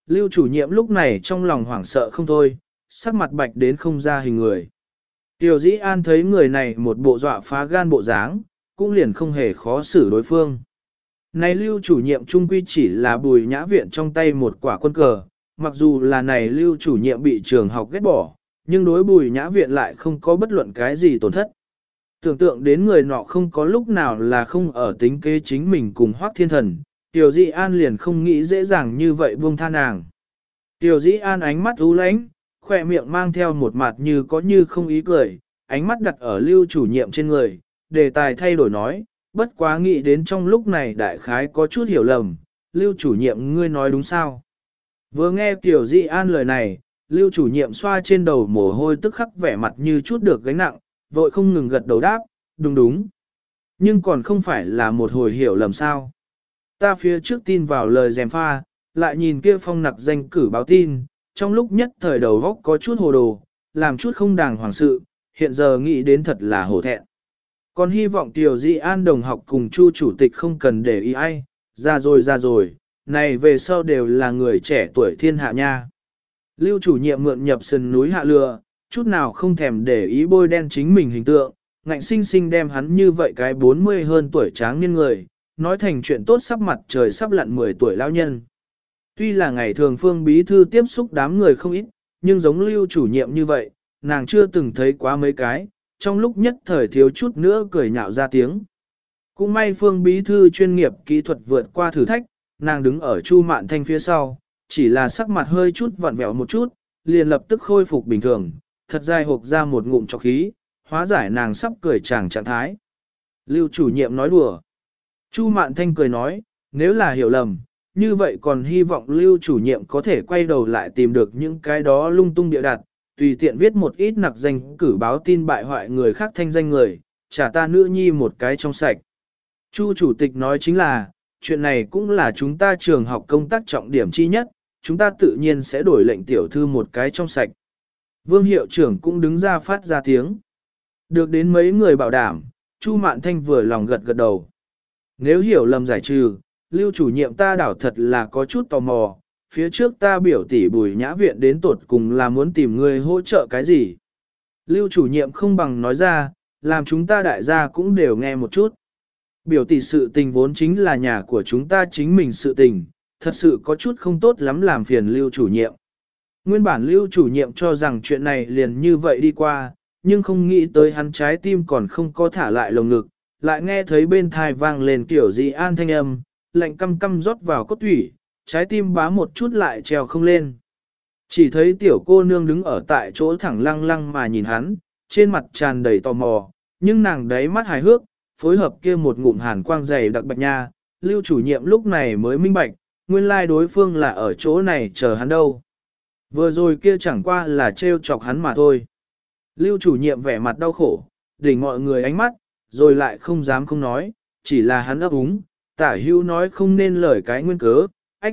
Lưu chủ nhiệm lúc này trong lòng hoảng sợ không thôi, sắc mặt bạch đến không ra hình người. Tiểu Dĩ An thấy người này một bộ dọa phá gan bộ dáng, cũng liền không hề khó xử đối phương. Này Lưu chủ nhiệm trung quy chỉ là Bùi Nhã Viện trong tay một quả quân cờ, mặc dù là này Lưu chủ nhiệm bị trường học ghét bỏ, nhưng đối Bùi Nhã Viện lại không có bất luận cái gì tổn thất. Tưởng tượng đến người nọ không có lúc nào là không ở tính kế chính mình cùng Hoắc Thiên Thần, Tiểu Dĩ An liền không nghĩ dễ dàng như vậy buông tha nàng. Tiểu Dĩ An ánh mắt u lãnh, khỏe miệng mang theo một mặt như có như không ý cười, ánh mắt đặt ở Lưu chủ nhiệm trên người, đề tài thay đổi nói, bất quá nghĩ đến trong lúc này đại khái có chút hiểu lầm, Lưu chủ nhiệm ngươi nói đúng sao? Vừa nghe Tiểu Dĩ An lời này, Lưu chủ nhiệm xoa trên đầu mồ hôi tức khắc vẻ mặt như chút được gánh nặng, vội không ngừng gật đầu đáp, đúng đúng. Nhưng còn không phải là một hồi hiểu lầm sao. Ta phía trước tin vào lời dèm pha, lại nhìn kia phong nặc danh cử báo tin, trong lúc nhất thời đầu góc có chút hồ đồ, làm chút không đàng hoàng sự, hiện giờ nghĩ đến thật là hổ thẹn. Còn hy vọng Tiểu Dĩ An đồng học cùng Chu chủ tịch không cần để ý ai, ra rồi, này về sau đều là người trẻ tuổi thiên hạ nha. Lưu chủ nhiệm mượn nhập sườn núi hạ lừa, chút nào không thèm để ý bôi đen chính mình hình tượng, ngạnh sinh sinh đem hắn như vậy cái 40 hơn tuổi tráng niên người, nói thành chuyện tốt sắp mặt trời sắp lặn 10 tuổi lão nhân. Tuy là ngày thường Phương Bí Thư tiếp xúc đám người không ít, nhưng giống Lưu chủ nhiệm như vậy, nàng chưa từng thấy quá mấy cái, trong lúc nhất thời thiếu chút nữa cười nhạo ra tiếng. Cũng may Phương Bí Thư chuyên nghiệp kỹ thuật vượt qua thử thách, nàng đứng ở Chu Mạn Thanh phía sau, chỉ là sắc mặt hơi chút vặn vẹo một chút, liền lập tức khôi phục bình thường, thật dài hộp ra một ngụm trọc khí, hóa giải nàng sắp cười chàng trạng thái. Lưu chủ nhiệm nói đùa. Chu Mạn Thanh cười nói, nếu là hiểu lầm, như vậy còn hy vọng Lưu chủ nhiệm có thể quay đầu lại tìm được những cái đó lung tung địa đặt, tùy tiện viết một ít nặc danh cử báo tin bại hoại người khác thanh danh người, trả ta nữ nhi một cái trong sạch. Chu chủ tịch nói chính là, chuyện này cũng là chúng ta trường học công tác trọng điểm chi nhất, chúng ta tự nhiên sẽ đổi lệnh tiểu thư một cái trong sạch. Vương hiệu trưởng cũng đứng ra phát ra tiếng. Được đến mấy người bảo đảm, Chu Mạn Thanh vừa lòng gật gật đầu. Nếu hiểu lầm giải trừ, Lưu chủ nhiệm ta đảo thật là có chút tò mò, phía trước ta biểu tỷ Bùi Nhã Viện đến tột cùng là muốn tìm người hỗ trợ cái gì. Lưu chủ nhiệm không bằng nói ra, làm chúng ta đại gia cũng đều nghe một chút. Biểu tỷ sự tình vốn chính là nhà của chúng ta chính mình sự tình, thật sự có chút không tốt lắm làm phiền Lưu chủ nhiệm. Nguyên bản Lưu chủ nhiệm cho rằng chuyện này liền như vậy đi qua, nhưng không nghĩ tới hắn trái tim còn không có thả lại lồng ngực, lại nghe thấy bên thai vang lên Tiểu Dĩ An thanh âm, lạnh căm căm rót vào cốt thủy, trái tim bá một chút lại treo không lên. Chỉ thấy tiểu cô nương đứng ở tại chỗ thẳng lăng lăng mà nhìn hắn, trên mặt tràn đầy tò mò, nhưng nàng đáy mắt hài hước, phối hợp kia một ngụm hàn quang dày đặc bạch nha, Lưu chủ nhiệm lúc này mới minh bạch, nguyên lai đối phương là ở chỗ này chờ hắn đâu. Vừa rồi kia chẳng qua là trêu chọc hắn mà thôi. Lưu chủ nhiệm vẻ mặt đau khổ, đỉnh mọi người ánh mắt, rồi lại không dám không nói, chỉ là hắn ấp úng, tả hữu nói không nên lời cái nguyên cớ,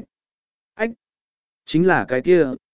ách, chính là cái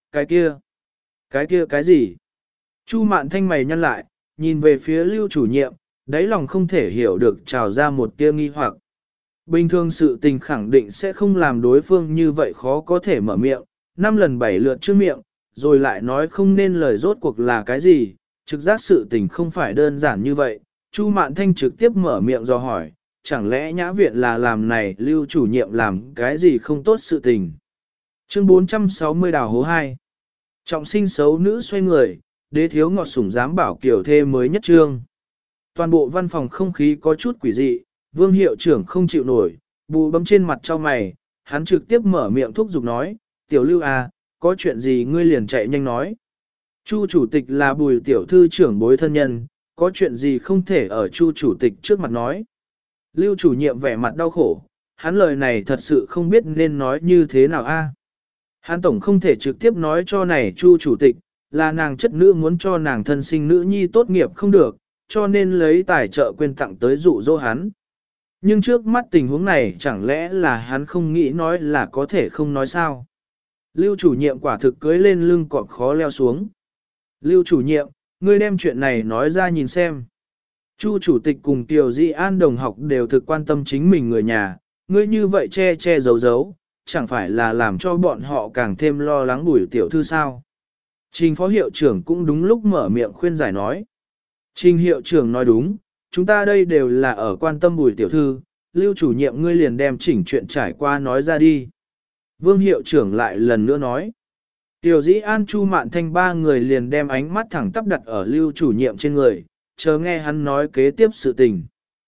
kia, cái gì? Chu Mạn Thanh mày nhăn lại, nhìn về phía Lưu chủ nhiệm, đáy lòng không thể hiểu được trào ra một tia nghi hoặc. Bình thường sự tình khẳng định sẽ không làm đối phương như vậy khó có thể mở miệng, 5 lần 7 lượt trước miệng, rồi lại nói không nên lời rốt cuộc là cái gì, trực giác sự tình không phải đơn giản như vậy. Chu Mạn Thanh trực tiếp mở miệng do hỏi, chẳng lẽ Nhã Viện là làm này Lưu chủ nhiệm làm cái gì không tốt sự tình. Chương 460 đào hố 2. Trọng sinh xấu nữ xoay người, đế thiếu ngọt sủng dám bảo kiểu thê mới nhất trương. Toàn bộ văn phòng không khí có chút quỷ dị, Vương hiệu trưởng không chịu nổi, bù bấm trên mặt cho mày, hắn trực tiếp mở miệng thúc giục nói, tiểu Lưu à, có chuyện gì ngươi liền chạy nhanh nói. Chu chủ tịch là Bùi tiểu thư trưởng bối thân nhân, có chuyện gì không thể ở Chu chủ tịch trước mặt nói. Lưu chủ nhiệm vẻ mặt đau khổ, hắn lời này thật sự không biết nên nói như thế nào a. Hắn tổng không thể trực tiếp nói cho này Chu chủ tịch, là nàng chất nữ muốn cho nàng thân sinh nữ nhi tốt nghiệp không được, cho nên lấy tài trợ quyên tặng tới dụ dỗ hắn. Nhưng trước mắt tình huống này chẳng lẽ là hắn không nghĩ nói là có thể không nói sao. Lưu chủ nhiệm quả thực cưới lên lưng cọp khó leo xuống. Lưu chủ nhiệm, ngươi đem chuyện này nói ra nhìn xem. Chu chủ tịch cùng Tiểu Dĩ An đồng học đều thực quan tâm chính mình người nhà, ngươi như vậy che che giấu giấu, chẳng phải là làm cho bọn họ càng thêm lo lắng Bùi tiểu thư sao. Trình phó hiệu trưởng cũng đúng lúc mở miệng khuyên giải nói. Trình hiệu trưởng nói đúng, chúng ta đây đều là ở quan tâm Bùi tiểu thư, Lưu chủ nhiệm ngươi liền đem chỉnh chuyện trải qua nói ra đi. Vương hiệu trưởng lại lần nữa nói. Tiểu dĩ an Chu Mạn Thanh ba người liền đem ánh mắt thẳng tắp đặt ở Lưu chủ nhiệm trên người, chờ nghe hắn nói kế tiếp sự tình.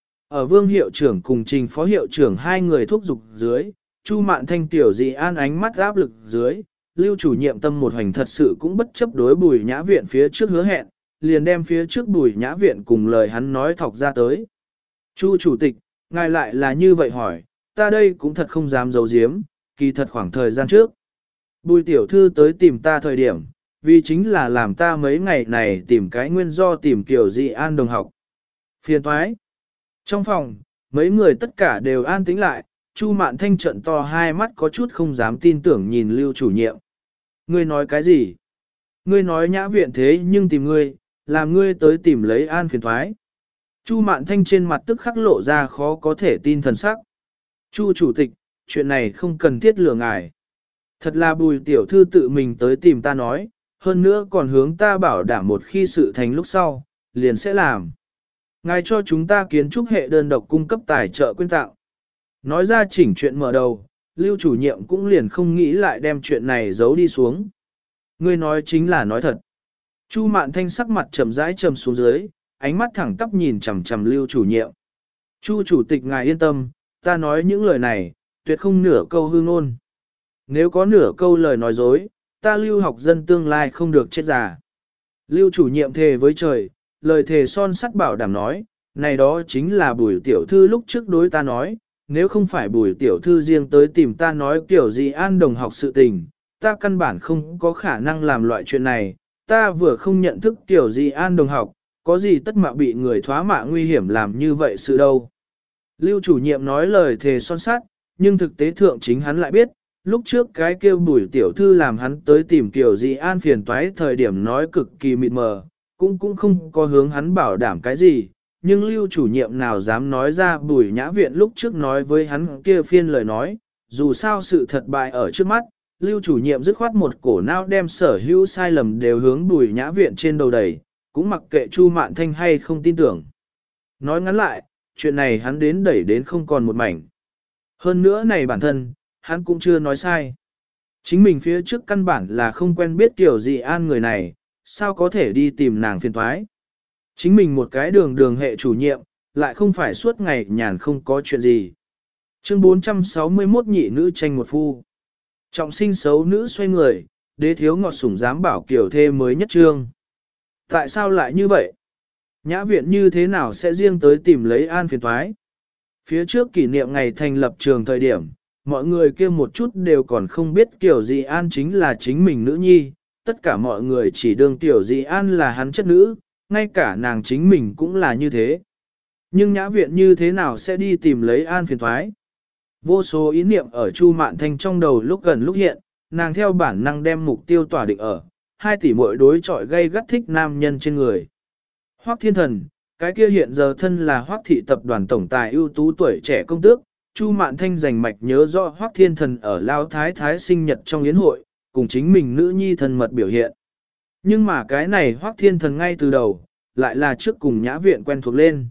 Ở Vương hiệu trưởng cùng Trình phó hiệu trưởng hai người thúc giục dưới, Chu Mạn Thanh tiểu dĩ an ánh mắt áp lực dưới, Lưu chủ nhiệm tâm một hành thật sự cũng bất chấp đối Bùi Nhã Viện phía trước hứa hẹn, liền đem phía trước Bùi Nhã Viện cùng lời hắn nói thọc ra tới. Chu chủ tịch, ngài lại là như vậy hỏi, ta đây cũng thật không dám giấu giếm, kỳ thật khoảng thời gian trước. Bùi tiểu thư tới tìm ta thời điểm, vì chính là làm ta mấy ngày này tìm cái nguyên do tìm kiểu dị an đồng học. Phiền thoái. Trong phòng, mấy người tất cả đều an tĩnh lại, Chu Mạn Thanh trận to hai mắt có chút không dám tin tưởng nhìn Lưu chủ nhiệm. Ngươi nói cái gì? Ngươi nói Nhã Viện thế nhưng tìm ngươi, làm ngươi tới tìm lấy an phiền thoái. Chu Mạn Thanh trên mặt tức khắc lộ ra khó có thể tin thần sắc. Chu chủ tịch, chuyện này không cần thiết lừa ngài. Thật là Bùi tiểu thư tự mình tới tìm ta nói, hơn nữa còn hướng ta bảo đảm một khi sự thành lúc sau, liền sẽ làm. Ngài cho chúng ta kiến trúc hệ đơn độc cung cấp tài trợ quyên tặng. Nói ra chỉnh chuyện mở đầu, Lưu chủ nhiệm cũng liền không nghĩ lại đem chuyện này giấu đi xuống. Ngươi nói chính là nói thật. Chu Mạn Thanh sắc mặt trầm rãi trầm xuống dưới, ánh mắt thẳng tắp nhìn chằm chằm Lưu chủ nhiệm. Chu chủ tịch ngài yên tâm, ta nói những lời này, tuyệt không nửa câu hư ngôn. Nếu có nửa câu lời nói dối, ta Lưu học dân tương lai không được chết già. Lưu chủ nhiệm thề với trời, lời thề son sắt bảo đảm nói, này đó chính là Bùi tiểu thư lúc trước đối ta nói, nếu không phải Bùi tiểu thư riêng tới tìm ta nói kiểu gì an đồng học sự tình, ta căn bản không có khả năng làm loại chuyện này, ta vừa không nhận thức kiểu gì an đồng học, có gì tất mạo bị người thoá mạ nguy hiểm làm như vậy sự đâu. Lưu chủ nhiệm nói lời thề son sắt, nhưng thực tế thượng chính hắn lại biết, lúc trước cái kêu Bùi tiểu thư làm hắn tới tìm kiểu gì an phiền toái thời điểm nói cực kỳ mịt mờ, cũng không có hướng hắn bảo đảm cái gì, nhưng Lưu chủ nhiệm nào dám nói ra Bùi Nhã Viện lúc trước nói với hắn kia phiên lời nói, dù sao sự thật bại ở trước mắt, Lưu chủ nhiệm dứt khoát một cổ não đem sở hữu sai lầm đều hướng Bùi Nhã Viện trên đầu đẩy, cũng mặc kệ Chu Mạn Thanh hay không tin tưởng. Nói ngắn lại, chuyện này hắn đến đẩy đến không còn một mảnh. Hơn nữa này bản thân, hắn cũng chưa nói sai. Chính mình phía trước căn bản là không quen biết kiểu gì an người này, sao có thể đi tìm nàng phiền toái. Chính mình một cái đường hệ chủ nhiệm, lại không phải suốt ngày nhàn không có chuyện gì. Chương 461 nhị nữ tranh một phu. Trọng sinh xấu nữ xoay người, đế thiếu ngọt sủng dám bảo kiểu thê mới nhất trương. Tại sao lại như vậy? Nhã Viện như thế nào sẽ riêng tới tìm lấy an phiền toái? Phía trước kỷ niệm ngày thành lập trường thời điểm, mọi người kia một chút đều còn không biết kiểu gì an chính là chính mình nữ nhi, tất cả mọi người chỉ đương tiểu gì an là hắn chất nữ, ngay cả nàng chính mình cũng là như thế. Nhưng Nhã Viện như thế nào sẽ đi tìm lấy an phiền thoái? Vô số ý niệm ở Chu Mạn Thanh trong đầu lúc gần lúc hiện, nàng theo bản năng đem mục tiêu tỏa định ở, 2 tỷ muội đối chọi gây gắt thích nam nhân trên người. Hoắc Thiên Thần, cái kia hiện giờ thân là Hoắc thị tập đoàn tổng tài ưu tú tuổi trẻ công tước, Chu Mạn Thanh rành mạch nhớ rõ Hoắc Thiên Thần ở Lao Thái Thái sinh nhật trong yến hội, cùng chính mình nữ nhi thân mật biểu hiện. Nhưng mà cái này Hoắc Thiên Thần ngay từ đầu, lại là trước cùng Nhã Viện quen thuộc lên.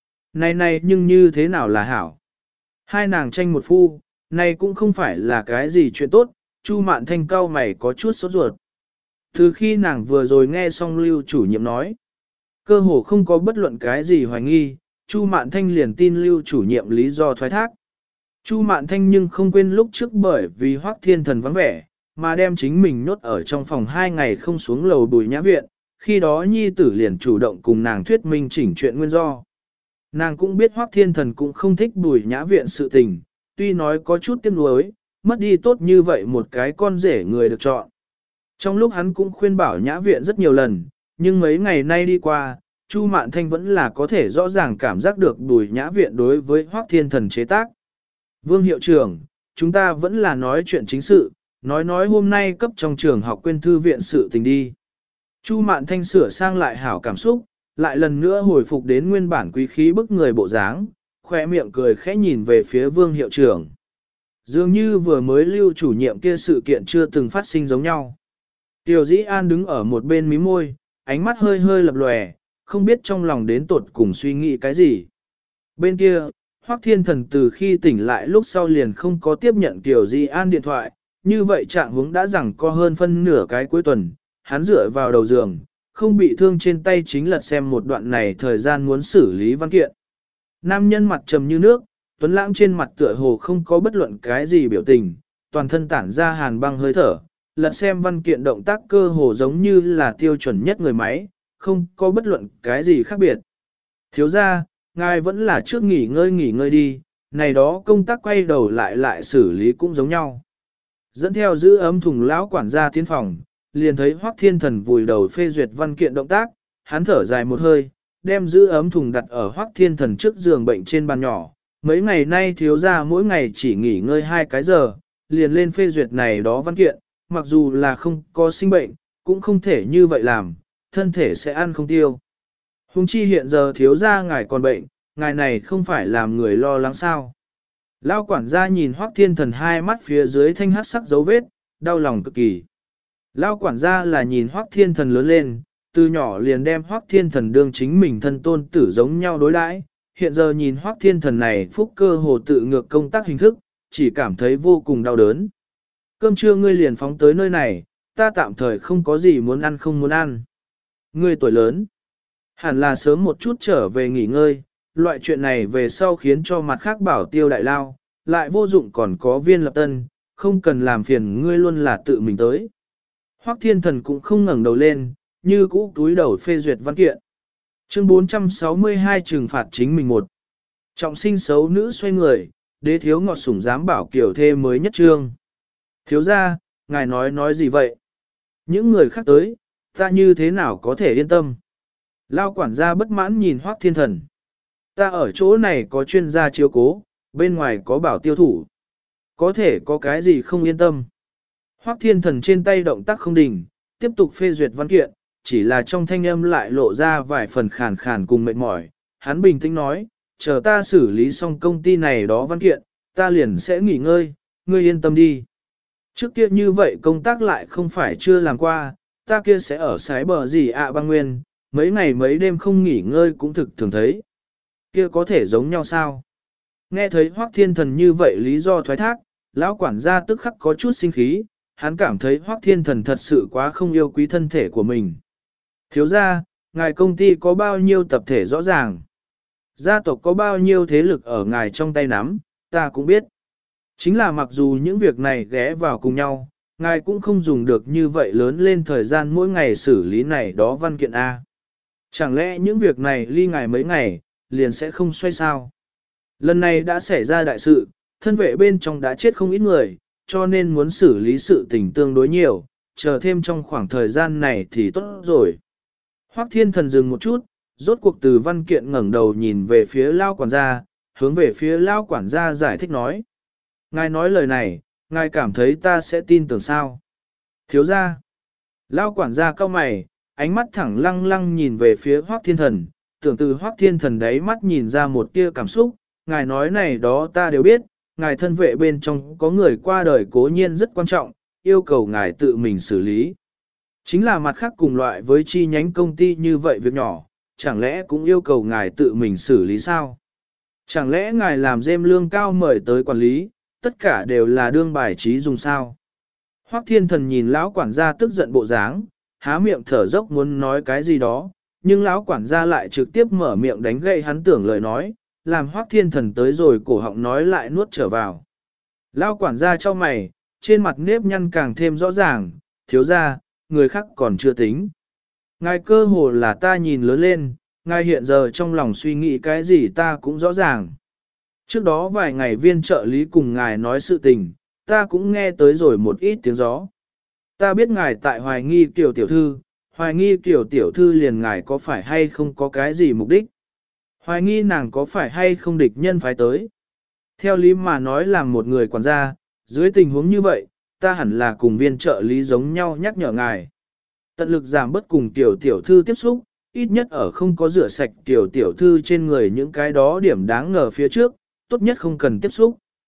Này nhưng như thế nào là hảo? Hai nàng tranh một phu, này cũng không phải là cái gì chuyện tốt, Chu Mạn Thanh cau mày có chút sốt ruột. Từ khi nàng vừa rồi nghe xong Lưu chủ nhiệm nói, cơ hồ không có bất luận cái gì hoài nghi, Chu Mạn Thanh liền tin Lưu chủ nhiệm lý do thoái thác. Chu Mạn Thanh nhưng không quên lúc trước bởi vì Hoắc Thiên Thần vắng vẻ, mà đem chính mình nhốt ở trong phòng 2 ngày không xuống lầu Bùi Nhã Viện, khi đó nhi tử liền chủ động cùng nàng thuyết minh chỉnh chuyện nguyên do. Nàng cũng biết Hoắc Thiên Thần cũng không thích Bùi Nhã Viện sự tình, tuy nói có chút tiếc nuối, mất đi tốt như vậy một cái con rể người được chọn. Trong lúc hắn cũng khuyên bảo Nhã Viện rất nhiều lần, nhưng mấy ngày nay đi qua, Chu Mạn Thanh vẫn là có thể rõ ràng cảm giác được Bùi Nhã Viện đối với Hoắc Thiên Thần chế tác. Vương hiệu trưởng, chúng ta vẫn là nói chuyện chính sự, nói hôm nay cấp trong trường học quên thư viện sự tình đi. Chu Mạn Thanh sửa sang lại hảo cảm xúc, lại lần nữa hồi phục đến nguyên bản quý khí bức người bộ dáng, khoe miệng cười khẽ nhìn về phía Vương hiệu trưởng. Dường như vừa mới lưu chủ nhiệm kia sự kiện chưa từng phát sinh giống nhau. Tiểu Dĩ An đứng ở một bên mí môi, ánh mắt hơi hơi lập lòe, không biết trong lòng đến tột cùng suy nghĩ cái gì. Bên kia, Hoắc Thiên Thần từ khi tỉnh lại lúc sau liền không có tiếp nhận Tiểu Dĩ An điện thoại, như vậy trạng huống đã rằng có hơn phân nửa cái cuối tuần, hắn dựa vào đầu giường, không bị thương trên tay chính lật xem một đoạn này thời gian muốn xử lý văn kiện. Nam nhân mặt trầm như nước, tuấn lãng trên mặt tựa hồ không có bất luận cái gì biểu tình, toàn thân tản ra hàn băng hơi thở, lật xem văn kiện động tác cơ hồ giống như là tiêu chuẩn nhất người máy, không có bất luận cái gì khác biệt. Thiếu ra, ngài vẫn là trước nghỉ ngơi đi, này đó công tác quay đầu lại xử lý cũng giống nhau. Dẫn theo giữ ấm thùng lão quản gia tiến phòng, liền thấy Hoắc Thiên Thần vùi đầu phê duyệt văn kiện động tác, hắn thở dài một hơi, đem giữ ấm thùng đặt ở Hoắc Thiên Thần trước giường bệnh trên bàn nhỏ. Mấy ngày nay thiếu gia mỗi ngày chỉ nghỉ ngơi 2 cái giờ, liền lên phê duyệt này đó văn kiện, mặc dù là không có sinh bệnh, cũng không thể như vậy làm, thân thể sẽ ăn không tiêu. Hùng chi hiện giờ thiếu gia ngài còn bệnh, ngài này không phải làm người lo lắng sao. Lao quản gia nhìn Hoắc Thiên Thần hai mắt phía dưới thanh hắc sắc dấu vết, đau lòng cực kỳ. Lao quản gia là nhìn Hoắc Thiên Thần lớn lên, từ nhỏ liền đem Hoắc Thiên Thần đương chính mình thân tôn tử giống nhau đối đãi. Hiện giờ nhìn Hoắc Thiên Thần này phúc cơ hồ tự ngược công tác hình thức, chỉ cảm thấy vô cùng đau đớn. Cơm trưa ngươi liền phóng tới nơi này, ta tạm thời không có gì muốn ăn không muốn ăn. Ngươi tuổi lớn, hẳn là sớm một chút trở về nghỉ ngơi, loại chuyện này về sau khiến cho mặt khác bảo tiêu đại lao, lại vô dụng còn có viên lập tân, không cần làm phiền ngươi luôn là tự mình tới. Hoắc Thiên Thần cũng không ngẩng đầu lên, như cũ túi đầu phê duyệt văn kiện. Chương 462 trừng phạt chính mình một. Trọng sinh xấu nữ xoay người, đế thiếu ngọt sủng dám bảo kiểu thê mới nhất trương. Thiếu ra, ngài nói gì vậy? Những người khác tới, ta như thế nào có thể yên tâm? Lao quản gia bất mãn nhìn Hoắc Thiên Thần. Ta ở chỗ này có chuyên gia chiếu cố, bên ngoài có bảo tiêu thủ. Có thể có cái gì không yên tâm? Hoắc Thiên Thần trên tay động tác không đình, tiếp tục phê duyệt văn kiện, chỉ là trong thanh âm lại lộ ra vài phần khàn khàn cùng mệt mỏi. Hắn bình tĩnh nói, chờ ta xử lý xong công ty này đó văn kiện, ta liền sẽ nghỉ ngơi, ngươi yên tâm đi. Trước kia như vậy công tác lại không phải chưa làm qua, ta kia sẽ ở sái bờ gì ạ băng nguyên, mấy ngày mấy đêm không nghỉ ngơi cũng thực thường thấy. Kia có thể giống nhau sao? Nghe thấy Hoắc Thiên Thần như vậy lý do thoái thác, lão quản gia tức khắc có chút sinh khí, hắn cảm thấy Hoắc Thiên Thần thật sự quá không yêu quý thân thể của mình. Thiếu gia, ngài công ty có bao nhiêu tập thể rõ ràng? Gia tộc có bao nhiêu thế lực ở ngài trong tay nắm, ta cũng biết. Chính là mặc dù những việc này ghé vào cùng nhau, ngài cũng không dùng được như vậy lớn lên thời gian mỗi ngày xử lý này đó văn kiện A. Chẳng lẽ những việc này ly ngài mấy ngày, liền sẽ không xoay sao? Lần này đã xảy ra đại sự, thân vệ bên trong đã chết không ít người, cho nên muốn xử lý sự tình tương đối nhiều, chờ thêm trong khoảng thời gian này thì tốt rồi. Hoắc Thiên Thần dừng một chút, rốt cuộc từ văn kiện ngẩng đầu nhìn về phía Lao quản gia, hướng về phía Lao quản gia giải thích nói. Ngài nói lời này, ngài cảm thấy ta sẽ tin tưởng sao? Thiếu gia. Lao quản gia cau mày, ánh mắt thẳng lăng lăng nhìn về phía Hoắc Thiên Thần, tưởng từ Hoắc Thiên Thần đấy mắt nhìn ra một tia cảm xúc, ngài nói này đó ta đều biết, ngài thân vệ bên trong có người qua đời cố nhiên rất quan trọng, yêu cầu ngài tự mình xử lý. Chính là mặt khác cùng loại với chi nhánh công ty như vậy việc nhỏ, chẳng lẽ cũng yêu cầu ngài tự mình xử lý sao? Chẳng lẽ ngài làm dêm lương cao mời tới quản lý, tất cả đều là đương bài trí dùng sao? Hoắc Thiên Thần nhìn lão quản gia tức giận bộ dáng, há miệng thở dốc muốn nói cái gì đó, nhưng lão quản gia lại trực tiếp mở miệng đánh gậy hắn tưởng lời nói, làm Hoắc Thiên Thần tới rồi cổ họng nói lại nuốt trở vào. Lão quản gia cho mày, trên mặt nếp nhăn càng thêm rõ ràng, thiếu gia, người khác còn chưa tính. Ngài cơ hồ là ta nhìn lớn lên, ngài hiện giờ trong lòng suy nghĩ cái gì ta cũng rõ ràng. Trước đó vài ngày viên trợ lý cùng ngài nói sự tình, ta cũng nghe tới rồi một ít tiếng gió. Ta biết ngài tại hoài nghi Kiều tiểu thư, hoài nghi Kiều tiểu thư liền ngài có phải hay không có cái gì mục đích. Hoài nghi nàng có phải hay không địch nhân phái tới. Theo lý mà nói là một người quản gia, dưới tình huống như vậy, ta hẳn là cùng viên trợ lý giống nhau nhắc nhở ngài. Tận lực giảm bớt cùng Kiều tiểu thư tiếp xúc, ít nhất ở không có rửa sạch Kiều tiểu thư trên người những cái đó điểm đáng ngờ phía trước, tốt nhất không cần tiếp xúc.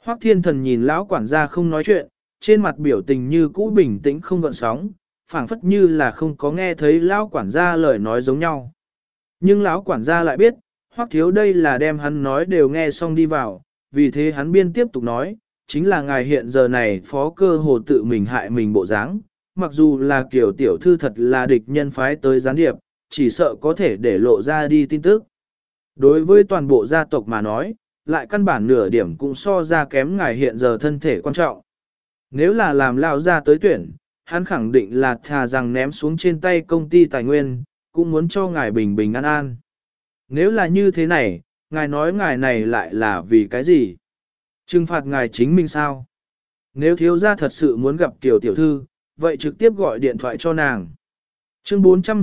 Hoắc Thiên Thần nhìn lão quản gia không nói chuyện, trên mặt biểu tình như cũ bình tĩnh không gợn sóng, phảng phất như là không có nghe thấy lão quản gia lời nói giống nhau. Nhưng lão quản gia lại biết, Hoắc thiếu đây là đem hắn nói đều nghe xong đi vào, vì thế hắn biên tiếp tục nói, chính là ngài hiện giờ này phó cơ hồ tự mình hại mình bộ dáng, mặc dù là kiểu tiểu thư thật là địch nhân phái tới gián điệp, chỉ sợ có thể để lộ ra đi tin tức. Đối với toàn bộ gia tộc mà nói, lại căn bản nửa điểm cũng so ra kém ngài hiện giờ thân thể quan trọng. Nếu là làm lao ra tới tuyển, hắn khẳng định là thà rằng ném xuống trên tay công ty tài nguyên, cũng muốn cho ngài bình bình an an. Nếu là như thế này, ngài nói ngài này lại là vì cái gì? Trừng phạt ngài chính mình sao? Nếu thiếu gia thật sự muốn gặp Kiều tiểu thư, vậy trực tiếp gọi điện thoại cho nàng. Chương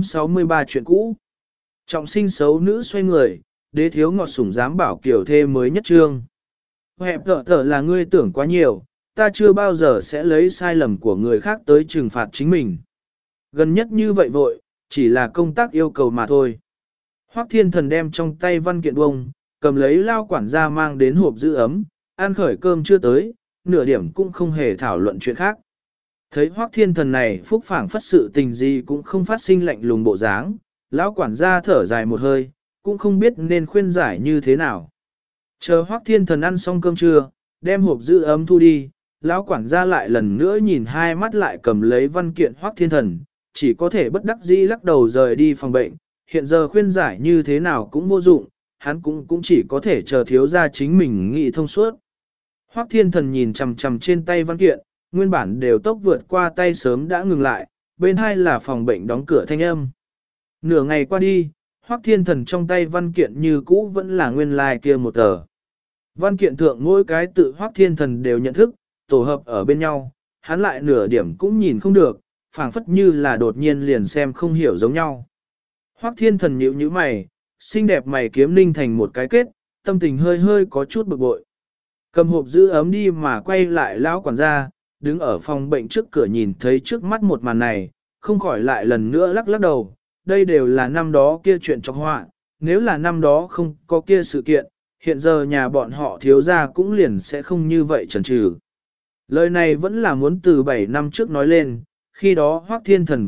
463 chuyện cũ. Trọng sinh xấu nữ xoay người, đế thiếu ngọt sủng dám bảo Kiều thê mới nhất trương. Hẹp tở là ngươi tưởng quá nhiều, ta chưa bao giờ sẽ lấy sai lầm của người khác tới trừng phạt chính mình. Gần nhất như vậy vội, chỉ là công tác yêu cầu mà thôi. Hoắc Thiên Thần đem trong tay văn kiện bông, cầm lấy lao quản gia mang đến hộp giữ ấm, ăn khởi cơm chưa tới, nửa điểm cũng không hề thảo luận chuyện khác. Thấy Hoắc Thiên Thần này phúc phảng phất sự tình gì cũng không phát sinh lạnh lùng bộ dáng, lão quản gia thở dài một hơi, cũng không biết nên khuyên giải như thế nào. Chờ Hoắc Thiên Thần ăn xong cơm trưa, đem hộp giữ ấm thu đi, lão quản gia lại lần nữa nhìn hai mắt lại cầm lấy văn kiện Hoắc Thiên Thần, chỉ có thể bất đắc dĩ lắc đầu rời đi phòng bệnh, hiện giờ khuyên giải như thế nào cũng vô dụng, hắn cũng chỉ có thể chờ thiếu gia chính mình nghĩ thông suốt. Hoắc Thiên Thần nhìn chằm chằm trên tay văn kiện, nguyên bản đều tốc vượt qua tay sớm đã ngừng lại, bên hai là phòng bệnh đóng cửa thanh âm. Nửa ngày qua đi, Hoắc Thiên Thần trong tay văn kiện như cũ vẫn là nguyên lai kia một tờ. Văn kiện thượng mỗi cái tự Hoắc Thiên Thần đều nhận thức, tổ hợp ở bên nhau, hắn lại nửa điểm cũng nhìn không được, phảng phất như là đột nhiên liền xem không hiểu giống nhau. Hoắc Thiên Thần nhíu nhíu mày, xinh đẹp mày kiếm ninh thành một cái kết, tâm tình hơi hơi có chút bực bội. Cầm hộp giữ ấm đi mà quay lại lão quản gia, đứng ở phòng bệnh trước cửa nhìn thấy trước mắt một màn này, không khỏi lại lần nữa lắc lắc đầu, đây đều là năm đó kia chuyện trọc họa, nếu là năm đó không có kia sự kiện, hiện giờ nhà bọn họ thiếu gia cũng liền sẽ không như vậy chần chừ. Lời này vẫn là muốn từ 7 năm trước nói lên, khi đó Hoắc Thiên Thần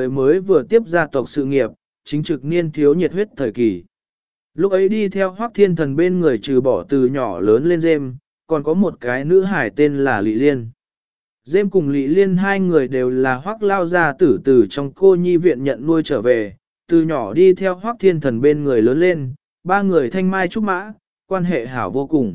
vừa tiếp gia tộc sự nghiệp, chính trực niên thiếu nhiệt huyết thời kỳ. Lúc ấy đi theo Hoắc Thiên Thần bên người trừ bỏ từ nhỏ lớn lên Dêm, còn có một cái nữ hải tên là Lị Liên. Dêm cùng Lị Liên hai người đều là Hoắc lao gia tử từ trong cô nhi viện nhận nuôi trở về, từ nhỏ đi theo Hoắc Thiên Thần bên người lớn lên, ba người thanh mai trúc mã, quan hệ hảo vô cùng.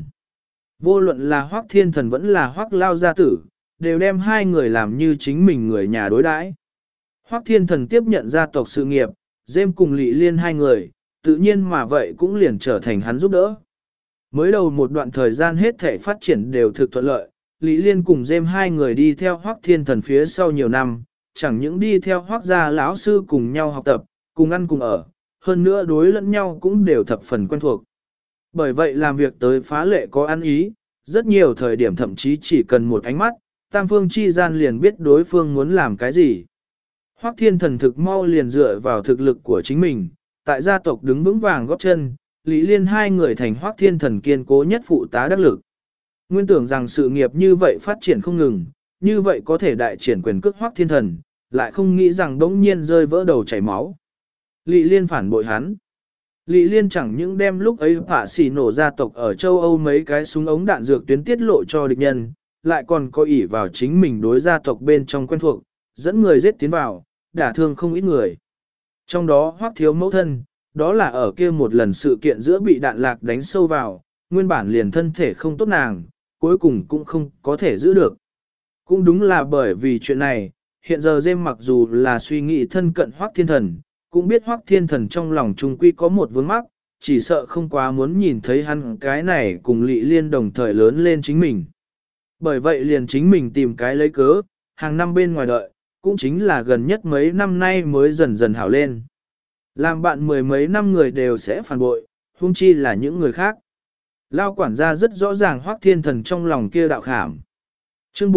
Vô luận là Hoắc Thiên Thần vẫn là Hoắc lao gia tử, đều đem hai người làm như chính mình người nhà đối đãi. Hoắc Thiên Thần tiếp nhận gia tộc sự nghiệp, Dêm cùng Lị Liên hai người, tự nhiên mà vậy cũng liền trở thành hắn giúp đỡ. Mới đầu một đoạn thời gian hết thể phát triển đều thực thuận lợi, Lý Liên cùng Dêm hai người đi theo Hoắc Thiên Thần phía sau nhiều năm, chẳng những đi theo Hoắc gia lão sư cùng nhau học tập, cùng ăn cùng ở, hơn nữa đối lẫn nhau cũng đều thập phần quen thuộc. Bởi vậy làm việc tới phá lệ có ăn ý, rất nhiều thời điểm thậm chí chỉ cần một ánh mắt, tam phương chi gian liền biết đối phương muốn làm cái gì. Hoắc Thiên Thần thực mau liền dựa vào thực lực của chính mình, tại gia tộc đứng vững vàng góp chân, Lý Liên hai người thành Hoắc Thiên Thần kiên cố nhất phụ tá đắc lực. Nguyên tưởng rằng sự nghiệp như vậy phát triển không ngừng, như vậy có thể đại triển quyền cước Hoắc Thiên Thần, lại không nghĩ rằng đống nhiên rơi vỡ đầu chảy máu. Lý Liên phản bội hắn. Lý Liên chẳng những đem lúc ấy phả xỉ nổ gia tộc ở châu Âu mấy cái súng ống đạn dược tuyến tiết lộ cho địch nhân, lại còn có ỷ vào chính mình đối gia tộc bên trong quen thuộc, dẫn người giết tiến vào, đả thương không ít người. Trong đó Hoắc thiếu mẫu thân, đó là ở kia một lần sự kiện giữa bị đạn lạc đánh sâu vào, nguyên bản liền thân thể không tốt nàng, cuối cùng cũng không có thể giữ được. Cũng đúng là bởi vì chuyện này, hiện giờ Dêm mặc dù là suy nghĩ thân cận Hoắc Thiên Thần, cũng biết Hoắc Thiên Thần trong lòng trung quy có một vướng mắc, chỉ sợ không quá muốn nhìn thấy hắn cái này cùng Lị Liên đồng thời lớn lên chính mình. Bởi vậy liền chính mình tìm cái lấy cớ, hàng năm bên ngoài đợi, cũng chính là gần nhất mấy năm nay mới dần dần hảo lên. Làm bạn mười mấy năm người đều sẽ phản bội, huống chi là những người khác. Lao quản gia rất rõ ràng Hoắc Thiên Thần trong lòng kia đạo khảm. Chương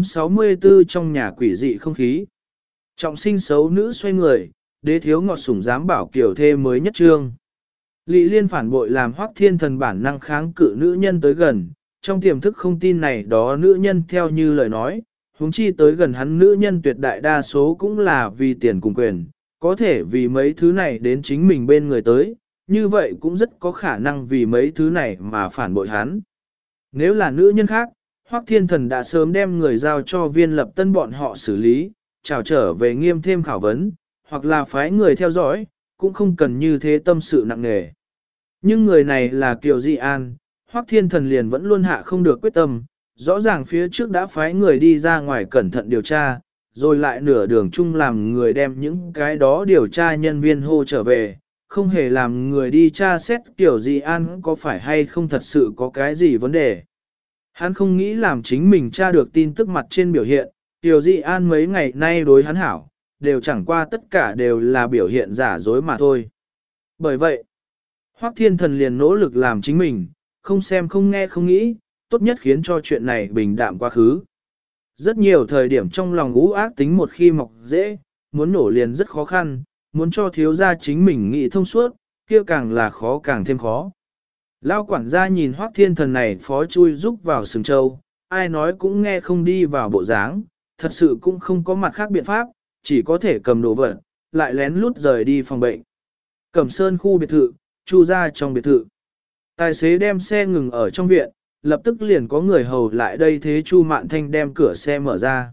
464 trong nhà quỷ dị không khí. Trọng sinh xấu nữ xoay người, đế thiếu ngọt sủng dám bảo kiểu thê mới nhất trương. Lị Liên phản bội làm Hoắc Thiên Thần bản năng kháng cự nữ nhân tới gần, trong tiềm thức không tin này đó nữ nhân theo như lời nói, huống chi tới gần hắn nữ nhân tuyệt đại đa số cũng là vì tiền cùng quyền, có thể vì mấy thứ này đến chính mình bên người tới, như vậy cũng rất có khả năng vì mấy thứ này mà phản bội hắn. Nếu là nữ nhân khác, Hoắc Thiên Thần đã sớm đem người giao cho Viên Lập Tân bọn họ xử lý, trào trở về nghiêm thêm khảo vấn, hoặc là phái người theo dõi, cũng không cần như thế tâm sự nặng nề. Nhưng người này là Kiều Di An, Hoắc Thiên Thần liền vẫn luôn hạ không được quyết tâm, rõ ràng phía trước đã phái người đi ra ngoài cẩn thận điều tra, rồi lại nửa đường chung làm người đem những cái đó điều tra nhân viên hô trở về, không hề làm người đi tra xét Kiều Di An có phải hay không thật sự có cái gì vấn đề. Hắn không nghĩ làm chính mình tra được tin tức mặt trên biểu hiện, Kiều Di An mấy ngày nay đối hắn hảo, đều chẳng qua tất cả đều là biểu hiện giả dối mà thôi. Bởi vậy, Hoắc Thiên Thần liền nỗ lực làm chính mình, không xem không nghe không nghĩ, tốt nhất khiến cho chuyện này bình đạm quá khứ. Rất nhiều thời điểm trong lòng ú ác tính một khi mọc dễ, muốn nổ liền rất khó khăn, muốn cho thiếu gia chính mình nghĩ thông suốt, kia càng là khó càng thêm khó. Lao quản gia nhìn Hoắc Thiên Thần này phó chui rúc vào sừng châu, ai nói cũng nghe không đi vào bộ dáng, thật sự cũng không có mặt khác biện pháp, chỉ có thể cầm đồ vật, lại lén lút rời đi phòng bệnh. Cẩm Sơn khu biệt thự, Chu ra trong biệt thự. Tài xế đem xe ngừng ở trong viện, lập tức liền có người hầu lại đây thế Chu Mạn Thanh đem cửa xe mở ra.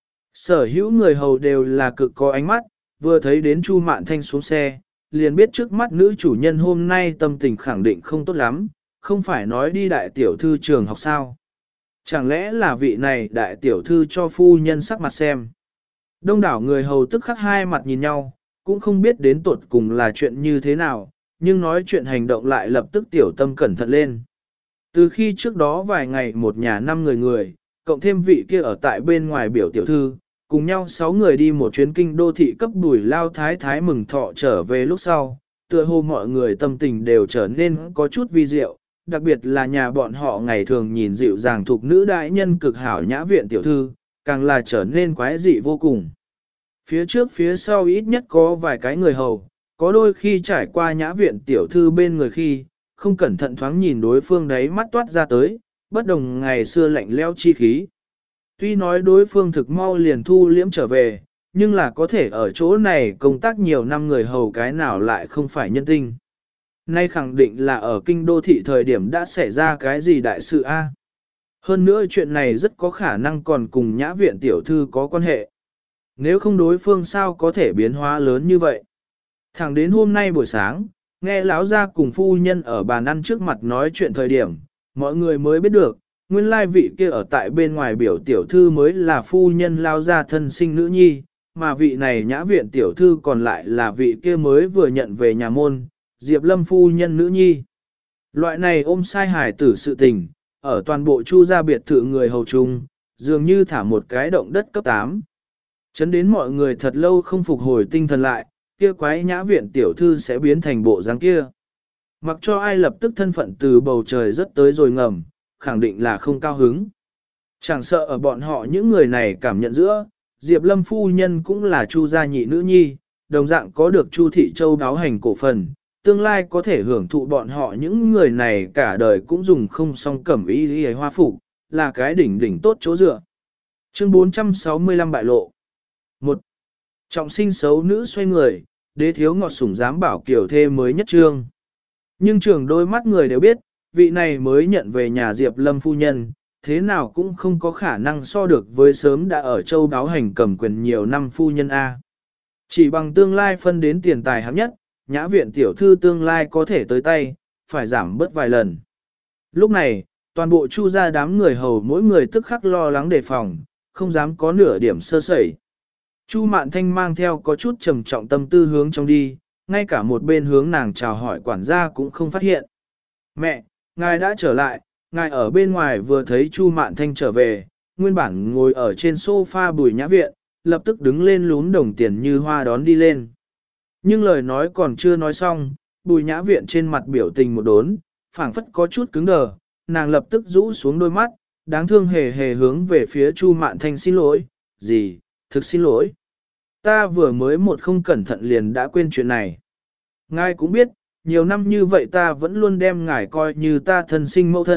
Sở hữu người hầu đều là cực có ánh mắt, vừa thấy đến Chu Mạn Thanh xuống xe, liền biết trước mắt nữ chủ nhân hôm nay tâm tình khẳng định không tốt lắm, không phải nói đi đại tiểu thư trường học sao. Chẳng lẽ là vị này đại tiểu thư cho phu nhân sắc mặt xem. Đông đảo người hầu tức khắc hai mặt nhìn nhau, cũng không biết đến tuột cùng là chuyện như thế nào, nhưng nói chuyện hành động lại lập tức tiểu tâm cẩn thận lên. Từ khi trước đó vài ngày một nhà 5 người, cộng thêm vị kia ở tại bên ngoài biểu tiểu thư, cùng nhau 6 người đi một chuyến kinh đô thị cấp Bùi Lao Thái Thái mừng thọ trở về lúc sau, tựa hồ mọi người tâm tình đều trở nên có chút vi diệu, đặc biệt là nhà bọn họ ngày thường nhìn dịu dàng thuộc nữ đại nhân cực hảo nhã viện tiểu thư, càng là trở nên quái dị vô cùng. Phía trước phía sau ít nhất có vài cái người hầu, có đôi khi trải qua nhã viện tiểu thư bên người khi, không cẩn thận thoáng nhìn đối phương đấy mắt toát ra tới, bất đồng ngày xưa lạnh leo chi khí. Tuy nói đối phương thực mau liền thu liễm trở về, nhưng là có thể ở chỗ này công tác nhiều năm người hầu cái nào lại không phải nhân tinh. Nay khẳng định là ở kinh đô thị thời điểm đã xảy ra cái gì đại sự a. Hơn nữa chuyện này rất có khả năng còn cùng nhã viện tiểu thư có quan hệ. Nếu không đối phương sao có thể biến hóa lớn như vậy. Thẳng đến hôm nay buổi sáng, nghe lão gia cùng phu nhân ở bàn ăn trước mặt nói chuyện thời điểm, mọi người mới biết được, nguyên lai vị kia ở tại bên ngoài biểu tiểu thư mới là phu nhân lao gia thân sinh nữ nhi, mà vị này nhã viện tiểu thư còn lại là vị kia mới vừa nhận về nhà môn, Diệp Lâm phu nhân nữ nhi. Loại này ôm sai hài tử sự tình, ở toàn bộ Chu gia biệt thự người hầu chung, dường như thả một cái động đất cấp 8. Chấn đến mọi người thật lâu không phục hồi tinh thần lại, kia quái nhã viện tiểu thư sẽ biến thành bộ dáng kia. Mặc cho ai lập tức thân phận từ bầu trời rất tới rồi ngầm, khẳng định là không cao hứng. Chẳng sợ ở bọn họ những người này cảm nhận giữa, Diệp Lâm phu nhân cũng là Chu gia nhị nữ nhi, đồng dạng có được Chu Thị Châu đáo hành cổ phần, tương lai có thể hưởng thụ bọn họ những người này cả đời cũng dùng không song cẩm y hoa phục, là cái đỉnh đỉnh tốt chỗ dựa. Chương 465 bại lộ. 1. Trọng sinh xấu nữ xoay người, đế thiếu ngọt sủng dám bảo kiểu thê mới nhất trương. Nhưng trường đôi mắt người đều biết, vị này mới nhận về nhà Diệp Lâm phu nhân, thế nào cũng không có khả năng so được với sớm đã ở châu đáo hành cầm quyền nhiều năm phu nhân A. Chỉ bằng tương lai phân đến tiền tài hạng nhất, nhã viện tiểu thư tương lai có thể tới tay, phải giảm bớt vài lần. Lúc này, toàn bộ Chu gia đám người hầu mỗi người tức khắc lo lắng đề phòng, không dám có nửa điểm sơ sẩy. Chu Mạn Thanh mang theo có chút trầm trọng tâm tư hướng trong đi, ngay cả một bên hướng nàng chào hỏi quản gia cũng không phát hiện. Mẹ, ngài đã trở lại, ngài ở bên ngoài vừa thấy Chu Mạn Thanh trở về, nguyên bản ngồi ở trên sofa Bùi Nhã Viện, lập tức đứng lên lún đồng tiền như hoa đón đi lên. Nhưng lời nói còn chưa nói xong, Bùi Nhã Viện trên mặt biểu tình một đốn, phảng phất có chút cứng đờ, nàng lập tức rũ xuống đôi mắt, đáng thương hề hề hướng về phía Chu Mạn Thanh xin lỗi, gì, thực xin lỗi. Ta vừa mới một không cẩn thận liền đã quên chuyện này. Ngài cũng biết, nhiều năm như vậy ta vẫn luôn đem ngài coi như ta thân sinh mẫu thân,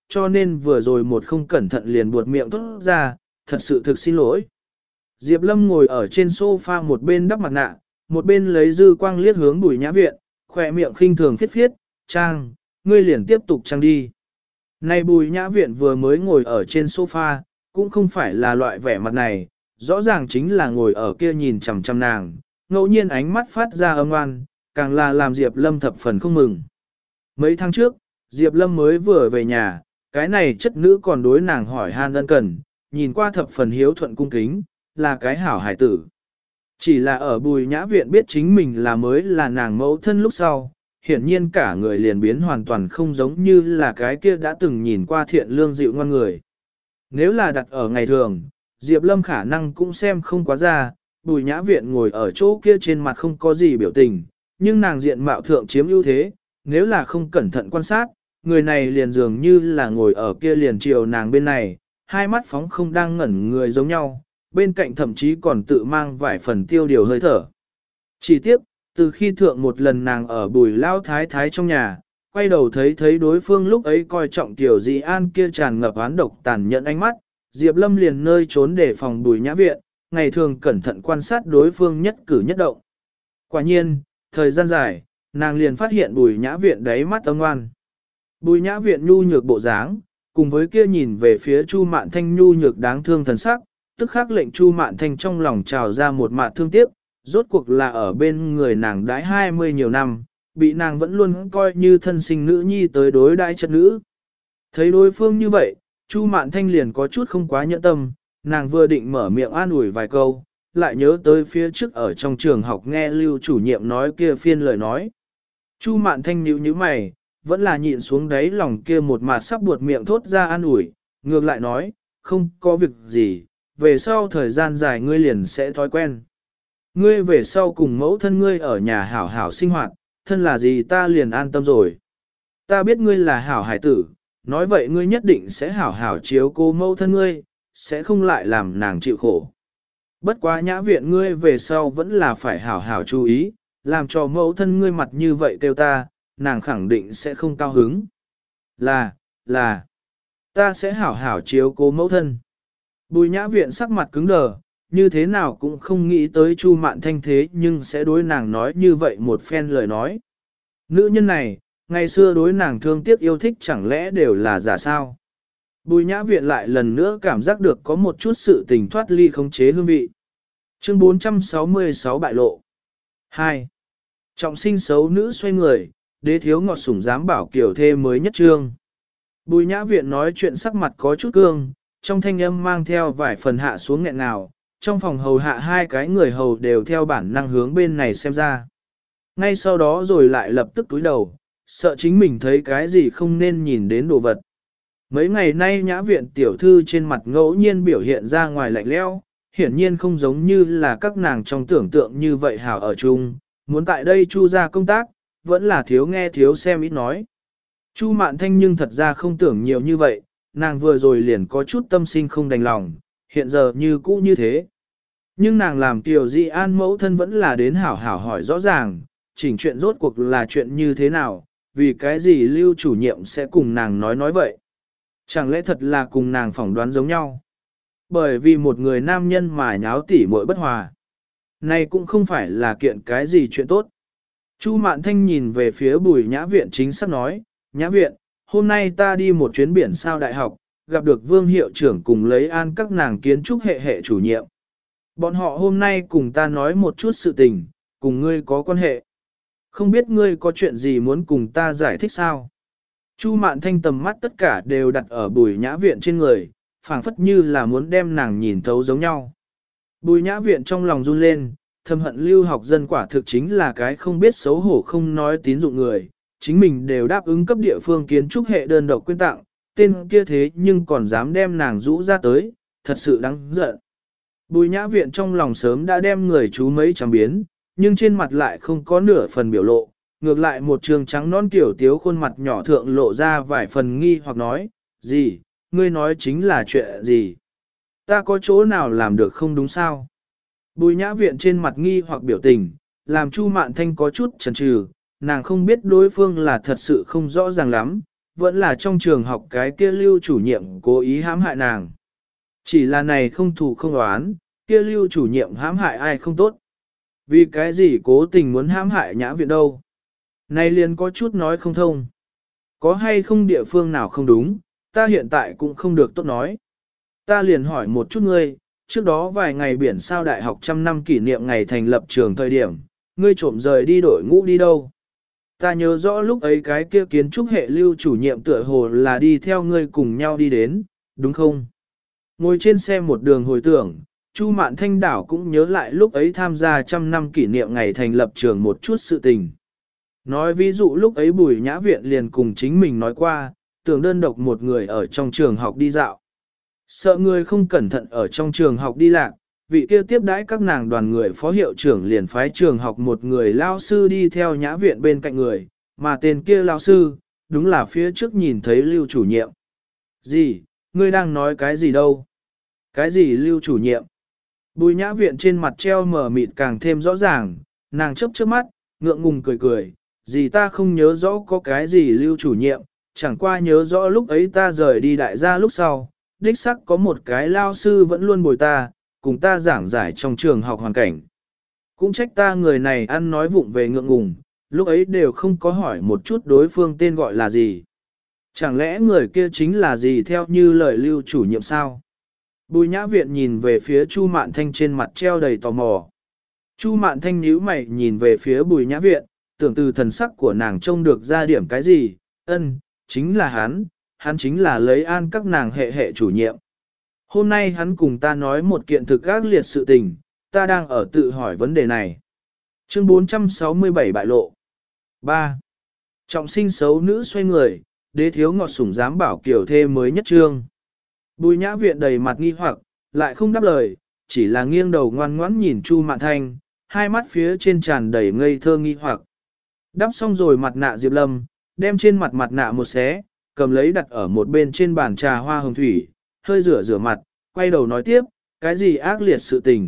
cho nên vừa rồi một không cẩn thận liền buột miệng thốt ra, thật sự thực xin lỗi. Diệp Lâm ngồi ở trên sofa một bên đắp mặt nạ, một bên lấy dư quang liếc hướng Bùi Nhã Viện, khỏe miệng khinh thường phiết phiết, Trang, ngươi liền tiếp tục trang đi. Này Bùi Nhã Viện vừa mới ngồi ở trên sofa, cũng không phải là loại vẻ mặt này, rõ ràng chính là ngồi ở kia nhìn chằm chằm nàng, ngẫu nhiên ánh mắt phát ra âm oan, càng là làm Diệp Lâm thập phần không mừng. Mấy tháng trước, Diệp Lâm mới vừa về nhà, cái này chất nữ còn đối nàng hỏi han ân cần, nhìn qua thập phần hiếu thuận cung kính, là cái hảo hải tử. Chỉ là ở Bùi Nhã Viện biết chính mình là mới là nàng mẫu thân lúc sau, hiển nhiên cả người liền biến hoàn toàn không giống như là cái kia đã từng nhìn qua thiện lương dịu ngoan người. Nếu là đặt ở ngày thường, Diệp Lâm khả năng cũng xem không quá ra, Bùi Nhã Viện ngồi ở chỗ kia trên mặt không có gì biểu tình, nhưng nàng diện mạo thượng chiếm ưu thế, nếu là không cẩn thận quan sát, người này liền dường như là ngồi ở kia liền chiều nàng bên này, hai mắt phóng không đang ngẩn người giống nhau, bên cạnh thậm chí còn tự mang vài phần tiêu điều hơi thở. Chỉ tiếc, từ khi thượng một lần nàng ở Bùi Lao Thái Thái trong nhà, quay đầu thấy đối phương lúc ấy coi trọng Tiểu Dị An kia tràn ngập oán độc tàn nhẫn ánh mắt, Diệp Lâm liền nơi trốn để phòng Bùi Nhã Viện, ngày thường cẩn thận quan sát đối phương nhất cử nhất động. Quả nhiên, thời gian dài, nàng liền phát hiện Bùi Nhã Viện đáy mắt âm ngoan. Bùi Nhã Viện nhu nhược bộ dáng, cùng với kia nhìn về phía Chu Mạn Thanh nhu nhược đáng thương thần sắc, tức khắc lệnh Chu Mạn Thanh trong lòng trào ra một mạt thương tiếc, rốt cuộc là ở bên người nàng đãi 20 nhiều năm, bị nàng vẫn luôn coi như thân sinh nữ nhi tới đối đãi chất nữ. Thấy đối phương như vậy, Chu Mạn Thanh liền có chút không quá nhẫn tâm, nàng vừa định mở miệng an ủi vài câu, lại nhớ tới phía trước ở trong trường học nghe Lưu chủ nhiệm nói kia phiên lời nói. Chu Mạn Thanh nhíu nhíu mày, vẫn là nhịn xuống đáy lòng kia một mặt sắp buột miệng thốt ra an ủi, ngược lại nói, không có việc gì, về sau thời gian dài ngươi liền sẽ thói quen. Ngươi về sau cùng mẫu thân ngươi ở nhà hảo hảo sinh hoạt, thân là gì ta liền an tâm rồi. Ta biết ngươi là hảo hải tử, nói vậy ngươi nhất định sẽ hảo hảo chiếu cô mẫu thân ngươi, sẽ không lại làm nàng chịu khổ. Bất quá Nhã Viện ngươi về sau vẫn là phải hảo hảo chú ý, làm cho mẫu thân ngươi mặt như vậy kêu ta, nàng khẳng định sẽ không cao hứng. Là, ta sẽ hảo hảo chiếu cố mẫu thân. Bùi Nhã Viện sắc mặt cứng đờ, như thế nào cũng không nghĩ tới Chu Mạn Thanh thế nhưng sẽ đối nàng nói như vậy một phen lời nói. Nữ nhân này, ngày xưa đối nàng thương tiếc yêu thích chẳng lẽ đều là giả sao? Bùi Nhã Viện lại lần nữa cảm giác được có một chút sự tình thoát ly khống chế hương vị. Chương 466 bại lộ 2. Trọng sinh xấu nữ xoay người, đế thiếu ngọt sủng dám bảo kiểu thê mới nhất trương. Bùi Nhã Viện nói chuyện sắc mặt có chút cương, trong thanh âm mang theo vài phần hạ xuống nghẹn ngào, trong phòng hầu hạ hai cái người hầu đều theo bản năng hướng bên này xem ra. Ngay sau đó rồi lại lập tức cúi đầu, sợ chính mình thấy cái gì không nên nhìn đến đồ vật. Mấy ngày nay Nhã Viện tiểu thư trên mặt ngẫu nhiên biểu hiện ra ngoài lạnh lẽo, hiển nhiên không giống như là các nàng trong tưởng tượng như vậy hảo ở chung, muốn tại đây Chu ra công tác, vẫn là thiếu nghe thiếu xem ít nói. Chu Mạn Thanh nhưng thật ra không tưởng nhiều như vậy, nàng vừa rồi liền có chút tâm sinh không đành lòng, hiện giờ như cũ như thế. Nhưng nàng làm Tiểu Dị An mẫu thân vẫn là đến hảo hảo hỏi rõ ràng, chỉnh chuyện rốt cuộc là chuyện như thế nào, vì cái gì Lưu chủ nhiệm sẽ cùng nàng nói vậy. Chẳng lẽ thật là cùng nàng phỏng đoán giống nhau? Bởi vì một người nam nhân mà nháo tỉ muội bất hòa. Này cũng không phải là kiện cái gì chuyện tốt. Chu Mạn Thanh nhìn về phía Bùi Nhã Viện chính xác nói, Nhã Viện, hôm nay ta đi một chuyến biển sao đại học, gặp được Vương hiệu trưởng cùng lấy an các nàng kiến trúc hệ hệ chủ nhiệm. Bọn họ hôm nay cùng ta nói một chút sự tình, cùng ngươi có quan hệ. Không biết ngươi có chuyện gì muốn cùng ta giải thích sao? Chu Mạn Thanh tầm mắt tất cả đều đặt ở Bùi Nhã Viện trên người, phảng phất như là muốn đem nàng nhìn thấu giống nhau. Bùi Nhã Viện trong lòng run lên, thầm hận Lưu học dân quả thực chính là cái không biết xấu hổ không nói tín dụng người, chính mình đều đáp ứng cấp địa phương kiến trúc hệ đơn độc quyên tặng, tên kia thế nhưng còn dám đem nàng rũ ra tới, thật sự đáng giận. Bùi Nhã Viện trong lòng sớm đã đem người chú mấy trăm biến, nhưng trên mặt lại không có nửa phần biểu lộ, ngược lại một trường trắng non kiểu tiếu khuôn mặt nhỏ thượng lộ ra vài phần nghi hoặc nói, gì, ngươi nói chính là chuyện gì? Ta có chỗ nào làm được không đúng sao? Bùi Nhã Viện trên mặt nghi hoặc biểu tình, làm Chu Mạn Thanh có chút chần chừ, nàng không biết đối phương là thật sự không rõ ràng lắm, vẫn là trong trường học cái kia Lưu chủ nhiệm cố ý hãm hại nàng. Chỉ là này không thù không oán, kia Lưu chủ nhiệm hãm hại ai không tốt. Vì cái gì cố tình muốn hãm hại Nhã Viện đâu? Này liền có chút nói không thông. Có hay không địa phương nào không đúng, ta hiện tại cũng không được tốt nói. Ta liền hỏi một chút ngươi, trước đó vài ngày biển sao đại học 100 năm kỷ niệm ngày thành lập trường thời điểm, ngươi trộm rời đi đội ngũ đi đâu? Ta nhớ rõ lúc ấy cái kia kiến trúc hệ Lưu chủ nhiệm tựa hồ là đi theo ngươi cùng nhau đi đến, đúng không? Ngồi trên xe một đường hồi tưởng, Chu Mạn Thanh đảo cũng nhớ lại lúc ấy tham gia 100 năm kỷ niệm ngày thành lập trường một chút sự tình. Nói ví dụ lúc ấy Bùi Nhã Viện liền cùng chính mình nói qua, tưởng đơn độc một người ở trong trường học đi dạo. Sợ người không cẩn thận ở trong trường học đi lạc, vị kia tiếp đãi các nàng đoàn người phó hiệu trưởng liền phái trường học một người lao sư đi theo Nhã Viện bên cạnh người, mà tên kia lao sư, đúng là phía trước nhìn thấy Lưu chủ nhiệm. Gì, ngươi đang nói cái gì đâu? Cái gì Lưu chủ nhiệm? Bùi Nhã Viện trên mặt treo mờ mịt càng thêm rõ ràng, nàng chớp chớp mắt, ngượng ngùng cười cười, gì ta không nhớ rõ có cái gì Lưu chủ nhiệm, chẳng qua nhớ rõ lúc ấy ta rời đi đại gia lúc sau, đích sắc có một cái lao sư vẫn luôn bồi ta, cùng ta giảng giải trong trường học hoàn cảnh. Cũng trách ta người này ăn nói vụng về ngượng ngùng, lúc ấy đều không có hỏi một chút đối phương tên gọi là gì. Chẳng lẽ người kia chính là gì theo như lời Lưu chủ nhiệm sao? Bùi Nhã Viện nhìn về phía Chu Mạn Thanh trên mặt treo đầy tò mò. Chu Mạn Thanh nhíu mày nhìn về phía Bùi Nhã Viện, tưởng từ thần sắc của nàng trông được ra điểm cái gì, chính là hắn chính là lấy an các nàng hệ hệ chủ nhiệm. Hôm nay hắn cùng ta nói một kiện thực ác liệt sự tình, ta đang ở tự hỏi vấn đề này. Chương 467 bại lộ 3. Trọng sinh xấu nữ xoay người, đế thiếu ngọt sủng dám bảo kiểu thê mới nhất trương. Bùi Nhã Viện đầy mặt nghi hoặc, lại không đáp lời, chỉ là nghiêng đầu ngoan ngoãn nhìn Chu Mạn Thanh, hai mắt phía trên tràn đầy ngây thơ nghi hoặc. Đắp xong rồi mặt nạ Diệp Lâm, đem trên mặt nạ một xé, cầm lấy đặt ở một bên trên bàn trà hoa hồng thủy, hơi rửa mặt, quay đầu nói tiếp, cái gì ác liệt sự tình.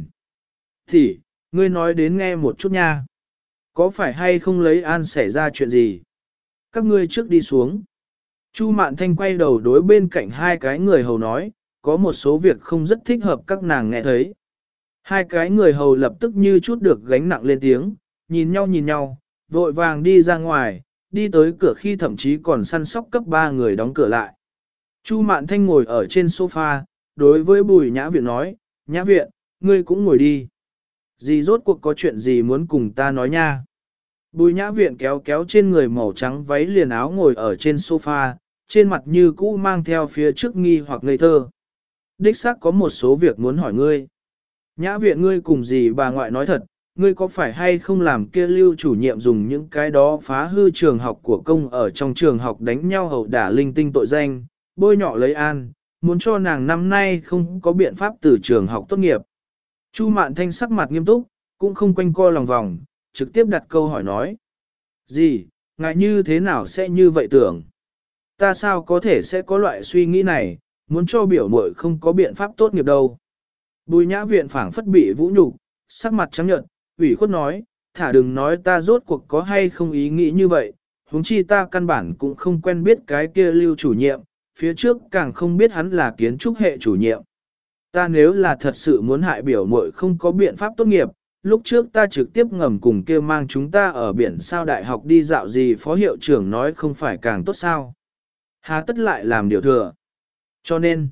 Thì, ngươi nói đến nghe một chút nha. Có phải hay không lấy an xảy ra chuyện gì? Các ngươi trước đi xuống. Chu Mạn Thanh quay đầu đối bên cạnh hai cái người hầu nói, có một số việc không rất thích hợp các nàng nghe thấy. Hai cái người hầu lập tức như chút được gánh nặng lên tiếng, nhìn nhau, vội vàng đi ra ngoài, đi tới cửa khi thậm chí còn săn sóc cấp 3 người đóng cửa lại. Chu Mạn Thanh ngồi ở trên sofa, đối với Bùi Nhã Viện nói, Nhã Viện, ngươi cũng ngồi đi. Dì rốt cuộc có chuyện gì muốn cùng ta nói nha. Bùi Nhã Viện kéo kéo trên người màu trắng váy liền áo ngồi ở trên sofa, trên mặt như cũ mang theo phía trước nghi hoặc ngây thơ. Đích xác có một số việc muốn hỏi ngươi. Nhã Viện, ngươi cùng dì bà ngoại nói thật, ngươi có phải hay không làm kia Lưu chủ nhiệm dùng những cái đó phá hư trường học của công ở trong trường học đánh nhau hầu đả linh tinh tội danh, bôi nhọ lấy an, muốn cho nàng năm nay không có biện pháp từ trường học tốt nghiệp. Chu Mạn Thanh sắc mặt nghiêm túc, cũng không quanh co lòng vòng, trực tiếp đặt câu hỏi nói. Gì, ngại như thế nào sẽ như vậy tưởng? Ta sao có thể sẽ có loại suy nghĩ này, muốn cho biểu muội không có biện pháp tốt nghiệp đâu. Bùi Nhã Viện phảng phất bị vũ nhục, sắc mặt trắng nhợt, ủy khuất nói, thả đừng nói ta rốt cuộc có hay không ý nghĩ như vậy, huống chi ta căn bản cũng không quen biết cái kia Lưu chủ nhiệm, phía trước càng không biết hắn là kiến trúc hệ chủ nhiệm. Ta nếu là thật sự muốn hại biểu muội không có biện pháp tốt nghiệp, lúc trước ta trực tiếp ngầm cùng kia mang chúng ta ở biển sao đại học đi dạo gì phó hiệu trưởng nói không phải càng tốt sao. Hà tất lại làm điều thừa. Cho nên,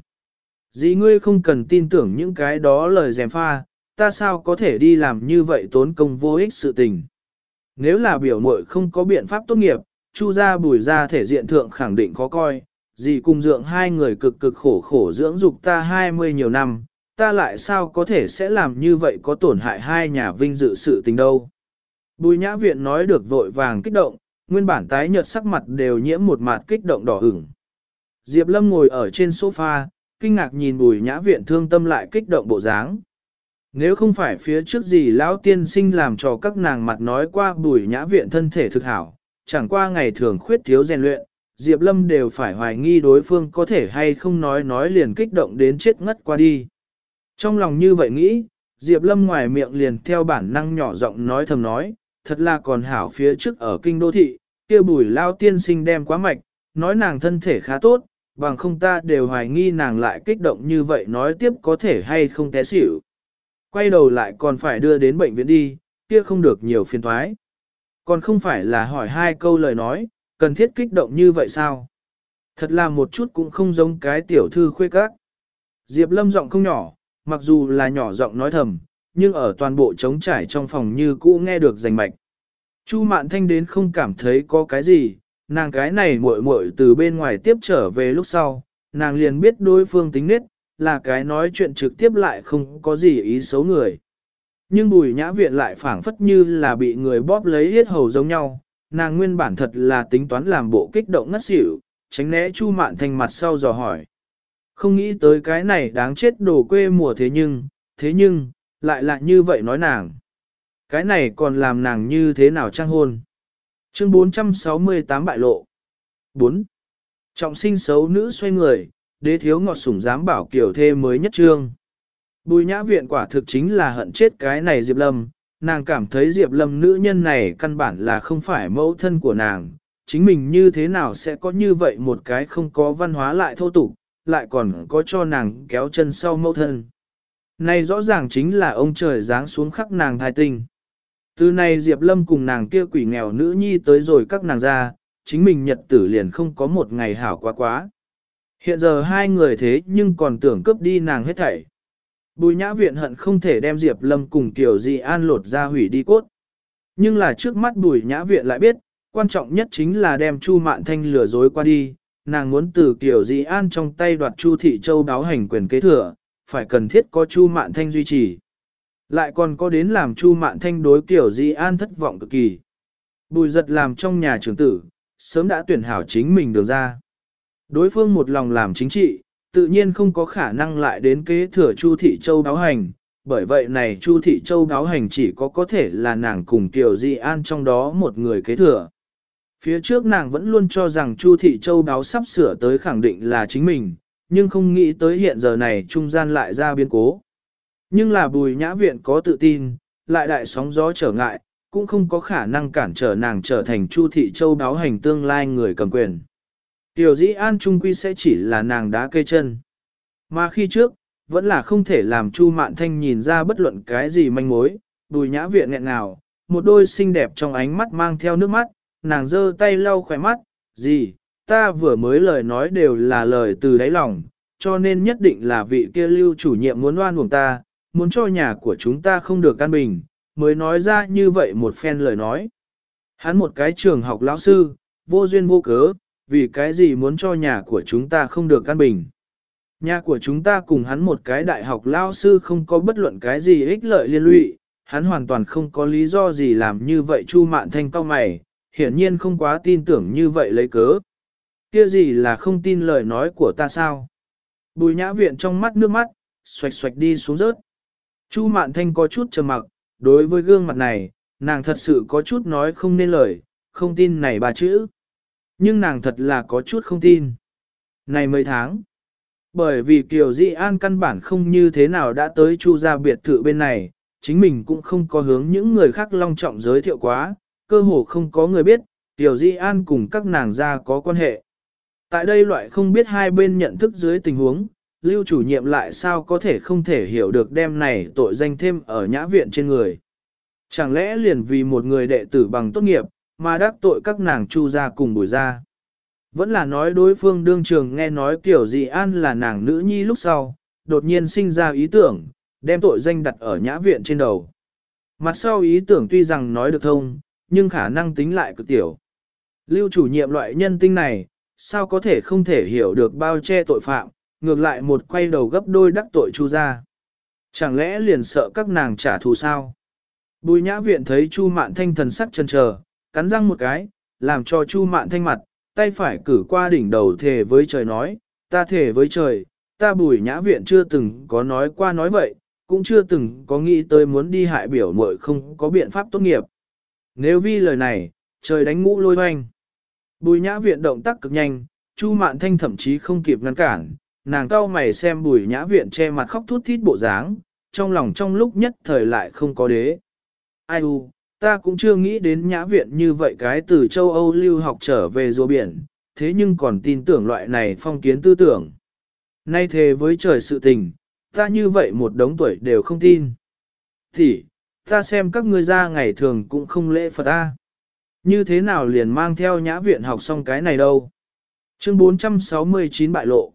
dì ngươi không cần tin tưởng những cái đó lời dèm pha, ta sao có thể đi làm như vậy tốn công vô ích sự tình. Nếu là biểu muội không có biện pháp tốt nghiệp, Chu gia Bùi gia thể diện thượng khẳng định khó coi, dì cùng dượng hai người cực cực khổ khổ dưỡng dục ta 20 nhiều năm, ta lại sao có thể sẽ làm như vậy có tổn hại hai nhà vinh dự sự tình đâu. Bùi Nhã Viện nói được vội vàng kích động, nguyên bản tái nhợt sắc mặt đều nhiễm một mặt kích động đỏ ửng. Diệp Lâm ngồi ở trên sofa, kinh ngạc nhìn Bùi Nhã Viện thương tâm lại kích động bộ dáng. Nếu không phải phía trước gì lão tiên sinh làm cho các nàng mặt nói qua Bùi Nhã Viện thân thể thực hảo, chẳng qua ngày thường khuyết thiếu rèn luyện, Diệp Lâm đều phải hoài nghi đối phương có thể hay không nói liền kích động đến chết ngất qua đi. Trong lòng như vậy nghĩ, Diệp Lâm ngoài miệng liền theo bản năng nhỏ giọng nói thầm nói, thật là còn hảo phía trước ở kinh đô thị, kia Bùi lao tiên sinh đem quá mạch, nói nàng thân thể khá tốt, bằng không ta đều hoài nghi nàng lại kích động như vậy nói tiếp có thể hay không té xỉu. Quay đầu lại còn phải đưa đến bệnh viện đi, kia không được nhiều phiền thoái. Còn không phải là hỏi hai câu lời nói, cần thiết kích động như vậy sao? Thật là một chút cũng không giống cái tiểu thư khuê các. Diệp Lâm giọng không nhỏ, mặc dù là nhỏ giọng nói thầm, nhưng ở toàn bộ trống trải trong phòng như cũ nghe được rành mạch. Chu Mạn Thanh đến không cảm thấy có cái gì, nàng cái này muội muội từ bên ngoài tiếp trở về lúc sau, nàng liền biết đối phương tính nết, là cái nói chuyện trực tiếp lại không có gì ý xấu người. Nhưng Bùi Nhã Viện lại phảng phất như là bị người bóp lấy hết hầu giống nhau, nàng nguyên bản thật là tính toán làm bộ kích động ngất xỉu, tránh né Chu Mạn Thanh mặt sau dò hỏi. Không nghĩ tới cái này đáng chết đồ quê mùa thế nhưng, lại là như vậy nói nàng. Cái này còn làm nàng như thế nào trang hôn. Chương 468 bại lộ. 4. Trọng sinh xấu nữ xoay người, đế thiếu ngọt sủng dám bảo kiểu thê mới nhất trương. Bùi Nhã Viện quả thực chính là hận chết cái này Diệp Lâm, nàng cảm thấy Diệp Lâm nữ nhân này căn bản là không phải mẫu thân của nàng, chính mình như thế nào sẽ có như vậy một cái không có văn hóa lại thô tục, lại còn có cho nàng kéo chân sau mẫu thân. Này rõ ràng chính là ông trời giáng xuống khắc nàng thai tinh. Từ này Diệp Lâm cùng nàng kia quỷ nghèo nữ nhi tới rồi các nàng ra, chính mình nhật tử liền không có một ngày hảo quá quá. Hiện giờ hai người thế nhưng còn tưởng cướp đi nàng hết thảy. Bùi Nhã Viện hận không thể đem Diệp Lâm cùng Kiều Dị An lột ra hủy đi cốt. Nhưng là trước mắt Bùi Nhã Viện lại biết, quan trọng nhất chính là đem Chu Mạn Thanh lừa dối qua đi, nàng muốn từ Kiều Dị An trong tay đoạt Chu Thị Châu đáo hành quyền kế thừa, phải cần thiết có Chu Mạn Thanh duy trì. Lại còn có đến làm Chu Mạn Thanh đối Kiều Dị An thất vọng cực kỳ. Bùi giật làm trong nhà trưởng tử, sớm đã tuyển hảo chính mình đường ra. Đối phương một lòng làm chính trị, tự nhiên không có khả năng lại đến kế thừa Chu Thị Châu đáo hành, bởi vậy này Chu Thị Châu đáo hành chỉ có thể là nàng cùng Kiều Dị An trong đó một người kế thừa. Phía trước nàng vẫn luôn cho rằng Chu Thị Châu đáo sắp sửa tới khẳng định là chính mình, nhưng không nghĩ tới hiện giờ này trung gian lại ra biến cố. Nhưng là Bùi Nhã Viện có tự tin, lại đại sóng gió trở ngại, cũng không có khả năng cản trở nàng trở thành Chu Thị Châu đáo hành tương lai người cầm quyền. Tiểu Dĩ An trung quy sẽ chỉ là nàng đá cây chân. Mà khi trước, vẫn là không thể làm Chu Mạn Thanh nhìn ra bất luận cái gì manh mối, Bùi Nhã Viện nghẹn ngào, một đôi xinh đẹp trong ánh mắt mang theo nước mắt, nàng giơ tay lau khỏe mắt, gì, ta vừa mới lời nói đều là lời từ đáy lòng, cho nên nhất định là vị kia Lưu chủ nhiệm muốn oan uổng ta, muốn cho nhà của chúng ta không được an bình, mới nói ra như vậy một phen lời nói. Hắn một cái trường học lão sư, vô duyên vô cớ, vì cái gì muốn cho nhà của chúng ta không được an bình. Nhà của chúng ta cùng hắn một cái đại học lão sư không có bất luận cái gì ích lợi liên lụy, hắn hoàn toàn không có lý do gì làm như vậy. Chu Mạn Thanh cau mày, hiển nhiên không quá tin tưởng như vậy lấy cớ. Kia gì là không tin lời nói của ta sao? Bùi Nhã Viện trong mắt nước mắt, xoạch xoạch đi xuống rớt. Chu Mạn Thanh có chút trầm mặc, đối với gương mặt này, nàng thật sự có chút nói không nên lời, không tin này ba chữ. Nhưng nàng thật là có chút không tin. Này mấy tháng, bởi vì Kiều Dị An căn bản không như thế nào đã tới Chu gia biệt thự bên này, chính mình cũng không có hướng những người khác long trọng giới thiệu quá, cơ hồ không có người biết, Kiều Dị An cùng các nàng gia có quan hệ. Tại đây loại không biết hai bên nhận thức dưới tình huống, Lưu chủ nhiệm lại sao có thể không thể hiểu được đem này tội danh thêm ở Nhã Viện trên người. Chẳng lẽ liền vì một người đệ tử bằng tốt nghiệp, mà đắc tội các nàng Chu gia cùng Bùi gia. Vẫn là nói đối phương đương trường nghe nói Kiều Dị An là nàng nữ nhi lúc sau, đột nhiên sinh ra ý tưởng, đem tội danh đặt ở Nhã Viện trên đầu. Mặt sau ý tưởng tuy rằng nói được thông, nhưng khả năng tính lại cực tiểu. Lưu chủ nhiệm loại nhân tinh này, sao có thể không thể hiểu được bao che tội phạm, ngược lại một quay đầu gấp đôi đắc tội Chu gia. Chẳng lẽ liền sợ các nàng trả thù sao? Bùi Nhã Viện thấy Chu Mạn Thanh thần sắc chần chờ, cắn răng một cái, làm cho Chu Mạn Thanh mặt, tay phải cử qua đỉnh đầu thề với trời nói, ta thề với trời, ta Bùi Nhã Viện chưa từng có nói qua nói vậy, cũng chưa từng có nghĩ tới muốn đi hại biểu muội không có biện pháp tốt nghiệp. Nếu vi lời này, trời đánh ngũ lôi hoanh. Bùi Nhã Viện động tác cực nhanh, Chu Mạn Thanh thậm chí không kịp ngăn cản, nàng cau mày xem Bùi Nhã Viện che mặt khóc thút thít bộ dáng, trong lòng trong lúc nhất thời lại không có đế. Ai u, ta cũng chưa nghĩ đến Nhã Viện như vậy cái từ châu Âu lưu học trở về rùa biển, thế nhưng còn tin tưởng loại này phong kiến tư tưởng. Nay thề với trời sự tình, ta như vậy một đống tuổi đều không tin. Thì, ta xem các ngươi ra ngày thường cũng không lễ Phật ta. Như thế nào liền mang theo nhã viện học xong cái này đâu. Chương 469 bại lộ.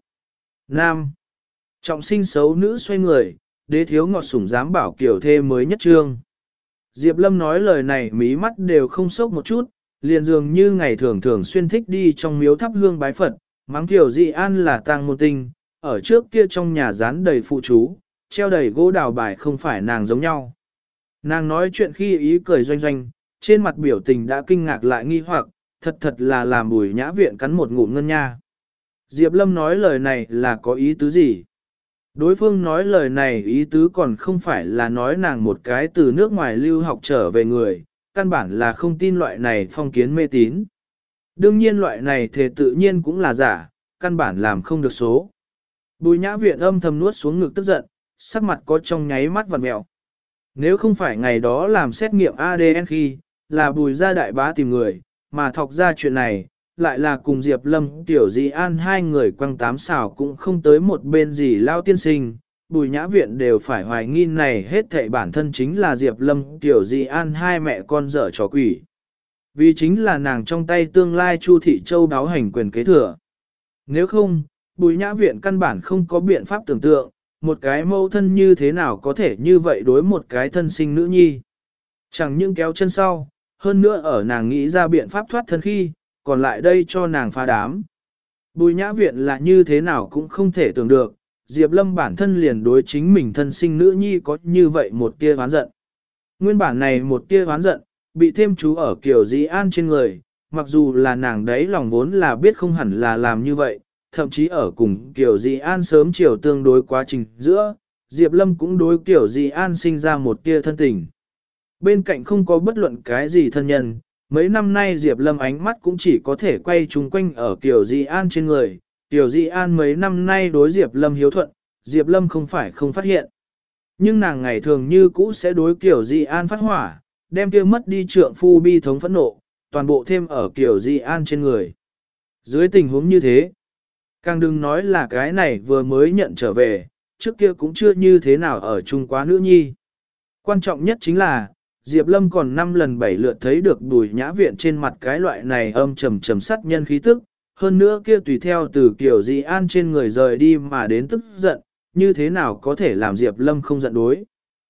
Nam. Trọng sinh xấu nữ xoay người, đế thiếu ngọt sủng dám bảo kiểu thê mới nhất trương. Diệp Lâm nói lời này mí mắt đều không sốc một chút, liền dường như ngày thường thường xuyên thích đi trong miếu thắp hương bái Phật, mắng kiểu dị an là tang môn tinh, ở trước kia trong nhà dán đầy phụ chú, treo đầy gỗ đào bài không phải nàng giống nhau. Nàng nói chuyện khi ý cười doanh doanh, trên mặt biểu tình đã kinh ngạc lại nghi hoặc, thật thật là làm Bùi Nhã Viện cắn một ngụm ngân nha. Diệp Lâm nói lời này là có ý tứ gì? Đối phương nói lời này ý tứ còn không phải là nói nàng một cái từ nước ngoài lưu học trở về người, căn bản là không tin loại này phong kiến mê tín. Đương nhiên loại này thì tự nhiên cũng là giả, căn bản làm không được số. Bùi Nhã Viện âm thầm nuốt xuống ngực tức giận, sắc mặt có trong nháy mắt vặn mẹo. Nếu không phải ngày đó làm xét nghiệm ADN khi, là Bùi gia đại bá tìm người, mà thọc ra chuyện này, lại là cùng Diệp Lâm tiểu dị an hai người quăng tám xào cũng không tới một bên gì lao tiên sinh, Bùi Nhã Viện đều phải hoài nghi này hết thảy bản thân chính là Diệp Lâm tiểu dị an hai mẹ con dở trò quỷ. Vì chính là nàng trong tay tương lai Chu Thị Châu đáo hành quyền kế thừa. Nếu không, Bùi Nhã Viện căn bản không có biện pháp tưởng tượng, một cái mâu thân như thế nào có thể như vậy đối một cái thân sinh nữ nhi. Chẳng những kéo chân sau, hơn nữa ở nàng nghĩ ra biện pháp thoát thân khi, còn lại đây cho nàng phá đám. Bùi Nhã Viện là như thế nào cũng không thể tưởng được, Diệp Lâm bản thân liền đối chính mình thân sinh nữ nhi có như vậy một tia oán giận. Nguyên bản này một tia oán giận, bị thêm chú ở kiểu dĩ an trên người, mặc dù là nàng đấy lòng vốn là biết không hẳn là làm như vậy, thậm chí ở cùng kiểu dĩ an sớm chiều tương đối quá trình giữa, Diệp Lâm cũng đối kiểu dĩ an sinh ra một tia thân tình. Bên cạnh không có bất luận cái gì thân nhân, mấy năm nay Diệp Lâm ánh mắt cũng chỉ có thể quay chung quanh ở Kiều Di An trên người. Kiều Di An mấy năm nay đối Diệp Lâm hiếu thuận, Diệp Lâm không phải không phát hiện. Nhưng nàng ngày thường như cũ sẽ đối Kiều Di An phát hỏa, đem kia mất đi trượng phu bi thống phẫn nộ, toàn bộ thêm ở Kiều Di An trên người. Dưới tình huống như thế, càng đừng nói là cái này vừa mới nhận trở về, trước kia cũng chưa như thế nào ở chung quá nữ nhi. Quan trọng nhất chính là, Diệp Lâm còn 5 lần 7 lượt thấy được Bùi Nhã Viện trên mặt cái loại này âm trầm trầm sát nhân khí tức, hơn nữa kia tùy theo từ kiểu Di An trên người rời đi mà đến tức giận, như thế nào có thể làm Diệp Lâm không giận đối.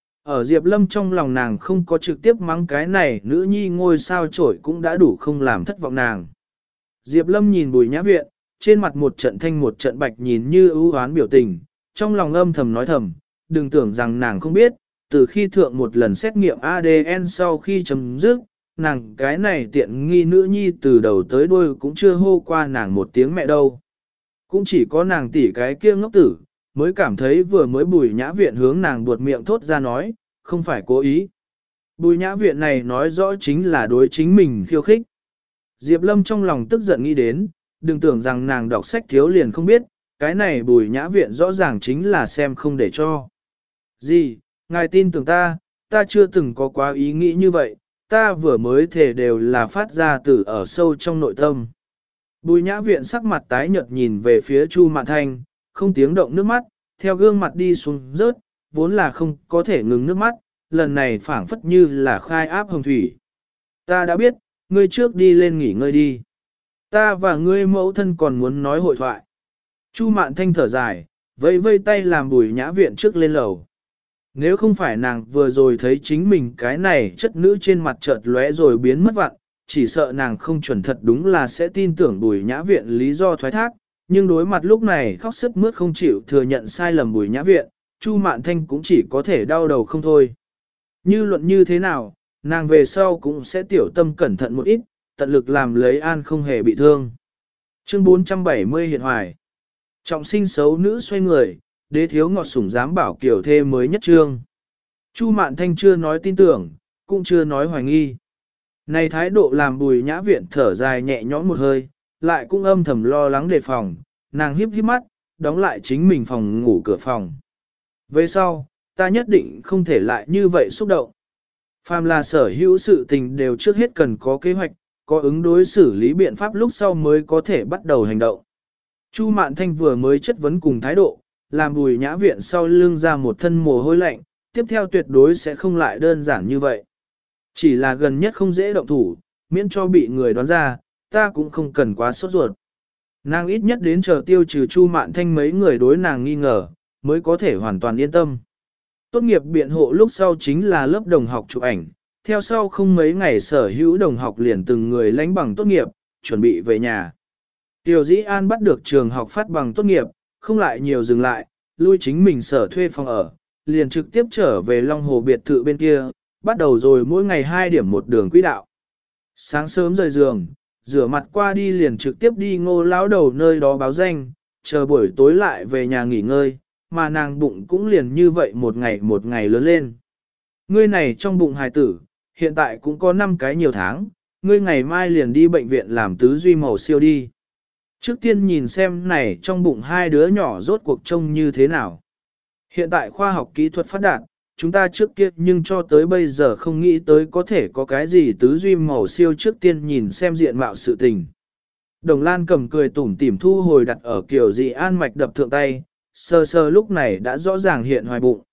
Ở Diệp Lâm trong lòng nàng không có trực tiếp mắng cái này nữ nhi ngôi sao trổi cũng đã đủ không làm thất vọng nàng. Diệp Lâm nhìn Bùi Nhã Viện, trên mặt một trận thanh một trận bạch nhìn như ưu hoán biểu tình, trong lòng âm thầm nói thầm, đừng tưởng rằng nàng không biết, từ khi thượng một lần xét nghiệm ADN sau khi chấm dứt, nàng cái này tiện nghi nữ nhi từ đầu tới đuôi cũng chưa hô qua nàng một tiếng mẹ đâu. Cũng chỉ có nàng tỷ cái kia ngốc tử, mới cảm thấy vừa mới Bùi Nhã Viện hướng nàng buột miệng thốt ra nói, không phải cố ý. Bùi Nhã Viện này nói rõ chính là đối chính mình khiêu khích. Diệp Lâm trong lòng tức giận nghĩ đến, đừng tưởng rằng nàng đọc sách thiếu liền không biết, cái này Bùi Nhã Viện rõ ràng chính là xem không để cho. Gì, ngài tin tưởng ta chưa từng có quá ý nghĩ như vậy, ta vừa mới thể đều là phát ra từ ở sâu trong nội tâm. Bùi Nhã Viện sắc mặt tái nhợt nhìn về phía Chu Mạn Thanh, không tiếng động nước mắt, theo gương mặt đi xuống rớt, vốn là không có thể ngừng nước mắt, lần này phảng phất như là khai áp hồng thủy. Ta đã biết, ngươi trước đi lên nghỉ ngơi đi. Ta và ngươi mẫu thân còn muốn nói hội thoại. Chu Mạn Thanh thở dài, vẫy vây tay làm Bùi Nhã Viện trước lên lầu. Nếu không phải nàng vừa rồi thấy chính mình cái này chất nữ trên mặt chợt lóe rồi biến mất vặn, chỉ sợ nàng không chuẩn thật đúng là sẽ tin tưởng Bùi Nhã Viện lý do thoái thác, nhưng đối mặt lúc này khóc sướt mướt không chịu thừa nhận sai lầm Bùi Nhã Viện, Chu Mạn Thanh cũng chỉ có thể đau đầu không thôi. Như luận như thế nào, nàng về sau cũng sẽ tiểu tâm cẩn thận một ít, tận lực làm lấy an không hề bị thương. Chương 470 hiện hoài. Trọng sinh xấu nữ xoay người, đế thiếu ngọt sủng dám bảo kiểu thê mới nhất trương. Chu Mạn Thanh chưa nói tin tưởng, cũng chưa nói hoài nghi. Này thái độ làm Bùi Nhã Viện thở dài nhẹ nhõm một hơi, lại cũng âm thầm lo lắng đề phòng, nàng híp híp mắt, đóng lại chính mình phòng ngủ cửa phòng. Về sau, ta nhất định không thể lại như vậy xúc động. Phàm là sở hữu sự tình đều trước hết cần có kế hoạch, có ứng đối xử lý biện pháp lúc sau mới có thể bắt đầu hành động. Chu Mạn Thanh vừa mới chất vấn cùng thái độ, làm Bùi Nhã Viện sau lưng ra một thân mồ hôi lạnh, tiếp theo tuyệt đối sẽ không lại đơn giản như vậy. Chỉ là gần nhất không dễ động thủ, miễn cho bị người đoán ra, ta cũng không cần quá sốt ruột. Nàng ít nhất đến chờ tiêu trừ Chu Mạn Thanh mấy người đối nàng nghi ngờ, mới có thể hoàn toàn yên tâm. Tốt nghiệp biện hộ lúc sau chính là lớp đồng học chụp ảnh, theo sau không mấy ngày sở hữu đồng học liền từng người lãnh bằng tốt nghiệp, chuẩn bị về nhà. Tiểu Dĩ An bắt được trường học phát bằng tốt nghiệp, không lại nhiều dừng lại, lui chính mình sở thuê phòng ở, liền trực tiếp trở về Long Hồ biệt thự bên kia, bắt đầu rồi mỗi ngày 2 điểm một đường quỹ đạo. Sáng sớm rời giường, rửa mặt qua đi liền trực tiếp đi Ngô lão đầu nơi đó báo danh, chờ buổi tối lại về nhà nghỉ ngơi, mà nàng bụng cũng liền như vậy một ngày lớn lên. Ngươi này trong bụng hài tử, hiện tại cũng có 5 cái nhiều tháng, ngươi ngày mai liền đi bệnh viện làm tứ duy màu siêu đi. Trước tiên nhìn xem này trong bụng 2 đứa nhỏ rốt cuộc trông như thế nào. Hiện tại khoa học kỹ thuật phát đạt, chúng ta trước kia nhưng cho tới bây giờ không nghĩ tới có thể có cái gì tứ duy màu siêu, trước tiên nhìn xem diện mạo sự tình. Đồng Lan cầm cười tủm tỉm thu hồi đặt ở Kiều Dĩ An mạch đập thượng tay, sơ sơ lúc này đã rõ ràng hiện hoài bụng.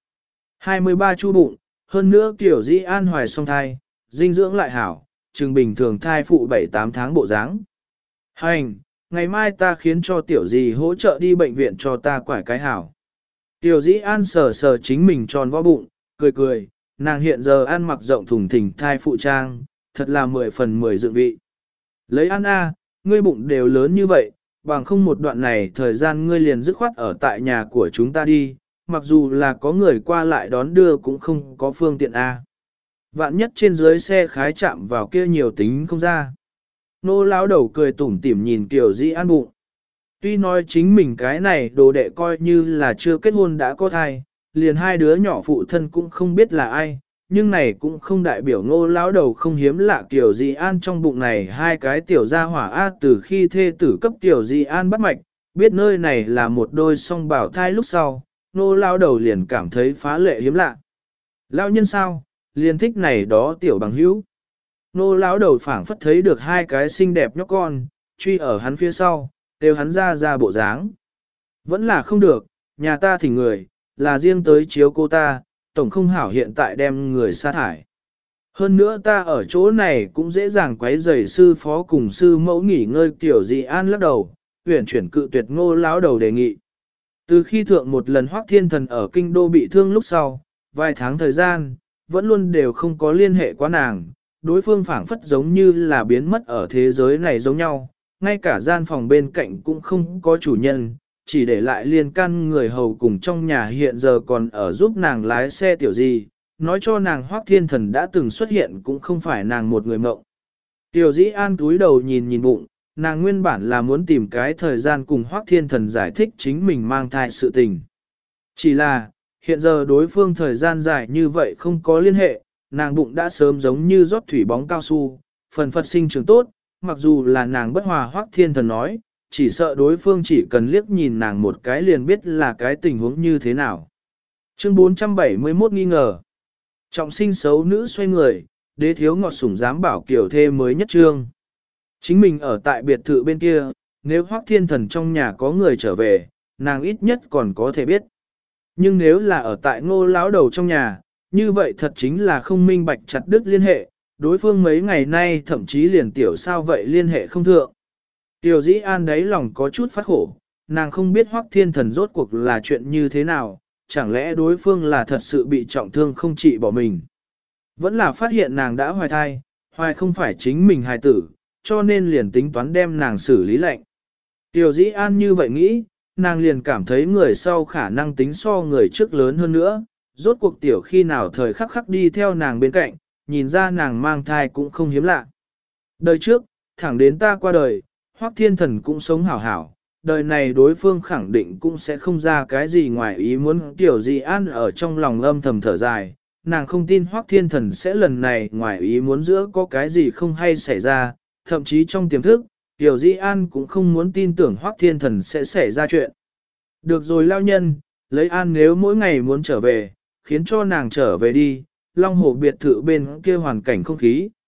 23 chu bụng, hơn nữa Kiều Dĩ An hoài song thai, dinh dưỡng lại hảo, trừng bình thường thai phụ 7-8 tháng bộ dáng. Hành, ngày mai ta khiến cho tiểu dì hỗ trợ đi bệnh viện cho ta quải cái hảo. Tiểu Dĩ An sờ sờ chính mình tròn vo bụng, cười cười, nàng hiện giờ ăn mặc rộng thùng thình thai phụ trang, thật là 10 phần 10 dự vị. Lấy An A, ngươi bụng đều lớn như vậy, bằng không một đoạn này thời gian ngươi liền dứt khoát ở tại nhà của chúng ta đi, mặc dù là có người qua lại đón đưa cũng không có phương tiện A. Vạn nhất trên dưới xe khái chạm vào kia nhiều tính không ra. Nô lão đầu cười tủm tỉm nhìn Tiểu Dĩ An bụng. Tuy nói chính mình cái này đồ đệ coi như là chưa kết hôn đã có thai, liền 2 đứa nhỏ phụ thân cũng không biết là ai, nhưng này cũng không đại biểu Ngô lão đầu không hiếm lạ Tiểu Dĩ An trong bụng này 2 cái tiểu gia hỏa A. Từ khi thê tử cấp Tiểu Dĩ An bắt mạch, biết nơi này là một đôi song bảo thai lúc sau, Ngô lão đầu liền cảm thấy phá lệ hiếm lạ. Lão nhân sao, liền thích này đó tiểu bằng hữu. Ngô lão đầu phảng phất thấy được 2 cái xinh đẹp nhóc con, truy ở hắn phía sau, đều hắn ra bộ dáng. Vẫn là không được, nhà ta thỉnh người, là riêng tới chiếu cô ta, tổng không hảo hiện tại đem người sa thải. Hơn nữa ta ở chỗ này cũng dễ dàng quấy rầy sư phó cùng sư mẫu nghỉ ngơi. Tiểu Dĩ An lắc đầu, huyển chuyển cự tuyệt Ngô lão đầu đề nghị. Từ khi thượng một lần Hoắc Thiên Thần ở kinh đô bị thương lúc sau, vài tháng thời gian, vẫn luôn đều không có liên hệ qua nàng, đối phương phảng phất giống như là biến mất ở thế giới này giống nhau, ngay cả gian phòng bên cạnh cũng không có chủ nhân, chỉ để lại liên can người hầu cùng trong nhà hiện giờ còn ở giúp nàng lái xe tiểu gì, nói cho nàng Hoắc Thiên Thần đã từng xuất hiện cũng không phải nàng một người mộng. Tiểu Dĩ An túi đầu nhìn bụng, nàng nguyên bản là muốn tìm cái thời gian cùng Hoắc Thiên Thần giải thích chính mình mang thai sự tình. Chỉ là, hiện giờ đối phương thời gian dài như vậy không có liên hệ, nàng bụng đã sớm giống như rót thủy bóng cao su, phần phật sinh trưởng tốt, mặc dù là nàng bất hòa Hoắc Thiên Thần nói, chỉ sợ đối phương chỉ cần liếc nhìn nàng một cái liền biết là cái tình huống như thế nào. Chương 471 nghi ngờ. Trọng sinh xấu nữ xoay người, đế thiếu ngọt sủng dám bảo kiểu thê mới nhất trương. Chính mình ở tại biệt thự bên kia, nếu Hoắc Thiên Thần trong nhà có người trở về, nàng ít nhất còn có thể biết. Nhưng nếu là ở tại Ngô lão đầu trong nhà, như vậy thật chính là không minh bạch chặt đứt liên hệ, đối phương mấy ngày nay thậm chí liền tiểu sao vậy liên hệ không thượng. Tiểu Dĩ An đấy lòng có chút phát khổ, nàng không biết Hoắc Thiên Thần rốt cuộc là chuyện như thế nào, chẳng lẽ đối phương là thật sự bị trọng thương không trị bỏ mình. Vẫn là phát hiện nàng đã hoài thai, hoài không phải chính mình hài tử, cho nên liền tính toán đem nàng xử lý lệnh. Tiểu Dĩ An như vậy nghĩ, nàng liền cảm thấy người sau khả năng tính so người trước lớn hơn nữa, rốt cuộc tiểu khi nào thời khắc khắc đi theo nàng bên cạnh, nhìn ra nàng mang thai cũng không hiếm lạ. Đời trước, thẳng đến ta qua đời, Hoắc Thiên Thần cũng sống hảo hảo, đời này đối phương khẳng định cũng sẽ không ra cái gì ngoài ý muốn. Tiểu Dĩ An ở trong lòng âm thầm thở dài, nàng không tin Hoắc Thiên Thần sẽ lần này ngoài ý muốn giữa có cái gì không hay xảy ra, thậm chí trong tiềm thức, Tiểu Dĩ An cũng không muốn tin tưởng Hoắc Thiên Thần sẽ xảy ra chuyện. Được rồi lao nhân, lấy An nếu mỗi ngày muốn trở về, khiến cho nàng trở về đi, Long Hồ biệt thự bên kia hoàn cảnh không khí,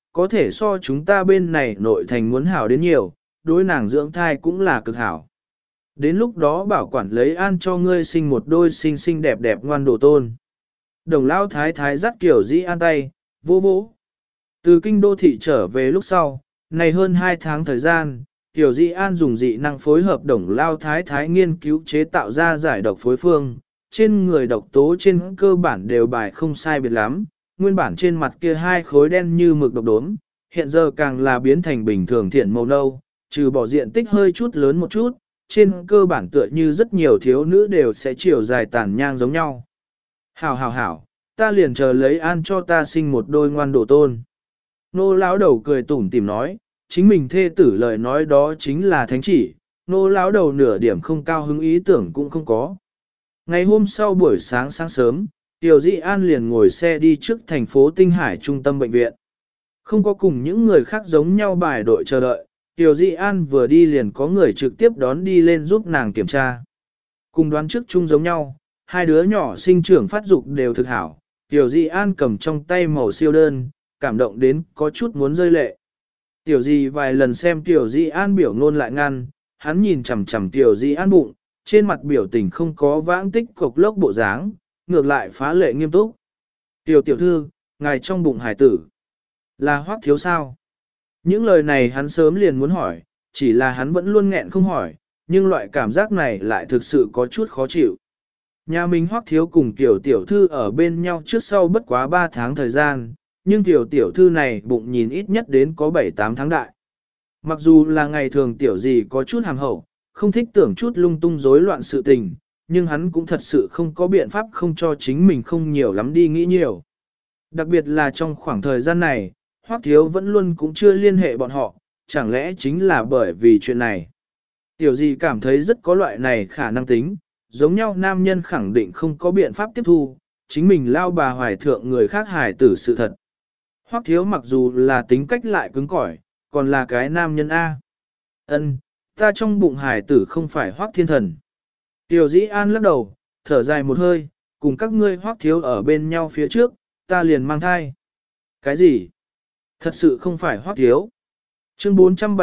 có thể so chúng ta bên này nội thành muốn hảo đến nhiều, đối nàng dưỡng thai cũng là cực hảo. Đến lúc đó bảo quản lấy an cho ngươi sinh một đôi xinh xinh đẹp đẹp ngoan đồ tôn. Đồng lao thái thái dắt kiểu dĩ an tay, vô vỗ. Từ kinh đô thị trở về lúc sau, này hơn 2 tháng thời gian, Tiểu Di An dùng dị năng phối hợp đồng lao thái thái nghiên cứu chế tạo ra giải độc phối phương, trên người độc tố trên cơ bản đều bài không sai biệt lắm, nguyên bản trên mặt kia 2 khối đen như mực độc đốm, hiện giờ càng là biến thành bình thường thiện màu nâu, trừ bỏ diện tích hơi chút lớn một chút, trên cơ bản tựa như rất nhiều thiếu nữ đều sẽ chiều dài tàn nhang giống nhau. Hảo hảo hảo, ta liền chờ lấy an cho ta sinh một đôi ngoan đồ tôn. Nô lão đầu cười tủm tỉm nói, chính mình thê tử lời nói đó chính là thánh chỉ, nô lão đầu nửa điểm không cao hứng ý tưởng cũng không có. Ngày hôm sau buổi sáng sáng sớm, Tiểu Di An liền ngồi xe đi trước thành phố Tinh Hải trung tâm bệnh viện. Không có cùng những người khác giống nhau bài đội chờ đợi, Tiểu Di An vừa đi liền có người trực tiếp đón đi lên giúp nàng kiểm tra. Cùng đoán trước chung giống nhau, hai đứa nhỏ sinh trưởng phát dục đều thực hảo. Tiểu Di An cầm trong tay màu siêu đơn, cảm động đến có chút muốn rơi lệ. Tiểu Di vài lần xem Tiểu Di An biểu ngôn lại ngăn, hắn nhìn chằm chằm Tiểu Di An bụng, trên mặt biểu tình không có vãng tích cục lốc bộ dáng, ngược lại phá lệ nghiêm túc. Tiểu tiểu thư, ngài trong bụng hải tử, là Hoắc Thiếu sao? Những lời này hắn sớm liền muốn hỏi, chỉ là hắn vẫn luôn nghẹn không hỏi, nhưng loại cảm giác này lại thực sự có chút khó chịu. Nhà mình Hoắc Thiếu cùng Tiểu tiểu thư ở bên nhau trước sau bất quá 3 tháng thời gian, nhưng Tiểu tiểu thư này bụng nhìn ít nhất đến có 7-8 tháng đại. Mặc dù là ngày thường Tiểu gì có chút hàm hậu, không thích tưởng chút lung tung rối loạn sự tình, nhưng hắn cũng thật sự không có biện pháp không cho chính mình không nhiều lắm đi nghĩ nhiều. Đặc biệt là trong khoảng thời gian này, Hoắc Thiếu vẫn luôn cũng chưa liên hệ bọn họ, chẳng lẽ chính là bởi vì chuyện này. Tiểu gì cảm thấy rất có loại này khả năng tính, giống nhau nam nhân khẳng định không có biện pháp tiếp thu, chính mình lao bà hoài thượng người khác hài tử sự thật. Hoắc Thiếu mặc dù là tính cách lại cứng cỏi, còn là cái nam nhân A. Ân, ta trong bụng hài tử không phải Hoắc Thiên Thần. Tiểu Dĩ An lắc đầu, thở dài một hơi, cùng các ngươi Hoắc Thiếu ở bên nhau phía trước, ta liền mang thai. Cái gì? Thật sự không phải Hoắc Thiếu. Chương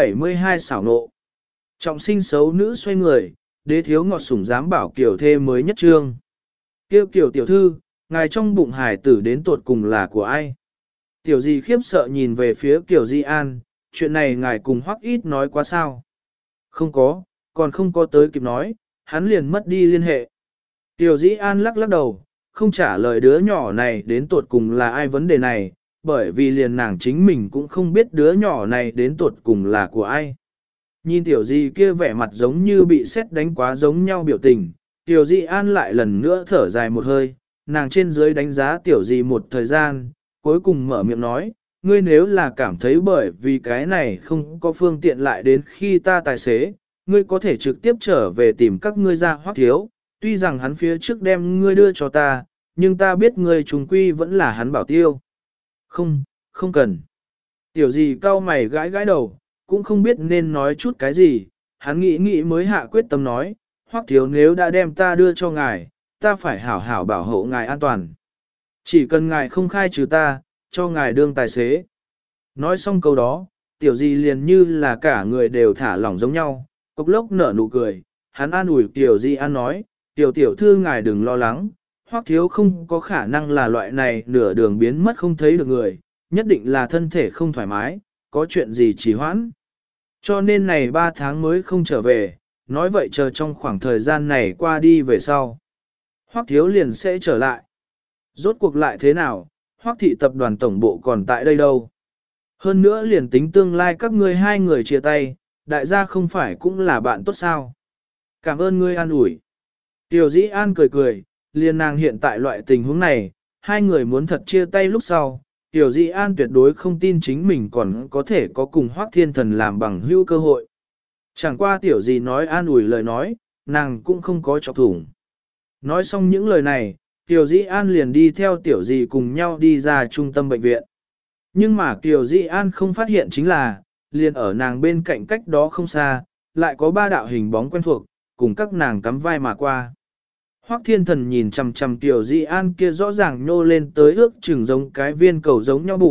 472 xảo nộ. Trọng sinh xấu nữ xoay người, đế thiếu ngọt sủng dám bảo kiểu thê mới nhất trương. Kêu kiểu tiểu thư, ngài trong bụng hải tử đến tuột cùng là của ai? Tiểu gì khiếp sợ nhìn về phía Kiều Di An, chuyện này ngài cùng Hoắc ít nói quá sao? Không có, còn không có tới kịp nói, hắn liền mất đi liên hệ. Tiểu Di An lắc lắc đầu, không trả lời đứa nhỏ này đến tuột cùng là ai vấn đề này, bởi vì liền nàng chính mình cũng không biết đứa nhỏ này đến tuột cùng là của ai. Nhìn tiểu Di kia vẻ mặt giống như bị sét đánh quá giống nhau biểu tình, tiểu Di An lại lần nữa thở dài một hơi, nàng trên dưới đánh giá tiểu Di một thời gian, cuối cùng mở miệng nói, ngươi nếu là cảm thấy bởi vì cái này không có phương tiện lại đến khi ta tài xế, ngươi có thể trực tiếp trở về tìm các ngươi ra Hoắc Thiếu, tuy rằng hắn phía trước đem ngươi đưa cho ta, nhưng ta biết ngươi trùng quy vẫn là hắn bảo tiêu. Không, không cần. Tiểu gì cau mày gãi gãi đầu, cũng không biết nên nói chút cái gì, hắn nghĩ nghĩ mới hạ quyết tâm nói, Hoắc Thiếu nếu đã đem ta đưa cho ngài, ta phải hảo hảo bảo hộ ngài an toàn. Chỉ cần ngài không khai trừ ta, cho ngài đương tài xế. Nói xong câu đó, tiểu gì liền như là cả người đều thả lỏng giống nhau, cốc lốc nở nụ cười, hắn an ủi tiểu di an nói, tiểu tiểu thư ngài đừng lo lắng, Hoắc Thiếu không có khả năng là loại này nửa đường biến mất không thấy được người, nhất định là thân thể không thoải mái, có chuyện gì trì hoãn. Cho nên này 3 tháng mới không trở về, nói vậy chờ trong khoảng thời gian này qua đi về sau. Hoắc Thiếu liền sẽ trở lại. Rốt cuộc lại thế nào, Hoắc thị tập đoàn tổng bộ còn tại đây đâu. Hơn nữa liền tính tương lai các ngươi hai người chia tay, đại gia không phải cũng là bạn tốt sao. Cảm ơn ngươi an ủi. Tiểu Dĩ An cười cười, liền nàng hiện tại loại tình huống này, hai người muốn thật chia tay lúc sau, Tiểu Dĩ An tuyệt đối không tin chính mình còn có thể có cùng Hoắc Thiên Thần làm bằng hữu cơ hội. Chẳng qua Tiểu Dĩ nói an ủi lời nói, nàng cũng không có chọc thủng. Nói xong những lời này, Tiểu Dĩ An liền đi theo Tiểu Dĩ cùng nhau đi ra trung tâm bệnh viện. Nhưng mà Tiểu Dĩ An không phát hiện chính là, liền ở nàng bên cạnh cách đó không xa, lại có 3 đạo hình bóng quen thuộc, cùng các nàng cắm vai mà qua. Hoắc Thiên Thần nhìn chằm chằm Tiểu Dĩ An kia rõ ràng nhô lên tới ước chừng giống cái viên cầu giống nhau bụng,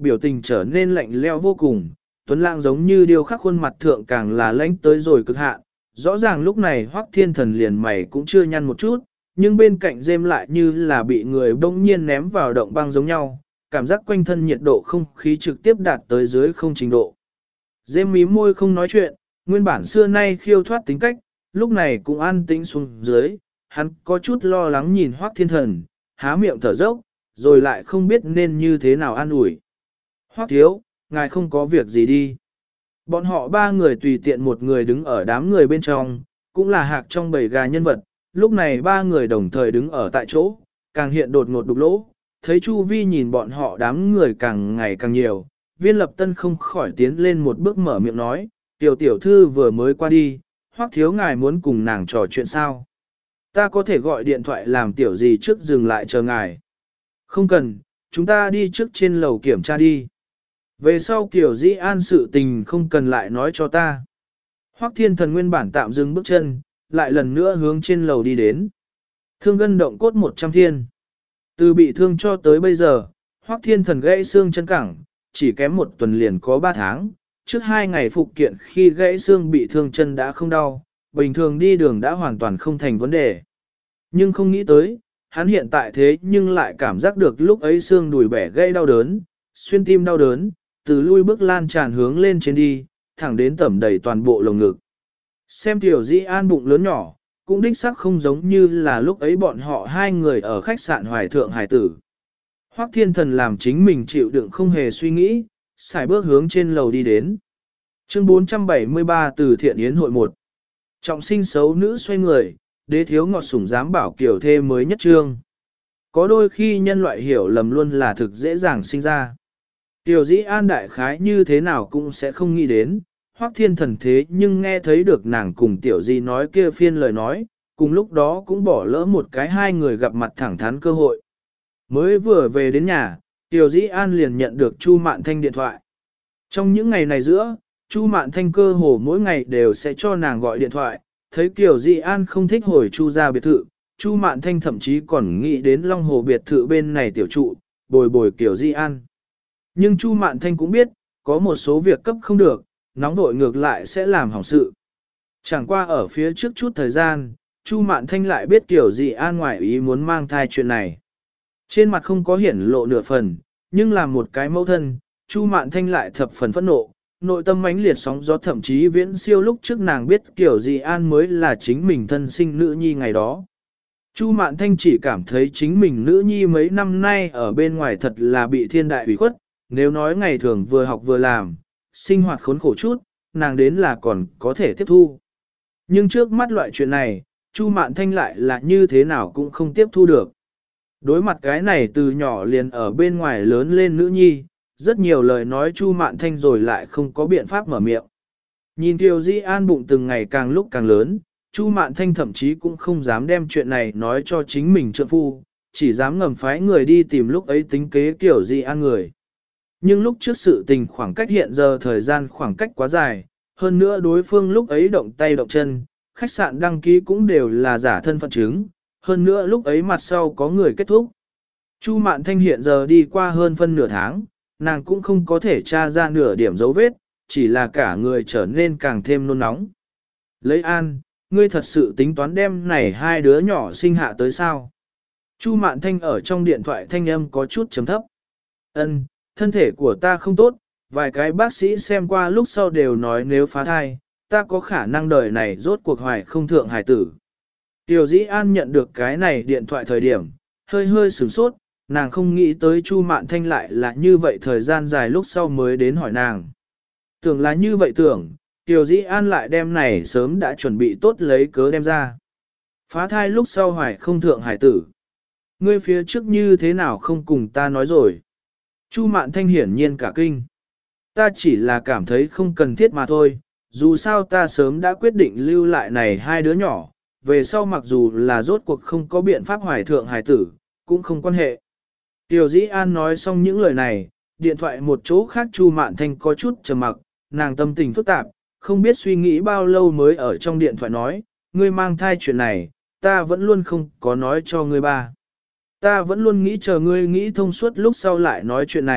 biểu tình trở nên lạnh lẽo vô cùng, Tuấn Lãng giống như điêu khắc khuôn mặt thượng càng là lãnh tới rồi cực hạn. Rõ ràng lúc này Hoắc Thiên Thần liền mày cũng chưa nhăn một chút, nhưng bên cạnh dêm lại như là bị người bỗng nhiên ném vào động băng giống nhau, cảm giác quanh thân nhiệt độ không khí trực tiếp đạt tới dưới không trình độ. Dêm mím môi không nói chuyện, nguyên bản xưa nay khiêu thoát tính cách, lúc này cũng an tĩnh xuống dưới, hắn có chút lo lắng nhìn Hoắc Thiên Thần, há miệng thở dốc, rồi lại không biết nên như thế nào an ủi. Hoắc thiếu, ngài không có việc gì đi. Bọn họ ba người tùy tiện một người đứng ở đám người bên trong, cũng là hạc trong bầy gà nhân vật, lúc này ba người đồng thời đứng ở tại chỗ, càng hiện đột ngột đục lỗ, thấy Chu Vi nhìn bọn họ đám người càng ngày càng nhiều, Viên Lập Tân không khỏi tiến lên một bước mở miệng nói, tiểu tiểu thư vừa mới qua đi, Hoắc thiếu ngài muốn cùng nàng trò chuyện sao? Ta có thể gọi điện thoại làm tiểu gì trước dừng lại chờ ngài. Không cần, chúng ta đi trước trên lầu kiểm tra đi. Về sau kiểu dĩ an sự tình không cần lại nói cho ta. Hoắc Thiên Thần nguyên bản tạm dừng bước chân, lại lần nữa hướng trên lầu đi đến. Thương gân động cốt 100 thiên. Từ bị thương cho tới bây giờ, Hoắc Thiên Thần gãy xương chân cẳng, chỉ kém một tuần liền có 3 tháng. Trước 2 ngày phục kiện khi gãy xương bị thương chân đã không đau, bình thường đi đường đã hoàn toàn không thành vấn đề. Nhưng không nghĩ tới, hắn hiện tại thế nhưng lại cảm giác được lúc ấy xương đùi bẻ gãy đau đớn, xuyên tim đau đớn, từ lui bước lan tràn hướng lên trên đi, thẳng đến tẩm đầy toàn bộ lồng ngực. Xem tiểu dĩ an bụng lớn nhỏ, cũng đích xác không giống như là lúc ấy bọn họ hai người ở khách sạn Hoài Thượng Hải Tử. Hoắc Thiên Thần làm chính mình chịu đựng không hề suy nghĩ, xài bước hướng trên lầu đi đến. Chương 473 từ Thiện Yến hội 1. Trọng sinh xấu nữ xoay người, đế thiếu ngọt sủng dám bảo kiểu thê mới nhất trương. Có đôi khi nhân loại hiểu lầm luôn là thực dễ dàng sinh ra. Tiểu dĩ an đại khái như thế nào cũng sẽ không nghĩ đến, Hoắc Thiên Thần thế nhưng nghe thấy được nàng cùng tiểu di nói kia phiên lời nói, cùng lúc đó cũng bỏ lỡ một cái hai người gặp mặt thẳng thắn cơ hội. Mới vừa về đến nhà, tiểu dĩ an liền nhận được Chu Mạn Thanh điện thoại. Trong những ngày này giữa, Chu Mạn Thanh cơ hồ mỗi ngày đều sẽ cho nàng gọi điện thoại, thấy tiểu dĩ an không thích hồi Chu ra biệt thự, Chu Mạn Thanh thậm chí còn nghĩ đến Long Hồ biệt thự bên này tiểu trụ, bồi bồi tiểu dĩ an. Nhưng Chu Mạn Thanh cũng biết, có một số việc cấp không được, nóng vội ngược lại sẽ làm hỏng sự. Chẳng qua ở phía trước chút thời gian, Chu Mạn Thanh lại biết kiểu gì an ngoại ý muốn mang thai chuyện này. Trên mặt không có hiển lộ nửa phần, nhưng làm một cái mẫu thân, Chu Mạn Thanh lại thập phần phẫn nộ, nội tâm mãnh liệt sóng gió thậm chí viễn siêu lúc trước nàng biết kiểu gì an mới là chính mình thân sinh nữ nhi ngày đó. Chu Mạn Thanh chỉ cảm thấy chính mình nữ nhi mấy năm nay ở bên ngoài thật là bị thiên đại ủy khuất, nếu nói ngày thường vừa học vừa làm, sinh hoạt khốn khổ chút, nàng đến là còn có thể tiếp thu. Nhưng trước mắt loại chuyện này, Chu Mạn Thanh lại là như thế nào cũng không tiếp thu được. Đối mặt cái này từ nhỏ liền ở bên ngoài lớn lên nữ nhi, rất nhiều lời nói Chu Mạn Thanh rồi lại không có biện pháp mở miệng. Nhìn Kiều Di An bụng từng ngày càng lúc càng lớn, Chu Mạn Thanh thậm chí cũng không dám đem chuyện này nói cho chính mình trượng phu, chỉ dám ngầm phái người đi tìm lúc ấy tính kế Kiều Di An người. Nhưng lúc trước sự tình khoảng cách hiện giờ thời gian khoảng cách quá dài, hơn nữa đối phương lúc ấy động tay động chân, khách sạn đăng ký cũng đều là giả thân phận chứng, hơn nữa lúc ấy mặt sau có người kết thúc. Chu Mạn Thanh hiện giờ đi qua hơn phân nửa tháng, nàng cũng không có thể tra ra nửa điểm dấu vết, chỉ là cả người trở nên càng thêm nôn nóng. Lấy an, ngươi thật sự tính toán đem này hai đứa nhỏ sinh hạ tới sao? Chu Mạn Thanh ở trong điện thoại thanh âm có chút chấm thấp. Ân, thân thể của ta không tốt, vài cái bác sĩ xem qua lúc sau đều nói nếu phá thai, ta có khả năng đời này rốt cuộc hoài không thượng hài tử. Tiểu Dĩ An nhận được cái này điện thoại thời điểm, hơi hơi sửng sốt, nàng không nghĩ tới Chu Mạn Thanh lại là như vậy thời gian dài lúc sau mới đến hỏi nàng. Tưởng là như vậy tưởng, Tiểu Dĩ An lại đem này sớm đã chuẩn bị tốt lấy cớ đem ra. Phá thai lúc sau hoài không thượng hải tử. Ngươi phía trước như thế nào không cùng ta nói rồi. Chu Mạn Thanh hiển nhiên cả kinh. Ta chỉ là cảm thấy không cần thiết mà thôi, dù sao ta sớm đã quyết định lưu lại này hai đứa nhỏ, về sau mặc dù là rốt cuộc không có biện pháp hoài thượng hài tử, cũng không quan hệ. Tiểu Dĩ An nói xong những lời này, điện thoại một chỗ khác Chu Mạn Thanh có chút trầm mặc, nàng tâm tình phức tạp, không biết suy nghĩ bao lâu mới ở trong điện thoại nói, ngươi mang thai chuyện này, ta vẫn luôn không có nói cho ngươi ba. Ta vẫn luôn nghĩ chờ ngươi nghĩ thông suốt lúc sau lại nói chuyện này,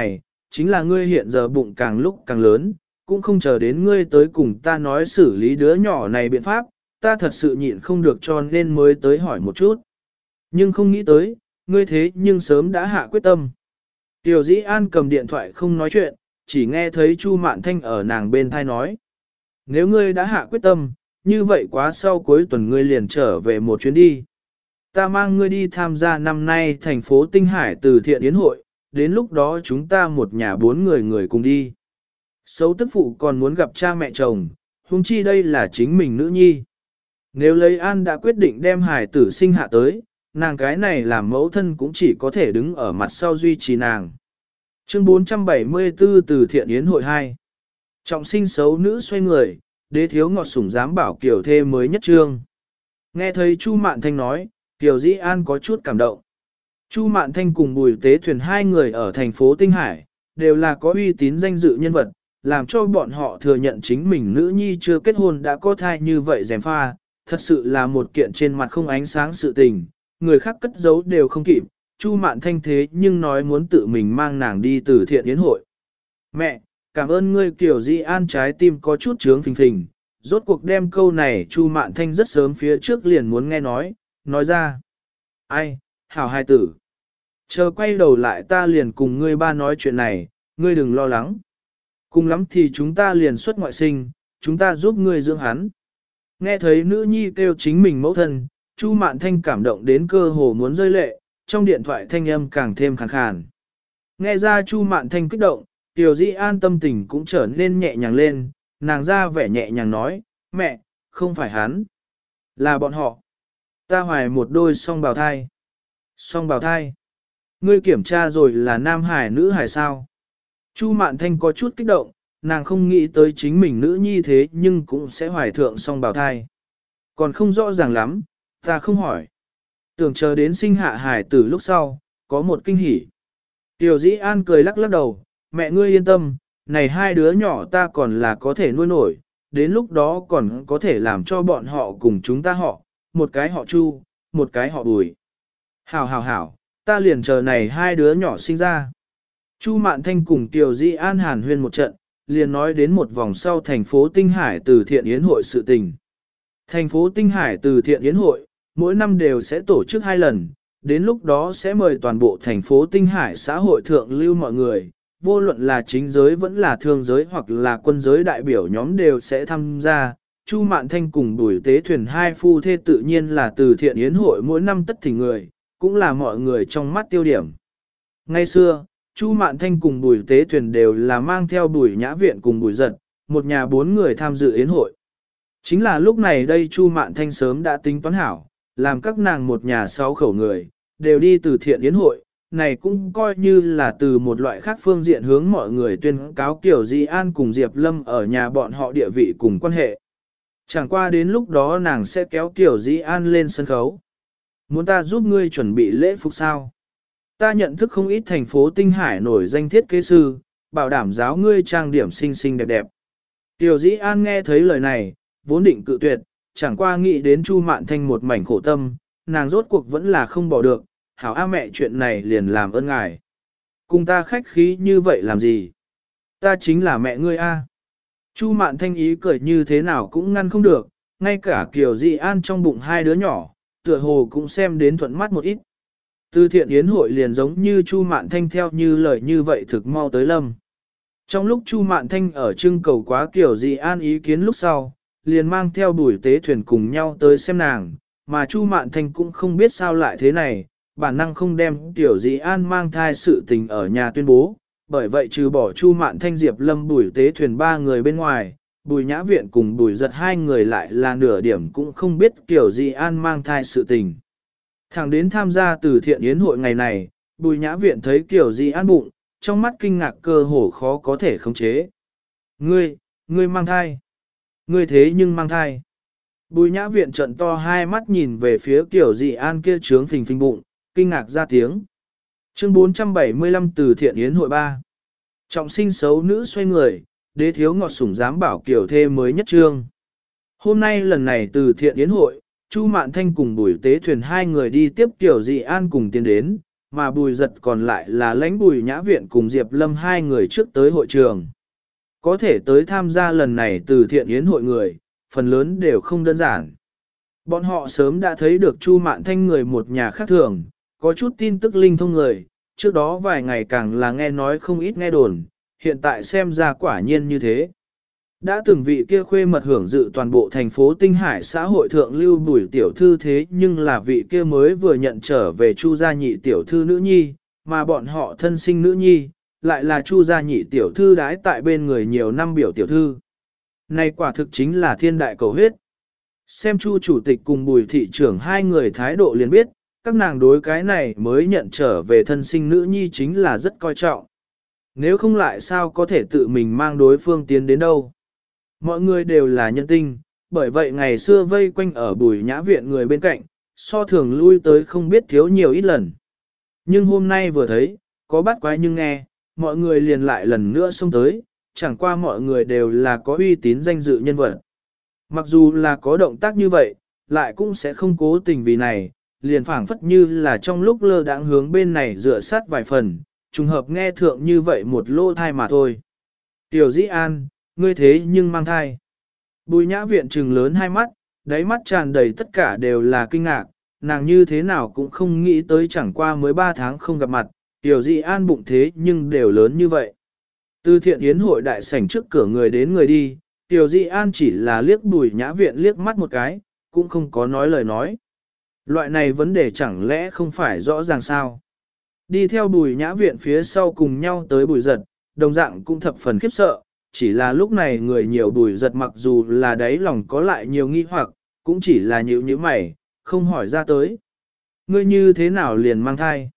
chính là ngươi hiện giờ bụng càng lúc càng lớn, cũng không chờ đến ngươi tới cùng ta nói xử lý đứa nhỏ này biện pháp, ta thật sự nhịn không được cho nên mới tới hỏi một chút. Nhưng không nghĩ tới, ngươi thế nhưng sớm đã hạ quyết tâm. Tiểu Dĩ An cầm điện thoại không nói chuyện, chỉ nghe thấy Chu Mạn Thanh ở nàng bên thai nói. Nếu ngươi đã hạ quyết tâm, như vậy quá sau cuối tuần ngươi liền trở về một chuyến đi. Ta mang ngươi đi tham gia năm nay thành phố Tinh Hải từ thiện yến hội, đến lúc đó chúng ta một nhà 4 người cùng đi. Xấu tức phụ còn muốn gặp cha mẹ chồng, huống chi đây là chính mình nữ nhi. Nếu lấy An đã quyết định đem hải tử sinh hạ tới, nàng cái này làm mẫu thân cũng chỉ có thể đứng ở mặt sau duy trì nàng. Chương 474 từ thiện yến hội 2. Trọng sinh xấu nữ xoay người, đế thiếu ngọt sủng dám bảo kiểu thê mới nhất trương. Nghe thấy Chu Mạn Thanh nói, Kiều Dĩ An có chút cảm động. Chu Mạn Thanh cùng Bùi Tế Thuyền hai người ở thành phố Tinh Hải, đều là có uy tín danh dự nhân vật, làm cho bọn họ thừa nhận chính mình nữ nhi chưa kết hôn đã có thai như vậy dèm pha, thật sự là một kiện trên mặt không ánh sáng sự tình, người khác cất giấu đều không kịp, Chu Mạn Thanh thế nhưng nói muốn tự mình mang nàng đi từ thiện yến hội. Mẹ, cảm ơn ngươi Kiều Dĩ An trái tim có chút chướng phình phình, rốt cuộc đem câu này Chu Mạn Thanh rất sớm phía trước liền muốn nghe nói ra. Ai, hảo hai tử. Chờ quay đầu lại ta liền cùng ngươi ba nói chuyện này, ngươi đừng lo lắng. Cùng lắm thì chúng ta liền xuất ngoại sinh, chúng ta giúp ngươi dưỡng hắn. Nghe thấy nữ nhi kêu chính mình mẫu thân, Chu Mạn Thanh cảm động đến cơ hồ muốn rơi lệ, trong điện thoại thanh âm càng thêm khàn khàn. Nghe ra Chu Mạn Thanh kích động, Tiểu Dĩ An tâm tình cũng trở nên nhẹ nhàng lên, nàng ra vẻ nhẹ nhàng nói, mẹ, không phải hắn, là bọn họ. Ta hoài một đôi song bào thai. Song bào thai. Ngươi kiểm tra rồi là nam hải nữ hải sao? Chu Mạn Thanh có chút kích động, nàng không nghĩ tới chính mình nữ nhi thế nhưng cũng sẽ hoài thượng song bào thai. Còn không rõ ràng lắm, ta không hỏi. Tưởng chờ đến sinh hạ hải tử lúc sau, có một kinh hỉ. Tiểu Dĩ An cười lắc lắc đầu, mẹ ngươi yên tâm, này hai đứa nhỏ ta còn là có thể nuôi nổi, đến lúc đó còn có thể làm cho bọn họ cùng chúng ta họ, một cái họ Chu, một cái họ Bùi. Hảo, ta liền chờ này hai đứa nhỏ sinh ra. Chu Mạn Thanh cùng Tiểu Dĩ An hàn huyên một trận, liền nói đến một vòng sau thành phố Tinh Hải từ thiện yến hội sự tình. Thành phố Tinh Hải từ thiện yến hội, mỗi năm đều sẽ tổ chức 2 lần, đến lúc đó sẽ mời toàn bộ thành phố Tinh Hải xã hội thượng lưu mọi người, vô luận là chính giới vẫn là thương giới hoặc là quân giới đại biểu nhóm đều sẽ tham gia. Chu Mạn Thanh cùng Bùi Tế Thuyền hai phu thê tự nhiên là từ thiện yến hội mỗi năm tất thỉnh người, cũng là mọi người trong mắt tiêu điểm. Ngay xưa, Chu Mạn Thanh cùng Bùi Tế Thuyền đều là mang theo Bùi Nhã Viện cùng Bùi Giật, một nhà 4 người tham dự yến hội. Chính là lúc này đây Chu Mạn Thanh sớm đã tính toán hảo, làm các nàng một nhà 6 khẩu người, đều đi từ thiện yến hội, này cũng coi như là từ một loại khác phương diện hướng mọi người tuyên cáo Kiều Dĩ An cùng Diệp Lâm ở nhà bọn họ địa vị cùng quan hệ. Chẳng qua đến lúc đó nàng sẽ kéo Kiều Dĩ An lên sân khấu. Muốn ta giúp ngươi chuẩn bị lễ phục sao? Ta nhận thức không ít thành phố Tinh Hải nổi danh thiết kế sư, bảo đảm giáo ngươi trang điểm xinh xinh đẹp đẹp. Kiều Dĩ An nghe thấy lời này, vốn định cự tuyệt, chẳng qua nghĩ đến Chu Mạn Thanh một mảnh khổ tâm, nàng rốt cuộc vẫn là không bỏ được, hảo a mẹ chuyện này liền làm ơn ngài. Cùng ta khách khí như vậy làm gì? Ta chính là mẹ ngươi a. Chu Mạn Thanh ý cười như thế nào cũng ngăn không được, ngay cả Kiều Dĩ An trong bụng hai đứa nhỏ, tựa hồ cũng xem đến thuận mắt một ít. Từ thiện yến hội liền giống như Chu Mạn Thanh theo như lời như vậy thực mau tới lâm. Trong lúc Chu Mạn Thanh ở trưng cầu quá Kiều Dĩ An ý kiến lúc sau, liền mang theo Bùi Tế Thuyền cùng nhau tới xem nàng, mà Chu Mạn Thanh cũng không biết sao lại thế này, bản năng không đem Kiều Dĩ An mang thai sự tình ở nhà tuyên bố, bởi vậy trừ bỏ Chu Mạn Thanh, Diệp Lâm, Bùi Tế Thuyền 3 người bên ngoài, Bùi Nhã Viện cùng Bùi Giật 2 người lại là nửa điểm cũng không biết Kiều Dĩ An mang thai sự tình. Thẳng đến tham gia từ thiện yến hội ngày này, Bùi Nhã Viện thấy Kiều Dĩ An bụng, trong mắt kinh ngạc cơ hồ khó có thể khống chế. Ngươi mang thai. Ngươi thế nhưng mang thai. Bùi Nhã Viện trợn to hai mắt nhìn về phía Kiều Dĩ An kia trướng phình phình bụng, kinh ngạc ra tiếng. Chương 475 từ thiện yến hội 3. Trọng sinh xấu nữ xoay người, đế thiếu ngọt sủng dám bảo Kiều thê mới nhất trương. Hôm nay lần này từ thiện yến hội, Chu Mạn Thanh cùng Bùi Tế Thuyền hai người đi tiếp Kiều Dĩ An cùng tiến đến, mà Bùi Giật còn lại là lãnh Bùi Nhã Viện cùng Diệp Lâm hai người trước tới hội trường. Có thể tới tham gia lần này từ thiện yến hội người, phần lớn đều không đơn giản. Bọn họ sớm đã thấy được Chu Mạn Thanh người một nhà khác thường, có chút tin tức linh thông người, trước đó vài ngày càng là nghe nói không ít nghe đồn, hiện tại xem ra quả nhiên như thế. Đã từng vị kia khuê mật hưởng dự toàn bộ thành phố Tinh Hải xã hội thượng lưu Bùi tiểu thư thế nhưng là vị kia mới vừa nhận trở về Chu gia nhị tiểu thư nữ nhi, mà bọn họ thân sinh nữ nhi, lại là Chu gia nhị tiểu thư đãi tại bên người nhiều năm biểu tiểu thư. Này quả thực chính là thiên đại cầu huyết. Xem Chu chủ tịch cùng Bùi thị trưởng hai người thái độ liền biết, các nàng đối cái này mới nhận trở về thân sinh nữ nhi chính là rất coi trọng. Nếu không lại sao có thể tự mình mang đối phương tiến đến đâu. Mọi người đều là nhân tinh, bởi vậy ngày xưa vây quanh ở Bùi Nhã Viện người bên cạnh, so thường lui tới không biết thiếu nhiều ít lần. Nhưng hôm nay vừa thấy, có bắt quái nhưng nghe, mọi người liền lại lần nữa xông tới, chẳng qua mọi người đều là có uy tín danh dự nhân vật. Mặc dù là có động tác như vậy, lại cũng sẽ không cố tình vì này, liền phảng phất như là trong lúc lơ đãng hướng bên này dựa sát vài phần, trùng hợp nghe thượng như vậy một lô thai mà thôi. Tiểu Dĩ An, ngươi thế nhưng mang thai. Bùi Nhã Viện trừng lớn hai mắt, đáy mắt tràn đầy tất cả đều là kinh ngạc, nàng như thế nào cũng không nghĩ tới chẳng qua mới 3 tháng không gặp mặt, Tiểu Dĩ An bụng thế nhưng đều lớn như vậy. Từ thiện yến hội đại sảnh trước cửa người đến người đi, Tiểu Dĩ An chỉ là liếc Bùi Nhã Viện liếc mắt một cái, cũng không có nói lời nói. Loại này vấn đề chẳng lẽ không phải rõ ràng sao? Đi theo Bùi Nhã Viện phía sau cùng nhau tới Bùi Giật, đồng dạng cũng thập phần khiếp sợ, chỉ là lúc này người nhiều Bùi Giật mặc dù là đáy lòng có lại nhiều nghi hoặc, cũng chỉ là nhíu nhíu mày, không hỏi ra tới. Ngươi như thế nào liền mang thai?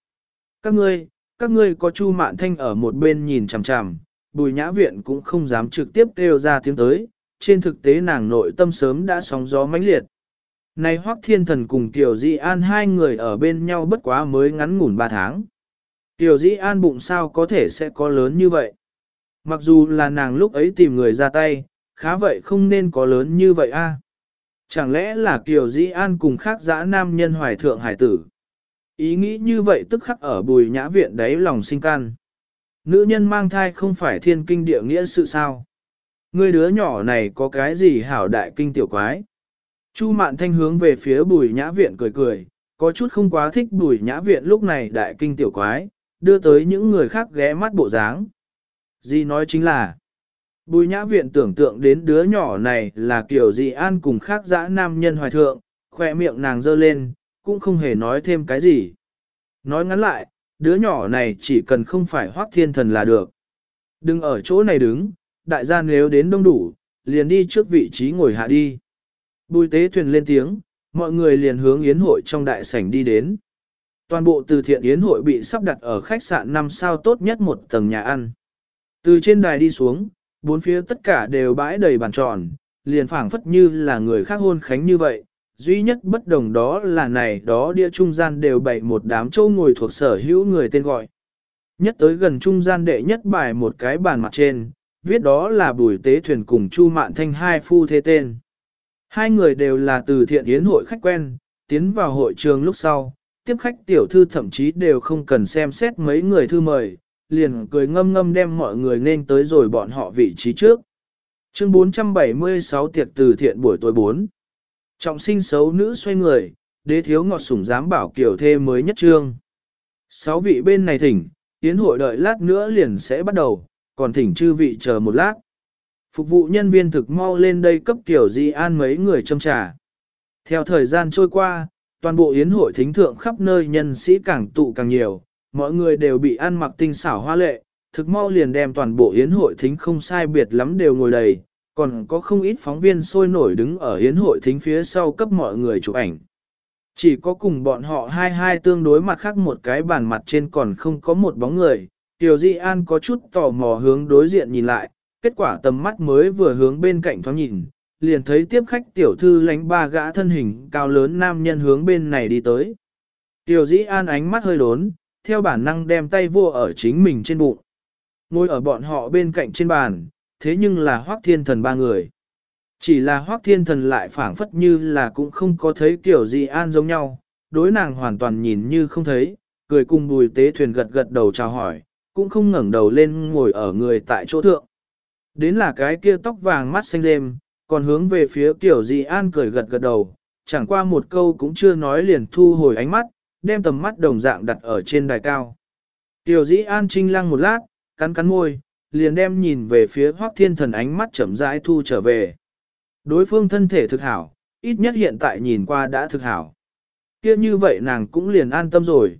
Các ngươi có Chu Mạn Thanh ở một bên nhìn chằm chằm, Bùi Nhã Viện cũng không dám trực tiếp kêu ra tiếng tới, trên thực tế nàng nội tâm sớm đã sóng gió mãnh liệt. Này Hoắc Thiên Thần cùng Tiểu Dĩ An hai người ở bên nhau bất quá mới ngắn ngủn 3 tháng. Tiểu Dĩ An bụng sao có thể sẽ có lớn như vậy? Mặc dù là nàng lúc ấy tìm người ra tay, khá vậy không nên có lớn như vậy a. Chẳng lẽ là Tiểu Dĩ An cùng khác dã nam nhân hoài thượng hải tử? Ý nghĩ như vậy tức khắc ở Bùi Nhã Viện đáy lòng sinh can. Nữ nhân mang thai không phải thiên kinh địa nghĩa sự sao? Ngươi đứa nhỏ này có cái gì hảo đại kinh tiểu quái? Chu Mạn Thanh hướng về phía Bùi Nhã Viện cười cười, có chút không quá thích Bùi Nhã Viện lúc này đại kinh tiểu quái, đưa tới những người khác ghé mắt bộ dáng. Di nói chính là, Bùi Nhã Viện tưởng tượng đến đứa nhỏ này là kiểu Dĩ An cùng khác dã nam nhân hoài thượng, khỏe miệng nàng giơ lên, cũng không hề nói thêm cái gì. Nói ngắn lại, đứa nhỏ này chỉ cần không phải Hoắc Thiên Thần là được. Đừng ở chỗ này đứng, đại gia nếu đến đông đủ, liền đi trước vị trí ngồi hạ đi. Bùi Tế Thuyền lên tiếng, mọi người liền hướng yến hội trong đại sảnh đi đến. Toàn bộ từ thiện yến hội bị sắp đặt ở khách sạn 5 sao tốt nhất một tầng nhà ăn. Từ trên đài đi xuống, bốn phía tất cả đều bãi đầy bàn tròn, liền phảng phất như là người khác hôn khánh như vậy. Duy nhất bất đồng đó là này đó đĩa trung gian đều bày một đám châu ngồi thuộc sở hữu người tên gọi. Nhất tới gần trung gian đệ nhất bài một cái bàn mặt trên, viết đó là Bùi Tế Thuyền cùng Chu Mạn Thanh hai phu thê tên. Hai người đều là từ thiện yến hội khách quen, tiến vào hội trường lúc sau, tiếp khách tiểu thư thậm chí đều không cần xem xét mấy người thư mời, liền cười ngâm ngâm đem mọi người nên tới rồi bọn họ vị trí trước. Chương 476 tiệc từ thiện buổi tối 4. Trọng sinh xấu nữ xoay người, đế thiếu ngọt sủng dám bảo kiểu thê mới nhất trương. 6 vị bên này thỉnh, yến hội đợi lát nữa liền sẽ bắt đầu, còn thỉnh chư vị chờ một lát. Phục vụ nhân viên thực mau lên đây cấp Tiểu Dĩ An mấy người châm trà. Theo thời gian trôi qua, toàn bộ yến hội thính thượng khắp nơi nhân sĩ càng tụ càng nhiều, mọi người đều bị ăn mặc tinh xảo hoa lệ, thực mau liền đem toàn bộ yến hội thính không sai biệt lắm đều ngồi đầy, còn có không ít phóng viên sôi nổi đứng ở yến hội thính phía sau cấp mọi người chụp ảnh. Chỉ có cùng bọn họ hai tương đối mặt khác một cái bàn mặt trên còn không có một bóng người, Tiểu Dĩ An có chút tò mò hướng đối diện nhìn lại, kết quả tầm mắt mới vừa hướng bên cạnh thoáng nhìn, liền thấy tiếp khách tiểu thư lánh 3 gã thân hình cao lớn nam nhân hướng bên này đi tới. Tiểu Dĩ An ánh mắt hơi đốn, theo bản năng đem tay vô ở chính mình trên bụng. Ngồi ở bọn họ bên cạnh trên bàn, thế nhưng là Hoắc Thiên Thần 3 người. Chỉ là Hoắc Thiên Thần lại phảng phất như là cũng không có thấy Tiểu Dĩ An giống nhau, đối nàng hoàn toàn nhìn như không thấy, cười cùng Bùi Tế Thuyền gật gật đầu chào hỏi, cũng không ngẩng đầu lên ngồi ở người tại chỗ thượng. Đến là cái kia tóc vàng mắt xanh rêm, còn hướng về phía Kiều Dị An cười gật gật đầu, chẳng qua một câu cũng chưa nói liền thu hồi ánh mắt, đem tầm mắt đồng dạng đặt ở trên đài cao. Kiều Dĩ An trinh lăng một lát, cắn cắn môi, liền đem nhìn về phía Hoắc Thiên Thần ánh mắt chậm rãi thu trở về. Đối phương thân thể thực hảo, ít nhất hiện tại nhìn qua đã thực hảo. Kia như vậy nàng cũng liền an tâm rồi.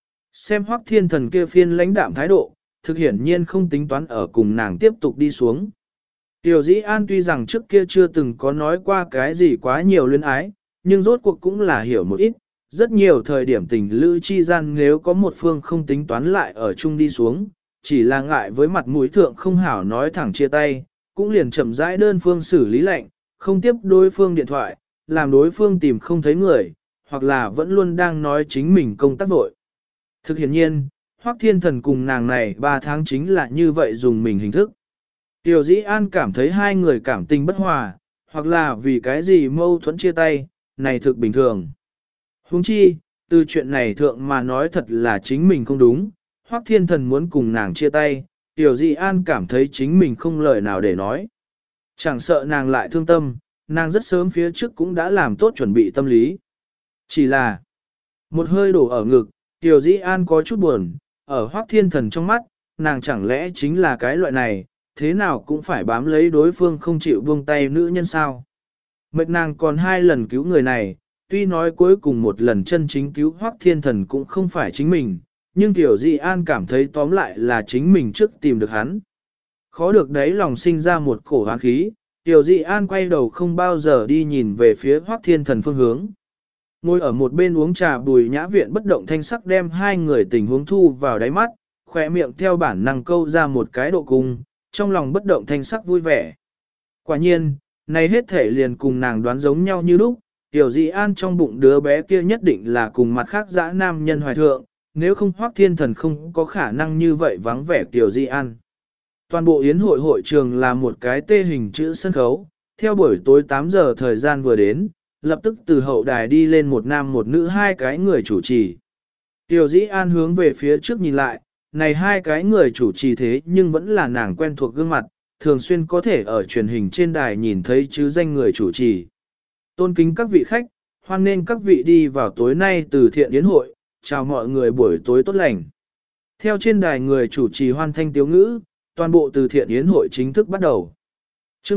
Xem Hoắc Thiên Thần kia phiên lãnh đạm thái độ, thực hiển nhiên không tính toán ở cùng nàng tiếp tục đi xuống. Tiểu Dĩ An tuy rằng trước kia chưa từng có nói qua cái gì quá nhiều luyến ái, nhưng rốt cuộc cũng là hiểu một ít, rất nhiều thời điểm tình lữ chi gian nếu có một phương không tính toán lại ở chung đi xuống, chỉ là ngại với mặt mũi thượng không hảo nói thẳng chia tay, cũng liền chậm rãi đơn phương xử lý lệnh, không tiếp đối phương điện thoại, làm đối phương tìm không thấy người, hoặc là vẫn luôn đang nói chính mình công tác vội. Thực hiện nhiên, Hoắc Thiên Thần cùng nàng này 3 tháng chính là như vậy dùng mình hình thức. Tiểu Dĩ An cảm thấy hai người cảm tình bất hòa, hoặc là vì cái gì mâu thuẫn chia tay, này thực bình thường. Huống chi, từ chuyện này thượng mà nói thật là chính mình không đúng, Hoắc Thiên Thần muốn cùng nàng chia tay, Tiểu Dĩ An cảm thấy chính mình không lời nào để nói. Chẳng sợ nàng lại thương tâm, nàng rất sớm phía trước cũng đã làm tốt chuẩn bị tâm lý. Chỉ là, một hơi đổ ở ngực, Tiểu Dĩ An có chút buồn, ở Hoắc Thiên Thần trong mắt, nàng chẳng lẽ chính là cái loại này, thế nào cũng phải bám lấy đối phương không chịu buông tay nữ nhân sao. Mệt nàng còn 2 lần cứu người này, tuy nói cuối cùng một lần chân chính cứu Hoắc Thiên Thần cũng không phải chính mình, nhưng Tiểu Dĩ An cảm thấy tóm lại là chính mình trước tìm được hắn. Khó được đấy lòng sinh ra một cổ hoán khí, Tiểu Dĩ An quay đầu không bao giờ đi nhìn về phía Hoắc Thiên Thần phương hướng. Ngồi ở một bên uống trà Bùi Nhã Viện bất động thanh sắc đem hai người tình huống thu vào đáy mắt, khỏe miệng theo bản năng câu ra một cái độ cung, trong lòng bất động thanh sắc vui vẻ. Quả nhiên, này hết thể liền cùng nàng đoán giống nhau như lúc, Tiểu Dĩ An trong bụng đứa bé kia nhất định là cùng mặt khác dã nam nhân hoài thượng, nếu không Hoắc Thiên Thần không có khả năng như vậy vắng vẻ Tiểu Dĩ An. Toàn bộ yến hội hội trường là một cái tê hình chữ sân khấu, theo buổi tối 8 giờ thời gian vừa đến, lập tức từ hậu đài đi lên một nam một nữ 2 cái người chủ trì. Tiểu Dĩ An hướng về phía trước nhìn lại, này 2 cái người chủ trì thế nhưng vẫn là nàng quen thuộc gương mặt, thường xuyên có thể ở truyền hình trên đài nhìn thấy chứ danh người chủ trì. Tôn kính các vị khách, hoan nghênh các vị đi vào tối nay từ thiện yến hội, chào mọi người buổi tối tốt lành. Theo trên đài người chủ trì hoan thanh tiếu ngữ, toàn bộ từ thiện yến hội chính thức bắt đầu. Chương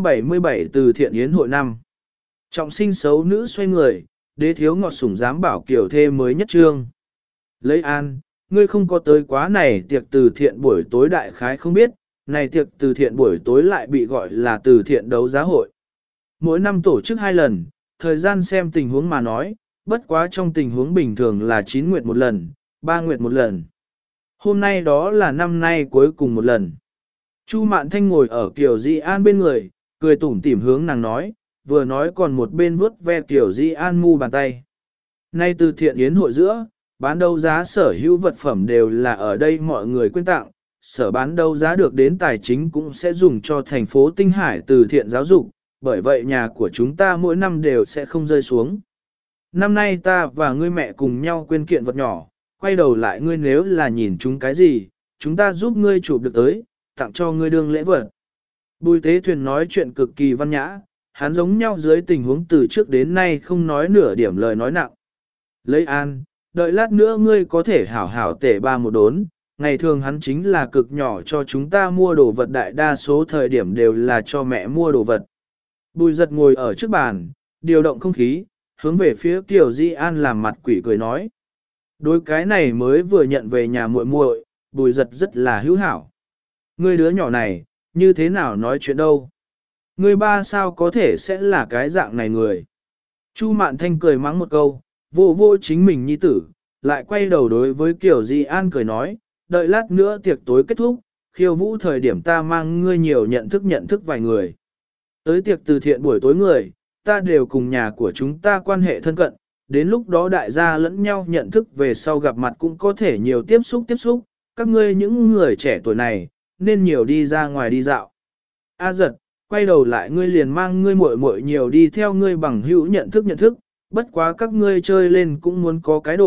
477 từ thiện yến hội 5. Trọng sinh xấu nữ xoay người, đế thiếu ngọt sủng dám bảo kiểu thê mới nhất trương. Lấy an, ngươi không có tới quá này tiệc từ thiện buổi tối đại khái không biết, này tiệc từ thiện buổi tối lại bị gọi là từ thiện đấu giá hội. Mỗi năm tổ chức 2 lần, thời gian xem tình huống mà nói, bất quá trong tình huống bình thường là 9 nguyệt một lần, 3 nguyệt một lần. Hôm nay đó là năm nay cuối cùng một lần. Chu Mạn Thanh ngồi ở Kiều Dĩ An bên người, cười tủm tỉm hướng nàng nói, vừa nói còn một bên vuốt ve Kiều Dĩ An mu bàn tay. Nay từ thiện yến hội giữa, bán đấu giá sở hữu vật phẩm đều là ở đây mọi người quyên tặng, sở bán đấu giá được đến tài chính cũng sẽ dùng cho thành phố Tinh Hải từ thiện giáo dục, bởi vậy nhà của chúng ta mỗi năm đều sẽ không rơi xuống. Năm nay ta và ngươi mẹ cùng nhau quyên kiện vật nhỏ, quay đầu lại ngươi nếu là nhìn chúng cái gì, chúng ta giúp ngươi chụp được tới, tặng cho ngươi đương lễ vật. Bùi Tế Thuyền nói chuyện cực kỳ văn nhã, hắn giống nhau dưới tình huống từ trước đến nay không nói nửa điểm lời nói nặng. Lấy an, đợi lát nữa ngươi có thể hảo hảo tể ba một đốn, ngày thường hắn chính là cực nhỏ cho chúng ta mua đồ vật, đại đa số thời điểm đều là cho mẹ mua đồ vật. Bùi giật ngồi ở trước bàn, điều động không khí, hướng về phía Kiều Dĩ An làm mặt quỷ cười nói. Đối cái này mới vừa nhận về nhà muội muội, Bùi giật rất là hữu hảo. Ngươi đứa nhỏ này, như thế nào nói chuyện đâu? Ngươi ba sao có thể sẽ là cái dạng này người? Chu Mạn Thanh cười mắng một câu, vô vô chính mình nhi tử, lại quay đầu đối với Kiều Dĩ An cười nói, đợi lát nữa tiệc tối kết thúc, khiêu vũ thời điểm ta mang ngươi nhiều nhận thức vài người. Tới tiệc từ thiện buổi tối người, ta đều cùng nhà của chúng ta quan hệ thân cận, đến lúc đó đại gia lẫn nhau nhận thức về sau gặp mặt cũng có thể nhiều tiếp xúc, các ngươi những người trẻ tuổi này, nên nhiều đi ra ngoài đi dạo. A giật, quay đầu lại ngươi liền mang ngươi muội muội nhiều đi theo ngươi bằng hữu nhận thức, bất quá các ngươi chơi lên cũng muốn có cái độ,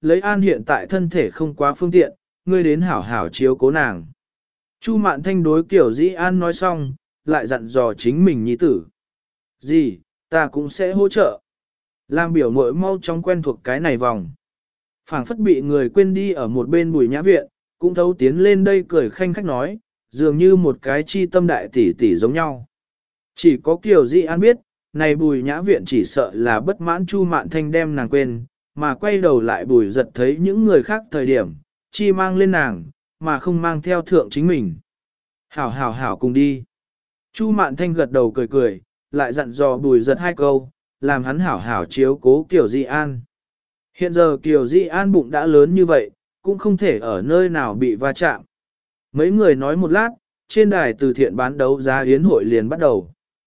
lấy An hiện tại thân thể không quá phương tiện, ngươi đến hảo hảo chiếu cố nàng. Chu Mạn Thanh đối Kiều Dĩ An nói xong, lại dặn dò chính mình nhi tử. Gì, ta cũng sẽ hỗ trợ. Làm biểu muội mau chóng quen thuộc cái này vòng. Phảng phất bị người quên đi ở một bên Bùi Nhã Viện, cũng thấu tiến lên đây cười khanh khách nói, dường như một cái chi tâm đại tỷ tỷ giống nhau. Chỉ có Kiều Dĩ An biết, này Bùi Nhã Viện chỉ sợ là bất mãn Chu Mạn Thanh đem nàng quên, mà quay đầu lại Bùi giật thấy những người khác thời điểm, chi mang lên nàng, mà không mang theo thượng chính mình. Hảo hảo hảo cùng đi. Chu Mạn Thanh gật đầu cười cười, lại dặn dò Bùi giật hai câu, làm hắn hảo hảo chiếu cố Kiều Dĩ An. Hiện giờ Kiều Dĩ An bụng đã lớn như vậy, cũng không thể ở nơi nào bị va chạm. Mấy người nói một lát, trên đài từ thiện bán đấu giá yến hội liền bắt đầu.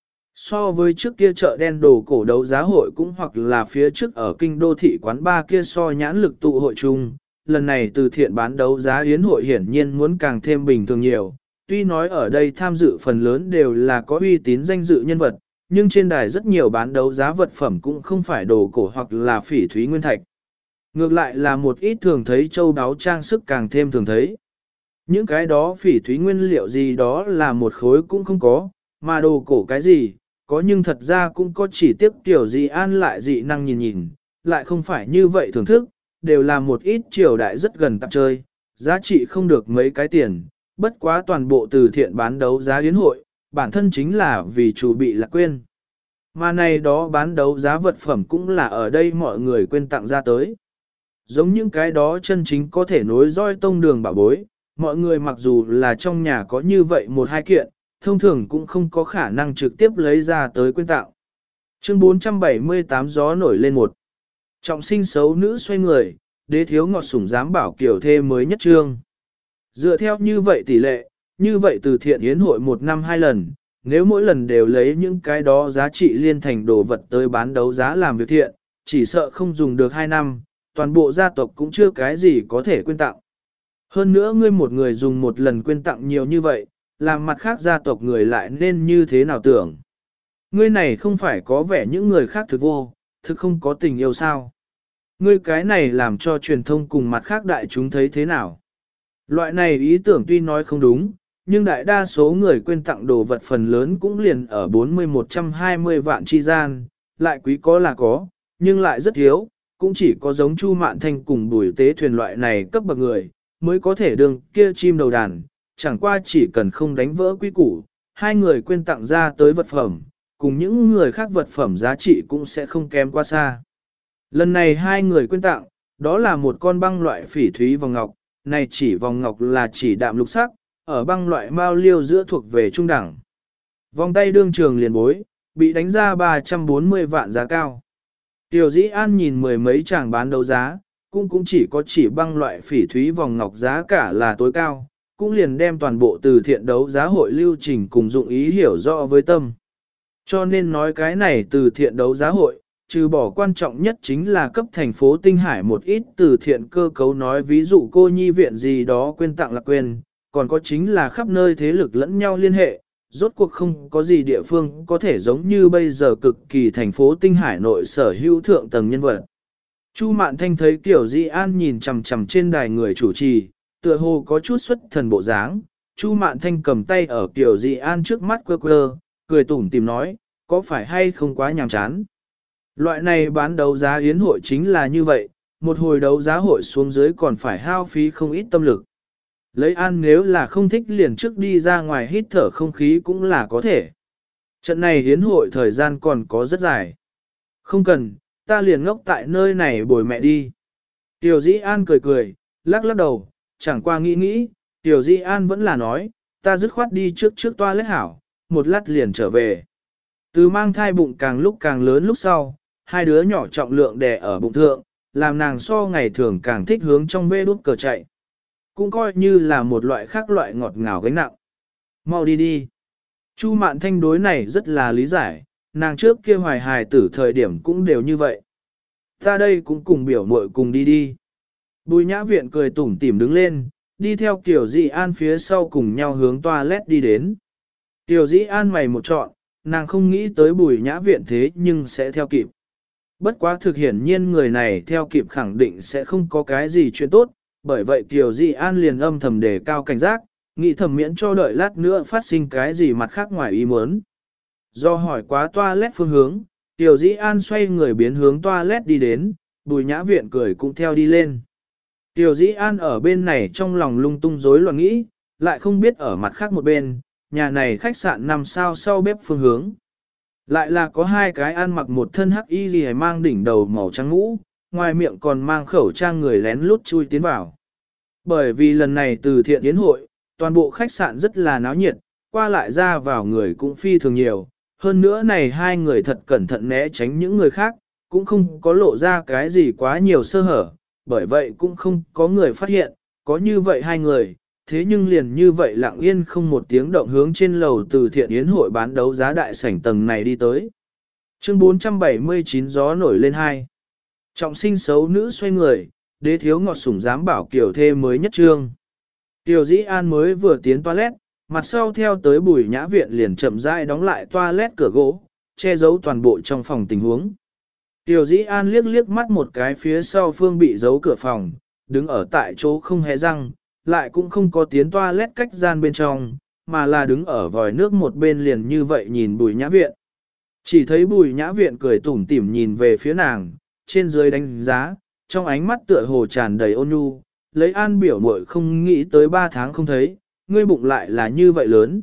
So với trước kia chợ đen đồ cổ đấu giá hội cũng hoặc là phía trước ở kinh đô thị quán ba kia so nhãn lực tụ hội chung, lần này từ thiện bán đấu giá yến hội hiển nhiên muốn càng thêm bình thường nhiều. Tuy nói ở đây tham dự phần lớn đều là có uy tín danh dự nhân vật, nhưng trên đài rất nhiều bán đấu giá vật phẩm cũng không phải đồ cổ hoặc là phỉ thúy nguyên thạch. Ngược lại là một ít thường thấy châu đáo trang sức càng thêm thường thấy. Những cái đó phỉ thúy nguyên liệu gì đó là một khối cũng không có, mà đồ cổ cái gì, có nhưng thật ra cũng có, chỉ tiếc Tiểu Dĩ An lại dị năng nhìn nhìn, lại không phải như vậy thưởng thức, đều là một ít triều đại rất gần tạp chơi, giá trị không được mấy cái tiền, bất quá toàn bộ từ thiện bán đấu giá yến hội, bản thân chính là vì chủ bị lạc quên. Mà này đó bán đấu giá vật phẩm cũng là ở đây mọi người quên tặng ra tới. Giống những cái đó chân chính có thể nối roi tông đường bảo bối, mọi người mặc dù là trong nhà có như vậy một hai kiện, thông thường cũng không có khả năng trực tiếp lấy ra tới quyên tặng. Chương 478 gió nổi lên một. Trọng sinh xấu nữ xoay người, đế thiếu ngọt sủng dám bảo kiểu thê mới nhất trương. Dựa theo như vậy tỷ lệ, như vậy từ thiện yến hội một năm hai lần, nếu mỗi lần đều lấy những cái đó giá trị liên thành đồ vật tới bán đấu giá làm việc thiện, chỉ sợ không dùng được 2 năm, toàn bộ gia tộc cũng chưa cái gì có thể quyên tặng. Hơn nữa ngươi một người dùng một lần quyên tặng nhiều như vậy, làm mặt khác gia tộc người lại nên như thế nào tưởng. Ngươi này không phải có vẻ những người khác thực vô, thực không có tình yêu sao. Ngươi cái này làm cho truyền thông cùng mặt khác đại chúng thấy thế nào. Loại này ý tưởng tuy nói không đúng, nhưng đại đa số người quyên tặng đồ vật phần lớn cũng liền ở 40-120 vạn chi gian, lại quý có là có, nhưng lại rất thiếu, cũng chỉ có giống Chu Mạn Thanh cùng Bùi Tế Thuyền loại này cấp bậc người, mới có thể đường kia chim đầu đàn, chẳng qua chỉ cần không đánh vỡ quy củ, hai người quyên tặng ra tới vật phẩm, cùng những người khác vật phẩm giá trị cũng sẽ không kém qua xa. Lần này hai người quyên tặng, đó là một con băng loại phỉ thúy vòng ngọc, này chỉ vòng ngọc là chỉ đạm lục sắc, ở băng loại mao liêu giữa thuộc về trung đẳng. Vòng tay đương trường liền bối, bị đánh ra 340 vạn giá cao. Tiểu Dĩ An nhìn mười mấy chàng bán đấu giá, cũng chỉ có chỉ băng loại phỉ thúy vòng ngọc giá cả là tối cao, cũng liền đem toàn bộ từ thiện đấu giá hội lưu trình cùng dụng ý hiểu rõ với tâm. Cho nên nói cái này từ thiện đấu giá hội, trừ bỏ quan trọng nhất chính là cấp thành phố Tinh Hải một ít từ thiện cơ cấu, nói ví dụ cô nhi viện gì đó quên tặng là quên, còn có chính là khắp nơi thế lực lẫn nhau liên hệ, rốt cuộc không có gì địa phương có thể giống như bây giờ cực kỳ thành phố Tinh Hải nội sở hữu thượng tầng nhân vật. Chu Mạn Thanh thấy Tiểu Dĩ An nhìn chằm chằm trên đài người chủ trì, tựa hồ có chút xuất thần bộ dáng. Chu Mạn Thanh cầm tay ở Tiểu Dĩ An trước mắt quơ quơ, cười tủm tìm nói, có phải hay không quá nhàm chán. Loại này bán đấu giá yến hội chính là như vậy, một hồi đấu giá hội xuống dưới còn phải hao phí không ít tâm lực. Lấy An nếu là không thích liền trước đi ra ngoài hít thở không khí cũng là có thể. Trận này yến hội thời gian còn có rất dài. Không cần, ta liền ngốc tại nơi này bồi mẹ đi. Tiểu Dĩ An cười cười, lắc lắc đầu, chẳng qua nghĩ nghĩ, Tiểu Dĩ An vẫn là nói, ta dứt khoát đi trước toilet hảo, một lát liền trở về. Từ mang thai bụng càng lúc càng lớn lúc sau, hai đứa nhỏ trọng lượng đè ở bụng thượng, làm nàng so ngày thường càng thích hướng trong bê đút cờ chạy. Cũng coi như là một loại khác loại ngọt ngào gánh nặng. Mau đi đi. Chu Mạn Thanh đối này rất là lý giải, nàng trước kia hoài hài tử thời điểm cũng đều như vậy. Ta đây cũng cùng biểu muội cùng đi đi. Bùi Nhã Viện cười tủm tỉm đứng lên, đi theo Tiểu Dĩ An phía sau cùng nhau hướng toilet đi đến. Tiểu Dĩ An mày một trọn, nàng không nghĩ tới Bùi Nhã Viện thế nhưng sẽ theo kịp. Bất quá thực hiển nhiên người này theo kịp khẳng định sẽ không có cái gì chuyện tốt, bởi vậy Kiều Di An liền âm thầm đề cao cảnh giác, nghĩ thầm miễn cho đợi lát nữa phát sinh cái gì mặt khác ngoài ý muốn. Do hỏi quá toilet phương hướng, Kiều Di An xoay người biến hướng toilet đi đến, Bùi Nhã Viện cười cũng theo đi lên. Kiều Di An ở bên này trong lòng lung tung rối loạn nghĩ, lại không biết ở mặt khác một bên, nhà này khách sạn 5 sao sau bếp phương hướng. Lại là có hai cái ăn mặc một thân hắc y gì mang đỉnh đầu màu trắng mũ, ngoài miệng còn mang khẩu trang người lén lút chui tiến vào. Bởi vì lần này từ thiện yến hội, toàn bộ khách sạn rất là náo nhiệt, qua lại ra vào người cũng phi thường nhiều. Hơn nữa này hai người thật cẩn thận né tránh những người khác, cũng không có lộ ra cái gì quá nhiều sơ hở, bởi vậy cũng không có người phát hiện, có như vậy hai người, thế nhưng liền như vậy lặng yên không một tiếng động hướng trên lầu từ thiện yến hội bán đấu giá đại sảnh tầng này đi tới. Chương 479 gió nổi lên hai. Trọng sinh xấu nữ xoay người, đế thiếu ngọt sủng dám bảo kiểu thê mới nhất trương. Tiểu Dĩ An mới vừa tiến toilet, mặt sau theo tới Bùi Nhã Viện liền chậm rãi đóng lại toilet cửa gỗ, che giấu toàn bộ trong phòng tình huống. Tiểu Dĩ An liếc liếc mắt một cái phía sau phương bị giấu cửa phòng, đứng ở tại chỗ không hé răng, lại cũng không có tiến toilet cách gian bên trong, mà là đứng ở vòi nước một bên liền như vậy nhìn Bùi Nhã Viện. Chỉ thấy Bùi Nhã Viện cười tủm tỉm nhìn về phía nàng, trên dưới đánh giá, trong ánh mắt tựa hồ tràn đầy ôn nhu, lấy An biểu muội không nghĩ tới 3 tháng không thấy, ngươi bụng lại là như vậy lớn.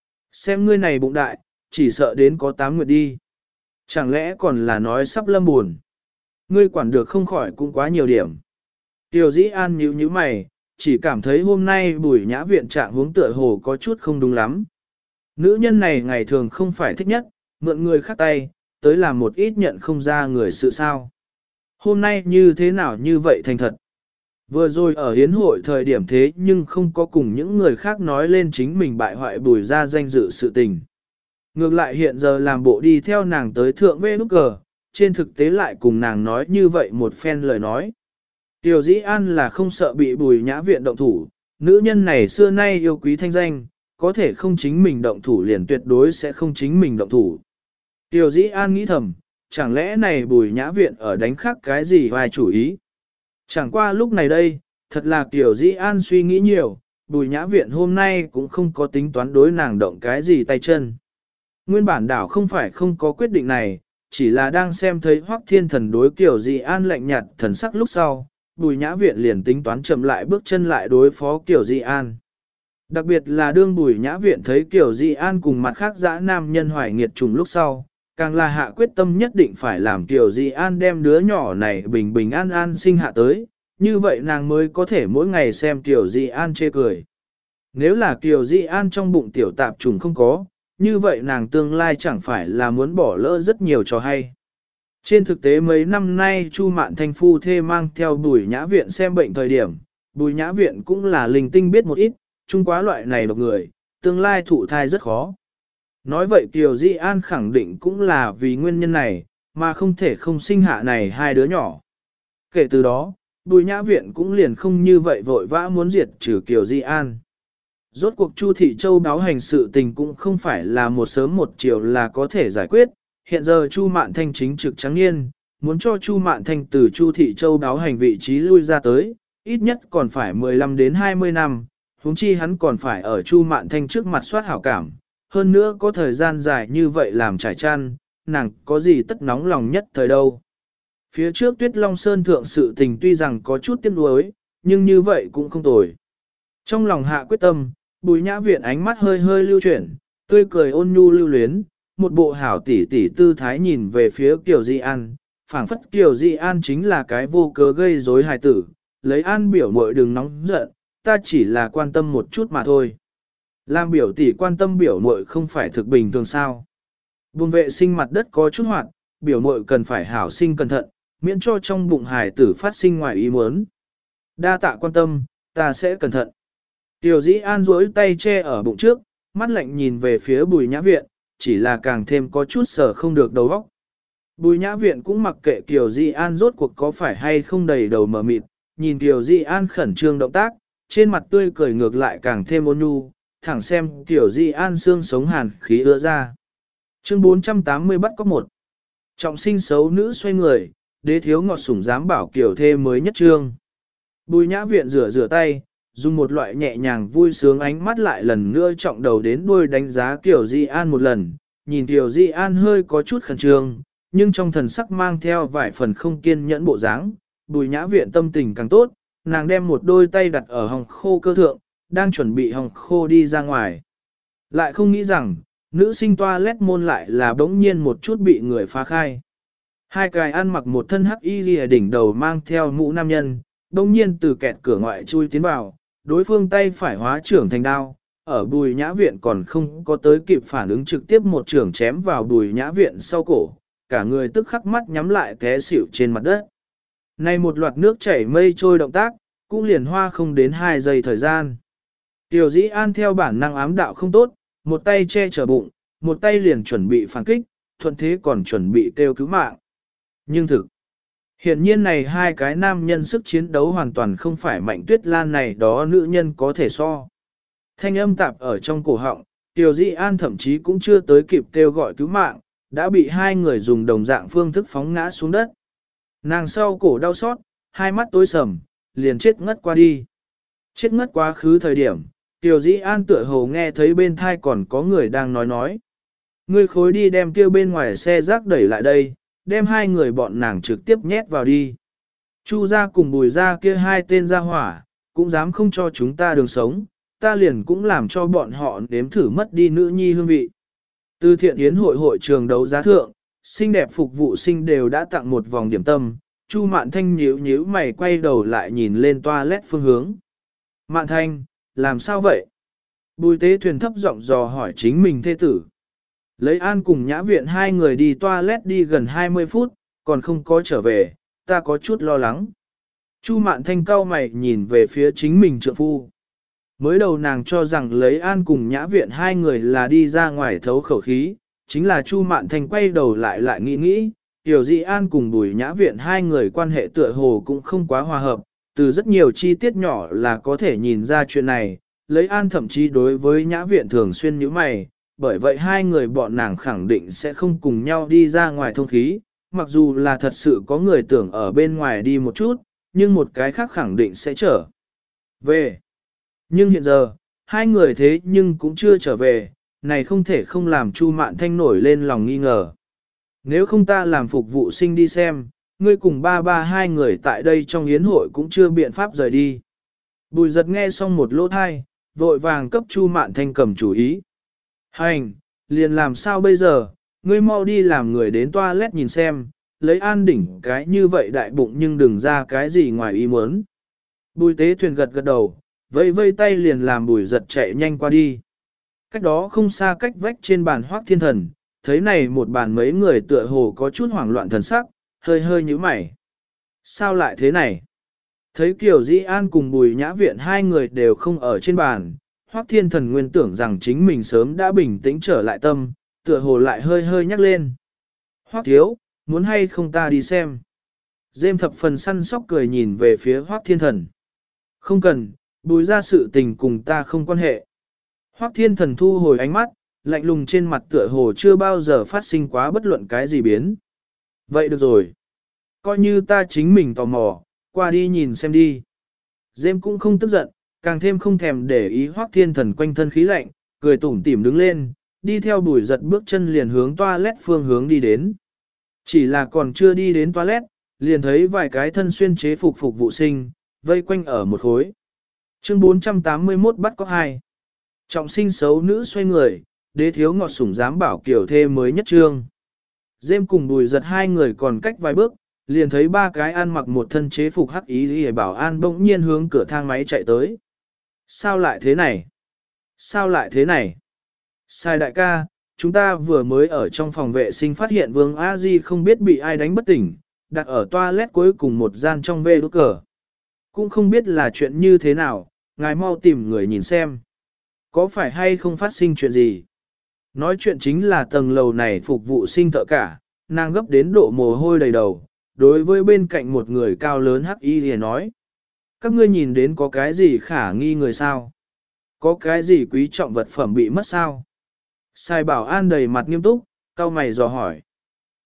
Xem ngươi này bụng đại, chỉ sợ đến có 8 nguyệt đi. Chẳng lẽ còn là nói sắp lâm buồn. Ngươi quản được không khỏi cũng quá nhiều điểm. Tiểu Dĩ An nhíu nhíu mày, chỉ cảm thấy hôm nay Bùi Nhã Viện trạng huống tựa hồ có chút không đúng lắm. Nữ nhân này ngày thường không phải thích nhất, mượn người khác tay, tới làm một ít nhận không ra người sự sao. Hôm nay như thế nào như vậy thành thật. Vừa rồi ở hiến hội thời điểm thế nhưng không có cùng những người khác nói lên chính mình bại hoại Bùi ra danh dự sự tình. Ngược lại hiện giờ làm bộ đi theo nàng tới thượng vê nút cờ, trên thực tế lại cùng nàng nói như vậy một phen lời nói. Tiểu Dĩ An là không sợ bị Bùi Nhã Viện động thủ, nữ nhân này xưa nay yêu quý thanh danh, có thể không chính mình động thủ liền tuyệt đối sẽ không chính mình động thủ. Tiểu Dĩ An nghĩ thầm, chẳng lẽ này Bùi Nhã Viện ở đánh khác cái gì vài chủ ý. Chẳng qua lúc này đây, thật là Tiểu Dĩ An suy nghĩ nhiều, Bùi Nhã Viện hôm nay cũng không có tính toán đối nàng động cái gì tay chân. Nguyên bản đảo không phải không có quyết định này, chỉ là đang xem thấy Hoắc Thiên Thần đối Tiểu Dĩ An lạnh nhạt thần sắc lúc sau, Bùi Nhã Viện liền tính toán chậm lại bước chân lại đối phó Tiểu Dĩ An. Đặc biệt là đương Bùi Nhã Viện thấy Tiểu Dĩ An cùng mặt khác dã nam nhân hoài nghiệt trùng lúc sau, càng là hạ quyết tâm nhất định phải làm Tiểu Dĩ An đem đứa nhỏ này bình bình an an sinh hạ tới, như vậy nàng mới có thể mỗi ngày xem Tiểu Dĩ An chê cười. Nếu là Tiểu Dĩ An trong bụng tiểu tạp trùng không có, như vậy nàng tương lai chẳng phải là muốn bỏ lỡ rất nhiều trò hay. Trên thực tế mấy năm nay Chu Mạn Thanh phu thê mang theo Bùi Nhã Viện xem bệnh thời điểm, Bùi Nhã Viện cũng là linh tinh biết một ít, chung quá loại này độc người, tương lai thụ thai rất khó. Nói vậy Kiều Di An khẳng định cũng là vì nguyên nhân này, mà không thể không sinh hạ này hai đứa nhỏ. Kể từ đó, Bùi Nhã Viện cũng liền không như vậy vội vã muốn diệt trừ Kiều Di An. Rốt cuộc Chu Thị Châu báo hành sự tình cũng không phải là một sớm một chiều là có thể giải quyết. Hiện giờ Chu Mạn Thanh chính trực trắng niên, muốn cho Chu Mạn Thanh từ Chu Thị Châu báo hành vị trí lui ra tới, ít nhất còn phải 15 đến 20 năm, huống chi hắn còn phải ở Chu Mạn Thanh trước mặt soát hảo cảm. Hơn nữa có thời gian dài như vậy làm trải chăn, nàng có gì tất nóng lòng nhất thời đâu. Phía trước Tuyết Long Sơn thượng sự tình tuy rằng có chút tiếc nuối, nhưng như vậy cũng không tồi. Trong lòng hạ quyết tâm, Bùi Nhã Viện ánh mắt hơi hơi lưu chuyển, tươi cười ôn nhu lưu luyến, một bộ hảo tỉ tỉ tư thái nhìn về phía Kiều Di An, phảng phất Kiều Di An chính là cái vô cớ gây rối hài tử, lấy An biểu muội đừng nóng giận, ta chỉ là quan tâm một chút mà thôi. Làm biểu tỷ quan tâm biểu muội không phải thực bình thường sao? Buồng vệ sinh mặt đất có chút hoạt, biểu muội cần phải hảo sinh cẩn thận, miễn cho trong bụng hài tử phát sinh ngoài ý muốn. Đa tạ quan tâm, ta sẽ cẩn thận. Tiểu Dĩ An duỗi tay che ở bụng trước, mắt lạnh nhìn về phía Bùi Nhã Viện, chỉ là càng thêm có chút sở không được đầu óc. Bùi Nhã Viện cũng mặc kệ Tiểu Dĩ An rốt cuộc có phải hay không đầy đầu mờ mịt, nhìn Tiểu Dĩ An khẩn trương động tác, trên mặt tươi cười ngược lại càng thêm ôn nhu, thẳng xem Tiểu Dĩ An xương sống hàn khí ứa ra. Chương 480 bắt có một. Trọng sinh xấu nữ xoay người, đế thiếu ngọt sủng dám bảo kiểu thê mới nhất trương. Bùi nhã viện rửa tay, dùng một loại nhẹ nhàng vui sướng ánh mắt lại lần nữa trọng đầu đến đuôi đánh giá Kiều Di An một lần, nhìn Kiều Di An hơi có chút khẩn trương, nhưng trong thần sắc mang theo vài phần không kiên nhẫn bộ dáng. Bùi nhã viện tâm tình càng tốt, nàng đem một đôi tay đặt ở hồng khô cơ thượng, đang chuẩn bị hồng khô đi ra ngoài. Lại không nghĩ rằng, nữ sinh toilet môn lại là bỗng nhiên một chút bị người phá khai. Hai cái ăn mặc một thân hắc y lìa đỉnh đầu mang theo mũ nam nhân, bỗng nhiên từ kẹt cửa ngoại chui tiến vào, đối phương tay phải hóa trưởng thành đao, ở bùi nhã viện còn không có tới kịp phản ứng trực tiếp một trưởng chém vào bùi nhã viện sau cổ, cả người tức khắc mắt nhắm lại té xỉu trên mặt đất. Này một loạt nước chảy mây trôi động tác, cũng liền hoa không đến 2 giây thời gian. Tiểu Dĩ An theo bản năng ám đạo không tốt, một tay che chở bụng, một tay liền chuẩn bị phản kích, thuận thế còn chuẩn bị kêu cứu mạng. Nhưng thực, hiện nhiên này hai cái nam nhân sức chiến đấu hoàn toàn không phải Mạnh Tuyết Lan này đó nữ nhân có thể so. Thanh âm tạp ở trong cổ họng, Tiểu Dĩ An thậm chí cũng chưa tới kịp kêu gọi cứu mạng, đã bị hai người dùng đồng dạng phương thức phóng ngã xuống đất. Nàng sau cổ đau xót, hai mắt tối sầm, liền chết ngất qua đi. Chết ngất quá khứ thời điểm, Tiểu Dĩ An tựa hồ nghe thấy bên thai còn có người đang nói. Ngươi khối đi đem kia bên ngoài xe rác đẩy lại đây, đem hai người bọn nàng trực tiếp nhét vào đi. Chu ra cùng Bùi ra kia hai tên ra hỏa, cũng dám không cho chúng ta đường sống, ta liền cũng làm cho bọn họ nếm thử mất đi nữ nhi hương vị. Từ thiện yến hội trường đấu giá thượng, xinh đẹp phục vụ sinh đều đã tặng một vòng điểm tâm, Chu Mạn Thanh nhíu mày quay đầu lại nhìn lên toilet phương hướng. Mạn Thanh, làm sao vậy? Bùi tế thuyền thấp giọng dò hỏi chính mình thê tử. Lấy An cùng Nhã Viện hai người đi toilet đi gần 20 phút, còn không có trở về, ta có chút lo lắng. Chu Mạn Thanh cau mày nhìn về phía chính mình trượng phu. Mới đầu nàng cho rằng lấy An cùng Nhã Viện hai người là đi ra ngoài thấu khẩu khí, chính là Chu Mạn Thanh quay đầu lại nghĩ, Tiểu Dị An cùng Bùi Nhã Viện hai người quan hệ tựa hồ cũng không quá hòa hợp, từ rất nhiều chi tiết nhỏ là có thể nhìn ra chuyện này, lấy An thậm chí đối với Nhã Viện thường xuyên nhíu mày, bởi vậy hai người bọn nàng khẳng định sẽ không cùng nhau đi ra ngoài thông khí, mặc dù là thật sự có người tưởng ở bên ngoài đi một chút, nhưng một cái khác khẳng định sẽ trở về. Nhưng hiện giờ, hai người thế nhưng cũng chưa trở về, này không thể không làm Chu Mạn Thanh nổi lên lòng nghi ngờ. Nếu không ta làm phục vụ sinh đi xem, ngươi cùng ba hai người tại đây trong yến hội cũng chưa biện pháp rời đi. Bùi giật nghe xong một lỗ thai, vội vàng cấp Chu Mạn Thanh cầm chủ ý. Hành, liền làm sao bây giờ, ngươi mau đi làm người đến toilet nhìn xem, lấy An đỉnh cái như vậy đại bụng nhưng đừng ra cái gì ngoài ý muốn. Bùi tế thuyền gật đầu, vây tay liền làm bùi giật chạy nhanh qua đi. Cách đó không xa cách vách trên bàn Hoác Thiên Thần, thấy này một bàn mấy người tựa hồ có chút hoảng loạn thần sắc, hơi nhíu mày. Sao lại thế này? Thấy Kiều Dĩ An cùng Bùi Nhã Viện hai người đều không ở trên bàn, Hoác Thiên Thần nguyên tưởng rằng chính mình sớm đã bình tĩnh trở lại tâm, tựa hồ lại hơi nhắc lên. Hoác thiếu, muốn hay không ta đi xem? Dêm thập phần săn sóc cười nhìn về phía Hoác Thiên Thần. Không cần, Bùi ra sự tình cùng ta không quan hệ. Hoác Thiên Thần thu hồi ánh mắt, lạnh lùng trên mặt tựa hồ chưa bao giờ phát sinh quá bất luận cái gì biến. Vậy được rồi. Coi như ta chính mình tò mò, qua đi nhìn xem đi. Dêm cũng không tức giận, càng thêm không thèm để ý Hoác Thiên Thần quanh thân khí lạnh, cười tủm tỉm đứng lên, đi theo Bùi giật bước chân liền hướng toilet phương hướng đi đến. Chỉ là còn chưa đi đến toilet, liền thấy vài cái thân xuyên chế phục vụ sinh, vây quanh ở một khối. Chương 481 bắt có 2. Trọng sinh xấu nữ xoay người, đế thiếu ngọt sủng dám bảo kiểu thê mới nhất trương. Dêm cùng Bùi giật hai người còn cách vài bước, liền thấy ba cái ăn mặc một thân chế phục hắc ý để bảo an bỗng nhiên hướng cửa thang máy chạy tới. Sao lại thế này? Sao lại thế này? Sai đại ca, chúng ta vừa mới ở trong phòng vệ sinh phát hiện Vương A Di không biết bị ai đánh bất tỉnh, đặt ở toilet cuối cùng một gian trong vê đốt cờ. Cũng không biết là chuyện như thế nào, ngài mau tìm người nhìn xem. Có phải hay không phát sinh chuyện gì? Nói chuyện chính là tầng lầu này phục vụ sinh thợ cả, nàng gấp đến độ mồ hôi đầy đầu, đối với bên cạnh một người cao lớn hắc y liền nói. Các ngươi nhìn đến có cái gì khả nghi người sao? Có cái gì quý trọng vật phẩm bị mất sao? Sai bảo an đầy mặt nghiêm túc, cau mày dò hỏi.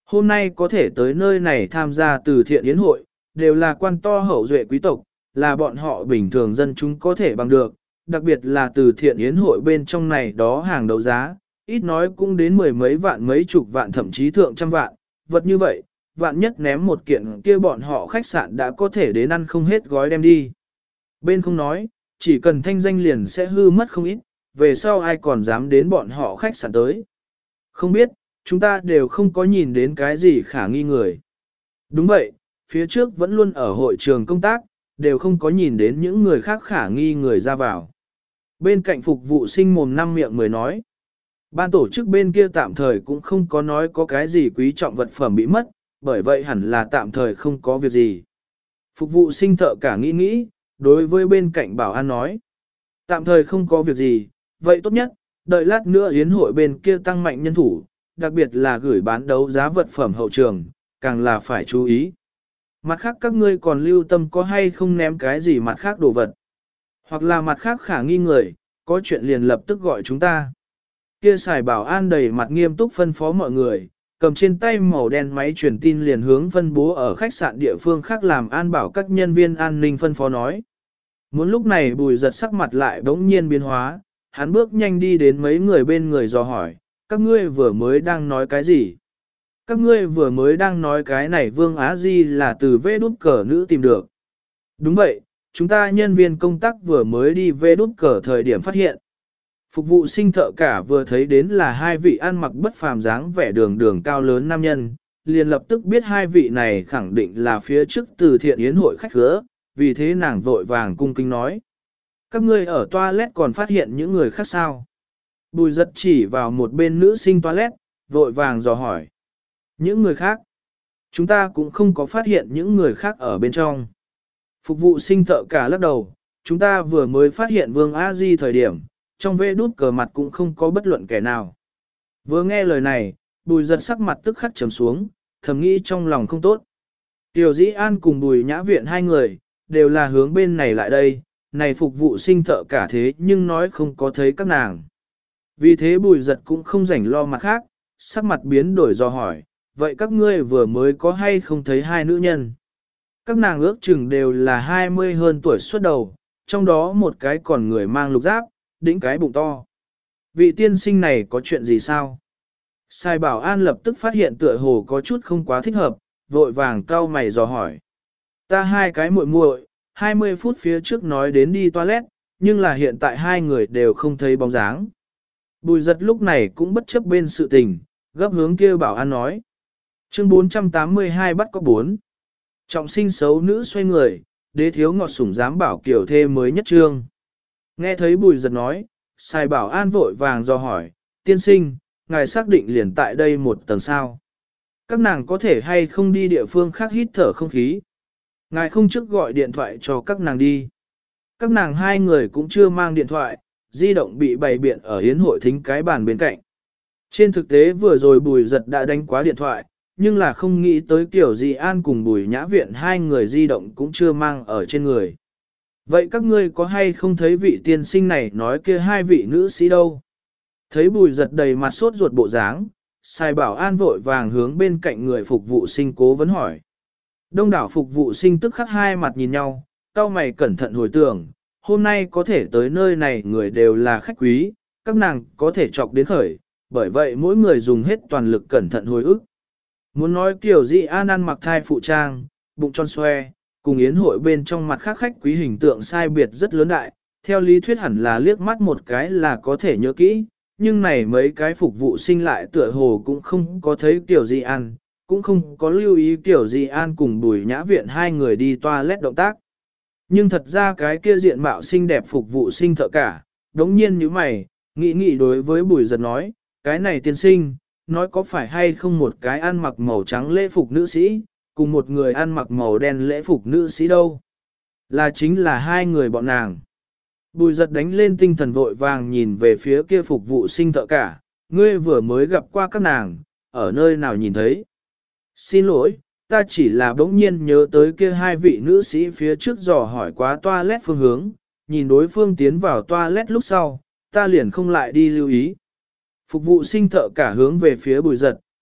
Hôm nay có thể tới nơi này tham gia từ thiện yến hội, đều là quan to hậu duệ quý tộc, là bọn họ bình thường dân chúng có thể bằng được, đặc biệt là từ thiện yến hội bên trong này đó hàng đấu giá, ít nói cũng đến mười mấy vạn mấy chục vạn thậm chí thượng trăm vạn, vật như vậy, vạn nhất ném một kiện kia bọn họ khách sạn đã có thể đến ăn không hết gói đem đi. Bên không nói, chỉ cần thanh danh liền sẽ hư mất không ít, về sau ai còn dám đến bọn họ khách sạn tới. Không biết, chúng ta đều không có nhìn đến cái gì khả nghi người. Đúng vậy, phía trước vẫn luôn ở hội trường công tác, đều không có nhìn đến những người khác khả nghi người ra vào. Bên cạnh phục vụ sinh mồm năm miệng mới nói. Ban tổ chức bên kia tạm thời cũng không có nói có cái gì quý trọng vật phẩm bị mất, bởi vậy hẳn là tạm thời không có việc gì. Phục vụ sinh thợ cả nghĩ, đối với bên cạnh bảo an nói. Tạm thời không có việc gì, vậy tốt nhất, đợi lát nữa yến hội bên kia tăng mạnh nhân thủ, đặc biệt là gửi bán đấu giá vật phẩm hậu trường, càng là phải chú ý. Mặt khác các ngươi còn lưu tâm có hay không ném cái gì mặt khác đồ vật. Hoặc là mặt khác khả nghi người, có chuyện liền lập tức gọi chúng ta. Kia xài bảo an đầy mặt nghiêm túc phân phó mọi người, cầm trên tay màu đen máy truyền tin liền hướng phân bố ở khách sạn địa phương khác làm an bảo các nhân viên an ninh phân phó nói. Muốn lúc này Bùi Giật sắc mặt lại bỗng nhiên biến hóa, hắn bước nhanh đi đến mấy người bên người dò hỏi, các ngươi vừa mới đang nói cái gì? Các ngươi vừa mới đang nói cái này Vương Á Di là từ vê đút cờ nữ tìm được. Đúng vậy, chúng ta nhân viên công tác vừa mới đi vê đút cờ thời điểm phát hiện. Phục vụ sinh thợ cả vừa thấy đến là hai vị ăn mặc bất phàm dáng vẻ đường đường cao lớn nam nhân, liền lập tức biết hai vị này khẳng định là phía trước từ thiện yến hội khách khứa, vì thế nàng vội vàng cung kính nói. Các ngươi ở toilet còn phát hiện những người khác sao? Bùi Giật chỉ vào một bên nữ sinh toilet, vội vàng dò hỏi. Những người khác? Chúng ta cũng không có phát hiện những người khác ở bên trong. Phục vụ sinh thợ cả lắc đầu, chúng ta vừa mới phát hiện Vương A Di thời điểm, trong vê đút cờ mặt cũng không có bất luận kẻ nào. Vừa nghe lời này, Bùi Giật sắc mặt tức khắc trầm xuống, thầm nghĩ trong lòng không tốt. Tiểu Dĩ An cùng Bùi Nhã Viện hai người, đều là hướng bên này lại đây, này phục vụ sinh thợ cả thế nhưng nói không có thấy các nàng. Vì thế Bùi Giật cũng không rảnh lo mặt khác, sắc mặt biến đổi do hỏi, vậy các ngươi vừa mới có hay không thấy hai nữ nhân? Các nàng ước chừng đều là 20 hơn tuổi xuất đầu, trong đó một cái còn người mang lục giáp, đĩnh cái bụng to. Vị tiên sinh này có chuyện gì sao? Sai bảo an lập tức phát hiện tựa hồ có chút không quá thích hợp, vội vàng cau mày dò hỏi. Ta hai cái muội muội, 20 phút phía trước nói đến đi toilet, nhưng là hiện tại hai người đều không thấy bóng dáng. Bùi Giật lúc này cũng bất chấp bên sự tình, gấp hướng kia bảo an nói. Chương 482 bắt có 4. Trọng sinh xấu nữ xoay người, đế thiếu ngọt sủng dám bảo kiểu thê mới nhất trương. Nghe thấy Bùi Giật nói, Sai bảo an vội vàng do hỏi, tiên sinh, ngài xác định liền tại đây một tầng sao. Các nàng có thể hay không đi địa phương khác hít thở không khí. Ngài không trước gọi điện thoại cho các nàng đi. Các nàng hai người cũng chưa mang điện thoại, di động bị bày biện ở yến hội thính cái bàn bên cạnh. Trên thực tế vừa rồi Bùi Giật đã đánh quá điện thoại, nhưng là không nghĩ tới kiểu gì An cùng Bùi Nhã Viện hai người di động cũng chưa mang ở trên người. Vậy các ngươi có hay không thấy vị tiên sinh này nói kia hai vị nữ sĩ đâu? Thấy Bùi Giật đầy mặt sốt ruột bộ dáng, Sai bảo an vội vàng hướng bên cạnh người phục vụ sinh cố vấn hỏi. Đông đảo phục vụ sinh tức khắc hai mặt nhìn nhau, cau mày cẩn thận hồi tưởng, hôm nay có thể tới nơi này người đều là khách quý, các nàng có thể chọc đến khởi, bởi vậy mỗi người dùng hết toàn lực cẩn thận hồi ức. Muốn nói kiểu gì An ăn mặc thai phụ trang, bụng tròn xoe, cùng yến hội bên trong mặt khác khách quý hình tượng sai biệt rất lớn đại, theo lý thuyết hẳn là liếc mắt một cái là có thể nhớ kỹ, nhưng này mấy cái phục vụ sinh lại tựa hồ cũng không có thấy kiểu gì An, cũng không có lưu ý kiểu gì An cùng Bùi Nhã Viện hai người đi toilet động tác. Nhưng thật ra cái kia diện mạo xinh đẹp phục vụ sinh thợ cả, đống nhiên như mày, nghĩ đối với Bùi Giật nói, cái này tiên sinh, nói có phải hay không một cái ăn mặc màu trắng lễ phục nữ sĩ, cùng một người ăn mặc màu đen lễ phục nữ sĩ đâu. Là chính là hai người bọn nàng. Bùi Giật đánh lên tinh thần vội vàng nhìn về phía kia phục vụ sinh thợ cả, ngươi vừa mới gặp qua các nàng, ở nơi nào nhìn thấy. Xin lỗi, ta chỉ là bỗng nhiên nhớ tới kia hai vị nữ sĩ phía trước dò hỏi quá toilet phương hướng, nhìn đối phương tiến vào toilet lúc sau, ta liền không lại đi lưu ý. Phục vụ sinh thợ cả hướng về phía Bùi Giật,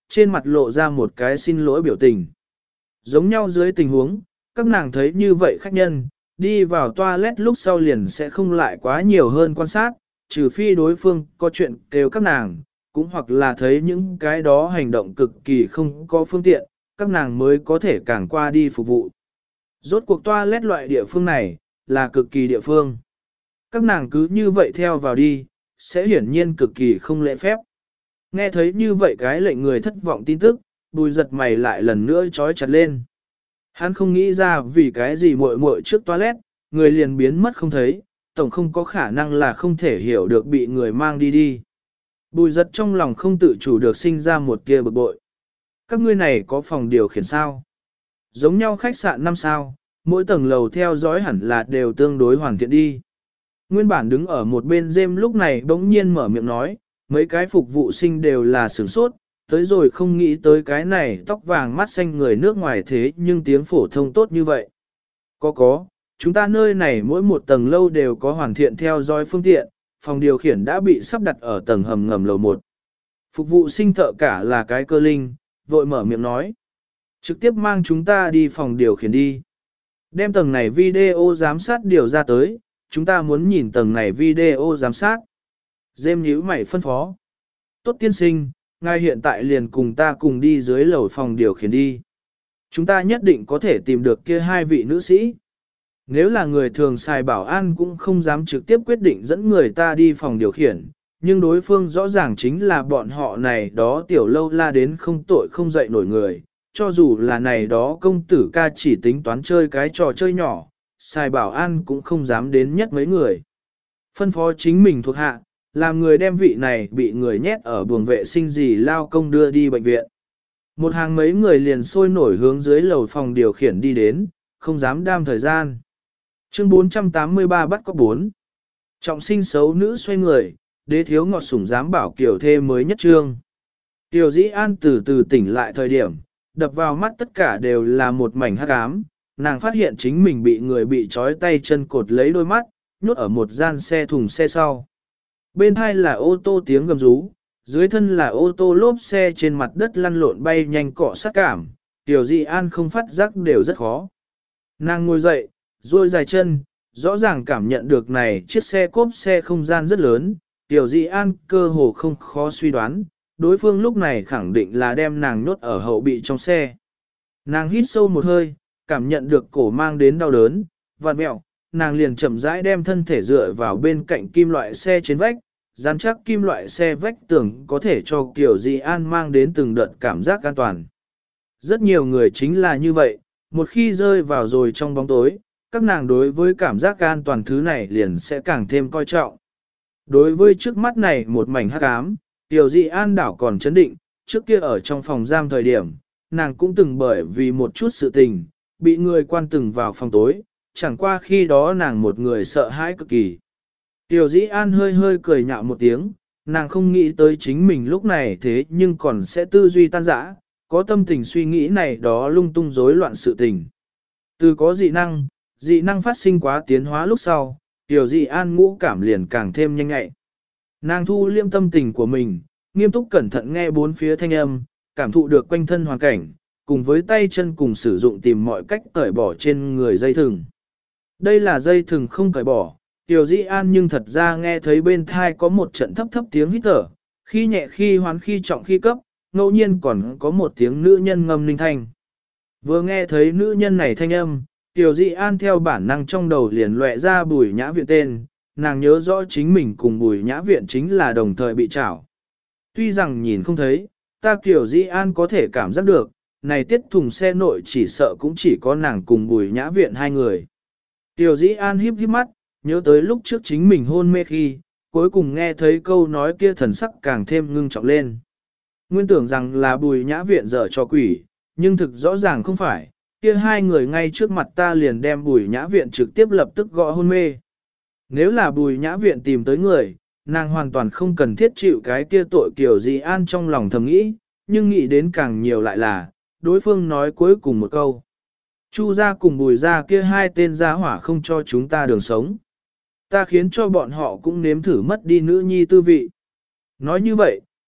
trên mặt lộ ra một cái xin lỗi biểu tình. Giống nhau dưới tình huống, các nàng thấy như vậy khách nhân, đi vào toilet lúc sau liền sẽ không lại quá nhiều hơn quan sát, trừ phi đối phương có chuyện kêu các nàng, cũng hoặc là thấy những cái đó hành động cực kỳ không có phương tiện, các nàng mới có thể càng qua đi phục vụ. Rốt cuộc toilet loại địa phương này, là cực kỳ địa phương. Các nàng cứ như vậy theo vào đi, sẽ hiển nhiên cực kỳ không lễ phép. Nghe thấy như vậy cái lệnh người thất vọng tin tức, Bùi giật mày lại lần nữa trói chặt lên. Hắn không nghĩ ra vì cái gì muội muội trước toilet, người liền biến mất không thấy, tổng không có khả năng là không thể hiểu được bị người mang đi đi. Bùi giật trong lòng không tự chủ được sinh ra một tia bực bội. Các ngươi này có phòng điều khiển sao? Giống nhau khách sạn 5 sao, mỗi tầng lầu theo dõi hẳn là đều tương đối hoàn thiện đi. Nguyên bản đứng ở một bên Dêm lúc này bỗng nhiên mở miệng nói, mấy cái phục vụ sinh đều là sửng sốt, tới rồi không nghĩ tới cái này tóc vàng mắt xanh người nước ngoài thế nhưng tiếng phổ thông tốt như vậy. Có, chúng ta nơi này mỗi một tầng lâu đều có hoàn thiện theo dõi phương tiện, phòng điều khiển đã bị sắp đặt ở tầng hầm ngầm lầu 1. Phục vụ sinh thợ cả là cái cơ linh, vội mở miệng nói. Trực tiếp mang chúng ta đi phòng điều khiển đi. Đem tầng này video giám sát điều ra tới, chúng ta muốn nhìn tầng này video giám sát. Dêm nhíu mày phân phó. Tốt tiên sinh, ngài hiện tại liền cùng ta cùng đi dưới lầu phòng điều khiển đi. Chúng ta nhất định có thể tìm được kia hai vị nữ sĩ. Nếu là người thường xài bảo an cũng không dám trực tiếp quyết định dẫn người ta đi phòng điều khiển, nhưng đối phương rõ ràng chính là bọn họ này đó tiểu lâu la đến không tội không dậy nổi người, cho dù là này đó công tử ca chỉ tính toán chơi cái trò chơi nhỏ, xài bảo an cũng không dám đến nhất mấy người. Phân phó chính mình thuộc hạ, làm người đem vị này bị người nhét ở buồng vệ sinh gì lao công đưa đi bệnh viện. Một hàng mấy người liền sôi nổi hướng dưới lầu phòng điều khiển đi đến, không dám đam thời gian. Chương 483 bắt cóc 4. Trọng sinh xấu nữ xoay người, đế thiếu ngọt sủng dám bảo kiểu thê mới nhất trương. Tiểu dĩ an từ từ tỉnh lại thời điểm, đập vào mắt tất cả đều là một mảnh hắc ám. Nàng phát hiện chính mình bị người bị trói tay chân cột lấy đôi mắt, nhốt ở một gian xe thùng xe sau. Bên hai là ô tô tiếng gầm rú, dưới thân là ô tô lốp xe trên mặt đất lăn lộn bay nhanh cọ sát cảm, Tiểu Dị An không phát giác đều rất khó. Nàng ngồi dậy, duỗi dài chân, rõ ràng cảm nhận được này chiếc xe cốp xe không gian rất lớn, Tiểu Dị An cơ hồ không khó suy đoán, đối phương lúc này khẳng định là đem nàng nhốt ở hậu bị trong xe. Nàng hít sâu một hơi, cảm nhận được cổ mang đến đau đớn, vặn mẹo, nàng liền chậm rãi đem thân thể dựa vào bên cạnh kim loại xe trên vách, rắn chắc kim loại xe vách tường có thể cho Kiều Dị An mang đến từng đợt cảm giác an toàn. Rất nhiều người chính là như vậy, một khi rơi vào rồi trong bóng tối, các nàng đối với cảm giác an toàn thứ này liền sẽ càng thêm coi trọng. Đối với trước mắt này một mảnh hắc ám, Kiều Dị An đảo còn chấn định, trước kia ở trong phòng giam thời điểm, nàng cũng từng bởi vì một chút sự tình, bị người quan từng vào phòng tối, chẳng qua khi đó nàng một người sợ hãi cực kỳ. Tiểu Dĩ An hơi hơi cười nhạo một tiếng, nàng không nghĩ tới chính mình lúc này thế nhưng còn sẽ tư duy tan rã, có tâm tình suy nghĩ này đó lung tung rối loạn sự tình. Từ có dị năng phát sinh quá tiến hóa lúc sau, Tiểu Dĩ An ngũ cảm liền càng thêm nhanh nhạy. Nàng thu liêm tâm tình của mình, nghiêm túc cẩn thận nghe bốn phía thanh âm, cảm thụ được quanh thân hoàn cảnh, cùng với tay chân cùng sử dụng tìm mọi cách cởi bỏ trên người dây thừng. Đây là dây thừng không cởi bỏ, Tiểu Dĩ An nhưng thật ra nghe thấy bên thai có một trận thấp thấp tiếng hít thở, khi nhẹ khi hoán khi trọng khi cấp, ngẫu nhiên còn có một tiếng nữ nhân ngâm linh thanh. Vừa nghe thấy nữ nhân này thanh âm, Tiểu Dĩ An theo bản năng trong đầu liền lóe ra Bùi Nhã Viện tên, nàng nhớ rõ chính mình cùng Bùi Nhã Viện chính là đồng thời bị trảo. Tuy rằng nhìn không thấy, ta Tiểu Dĩ An có thể cảm giác được, này tiết thùng xe nội chỉ sợ cũng chỉ có nàng cùng Bùi Nhã Viện hai người. Tiểu Dĩ An híp híp mắt, nhớ tới lúc trước chính mình hôn mê khi, cuối cùng nghe thấy câu nói kia thần sắc càng thêm ngưng trọng lên. Nguyên tưởng rằng là Bùi Nhã Viện dở cho quỷ, nhưng thực rõ ràng không phải, kia hai người ngay trước mặt ta liền đem Bùi Nhã Viện trực tiếp lập tức gọi hôn mê. Nếu là Bùi Nhã Viện tìm tới người, nàng hoàn toàn không cần thiết chịu cái kia tội Kiều Dị An trong lòng thầm nghĩ, nhưng nghĩ đến càng nhiều lại là, đối phương nói cuối cùng một câu. Chu gia cùng Bùi gia kia hai tên gia hỏa không cho chúng ta đường sống. Ta khiến cho bọn họ cũng nếm thử mất đi nữ nhi tư vị. Nói như vậy,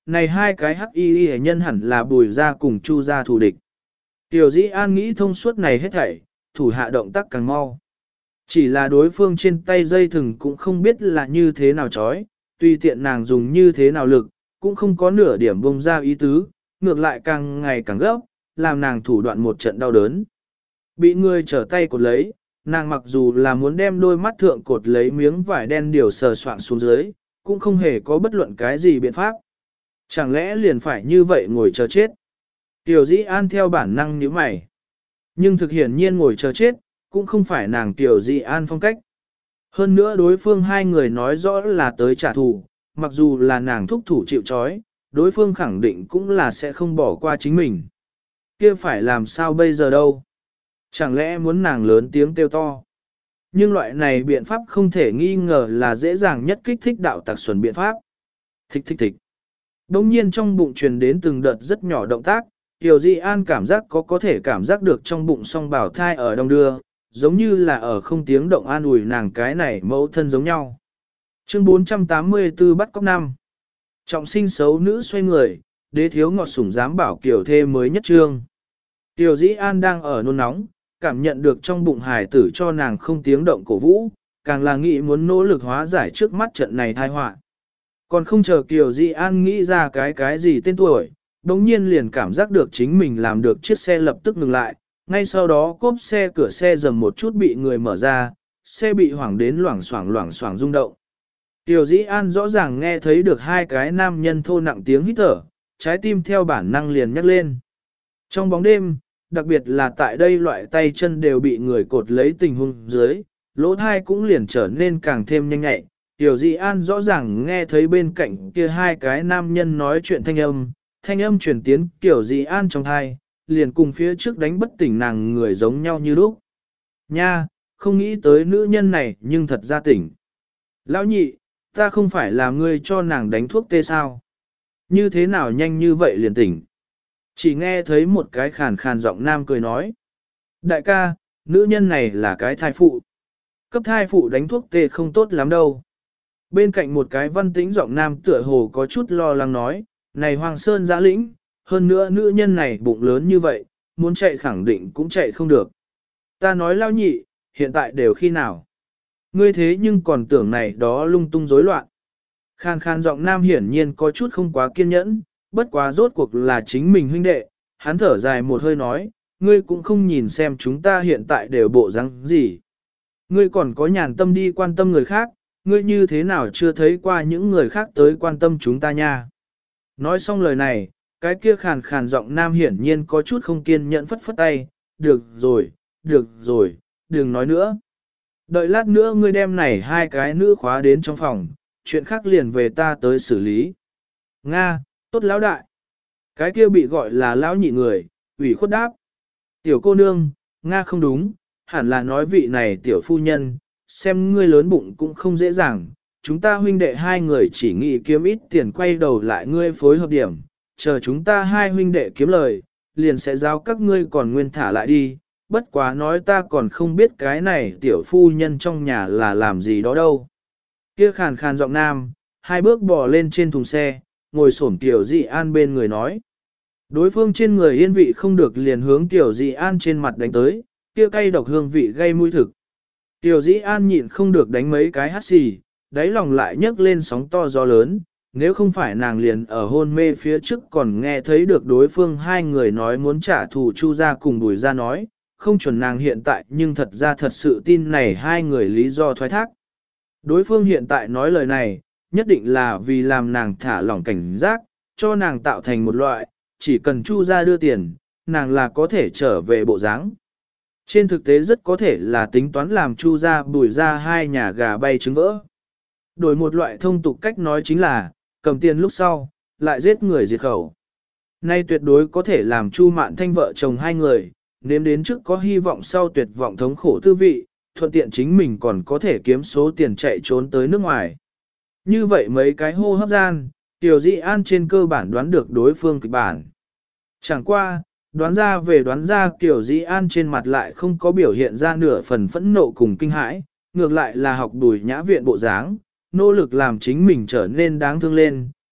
này hai cái hắc y hệ nhân hẳn là Bùi gia cùng Chu gia thù địch. Tiểu Dĩ An nghĩ thông suốt này hết thảy, thủ hạ động tác càng mau. Chỉ là đối phương trên tay dây thừng cũng không biết là như thế nào chói, tùy tiện nàng dùng như thế nào lực, cũng không có nửa điểm bông ra ý tứ, ngược lại càng ngày càng gấp, làm nàng thủ đoạn một trận đau đớn. Bị người trở tay cột lấy, nàng mặc dù là muốn đem đôi mắt thượng cột lấy miếng vải đen điều sờ soạn xuống dưới, cũng không hề có bất luận cái gì biện pháp. Chẳng lẽ liền phải như vậy ngồi chờ chết? Tiểu Dĩ An theo bản năng nhíu mày. Nhưng thực hiển nhiên ngồi chờ chết, cũng không phải nàng Tiểu Dĩ An phong cách. Hơn nữa đối phương hai người nói rõ là tới trả thù, mặc dù là nàng thúc thủ chịu trói, đối phương khẳng định cũng là sẽ không bỏ qua chính mình. Kia phải làm sao bây giờ đâu? Chẳng lẽ muốn nàng lớn tiếng kêu to? Nhưng loại này biện pháp không thể nghi ngờ là dễ dàng nhất kích thích đạo tặc xuẩn biện pháp. Thích thích thích. Đông nhiên trong bụng truyền đến từng đợt rất nhỏ động tác, Tiểu Dĩ An cảm giác có thể cảm giác được trong bụng song bảo thai ở đông đưa, giống như là ở không tiếng động an ủi nàng cái này mẫu thân giống nhau. Chương 484 bắt cóc năm. Trọng sinh xấu nữ xoay người, đế thiếu ngọt sủng dám bảo kiểu thê mới nhất trương. Tiểu Dĩ An đang ở nôn nóng, cảm nhận được trong bụng hài tử cho nàng không tiếng động cổ vũ, càng là nghĩ muốn nỗ lực hóa giải trước mắt trận này tai họa. Còn không chờ Kiều Dĩ An nghĩ ra cái gì tên tuổi, đống nhiên liền cảm giác được chính mình làm được chiếc xe lập tức ngừng lại, ngay sau đó cốp xe cửa xe dầm một chút bị người mở ra, xe bị hoảng đến loảng xoảng rung động. Kiều Dĩ An rõ ràng nghe thấy được hai cái nam nhân thô nặng tiếng hít thở, trái tim theo bản năng liền nhắc lên. Trong bóng đêm, đặc biệt là tại đây loại tay chân đều bị người cột lấy tình huống dưới, lỗ thai cũng liền trở nên càng thêm nhanh nhạy. Tiểu Dĩ An rõ ràng nghe thấy bên cạnh kia hai cái nam nhân nói chuyện thanh âm truyền tiến Tiểu Dĩ An trong thai, liền cùng phía trước đánh bất tỉnh nàng người giống nhau như lúc. Nha, không nghĩ tới nữ nhân này nhưng thật ra tỉnh. Lão nhị, ta không phải là ngươi cho nàng đánh thuốc tê sao? Như thế nào nhanh như vậy liền tỉnh? Chỉ nghe thấy một cái khàn khàn giọng nam cười nói. Đại ca, nữ nhân này là cái thai phụ. Cấp thai phụ đánh thuốc tê không tốt lắm đâu. Bên cạnh một cái văn tĩnh giọng nam tựa hồ có chút lo lắng nói, này Hoàng Sơn giã lĩnh, hơn nữa nữ nhân này bụng lớn như vậy, muốn chạy khẳng định cũng chạy không được. Ta nói lao nhị, hiện tại đều khi nào? Ngươi thế nhưng còn tưởng này đó lung tung rối loạn. Khan khan giọng nam hiển nhiên có chút không quá kiên nhẫn, bất quá rốt cuộc là chính mình huynh đệ, hắn thở dài một hơi nói, ngươi cũng không nhìn xem chúng ta hiện tại đều bộ răng gì. Ngươi còn có nhàn tâm đi quan tâm người khác, ngươi như thế nào chưa thấy qua những người khác tới quan tâm chúng ta nha. Nói xong lời này, cái kia khàn khàn giọng nam hiển nhiên có chút không kiên nhẫn phất phất tay, được rồi, đừng nói nữa. Đợi lát nữa ngươi đem này hai cái nữ khóa đến trong phòng, chuyện khác liền về ta tới xử lý. Nga, tốt lão đại. Cái kia bị gọi là lão nhị người, ủy khuất đáp. Tiểu cô nương, Nga không đúng, hẳn là nói vị này tiểu phu nhân, xem ngươi lớn bụng cũng không dễ dàng. Chúng ta huynh đệ hai người chỉ nghĩ kiếm ít tiền quay đầu lại ngươi phối hợp điểm, chờ chúng ta hai huynh đệ kiếm lời, liền sẽ giao các ngươi còn nguyên thả lại đi. Bất quá nói ta còn không biết cái này tiểu phu nhân trong nhà là làm gì đó đâu. Kia khàn khàn giọng nam, hai bước bò lên trên thùng xe, ngồi xổm Tiểu Dĩ An bên người nói. Đối phương trên người yên vị không được liền hướng Tiểu Dĩ An trên mặt đánh tới, kia cay độc hương vị gây mũi thực. Tiểu Dĩ An nhịn không được đánh mấy cái hắt xì, đáy lòng lại nhấc lên sóng to gió lớn, nếu không phải nàng liền ở hôn mê phía trước còn nghe thấy được đối phương hai người nói muốn trả thù Chu gia cùng Bùi gia nói, không chuẩn nàng hiện tại nhưng thật ra thật sự tin này hai người lý do thoái thác. Đối phương hiện tại nói lời này, nhất định là vì làm nàng thả lỏng cảnh giác, cho nàng tạo thành một loại, chỉ cần Chu gia đưa tiền, nàng là có thể trở về bộ dáng. Trên thực tế rất có thể là tính toán làm Chu gia Bùi gia hai nhà gà bay trứng vỡ. Đổi một loại thông tục cách nói chính là, cầm tiền lúc sau, lại giết người diệt khẩu. Nay tuyệt đối có thể làm Chu Mạn Thanh vợ chồng hai người, nếm đến trước có hy vọng sau tuyệt vọng thống khổ tư vị, thuận tiện chính mình còn có thể kiếm số tiền chạy trốn tới nước ngoài. Như vậy mấy cái hô hấp gian, Tiểu Dĩ An trên cơ bản đoán được đối phương kịch bản. Chẳng qua, đoán ra Tiểu Dĩ An trên mặt lại không có biểu hiện ra nửa phần phẫn nộ cùng kinh hãi, ngược lại là học Bùi Nhã Viện bộ dáng, nỗ lực làm chính mình trở nên đáng thương lên,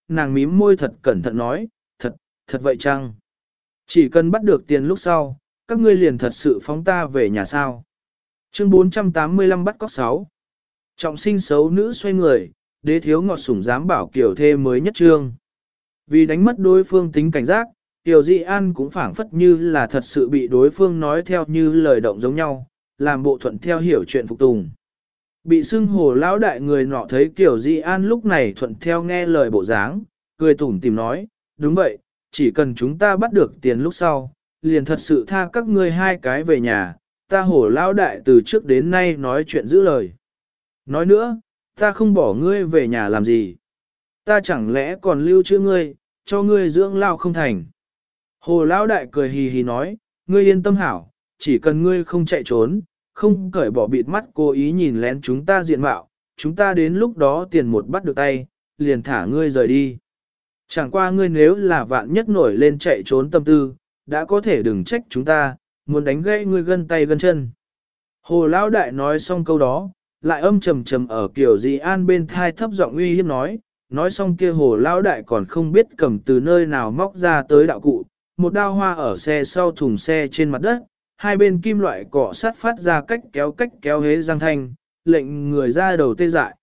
nàng mím môi thật cẩn thận nói, thật vậy chăng? Chỉ cần bắt được tiền lúc sau, các ngươi liền thật sự phóng ta về nhà sao? Chương 485 bắt cóc 6. Trọng sinh xấu nữ xoay người, đế thiếu ngọt sủng dám bảo kiểu thê mới nhất trương. Vì đánh mất đối phương tính cảnh giác, Tiểu Dị An cũng phảng phất như là thật sự bị đối phương nói theo như lời động giống nhau, làm bộ thuận theo hiểu chuyện phục tùng. Bị xưng hồ lão đại người nọ thấy Tiểu Dị An lúc này thuận theo nghe lời bộ dáng, cười tủm tìm nói, đúng vậy, chỉ cần chúng ta bắt được tiền lúc sau, liền thật sự tha các ngươi hai cái về nhà, ta hồ lão đại từ trước đến nay nói chuyện giữ lời. Nói nữa, ta không bỏ ngươi về nhà làm gì. Ta chẳng lẽ còn lưu trữ ngươi, cho ngươi dưỡng lao không thành. Hồ lão đại cười hì hì nói, ngươi yên tâm hảo, chỉ cần ngươi không chạy trốn, không cởi bỏ bịt mắt cố ý nhìn lén chúng ta diện mạo, chúng ta đến lúc đó tiền một bắt được tay, liền thả ngươi rời đi. Chẳng qua ngươi nếu là vạn nhất nổi lên chạy trốn tâm tư, đã có thể đừng trách chúng ta, muốn đánh gãy ngươi gân tay gân chân. Hồ lão đại nói xong câu đó, lại âm trầm trầm ở Kiều Dị An bên thai thấp giọng uy hiếp nói xong kia hồ lão đại còn không biết cầm từ nơi nào móc ra tới đạo cụ, một đao hoa ở xe sau thùng xe trên mặt đất, hai bên kim loại cọ sát phát ra cách kéo hế răng thanh, lệnh người ra đầu tê dại.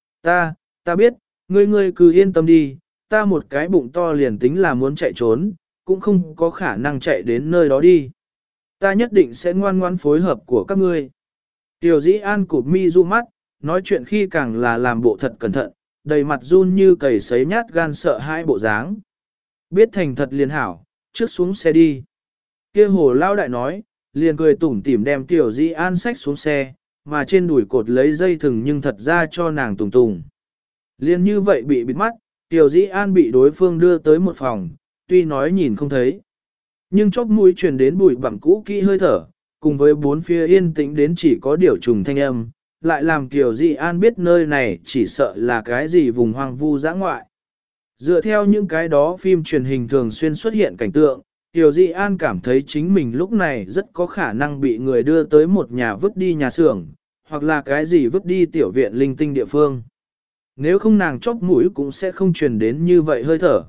Ta biết, ngươi cứ yên tâm đi, ta một cái bụng to liền tính là muốn chạy trốn, cũng không có khả năng chạy đến nơi đó đi. Ta nhất định sẽ ngoan ngoãn phối hợp của các ngươi. Tiểu Dĩ An cụp mi du mắt, nói chuyện khi càng là làm bộ thật cẩn thận, đầy mặt run như cầy sấy nhát gan sợ hai bộ dáng. Biết thành thật liền hảo, trước xuống xe đi. Kia hồ lao đại nói, liền cười tủm tỉm đem Tiểu Dĩ An xách xuống xe, mà trên đùi cột lấy dây thừng nhưng thật ra cho nàng tùng tùng. Liên như vậy bị bịt mắt, Tiểu Dĩ An bị đối phương đưa tới một phòng, tuy nói nhìn không thấy. Nhưng chóp mũi truyền đến bụi bặm cũ kỹ hơi thở, cùng với bốn phía yên tĩnh đến chỉ có điều trùng thanh âm, lại làm Kiều Dị An biết nơi này chỉ sợ là cái gì vùng hoang vu dã ngoại. Dựa theo những cái đó phim truyền hình thường xuyên xuất hiện cảnh tượng, Kiều Dị An cảm thấy chính mình lúc này rất có khả năng bị người đưa tới một nhà vứt đi nhà xưởng, hoặc là cái gì vứt đi tiểu viện linh tinh địa phương. Nếu không nàng chóp mũi cũng sẽ không truyền đến như vậy hơi thở.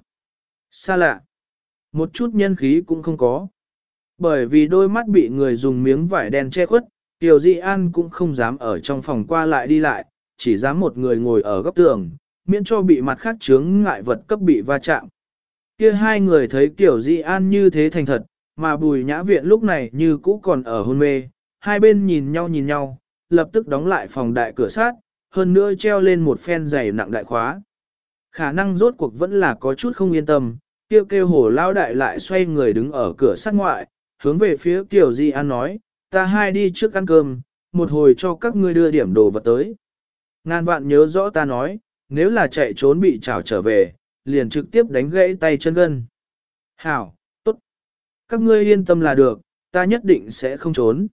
Xa lạ. Một chút nhân khí cũng không có. Bởi vì đôi mắt bị người dùng miếng vải đen che khuất, Tiểu Dị An cũng không dám ở trong phòng qua lại đi lại, chỉ dám một người ngồi ở góc tường, miễn cho bị mặt khác chướng ngại vật cấp bị va chạm. Kia hai người thấy Tiểu Dị An như thế thành thật, mà Bùi Nhã Viện lúc này như cũ còn ở hôn mê, hai bên nhìn nhau, lập tức đóng lại phòng đại cửa sát, hơn nữa treo lên một phen giày nặng đại khóa. Khả năng rốt cuộc vẫn là có chút không yên tâm, kêu hồ lao đại lại xoay người đứng ở cửa sát ngoại, hướng về phía Kiều Dị An nói, ta hai đi trước ăn cơm, một hồi cho các ngươi đưa điểm đồ vật tới. Ngàn vạn nhớ rõ ta nói, nếu là chạy trốn bị trảo trở về, liền trực tiếp đánh gãy tay chân gân. Hảo, tốt. Các ngươi yên tâm là được, ta nhất định sẽ không trốn.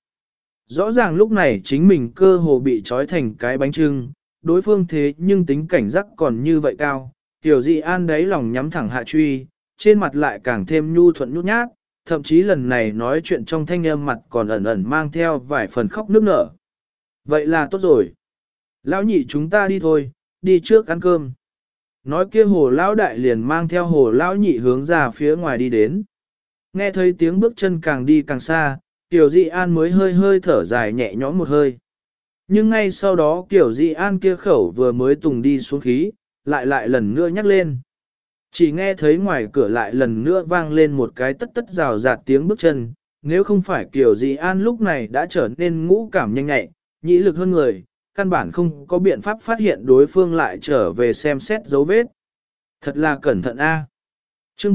Rõ ràng lúc này chính mình cơ hồ bị trói thành cái bánh trưng, đối phương thế nhưng tính cảnh giác còn như vậy cao. Tiểu Dị An đáy lòng nhắm thẳng hạ truy, trên mặt lại càng thêm nhu thuận nhút nhát, thậm chí lần này nói chuyện trong thanh âm mặt còn ẩn ẩn mang theo vài phần khóc nức nở. Vậy là tốt rồi. Lão nhị chúng ta đi thôi, đi trước ăn cơm. Nói kia hồ lão đại liền mang theo hồ lão nhị hướng ra phía ngoài đi đến. Nghe thấy tiếng bước chân càng đi càng xa, Tiểu Dị An mới hơi thở dài nhẹ nhõm một hơi. Nhưng ngay sau đó Tiểu Dị An kia khẩu vừa mới tùng đi xuống khí, lại lần nữa nhắc lên. Chỉ nghe thấy ngoài cửa lại lần nữa vang lên một cái tất rào rạt tiếng bước chân, nếu không phải Kiều Dị An lúc này đã trở nên ngũ cảm nhanh nhạy, nhĩ lực hơn người, căn bản không có biện pháp phát hiện đối phương lại trở về xem xét dấu vết. Thật là cẩn thận a. Chương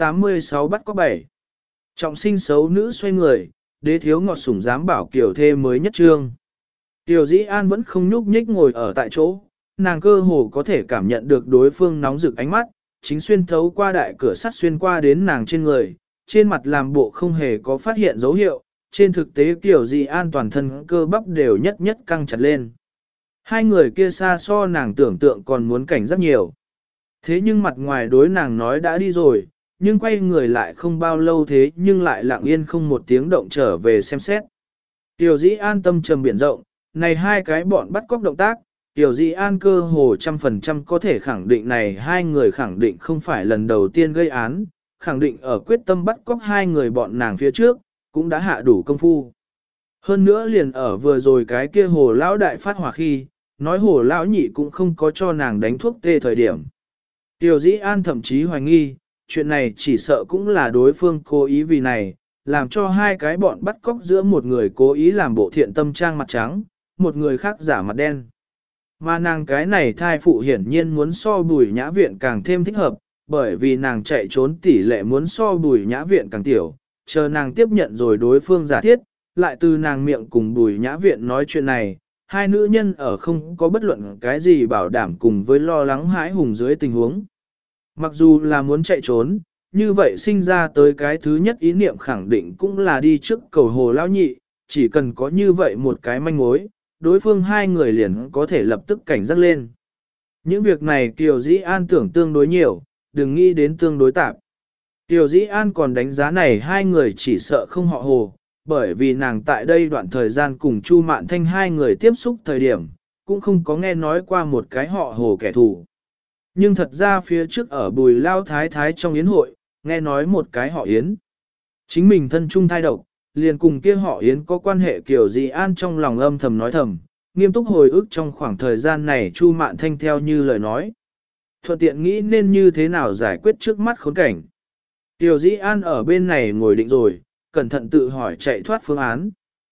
486 bắt có 7. Trọng sinh xấu nữ xoay người, đế thiếu ngọt sủng dám bảo Kiều thê mới nhất trương. Kiều Dị An vẫn không nhúc nhích ngồi ở tại chỗ, nàng cơ hồ có thể cảm nhận được đối phương nóng rực ánh mắt, chính xuyên thấu qua đại cửa sắt xuyên qua đến nàng trên người, trên mặt làm bộ không hề có phát hiện dấu hiệu, trên thực tế Kiều Dị An toàn thân cơ bắp đều nhất căng chặt lên. Hai người kia xa so nàng tưởng tượng còn muốn cảnh giác nhiều. Thế nhưng mặt ngoài đối nàng nói đã đi rồi, nhưng quay người lại không bao lâu thế nhưng lại lặng yên không một tiếng động trở về xem xét. Kiều Dị An tâm trầm biển rộng, này hai cái bọn bắt cóc động tác, Tiểu Dĩ An cơ hồ 100% có thể khẳng định này hai người khẳng định không phải lần đầu tiên gây án, khẳng định ở quyết tâm bắt cóc hai người bọn nàng phía trước, cũng đã hạ đủ công phu. Hơn nữa liền ở vừa rồi cái kia hồ lão đại phát hỏa khi, nói hồ lão nhị cũng không có cho nàng đánh thuốc tê thời điểm. Tiểu Dĩ An thậm chí hoài nghi, chuyện này chỉ sợ cũng là đối phương cố ý vì này, làm cho hai cái bọn bắt cóc giữa một người cố ý làm bộ thiện tâm trang mặt trắng, một người khác giả mặt đen. Mà nàng cái này thai phụ hiển nhiên muốn so Bùi Nhã Viện càng thêm thích hợp, bởi vì nàng chạy trốn tỷ lệ muốn so Bùi Nhã Viện càng tiểu, chờ nàng tiếp nhận rồi đối phương giả thiết, lại từ nàng miệng cùng Bùi Nhã Viện nói chuyện này, hai nữ nhân ở không có bất luận cái gì bảo đảm cùng với lo lắng hãi hùng dưới tình huống. Mặc dù là muốn chạy trốn, như vậy sinh ra tới cái thứ nhất ý niệm khẳng định cũng là đi trước cầu hồ lão nhị, chỉ cần có như vậy một cái manh mối, đối phương hai người liền có thể lập tức cảnh giác lên. Những việc này Kiều Dĩ An tưởng tương đối nhiều, đừng nghĩ đến tương đối tạp. Kiều Dĩ An còn đánh giá này hai người chỉ sợ không họ hồ, bởi vì nàng tại đây đoạn thời gian cùng Chu Mạn Thanh hai người tiếp xúc thời điểm, cũng không có nghe nói qua một cái họ hồ kẻ thù. Nhưng thật ra phía trước ở Bùi Lao Thái Thái trong yến hội, nghe nói một cái họ Yến. Chính mình thân trung thai độc, liền cùng kia họ Yến có quan hệ Kiều Dĩ An trong lòng âm thầm nói thầm, nghiêm túc hồi ức trong khoảng thời gian này Chu Mạn Thanh theo như lời nói. Thuận tiện nghĩ nên như thế nào giải quyết trước mắt khốn cảnh. Kiều Dĩ An ở bên này ngồi định rồi, cẩn thận tự hỏi chạy thoát phương án.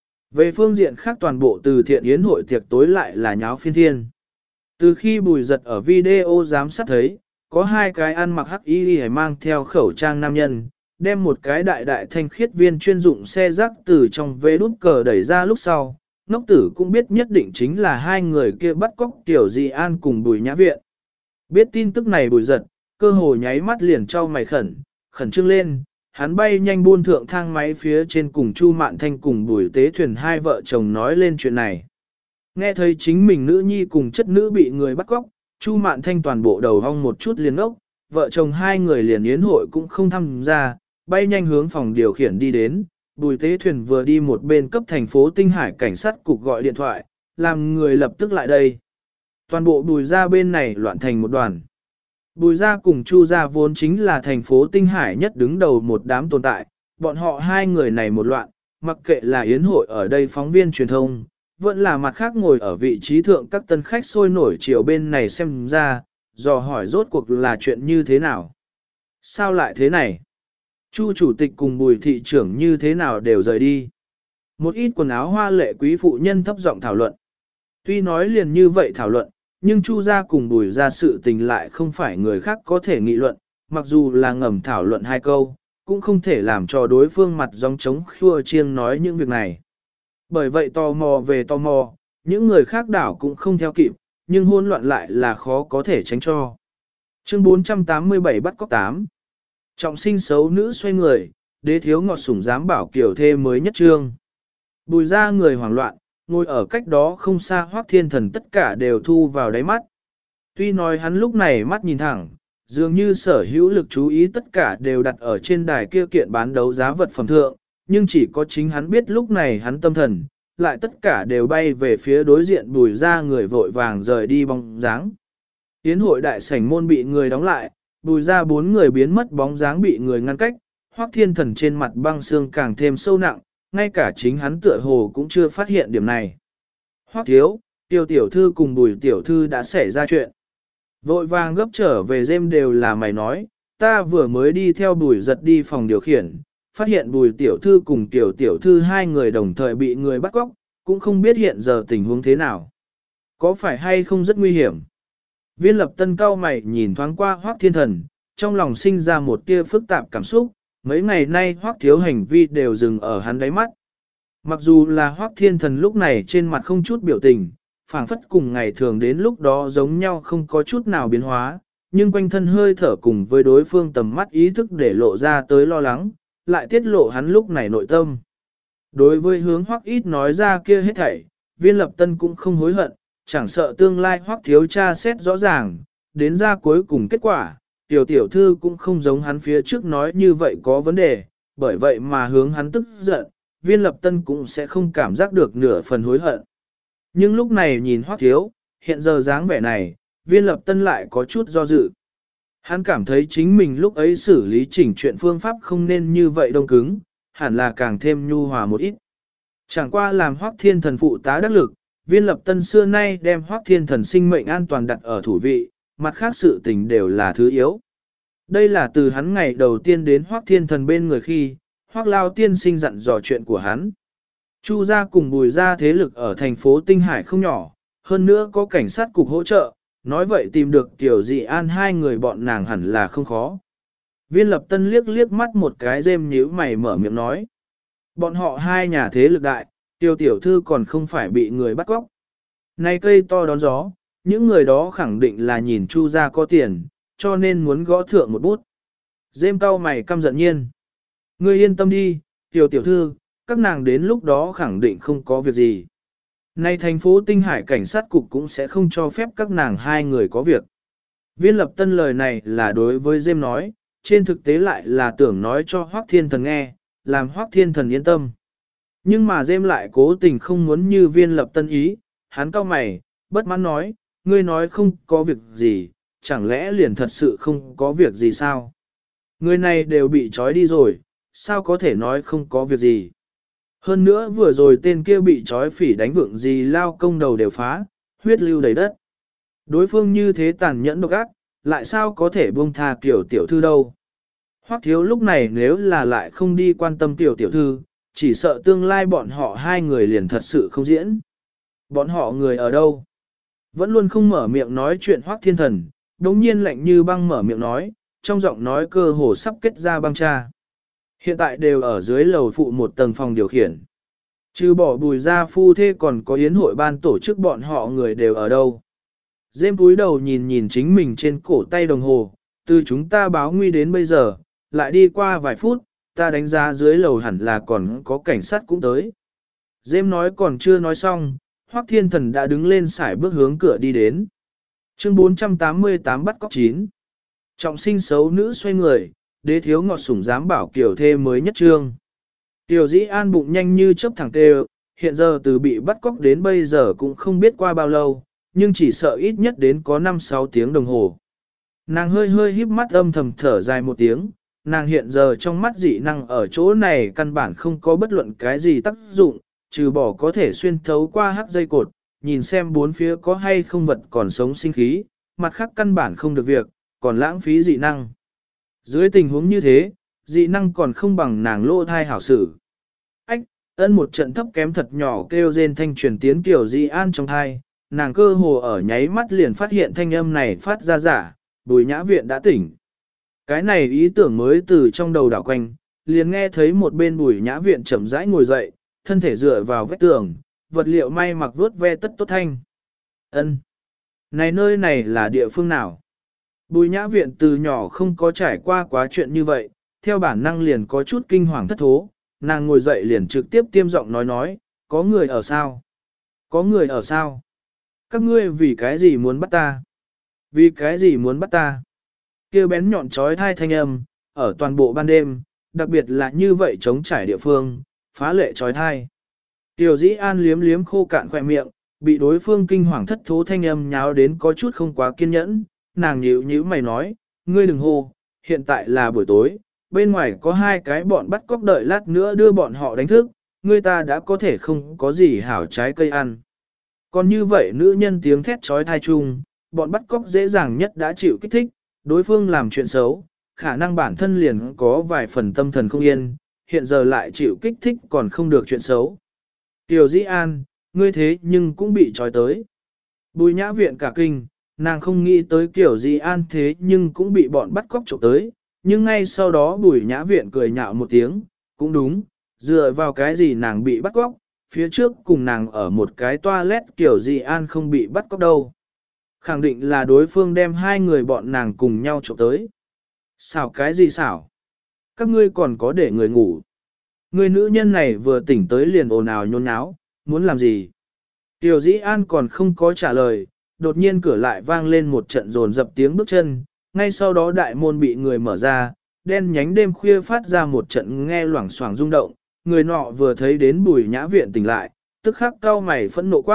Về phương diện khác toàn bộ từ thiện yến hội tiệc tối lại là nháo phiên thiên. Từ khi Bùi Giật ở video giám sát thấy, có hai cái ăn mặc hắc y mang theo khẩu trang nam nhân, đem một cái đại đại thanh khiết viên chuyên dụng xe rác từ trong vế đút cờ đẩy ra lúc sau. Ngốc tử cũng biết nhất định chính là hai người kia bắt cóc Tiểu Dị An cùng Bùi Nhã Viện. Biết tin tức này Bùi Giật, cơ hồ nháy mắt liền trao mày khẩn trương lên, hắn bay nhanh buôn thượng thang máy phía trên cùng Chu Mạn Thanh cùng Bùi Tế Thuyền hai vợ chồng nói lên chuyện này. Nghe thấy chính mình nữ nhi cùng chất nữ bị người bắt cóc, Chu Mạn Thanh toàn bộ đầu hong một chút liền ốc, vợ chồng hai người liền yến hội cũng không tham gia, bay nhanh hướng phòng điều khiển đi đến. Bùi Tế Thuyền vừa đi một bên cấp thành phố Tinh Hải cảnh sát cục gọi điện thoại, làm người lập tức lại đây. Toàn bộ Bùi gia bên này loạn thành một đoàn. Bùi gia cùng Chu gia vốn chính là thành phố Tinh Hải nhất đứng đầu một đám tồn tại, bọn họ hai người này một loạn, mặc kệ là yến hội ở đây phóng viên truyền thông, vẫn là mặt khác ngồi ở vị trí thượng các tân khách sôi nổi chiều bên này xem ra, dò hỏi rốt cuộc là chuyện như thế nào. Sao lại thế này? Chu chủ tịch cùng Bùi thị trưởng như thế nào đều rời đi. Một ít quần áo hoa lệ quý phụ nhân thấp giọng thảo luận. Tuy nói liền như vậy thảo luận, nhưng Chu gia cùng Bùi gia sự tình lại không phải người khác có thể nghị luận, mặc dù là ngầm thảo luận hai câu, cũng không thể làm cho đối phương mặt gióng trống khua chiêng nói những việc này. Bởi vậy tò mò về tò mò, những người khác đảo cũng không theo kịp, nhưng hỗn loạn lại là khó có thể tránh cho. Chương 487 bắt cóc 8. Trọng sinh xấu nữ xoay người, đế thiếu ngọt sủng dám bảo kiểu thê mới nhất trương. Bùi ra người hoảng loạn, ngồi ở cách đó không xa Hoắc Thiên Thần tất cả đều thu vào đáy mắt. Tuy nói hắn lúc này mắt nhìn thẳng, dường như sở hữu lực chú ý tất cả đều đặt ở trên đài kia kiện bán đấu giá vật phẩm thượng, nhưng chỉ có chính hắn biết lúc này hắn tâm thần, lại tất cả đều bay về phía đối diện Bùi ra người vội vàng rời đi bóng dáng. Yến hội đại sảnh môn bị người đóng lại, Bùi ra 4 người biến mất bóng dáng bị người ngăn cách, Hoắc Thiên Thần trên mặt băng xương càng thêm sâu nặng, ngay cả chính hắn tựa hồ cũng chưa phát hiện điểm này. Hoắc thiếu, Tiêu tiểu thư cùng Bùi tiểu thư đã xảy ra chuyện. Vội vàng gấp trở về dêm đều là mày nói, ta vừa mới đi theo Bùi Giật đi phòng điều khiển, phát hiện Bùi tiểu thư cùng Tiểu tiểu thư hai người đồng thời bị người bắt cóc, cũng không biết hiện giờ tình huống thế nào. Có phải hay không rất nguy hiểm? Viên Lập Tân cao mày nhìn thoáng qua Hoắc Thiên Thần, trong lòng sinh ra một tia phức tạp cảm xúc, mấy ngày nay Hoắc thiếu hành vi đều dừng ở hắn đáy mắt. Mặc dù là Hoắc Thiên Thần lúc này trên mặt không chút biểu tình, phảng phất cùng ngày thường đến lúc đó giống nhau không có chút nào biến hóa, nhưng quanh thân hơi thở cùng với đối phương tầm mắt ý thức để lộ ra tới lo lắng, lại tiết lộ hắn lúc này nội tâm. Đối với hướng Hoắc ít nói ra kia hết thảy, Viên Lập Tân cũng không hối hận, chẳng sợ tương lai Hoắc thiếu tra xét rõ ràng, đến ra cuối cùng kết quả, tiểu tiểu thư cũng không giống hắn phía trước nói như vậy có vấn đề, bởi vậy mà hướng hắn tức giận, Viên Lập Tân cũng sẽ không cảm giác được nửa phần hối hận. Nhưng lúc này nhìn Hoắc thiếu, hiện giờ dáng vẻ này, Viên Lập Tân lại có chút do dự. Hắn cảm thấy chính mình lúc ấy xử lý chỉnh chuyện phương pháp không nên như vậy đông cứng, hẳn là càng thêm nhu hòa một ít. Chẳng qua làm Hoắc Thiên Thần phụ tá đắc lực, Viên Lập Tân xưa nay đem Hoắc Thiên Thần sinh mệnh an toàn đặt ở thủ vị, mặt khác sự tình đều là thứ yếu. Đây là từ hắn ngày đầu tiên đến Hoắc Thiên Thần bên người khi, Hoắc Lao tiên sinh dặn dò chuyện của hắn. Chu gia cùng Bùi gia thế lực ở thành phố Tinh Hải không nhỏ, hơn nữa có cảnh sát cục hỗ trợ, nói vậy tìm được Tiểu Dị An hai người bọn nàng hẳn là không khó. Viên Lập Tân liếc liếc mắt một cái rêm nhíu mày mở miệng nói. Bọn họ hai nhà thế lực đại, Tiêu tiểu thư còn không phải bị người bắt cóc. Này cây to đón gió, những người đó khẳng định là nhìn Chu gia có tiền, cho nên muốn gõ thượng một bút. Rêm cau mày căm giận nhiên. Ngươi yên tâm đi, tiểu thư, các nàng đến lúc đó khẳng định không có việc gì. Nay thành phố Tinh Hải cảnh sát cục cũng sẽ không cho phép các nàng hai người có việc. Viên Lập Tân lời này là đối với Dêm nói, trên thực tế lại là tưởng nói cho Hoắc Thiên Thần nghe, làm Hoắc Thiên Thần yên tâm. Nhưng mà Dêm lại cố tình không muốn như Viên Lập Tân ý, hắn cau mày, bất mãn nói, ngươi nói không có việc gì, chẳng lẽ liền thật sự không có việc gì sao? Người này đều bị trói đi rồi, sao có thể nói không có việc gì? Hơn nữa vừa rồi tên kia bị trói phỉ đánh vượng gì lao công đầu đều phá, huyết lưu đầy đất. Đối phương như thế tàn nhẫn độc ác, lại sao có thể buông tha kiểu tiểu thư đâu? Hoắc thiếu lúc này nếu là lại không đi quan tâm tiểu tiểu thư, chỉ sợ tương lai bọn họ hai người liền thật sự không diễn. Bọn họ người ở đâu? Vẫn luôn không mở miệng nói chuyện Hoắc Thiên Thần, đống nhiên lạnh như băng mở miệng nói, trong giọng nói cơ hồ sắp kết ra băng cha. Hiện tại đều ở dưới lầu phụ một tầng phòng điều khiển. Trừ bỏ Bùi gia phu thê còn có yến hội ban tổ chức bọn họ người đều ở đâu. Dêm cúi đầu nhìn nhìn chính mình trên cổ tay đồng hồ, từ chúng ta báo nguy đến bây giờ, lại đi qua vài phút, ta đánh giá dưới lầu hẳn là còn có cảnh sát cũng tới. Dêm nói còn chưa nói xong, Hoắc Thiên Thần đã đứng lên sải bước hướng cửa đi đến. Chương 488 bắt cóc 9. Trọng sinh xấu nữ xoay người, đế thiếu ngọt sủng dám bảo kiểu thê mới nhất trương. Tiểu Dĩ An bụng nhanh như chớp thẳng tê, hiện giờ từ bị bắt cóc đến bây giờ cũng không biết qua bao lâu, nhưng chỉ sợ ít nhất đến có 5-6 tiếng đồng hồ. Nàng hơi hơi híp mắt âm thầm thở dài một tiếng, nàng hiện giờ trong mắt dị năng ở chỗ này căn bản không có bất luận cái gì tác dụng, trừ bỏ có thể xuyên thấu qua hắc dây cột, nhìn xem bốn phía có hay không vật còn sống sinh khí, mặt khác căn bản không được việc, còn lãng phí dị năng. Dưới tình huống như thế, dị năng còn không bằng nàng lô thai hảo sử. Ách, ân một trận thấp kém thật nhỏ kêu rên thanh truyền tiến kiểu Dị An trong thai, nàng cơ hồ ở nháy mắt liền phát hiện thanh âm này phát ra giả, Bùi Nhã Viện đã tỉnh. Cái này ý tưởng mới từ trong đầu đảo quanh, liền nghe thấy một bên Bùi Nhã Viện chậm rãi ngồi dậy, thân thể dựa vào vách tường, vật liệu may mặc vuốt ve tất tốt thanh. Ân, này nơi này là địa phương nào? Bùi Nhã Viện từ nhỏ không có trải qua quá chuyện như vậy, theo bản năng liền có chút kinh hoàng thất thố, nàng ngồi dậy liền trực tiếp tiêm giọng nói, có người ở sao? Có người ở sao? Các ngươi vì cái gì muốn bắt ta? Vì cái gì muốn bắt ta? Kêu bén nhọn trói thai thanh âm, ở toàn bộ ban đêm, đặc biệt là như vậy chống trải địa phương, phá lệ trói thai. Tiểu Dĩ An liếm liếm khô cạn khỏe miệng, bị đối phương kinh hoàng thất thố thanh âm nháo đến có chút không quá kiên nhẫn, nàng nhíu mày nói, ngươi đừng hô, hiện tại là buổi tối, bên ngoài có hai cái bọn bắt cóc đợi lát nữa đưa bọn họ đánh thức, ngươi ta đã có thể không có gì hảo trái cây ăn. Còn như vậy nữ nhân tiếng thét trói thai chung, bọn bắt cóc dễ dàng nhất đã chịu kích thích, đối phương làm chuyện xấu, khả năng bản thân liền có vài phần tâm thần không yên, hiện giờ lại chịu kích thích còn không được chuyện xấu. Tiểu Dĩ An, ngươi thế nhưng cũng bị trói tới. Bùi Nhã Viện cả kinh, nàng không nghĩ tới kiểu Dĩ An thế nhưng cũng bị bọn bắt cóc trộm tới, nhưng ngay sau đó Bùi Nhã Viện cười nhạo một tiếng, cũng đúng, dựa vào cái gì nàng bị bắt cóc, phía trước cùng nàng ở một cái toilet kiểu Dĩ An không bị bắt cóc đâu. Khẳng định là đối phương đem hai người bọn nàng cùng nhau trộm tới. Xảo cái gì xảo? Các ngươi còn có để người ngủ. Người nữ nhân này vừa tỉnh tới liền ồn ào nhôn nháo, muốn làm gì? Tiểu Dĩ An còn không có trả lời, đột nhiên cửa lại vang lên một trận rồn dập tiếng bước chân, ngay sau đó đại môn bị người mở ra, đen nhánh đêm khuya phát ra một trận nghe loảng xoảng rung động, người nọ vừa thấy đến Bùi Nhã Viện tỉnh lại, tức khắc cau mày phẫn nộ quát,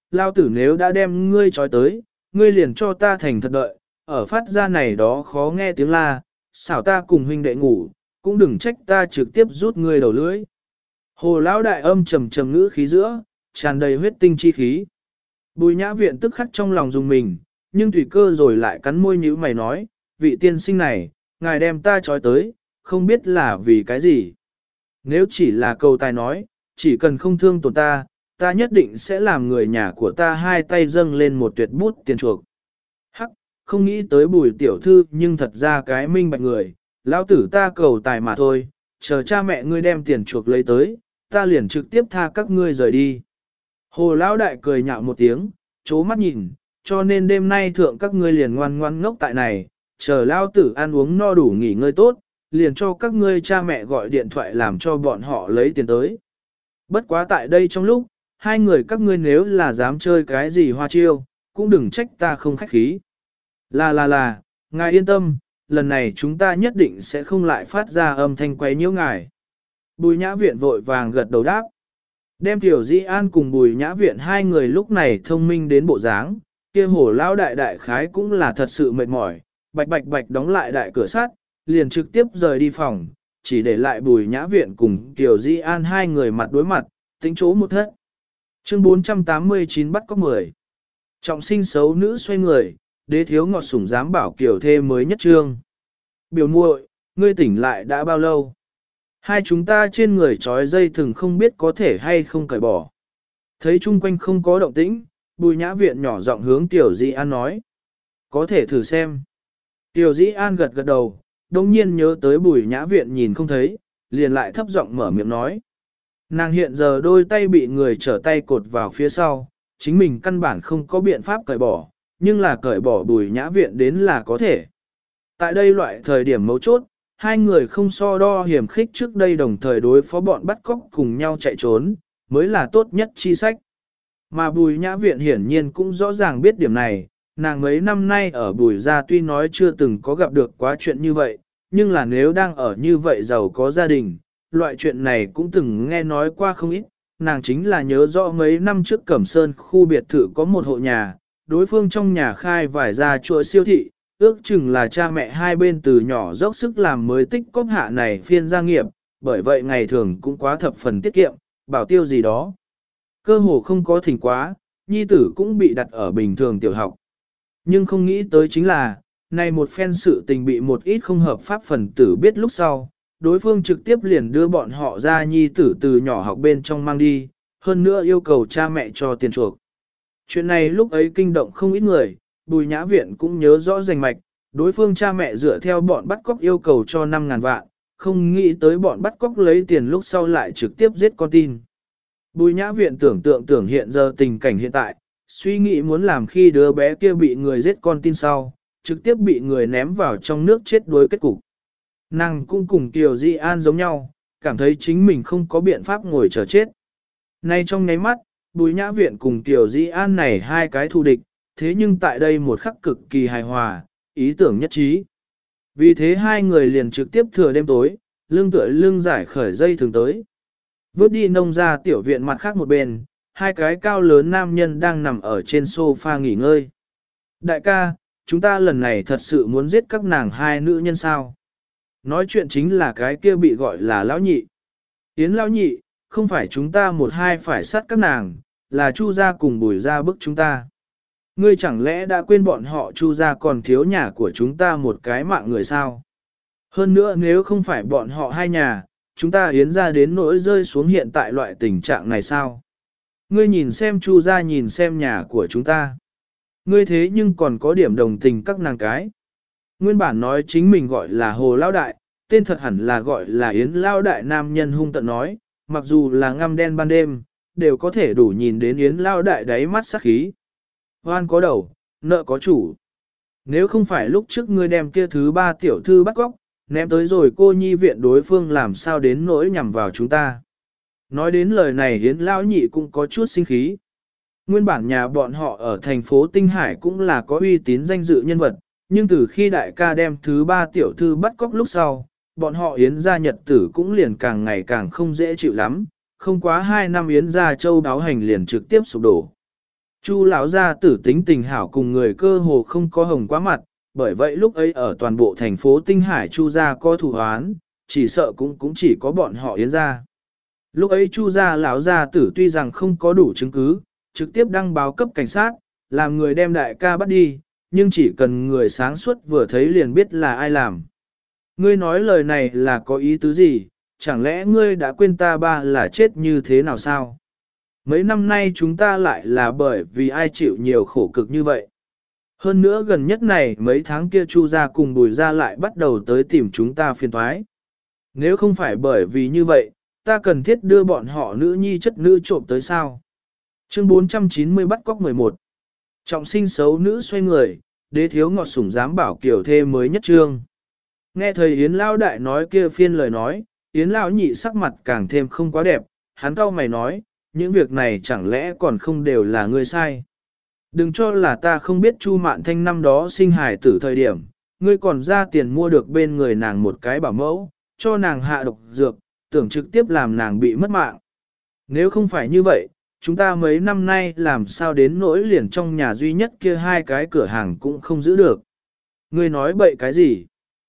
lao tử nếu đã đem ngươi trói tới, ngươi liền cho ta thành thật đợi, ở phát ra này đó khó nghe tiếng la, xảo ta cùng huynh đệ ngủ, cũng đừng trách ta trực tiếp rút ngươi đầu lưỡi. Hồ lão đại âm trầm trầm ngữ khí giữa, tràn đầy huyết tinh chi khí. Bùi nhã viện tức khắc trong lòng dùng mình, nhưng thủy cơ rồi lại cắn môi nhíu mày nói, vị tiên sinh này, ngài đem ta trói tới, không biết là vì cái gì. Nếu chỉ là câu tài nói, chỉ cần không thương tổn ta, ta nhất định sẽ làm người nhà của ta hai tay dâng lên một tuyệt bút tiền chuộc. Hắc, không nghĩ tới bùi tiểu thư nhưng thật ra cái minh bạch người, lão tử ta cầu tài mà thôi, chờ cha mẹ ngươi đem tiền chuộc lấy tới, ta liền trực tiếp tha các ngươi rời đi. Hồ lão đại cười nhạo một tiếng, chố mắt nhìn, cho nên đêm nay thượng các ngươi liền ngoan ngoan ngốc tại này, chờ lão tử ăn uống no đủ nghỉ ngơi tốt, liền cho các ngươi cha mẹ gọi điện thoại làm cho bọn họ lấy tiền tới. Bất quá tại đây trong lúc, hai người các ngươi nếu là dám chơi cái gì hoa chiêu, cũng đừng trách ta không khách khí. Là, ngài yên tâm, lần này chúng ta nhất định sẽ không lại phát ra âm thanh quấy nhiễu ngài. Bùi nhã viện vội vàng gật đầu đáp. Đem tiểu Di An cùng bùi nhã viện hai người lúc này thông minh đến bộ dáng, kia hổ lão đại đại khái cũng là thật sự mệt mỏi, bạch đóng lại đại cửa sắt, liền trực tiếp rời đi phòng, chỉ để lại bùi nhã viện cùng tiểu Di An hai người mặt đối mặt, tính chỗ một thất. Chương 489 bắt có 10. Trọng sinh xấu nữ xoay người, đế thiếu ngọt sủng dám bảo kiểu thê mới nhất trương. Biểu muội, ngươi tỉnh lại đã bao lâu? Hai chúng ta trên người trói dây thừng không biết có thể hay không cởi bỏ. Thấy chung quanh không có động tĩnh, bùi nhã viện nhỏ giọng hướng tiểu Di An nói. Có thể thử xem. Tiểu Di An gật gật đầu, đồng nhiên nhớ tới bùi nhã viện nhìn không thấy, liền lại thấp giọng mở miệng nói. Nàng hiện giờ đôi tay bị người trở tay cột vào phía sau, chính mình căn bản không có biện pháp cởi bỏ, nhưng là cởi bỏ bùi nhã viện đến là có thể. Tại đây loại thời điểm mấu chốt, hai người không so đo hiểm khích trước đây đồng thời đối phó bọn bắt cóc cùng nhau chạy trốn, mới là tốt nhất chi sách. Mà bùi nhã viện hiển nhiên cũng rõ ràng biết điểm này, nàng mấy năm nay ở bùi gia tuy nói chưa từng có gặp được quá chuyện như vậy, nhưng là nếu đang ở như vậy giàu có gia đình, loại chuyện này cũng từng nghe nói qua không ít, nàng chính là nhớ rõ mấy năm trước Cẩm Sơn khu biệt thự có một hộ nhà, đối phương trong nhà khai vải ra chuỗi siêu thị, ước chừng là cha mẹ hai bên từ nhỏ dốc sức làm mới tích cóp hạ này phiên gia nghiệp, bởi vậy ngày thường cũng quá thập phần tiết kiệm, bảo tiêu gì đó. Cơ hồ không có thỉnh quá, nhi tử cũng bị đặt ở bình thường tiểu học. Nhưng không nghĩ tới chính là, này một phen sự tình bị một ít không hợp pháp phần tử biết lúc sau, đối phương trực tiếp liền đưa bọn họ ra nhi tử từ nhỏ học bên trong mang đi, hơn nữa yêu cầu cha mẹ cho tiền chuộc. Chuyện này lúc ấy kinh động không ít người, bùi nhã viện cũng nhớ rõ rành mạch, đối phương cha mẹ dựa theo bọn bắt cóc yêu cầu cho 5.000 vạn, không nghĩ tới bọn bắt cóc lấy tiền lúc sau lại trực tiếp giết con tin. Bùi nhã viện tưởng hiện giờ tình cảnh hiện tại, suy nghĩ muốn làm khi đứa bé kia bị người giết con tin sau, trực tiếp bị người ném vào trong nước chết đuối kết cục. Nàng cũng cùng Kiều Di An giống nhau, cảm thấy chính mình không có biện pháp ngồi chờ chết. Nay trong nháy mắt, Bùi Nhã Viện cùng Kiều Di An này hai cái thù địch, thế nhưng tại đây một khắc cực kỳ hài hòa, ý tưởng nhất trí. Vì thế hai người liền trực tiếp thừa đêm tối, lưng tựa lưng giải khởi dây thường tới. Vớt đi nông ra tiểu viện mặt khác một bên, hai cái cao lớn nam nhân đang nằm ở trên sofa nghỉ ngơi. Đại ca, chúng ta lần này thật sự muốn giết các nàng hai nữ nhân sao? Nói chuyện chính là cái kia bị gọi là lão nhị. Yến lão nhị, không phải chúng ta một hai phải sát các nàng, là Chu gia cùng Bùi gia bức chúng ta. Ngươi chẳng lẽ đã quên bọn họ Chu gia còn thiếu nhà của chúng ta một cái mạng người sao? Hơn nữa nếu không phải bọn họ hai nhà, chúng ta Yến gia đến nỗi rơi xuống hiện tại loại tình trạng này sao? Ngươi nhìn xem Chu gia nhìn xem nhà của chúng ta. Ngươi thế nhưng còn có điểm đồng tình các nàng cái. Nguyên bản nói chính mình gọi là Hồ Lao Đại, tên thật hẳn là gọi là Yến Lao Đại nam nhân hung tận nói, mặc dù là ngăm đen ban đêm, đều có thể đủ nhìn đến Yến Lao Đại đáy mắt sắc khí. Hoan có đầu, nợ có chủ. Nếu không phải lúc trước ngươi đem kia thứ ba tiểu thư bắt cóc, ném tới rồi cô nhi viện đối phương làm sao đến nỗi nhằm vào chúng ta. Nói đến lời này Yến Lao Nhị cũng có chút sinh khí. Nguyên bản nhà bọn họ ở thành phố Tinh Hải cũng là có uy tín danh dự nhân vật, nhưng từ khi đại ca đem thứ ba tiểu thư bắt cóc lúc sau, bọn họ Yến gia nhật tử cũng liền càng ngày càng không dễ chịu lắm, không quá 2 năm Yến gia châu đáo hành liền trực tiếp sụp đổ. Chu lão gia tử tính tình hảo cùng người cơ hồ không có hồng quá mặt, bởi vậy lúc ấy ở toàn bộ thành phố Tinh Hải Chu gia có thủ hoán, chỉ sợ cũng chỉ có bọn họ Yến gia. Lúc ấy Chu gia lão gia tử tuy rằng không có đủ chứng cứ, trực tiếp đăng báo cấp cảnh sát, làm người đem đại ca bắt đi, nhưng chỉ cần người sáng suốt vừa thấy liền biết là ai làm. Ngươi nói lời này là có ý tứ gì, chẳng lẽ ngươi đã quên ta ba là chết như thế nào sao? Mấy năm nay chúng ta lại là bởi vì ai chịu nhiều khổ cực như vậy. Hơn nữa gần nhất này mấy tháng kia Chu gia cùng Bùi gia lại bắt đầu tới tìm chúng ta phiền toái. Nếu không phải bởi vì như vậy, ta cần thiết đưa bọn họ nữ nhi chất nữ trộm tới sao? Chương 490 bắt cóc 11. Trọng sinh xấu nữ xoay người, đế thiếu ngọt sủng dám bảo kiểu thê mới nhất trương. Nghe thầy Yến Lao Đại nói kia phiên lời nói, Yến Lao Nhị sắc mặt càng thêm không quá đẹp, hắn cau mày nói, những việc này chẳng lẽ còn không đều là ngươi sai. Đừng cho là ta không biết Chu Mạn Thanh năm đó sinh hài tử thời điểm, ngươi còn ra tiền mua được bên người nàng một cái bảo mẫu, cho nàng hạ độc dược, tưởng trực tiếp làm nàng bị mất mạng. Nếu không phải như vậy, chúng ta mấy năm nay làm sao đến nỗi liền trong nhà duy nhất kia hai cái cửa hàng cũng không giữ được. Ngươi nói bậy cái gì?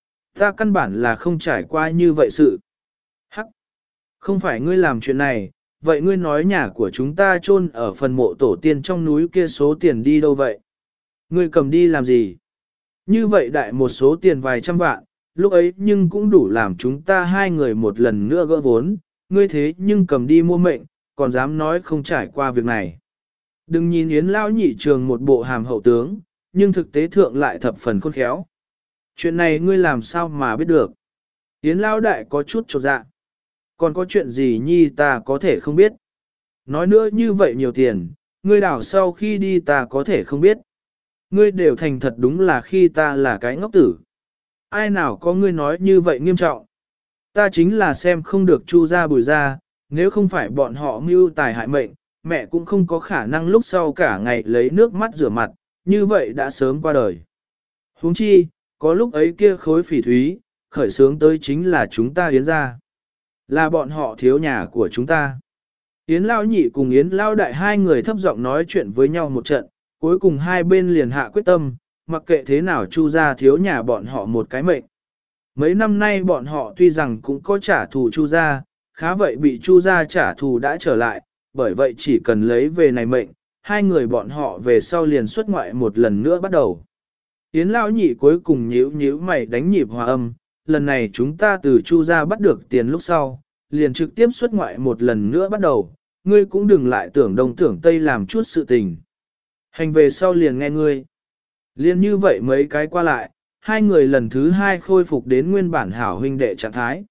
Ta căn bản là không trải qua như vậy sự. Hắc! Không phải ngươi làm chuyện này, vậy ngươi nói nhà của chúng ta chôn ở phần mộ tổ tiên trong núi kia số tiền đi đâu vậy? Ngươi cầm đi làm gì? Như vậy đại một số tiền vài trăm vạn, lúc ấy nhưng cũng đủ làm chúng ta hai người một lần nữa gỡ vốn, ngươi thế nhưng cầm đi mua mệnh, còn dám nói không trải qua việc này. Đừng nhìn Yến Lão Nhị trường một bộ hàm hậu tướng, nhưng thực tế thượng lại thập phần khôn khéo. Chuyện này ngươi làm sao mà biết được? Yến Lão Đại có chút chột dạ. Còn có chuyện gì nhi ta có thể không biết? Nói nữa như vậy nhiều tiền, ngươi đảo sau khi đi ta có thể không biết. Ngươi đều thành thật đúng là khi ta là cái ngốc tử. Ai nào có ngươi nói như vậy nghiêm trọng? Ta chính là xem không được Chu gia Bùi gia, nếu không phải bọn họ mưu tài hại mệnh, mẹ cũng không có khả năng lúc sau cả ngày lấy nước mắt rửa mặt, như vậy đã sớm qua đời. Huống chi, có lúc ấy kia khối phỉ thúy, khởi sướng tới chính là chúng ta Yến gia. Là bọn họ thiếu nhà của chúng ta. Yến Lao Nhị cùng Yến Lao Đại hai người thấp giọng nói chuyện với nhau một trận, cuối cùng hai bên liền hạ quyết tâm, mặc kệ thế nào Chu gia thiếu nhà bọn họ một cái mệnh. Mấy năm nay bọn họ tuy rằng cũng có trả thù Chu gia, khá vậy bị Chu gia trả thù đã trở lại, bởi vậy chỉ cần lấy về này mệnh, hai người bọn họ về sau liền xuất ngoại một lần nữa bắt đầu. Yến Lão Nhị cuối cùng nhíu mày đánh nhịp hòa âm, lần này chúng ta từ Chu gia bắt được tiền lúc sau, liền trực tiếp xuất ngoại một lần nữa bắt đầu, ngươi cũng đừng lại tưởng đông tưởng tây làm chút sự tình. Hành về sau liền nghe ngươi. Liên như vậy mấy cái qua lại, hai người lần thứ hai khôi phục đến nguyên bản hảo huynh đệ trạng thái.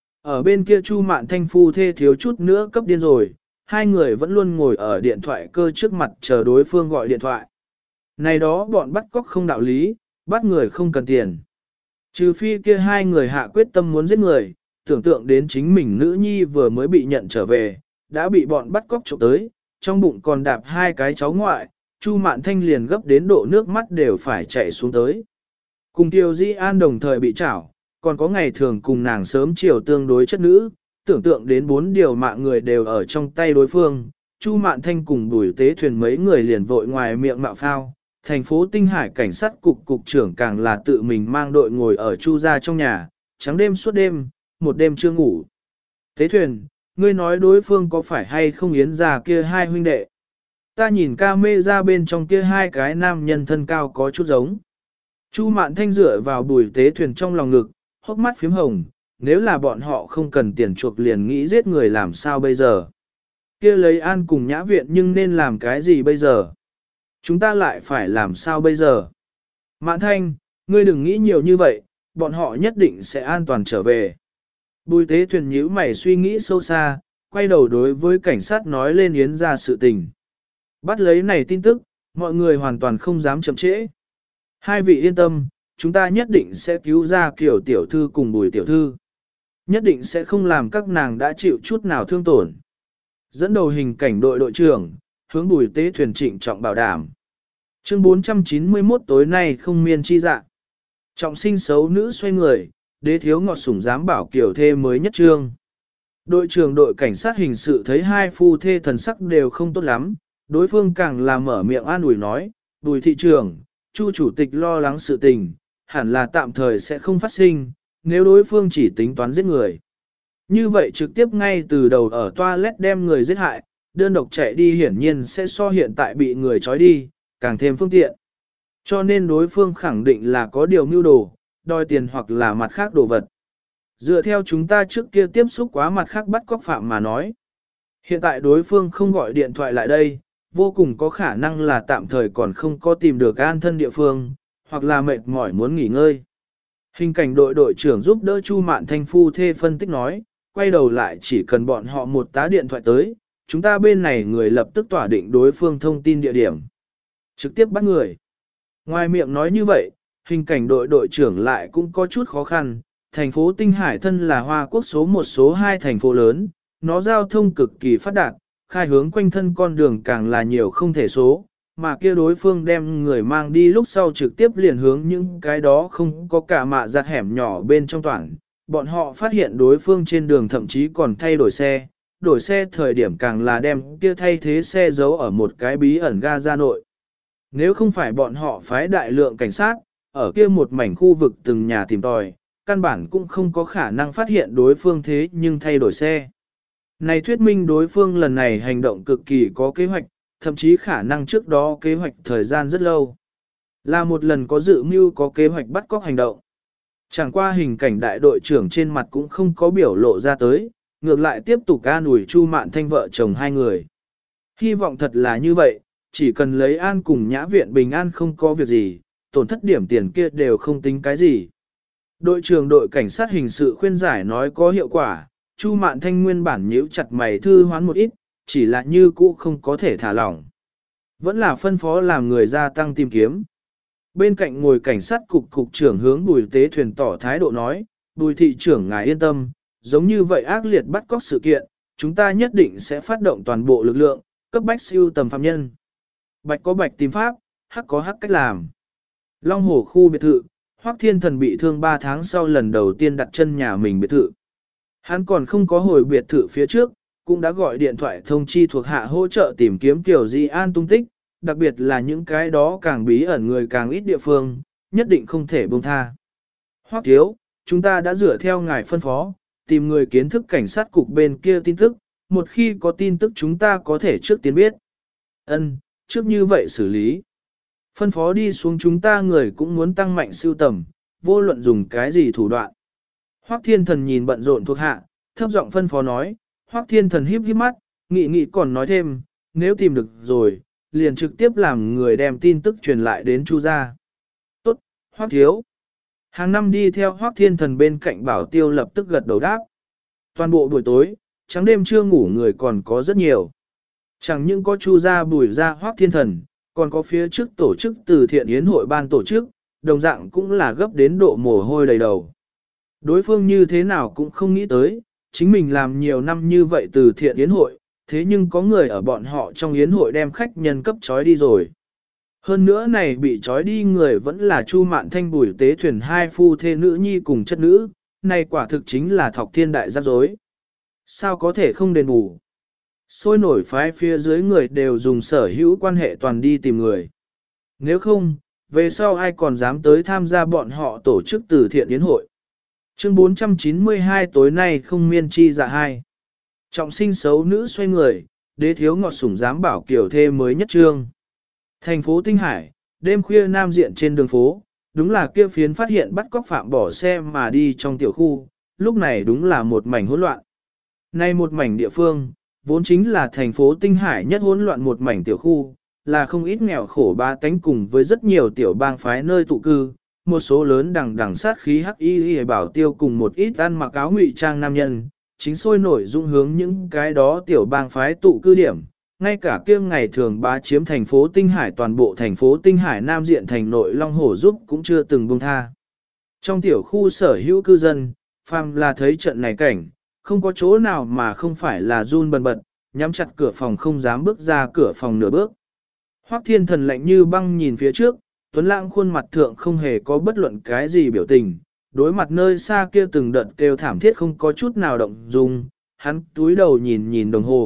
Ở bên kia Chu Mạn Thanh phu thê thiếu chút nữa cấp điên rồi, hai người vẫn luôn ngồi ở điện thoại cơ trước mặt chờ đối phương gọi điện thoại. Này đó bọn bắt cóc không đạo lý, bắt người không cần tiền. Trừ phi kia hai người hạ quyết tâm muốn giết người, tưởng tượng đến chính mình nữ nhi vừa mới bị nhận trở về, đã bị bọn bắt cóc trộm tới, trong bụng còn đạp hai cái cháu ngoại, Chu Mạn Thanh liền gấp đến độ nước mắt đều phải chảy xuống tới. Cùng Tiêu Di An đồng thời bị trảo, còn có ngày thường cùng nàng sớm chiều tương đối chất nữ, tưởng tượng đến 4 điều mạng người đều ở trong tay đối phương, Chu Mạn Thanh cùng Bùi Tế Thuyền mấy người liền vội ngoài miệng mạo phao. Thành phố Tinh Hải cảnh sát cục trưởng càng là tự mình mang đội ngồi ở Chu gia trong nhà, trắng đêm suốt đêm, một đêm chưa ngủ. Tế Thuyền, ngươi nói đối phương có phải hay không Yến gia kia hai huynh đệ? Ta nhìn ca mê ra bên trong kia hai cái nam nhân thân cao có chút giống. Chu Mạn Thanh dựa vào Bùi Tế Thuyền trong lòng ngực, hốc mắt phím hồng, nếu là bọn họ không cần tiền chuộc liền nghĩ giết người làm sao bây giờ? Kia lấy An cùng Nhã Viện nhưng nên làm cái gì bây giờ? Chúng ta lại phải làm sao bây giờ? Mạn Thanh, ngươi đừng nghĩ nhiều như vậy, bọn họ nhất định sẽ an toàn trở về. Bùi Tế Thuyền nhíu mày suy nghĩ sâu xa, quay đầu đối với cảnh sát nói lên Yến gia sự tình. Bắt lấy này tin tức, mọi người hoàn toàn không dám chậm trễ. Hai vị yên tâm, chúng ta nhất định sẽ cứu ra Kiều tiểu thư cùng Bùi tiểu thư. Nhất định sẽ không làm các nàng đã chịu chút nào thương tổn. Dẫn đầu hình cảnh đội trưởng, hướng Bùi Tế Thuyền trịnh trọng bảo đảm. Chương 491 tối nay không miên chi dạ. Trọng sinh xấu nữ xoay người, đế thiếu ngọt sủng dám bảo kiểu thê mới nhất trương. Đội trưởng đội cảnh sát hình sự thấy hai phu thê thần sắc đều không tốt lắm, Đối phương càng là mở miệng an ủi nói, Bùi thị trưởng, Chu chủ tịch lo lắng sự tình, hẳn là tạm thời sẽ không phát sinh, nếu đối phương chỉ tính toán giết người. Như vậy trực tiếp ngay từ đầu ở toilet đem người giết hại, đơn độc chạy đi hiển nhiên sẽ so hiện tại bị người trói đi, càng thêm phương tiện. Cho nên đối phương khẳng định là có điều mưu đồ, đòi tiền hoặc là mặt khác đồ vật. Dựa theo chúng ta trước kia tiếp xúc quá mặt khác bắt cóc phạm mà nói. Hiện tại đối phương không gọi điện thoại lại đây, vô cùng có khả năng là tạm thời còn không có tìm được an thân địa phương, hoặc là mệt mỏi muốn nghỉ ngơi. Hình cảnh đội trưởng giúp đỡ Chu Mạn Thanh phu thê phân tích nói, quay đầu lại chỉ cần bọn họ một tá điện thoại tới, chúng ta bên này người lập tức tỏa định đối phương thông tin địa điểm. Trực tiếp bắt người. Ngoài miệng nói như vậy, hình cảnh đội trưởng lại cũng có chút khó khăn. Thành phố Tinh Hải thân là Hoa Quốc số 1 số 2 thành phố lớn, nó giao thông cực kỳ phát đạt, khai hướng quanh thân con đường càng là nhiều không thể số, mà kia đối phương đem người mang đi lúc sau trực tiếp liền hướng những cái đó không có cả mạ giặt hẻm nhỏ bên trong toàn. Bọn họ phát hiện đối phương trên đường thậm chí còn thay đổi xe thời điểm càng là đem kia thay thế xe giấu ở một cái bí ẩn ga ra nội. Nếu không phải bọn họ phái đại lượng cảnh sát, ở kia một mảnh khu vực từng nhà tìm tòi, căn bản cũng không có khả năng phát hiện đối phương thế nhưng thay đổi xe. Này thuyết minh đối phương lần này hành động cực kỳ có kế hoạch, thậm chí khả năng trước đó kế hoạch thời gian rất lâu. Là một lần có dự mưu có kế hoạch bắt cóc hành động. Chẳng qua hình cảnh đại đội trưởng trên mặt cũng không có biểu lộ ra tới, ngược lại tiếp tục an ủi Chu Mạn Thanh vợ chồng hai người. Hy vọng thật là như vậy, chỉ cần lấy an cùng nhã viện bình an không có việc gì, tổn thất điểm tiền kia đều không tính cái gì. Đội trưởng đội cảnh sát hình sự khuyên giải nói có hiệu quả, Chu Mạn Thanh nguyên bản nhíu chặt mày thư hoán một ít, chỉ là như cũ không có thể thả lỏng. Vẫn là phân phó làm người gia tăng tìm kiếm. Bên cạnh ngồi cảnh sát cục trưởng hướng Bùi Tế Thuyền tỏ thái độ nói, Bùi thị trưởng ngài yên tâm, giống như vậy ác liệt bắt cóc sự kiện, chúng ta nhất định sẽ phát động toàn bộ lực lượng, cấp bách siêu tầm phạm nhân. Bạch có bạch tìm pháp, hắc có hắc cách làm. Long Hồ khu biệt thự, Hoắc Thiên Thần bị thương 3 tháng sau lần đầu tiên đặt chân nhà mình biệt thự. Hắn còn không có hồi biệt thự phía trước, cũng đã gọi điện thoại thông chi thuộc hạ hỗ trợ tìm kiếm Tiểu Di An tung tích, đặc biệt là những cái đó càng bí ẩn người càng ít địa phương, nhất định không thể buông tha. Hoắc thiếu, chúng ta đã dựa theo ngài phân phó, tìm người kiến thức cảnh sát cục bên kia tin tức, một khi có tin tức chúng ta có thể trước tiên biết. Ân, trước như vậy xử lý. Phân phó đi xuống chúng ta người cũng muốn tăng mạnh siêu tầm, vô luận dùng cái gì thủ đoạn. Hoắc Thiên Thần nhìn bận rộn thuộc hạ, thấp giọng phân phó nói, Hoắc Thiên Thần híp híp mắt, nghị còn nói thêm, nếu tìm được rồi, liền trực tiếp làm người đem tin tức truyền lại đến Chu gia. Tốt, Hoắc thiếu. Hàng năm đi theo Hoắc Thiên Thần bên cạnh Bảo Tiêu lập tức gật đầu đáp. Toàn bộ buổi tối, trắng đêm chưa ngủ người còn có rất nhiều. Chẳng những có Chu gia Bùi gia Hoắc Thiên Thần, còn có phía trước tổ chức từ thiện yến hội ban tổ chức, đồng dạng cũng là gấp đến độ mồ hôi đầy đầu. Đối phương như thế nào cũng không nghĩ tới, chính mình làm nhiều năm như vậy từ thiện yến hội, thế nhưng có người ở bọn họ trong yến hội đem khách nhân cấp trói đi rồi. Hơn nữa này bị trói đi người vẫn là Chu Mạn Thanh Bùi Tế Thuyền hai phu thê nữ nhi cùng chất nữ, này quả thực chính là thọc thiên đại rắc rối. Sao có thể không đền bù? Sôi nổi phái phía dưới người đều dùng sở hữu quan hệ toàn đi tìm người. Nếu không, về sau ai còn dám tới tham gia bọn họ tổ chức từ thiện yến hội. Chương 492 tối nay không miên chi dạ hai. Trọng sinh xấu nữ xoay người, đế thiếu ngọt sủng dám bảo kiểu thê mới nhất trương. Thành phố Tinh Hải, đêm khuya nam diện trên đường phố, đúng là kia phiến phát hiện bắt cóc phạm bỏ xe mà đi trong tiểu khu, lúc này đúng là một mảnh hỗn loạn. Nay một mảnh địa phương, vốn chính là thành phố Tinh Hải nhất hỗn loạn một mảnh tiểu khu, là không ít nghèo khổ ba tánh cùng với rất nhiều tiểu bang phái nơi tụ cư, một số lớn đằng sát khí hắc y bảo tiêu cùng một ít ăn mặc áo ngụy trang nam nhân, chính sôi nổi dung hướng những cái đó tiểu bang phái tụ cư điểm, ngay cả kia ngày thường bá chiếm thành phố Tinh Hải toàn bộ thành phố Tinh Hải Nam diện thành nội Long Hổ giúp cũng chưa từng buông tha. Trong tiểu khu sở hữu cư dân, phàm là thấy trận này cảnh, không có chỗ nào mà không phải là run bần bật, nhắm chặt cửa phòng không dám bước ra cửa phòng nửa bước. Hoắc Thiên Thần lạnh như băng nhìn phía trước, Tuấn Lãng khuôn mặt thượng không hề có bất luận cái gì biểu tình, đối mặt nơi xa kia từng đợt kêu thảm thiết không có chút nào động dung, hắn túi đầu nhìn đồng hồ,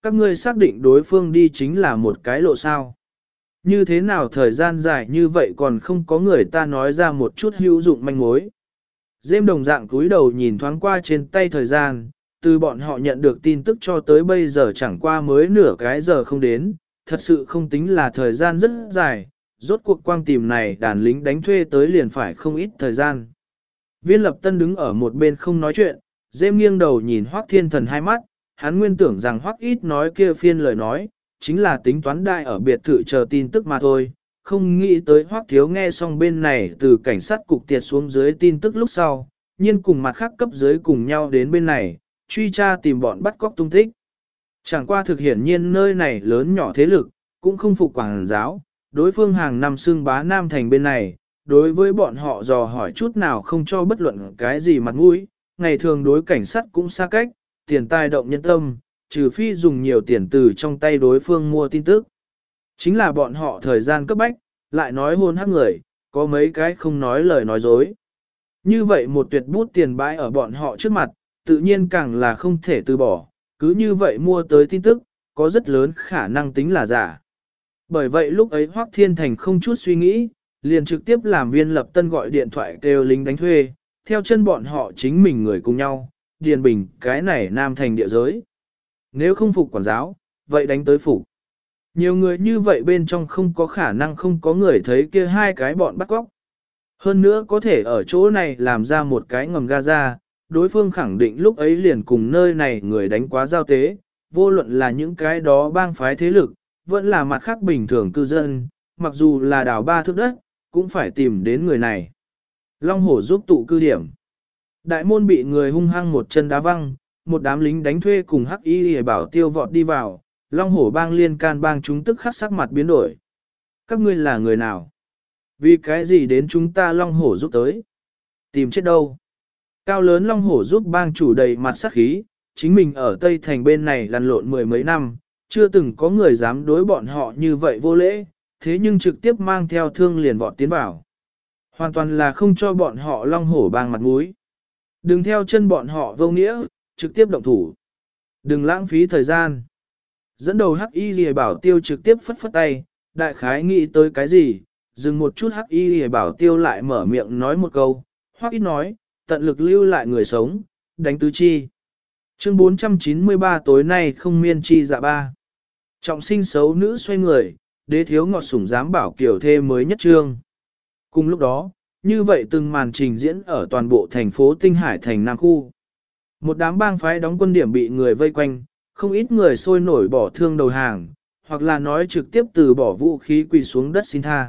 Các ngươi xác định đối phương đi chính là một cái lộ sao. Như thế nào thời gian dài như vậy còn không có người ta nói ra một chút hữu dụng manh mối. Dêm đồng dạng cúi đầu nhìn thoáng qua trên tay thời gian, từ bọn họ nhận được tin tức cho tới bây giờ chẳng qua mới nửa cái giờ không đến, thật sự không tính là thời gian rất dài, rốt cuộc quang tìm này đàn lính đánh thuê tới liền phải không ít thời gian. Viên lập tân đứng ở một bên không nói chuyện, dêm nghiêng đầu nhìn Hoắc Thiên Thần hai mắt, hắn nguyên tưởng rằng Hoắc ít nói kia phiên lời nói, chính là tính toán đại ở biệt thự chờ tin tức mà thôi, không nghĩ tới Hoắc thiếu nghe xong bên này từ cảnh sát cục tiệt xuống dưới tin tức lúc sau, nhiên cùng mặt khác cấp dưới cùng nhau đến bên này, truy tra tìm bọn bắt cóc tung tích. Chẳng qua thực hiển nhiên nơi này lớn nhỏ thế lực, cũng không phục quảng giáo, đối phương hàng năm xưng bá Nam Thành bên này, đối với bọn họ dò hỏi chút nào không cho bất luận cái gì mặt mũi, ngày thường đối cảnh sát cũng xa cách, tiền tài động nhân tâm, trừ phi dùng nhiều tiền từ trong tay đối phương mua tin tức. Chính là bọn họ thời gian cấp bách, lại nói hôn hắc người, có mấy cái không nói lời nói dối. Như vậy một tuyệt bút tiền bãi ở bọn họ trước mặt, tự nhiên càng là không thể từ bỏ, cứ như vậy mua tới tin tức, có rất lớn khả năng tính là giả. Bởi vậy lúc ấy Hoắc Thiên Thành không chút suy nghĩ, liền trực tiếp làm Viên Lập Tân gọi điện thoại kêu lính đánh thuê, theo chân bọn họ chính mình người cùng nhau, điền bình cái này Nam Thành địa giới. Nếu không phục quản giáo, vậy đánh tới phục. Nhiều người như vậy bên trong không có khả năng không có người thấy kia hai cái bọn bắt cóc. Hơn nữa có thể ở chỗ này làm ra một cái ngầm Gaza, đối phương khẳng định lúc ấy liền cùng nơi này người đánh quá giao tế, vô luận là những cái đó bang phái thế lực, vẫn là mặt khác bình thường cư dân, mặc dù là đào ba thước đất, cũng phải tìm đến người này. Long hổ giúp tụ cư điểm. Đại môn bị người hung hăng một chân đá văng, một đám lính đánh thuê cùng hắc y để bảo tiêu vọt đi vào, Long hổ bang liên can bang chúng tức khắc sắc mặt biến đổi. Các ngươi là người nào? Vì cái gì đến chúng ta Long hổ giúp tới? Tìm chết đâu? Cao lớn Long hổ giúp bang chủ đầy mặt sắc khí, chính mình ở Tây Thành bên này lăn lộn mười mấy năm, chưa từng có người dám đối bọn họ như vậy vô lễ, thế nhưng trực tiếp mang theo thương liền vọt tiến vào. Hoàn toàn là không cho bọn họ Long hổ bang mặt mũi. Đừng theo chân bọn họ vô nghĩa, trực tiếp động thủ. Đừng lãng phí thời gian. Dẫn đầu hắc y lìa bảo tiêu trực tiếp phất phất tay, đại khái nghĩ tới cái gì, dừng một chút hắc y lìa bảo tiêu lại mở miệng nói một câu, Hoắc ít nói, tận lực lưu lại người sống, đánh tứ chi. Chương 493 tối nay không miên chi dạ ba. Trọng sinh xấu nữ xoay người, đế thiếu ngọt sủng dám bảo kiểu thê mới nhất trương. Cùng lúc đó, như vậy từng màn trình diễn ở toàn bộ thành phố Tinh Hải thành Nam Khu. Một đám bang phái đóng quân điểm bị người vây quanh, không ít người sôi nổi bỏ thương đầu hàng, hoặc là nói trực tiếp từ bỏ vũ khí quỳ xuống đất xin tha.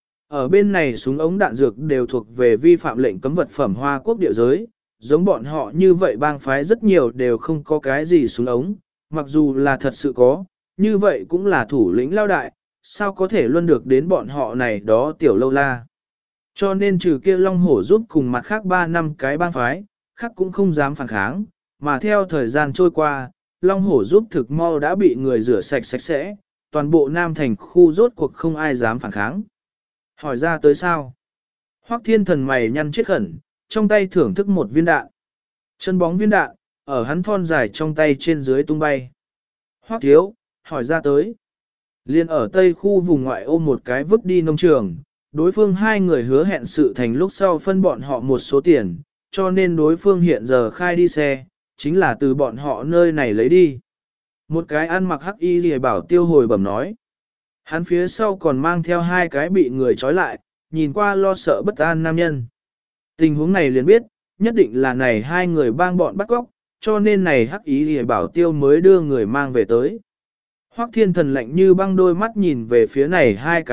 Ở bên này súng ống đạn dược đều thuộc về vi phạm lệnh cấm vật phẩm Hoa Quốc địa giới, giống bọn họ như vậy bang phái rất nhiều đều không có cái gì súng ống, mặc dù là thật sự có, như vậy cũng là thủ lĩnh lao đại, sao có thể luân được đến bọn họ này đó tiểu lâu la. Cho nên trừ kia Long hổ giúp cùng mặt khác 3 năm cái bang phái, khác cũng không dám phản kháng, mà theo thời gian trôi qua, Long hổ giúp thực mau đã bị người rửa sạch sạch sẽ, toàn bộ Nam Thành khu rốt cuộc không ai dám phản kháng. Hỏi ra tới sao? Hoắc Thiên Thần mày nhăn chết khẩn, trong tay thưởng thức một viên đạn. Chân bóng viên đạn, ở hắn thon dài trong tay trên dưới tung bay. Hoắc thiếu, hỏi ra tới. Liên ở tây khu vùng ngoại ô một cái vứt đi nông trường, đối phương hai người hứa hẹn sự thành lúc sau phân bọn họ một số tiền, cho nên đối phương hiện giờ khai đi xe, chính là từ bọn họ nơi này lấy đi. Một cái ăn mặc hắc y lìa bảo tiêu hồi bẩm nói. Hắn phía sau còn mang theo hai cái bị người trói lại, nhìn qua lo sợ bất an nam nhân. Tình huống này liền biết, nhất định là này hai người bang bọn bắt cóc, cho nên này hắc y lìa bảo tiêu mới đưa người mang về tới. Hoắc Thiên Thần lạnh như băng đôi mắt nhìn về phía này hai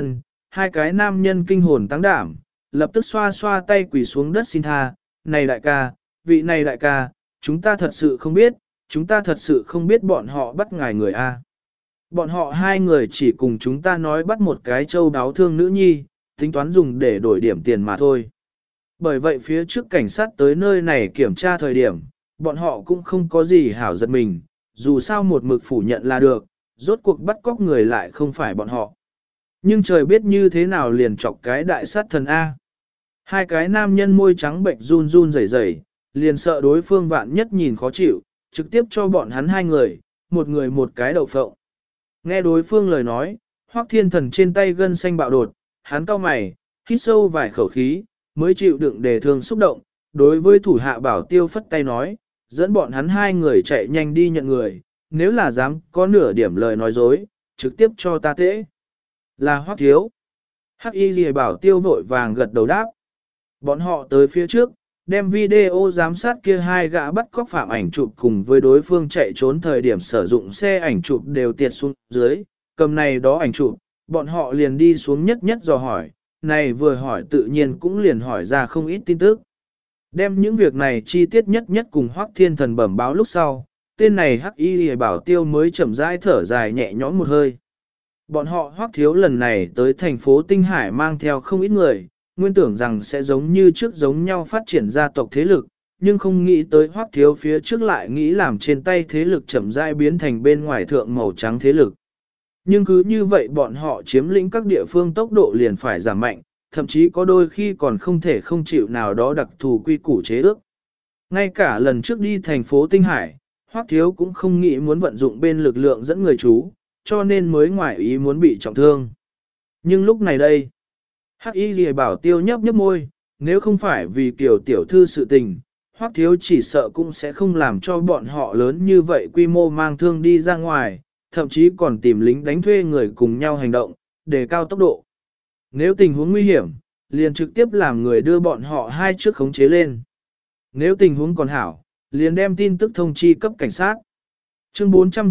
cái nam nhân kinh hồn tăng đảm, lập tức xoa xoa tay quỳ xuống đất xin tha, này đại ca, vị này đại ca, chúng ta thật sự không biết bọn họ bắt ngài người A. Bọn họ hai người chỉ cùng chúng ta nói bắt một cái châu đáo thương nữ nhi, tính toán dùng để đổi điểm tiền mà thôi. Bởi vậy phía trước cảnh sát tới nơi này kiểm tra thời điểm, bọn họ cũng không có gì hảo giật mình, dù sao một mực phủ nhận là được, rốt cuộc bắt cóc người lại không phải bọn họ. Nhưng trời biết như thế nào liền chọc cái đại sát thần A. Hai cái nam nhân môi trắng bệnh run run rẩy rẩy, liền sợ đối phương vạn nhất nhìn khó chịu, trực tiếp cho bọn hắn hai người, một người một cái đậu phộng. Nghe đối phương lời nói, Hoắc Thiên Thần trên tay gân xanh bạo đột, hắn cau mày, hít sâu vài khẩu khí, mới chịu đựng để thương xúc động, đối với thủ hạ Bảo Tiêu phất tay nói, dẫn bọn hắn hai người chạy nhanh đi nhận người, nếu là dám có nửa điểm lời nói dối, trực tiếp cho ta tễ. Là Hoắc thiếu. Hắc Y Liễu Bảo Tiêu vội vàng gật đầu đáp. Bọn họ tới phía trước, đem video giám sát kia hai gã bắt cóc phạm ảnh chụp cùng với đối phương chạy trốn thời điểm sử dụng xe ảnh chụp đều tiệt xuống dưới, cầm này đó ảnh chụp, bọn họ liền đi xuống nhất nhất dò hỏi, này vừa hỏi tự nhiên cũng liền hỏi ra không ít tin tức. Đem những việc này chi tiết nhất nhất cùng Hoắc Thiên Thần bẩm báo lúc sau, tên này Hắc Y Liễu Bảo Tiêu mới chậm rãi thở dài nhẹ nhõm một hơi. Bọn họ Hoắc thiếu lần này tới thành phố Tinh Hải mang theo không ít người, nguyên tưởng rằng sẽ giống như trước giống nhau phát triển gia tộc thế lực, nhưng không nghĩ tới Hoắc thiếu phía trước lại nghĩ làm trên tay thế lực chậm rãi biến thành bên ngoài thượng màu trắng thế lực. Nhưng cứ như vậy bọn họ chiếm lĩnh các địa phương tốc độ liền phải giảm mạnh, thậm chí có đôi khi còn không thể không chịu nào đó đặc thù quy củ chế ước. Ngay cả lần trước đi thành phố Tinh Hải, Hoắc thiếu cũng không nghĩ muốn vận dụng bên lực lượng dẫn người chú, cho nên mới ngoại ý muốn bị trọng thương. Nhưng lúc này đây, Hắc Y Liễu Bảo Tiêu nhấp nhấp môi, nếu không phải vì Kiều tiểu thư sự tình, Hoắc thiếu chỉ sợ cũng sẽ không làm cho bọn họ lớn như vậy quy mô mang thương đi ra ngoài, thậm chí còn tìm lính đánh thuê người cùng nhau hành động, để cao tốc độ. Nếu tình huống nguy hiểm, liền trực tiếp làm người đưa bọn họ hai trước khống chế lên. Nếu tình huống còn hảo, liền đem tin tức thông chi cấp cảnh sát. Chương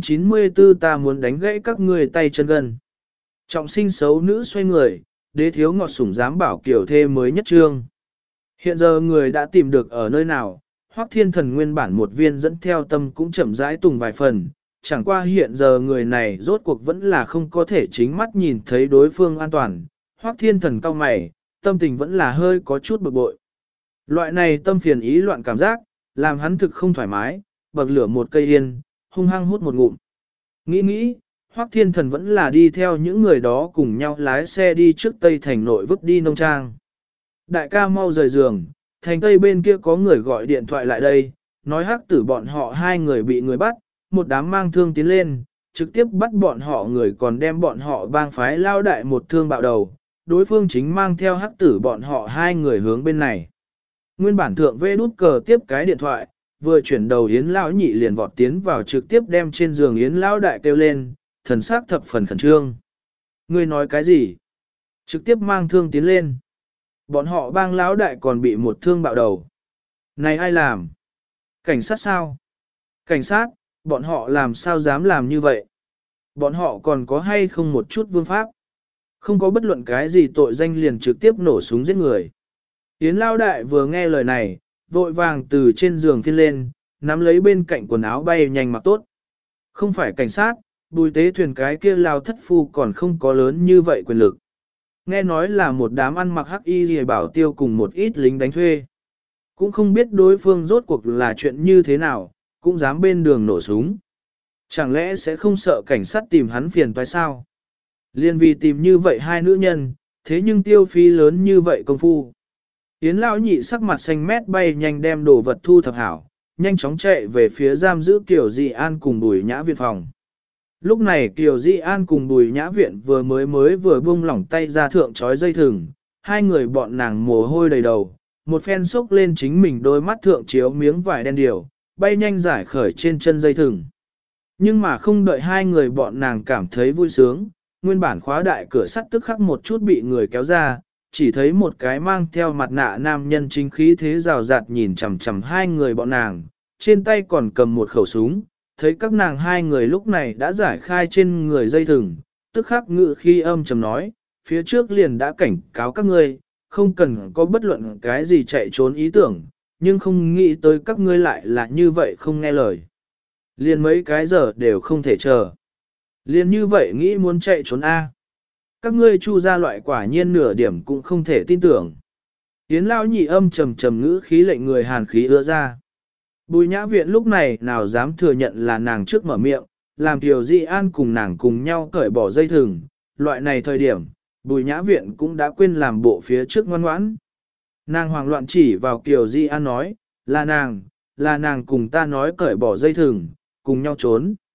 494 ta muốn đánh gãy các người tay chân gần. Trọng sinh xấu nữ xoay người, đế thiếu ngọt sủng dám bảo kiểu thê mới nhất trương. Hiện giờ người đã tìm được ở nơi nào, Hoắc Thiên Thần nguyên bản một viên dẫn theo tâm cũng chậm rãi tùng vài phần, chẳng qua hiện giờ người này rốt cuộc vẫn là không có thể chính mắt nhìn thấy đối phương an toàn. Hoắc Thiên Thần cau mày, tâm tình vẫn là hơi có chút bực bội. Loại này tâm phiền ý loạn cảm giác, làm hắn thực không thoải mái, bậc lửa một cây yên, hung hăng hút một ngụm. Nghĩ, Hoắc Thiên Thần vẫn là đi theo những người đó cùng nhau lái xe đi trước Tây Thành nội vứt đi nông trang. Đại ca mau rời giường, thành Tây bên kia có người gọi điện thoại lại đây, nói Hắc tử bọn họ hai người bị người bắt, một đám mang thương tiến lên, trực tiếp bắt bọn họ người còn đem bọn họ bang phái lao đại một thương bạo đầu, đối phương chính mang theo Hắc tử bọn họ hai người hướng bên này. Nguyên bản thượng vê đút cờ tiếp cái điện thoại, vừa chuyển đầu Yến Lão nhị liền vọt tiến vào trực tiếp đem trên giường Yến Lão đại kêu lên, thần sắc thập phần khẩn trương. Ngươi nói cái gì? Trực tiếp mang thương tiến lên. Bọn họ bang Lão đại còn bị một thương bạo đầu. Này ai làm? Cảnh sát sao? Cảnh sát, bọn họ làm sao dám làm như vậy? Bọn họ còn có hay không một chút vương pháp? Không có bất luận cái gì tội danh liền trực tiếp nổ súng giết người. Yến Lao đại vừa nghe lời này, vội vàng từ trên giường phiên lên, nắm lấy bên cạnh quần áo bay nhanh mặc tốt. Không phải cảnh sát, Bùi Tế Thuyền cái kia Lao thất phu còn không có lớn như vậy quyền lực. Nghe nói là một đám ăn mặc hắc y gì bảo tiêu cùng một ít lính đánh thuê. Cũng không biết đối phương rốt cuộc là chuyện như thế nào, cũng dám bên đường nổ súng. Chẳng lẽ sẽ không sợ cảnh sát tìm hắn phiền toái sao? Liên vì tìm như vậy hai nữ nhân, thế nhưng tiêu phí lớn như vậy công phu. Yến Lão nhị sắc mặt xanh mét bay nhanh đem đồ vật thu thập hảo, nhanh chóng chạy về phía giam giữ Kiều Dị An cùng Bùi Nhã Viện phòng. Lúc này Kiều Dị An cùng Bùi Nhã Viện vừa buông lỏng tay ra thượng trói dây thừng, hai người bọn nàng mồ hôi đầy đầu, một phen xốc lên chính mình đôi mắt thượng chiếu miếng vải đen điều, bay nhanh giải khởi trên chân dây thừng. Nhưng mà không đợi hai người bọn nàng cảm thấy vui sướng, nguyên bản khóa đại cửa sắt tức khắc một chút bị người kéo ra, chỉ thấy một cái mang theo mặt nạ nam nhân chính khí thế rào rạt nhìn chằm chằm hai người bọn nàng, trên tay còn cầm một khẩu súng, thấy các nàng hai người lúc này đã giải khai trên người dây thừng, tức khắc ngự khi âm trầm nói, phía trước liền đã cảnh cáo các ngươi, không cần có bất luận cái gì chạy trốn ý tưởng, nhưng không nghĩ tới các ngươi lại là như vậy không nghe lời. Liền mấy cái giờ đều không thể chờ. Liền như vậy nghĩ muốn chạy trốn A. Các ngươi chu ra loại quả nhiên nửa điểm cũng không thể tin tưởng. Yến Lão nhị âm trầm trầm ngữ khí lệnh người hàn khí ưa ra. Bùi Nhã Viện lúc này nào dám thừa nhận là nàng trước mở miệng, làm Kiều Dị An cùng nàng cùng nhau cởi bỏ dây thừng. Loại này thời điểm, Bùi Nhã Viện cũng đã quên làm bộ phía trước ngoan ngoãn. Nàng hoảng loạn chỉ vào Kiều Dị An nói, là nàng cùng ta nói cởi bỏ dây thừng, cùng nhau trốn.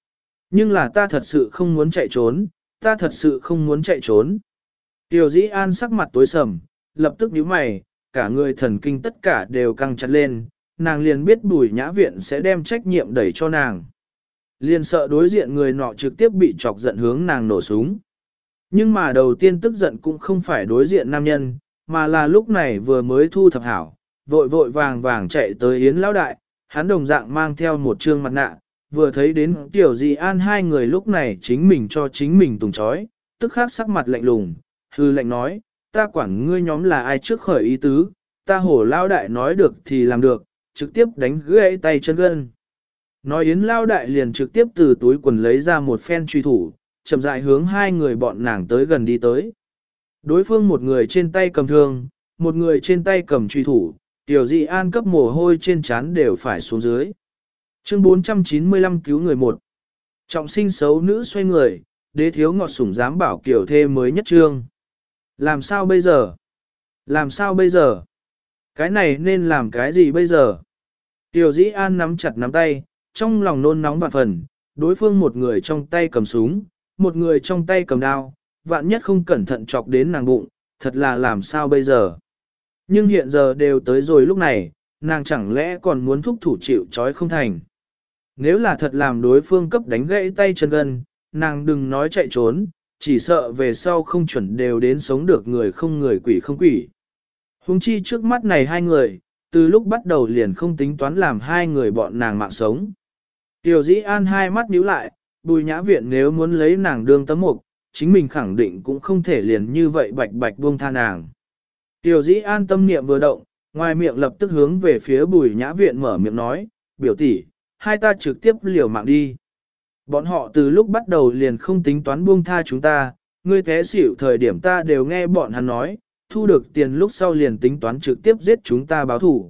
Nhưng là ta thật sự không muốn chạy trốn, ta thật sự không muốn chạy trốn. Tiểu Dĩ An sắc mặt tối sầm, lập tức nhíu mày, cả người thần kinh tất cả đều căng chặt lên, nàng liền biết Bùi Nhã Viện sẽ đem trách nhiệm đẩy cho nàng. Liền sợ đối diện người nọ trực tiếp bị chọc giận hướng nàng nổ súng. Nhưng mà đầu tiên tức giận cũng không phải đối diện nam nhân, mà là lúc này vừa mới thu thập hảo, vội vội vàng vàng chạy tới Yến Lão Đại, hắn đồng dạng mang theo một trương mặt nạ, vừa thấy đến Tiểu Dĩ An hai người lúc này chính mình cho chính mình tùng trói, tức khắc sắc mặt lạnh lùng, hư lạnh nói, ta quản ngươi nhóm là ai trước khởi ý tứ, ta hổ Lão Đại nói được thì làm được, trực tiếp đánh gãy tay chân gân. Nói Yến Lão Đại liền trực tiếp từ túi quần lấy ra một phen truy thủ, chậm rãi hướng hai người bọn nàng tới gần đi tới. Đối phương một người trên tay cầm thương, một người trên tay cầm truy thủ, Tiểu Dĩ An cấp mồ hôi trên trán đều phải xuống dưới. Chương 495 cứu người một. Trọng sinh xấu nữ xoay người, đế thiếu ngọt sủng dám bảo kiểu thê mới nhất trương. Làm sao bây giờ? Làm sao bây giờ? Cái này nên làm cái gì bây giờ? Tiểu Dĩ An nắm chặt nắm tay, trong lòng nôn nóng vạn phần, đối phương một người trong tay cầm súng, một người trong tay cầm đao, vạn nhất không cẩn thận chọc đến nàng bụng, thật là làm sao bây giờ? Nhưng hiện giờ đều tới rồi lúc này, nàng chẳng lẽ còn muốn thúc thủ chịu trói không thành? Nếu là thật làm đối phương cấp đánh gãy tay chân gân, nàng đừng nói chạy trốn, chỉ sợ về sau không chuẩn đều đến sống được người không người quỷ không quỷ. Huống chi trước mắt này hai người, từ lúc bắt đầu liền không tính toán làm hai người bọn nàng mạng sống. Tiểu Dĩ An hai mắt nhíu lại, Bùi Nhã Viện nếu muốn lấy nàng đương tấm mục, chính mình khẳng định cũng không thể liền như vậy bạch bạch buông tha nàng. Tiểu Dĩ An tâm niệm vừa động, ngoài miệng lập tức hướng về phía Bùi Nhã Viện mở miệng nói, biểu tỷ, hai ta trực tiếp liều mạng đi. Bọn họ từ lúc bắt đầu liền không tính toán buông tha chúng ta, ngươi té xỉu thời điểm ta đều nghe bọn hắn nói, thu được tiền lúc sau liền tính toán trực tiếp giết chúng ta báo thủ.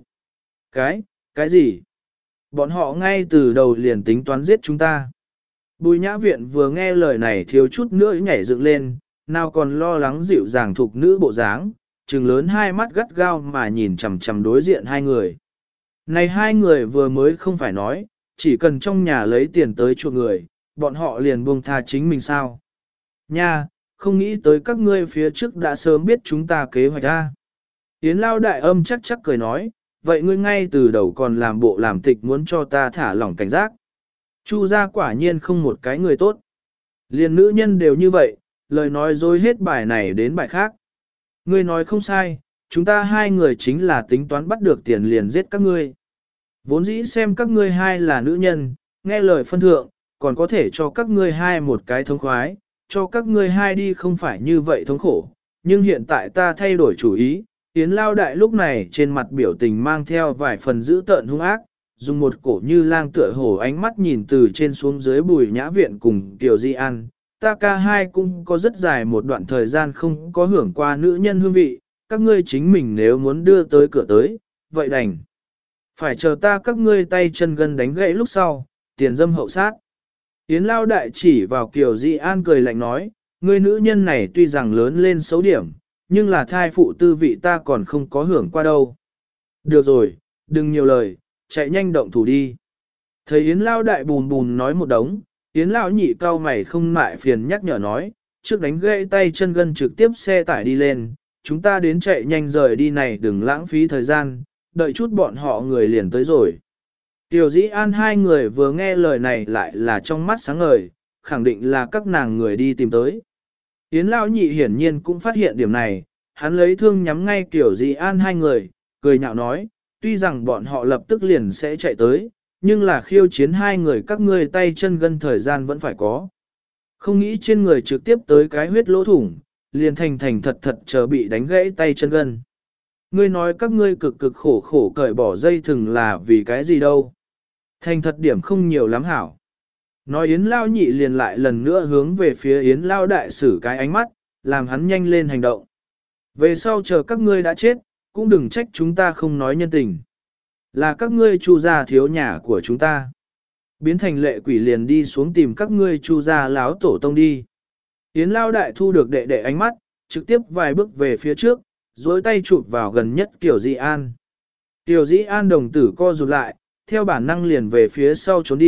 Cái gì? Bọn họ ngay từ đầu liền tính toán giết chúng ta. Bùi Nhã Viện vừa nghe lời này thiếu chút nữa nhảy dựng lên, nào còn lo lắng dịu dàng thuộc nữ bộ dáng, trừng lớn hai mắt gắt gao mà nhìn chằm chằm đối diện hai người. Này hai người vừa mới không phải nói, chỉ cần trong nhà lấy tiền tới chuộc người, bọn họ liền buông tha chính mình sao. Nha, không nghĩ tới các ngươi phía trước đã sớm biết chúng ta kế hoạch ra. Yến Lao Đại Âm chắc cười nói, vậy ngươi ngay từ đầu còn làm bộ làm tịch muốn cho ta thả lỏng cảnh giác. Chu gia quả nhiên không một cái người tốt. Liền nữ nhân đều như vậy, lời nói dối hết bài này đến bài khác. Ngươi nói không sai, chúng ta hai người chính là tính toán bắt được tiền liền giết các ngươi. Vốn dĩ xem các ngươi hai là nữ nhân, nghe lời phân thượng, còn có thể cho các ngươi hai một cái thống khoái, cho các ngươi hai đi không phải như vậy thống khổ. Nhưng hiện tại ta thay đổi chủ ý, Yến Lao Đại lúc này trên mặt biểu tình mang theo vài phần dữ tợn hung ác, dùng một cổ như lang tựa hổ ánh mắt nhìn từ trên xuống dưới Bùi Nhã Viện cùng Kiều Di An. Ta ca hai cũng có rất dài một đoạn thời gian không có hưởng qua nữ nhân hương vị, các ngươi chính mình nếu muốn đưa tới cửa tới, vậy đành. Phải chờ ta các ngươi tay chân gân đánh gãy lúc sau, tiền dâm hậu sát. Yến Lao Đại chỉ vào Kiều Di An cười lạnh nói, ngươi nữ nhân này tuy rằng lớn lên xấu điểm, nhưng là thai phụ tư vị ta còn không có hưởng qua đâu. Được rồi, đừng nhiều lời, chạy nhanh động thủ đi. Thấy Yến Lao Đại bùn bùn nói một đống, Yến Lão Nhị cao mày không mại phiền nhắc nhở nói, trước đánh gãy tay chân gân trực tiếp xe tải đi lên, chúng ta đến chạy nhanh rời đi này đừng lãng phí thời gian, đợi chút bọn họ người liền tới rồi. Tiểu Dĩ An hai người vừa nghe lời này lại là trong mắt sáng ngời, khẳng định là các nàng người đi tìm tới. Yến Lão Nhị hiển nhiên cũng phát hiện điểm này, hắn lấy thương nhắm ngay Tiểu Dĩ An hai người, cười nhạo nói, tuy rằng bọn họ lập tức liền sẽ chạy tới, nhưng là khiêu chiến hai người các ngươi tay chân gân thời gian vẫn phải có. Không nghĩ trên người trực tiếp tới cái huyết lỗ thủng, liền thành thật thật chờ bị đánh gãy tay chân gân. Ngươi nói các ngươi cực cực khổ khổ cởi bỏ dây thừng là vì cái gì đâu. Thành thật điểm không nhiều lắm hảo. Nói Yến Lao Nhị liền lại lần nữa hướng về phía Yến Lao Đại sử cái ánh mắt, làm hắn nhanh lên hành động. Về sau chờ các ngươi đã chết, cũng đừng trách chúng ta không nói nhân tình. Là các ngươi Chu gia thiếu nhà của chúng ta. Biến thành lệ quỷ liền đi xuống tìm các ngươi Chu gia láo tổ tông đi. Yến Lao Đại thu được đệ đệ ánh mắt, trực tiếp vài bước về phía trước, dối tay chụp vào gần nhất Kiều Dĩ An. Kiều Dĩ An đồng tử co rụt lại, theo bản năng liền về phía sau trốn đi,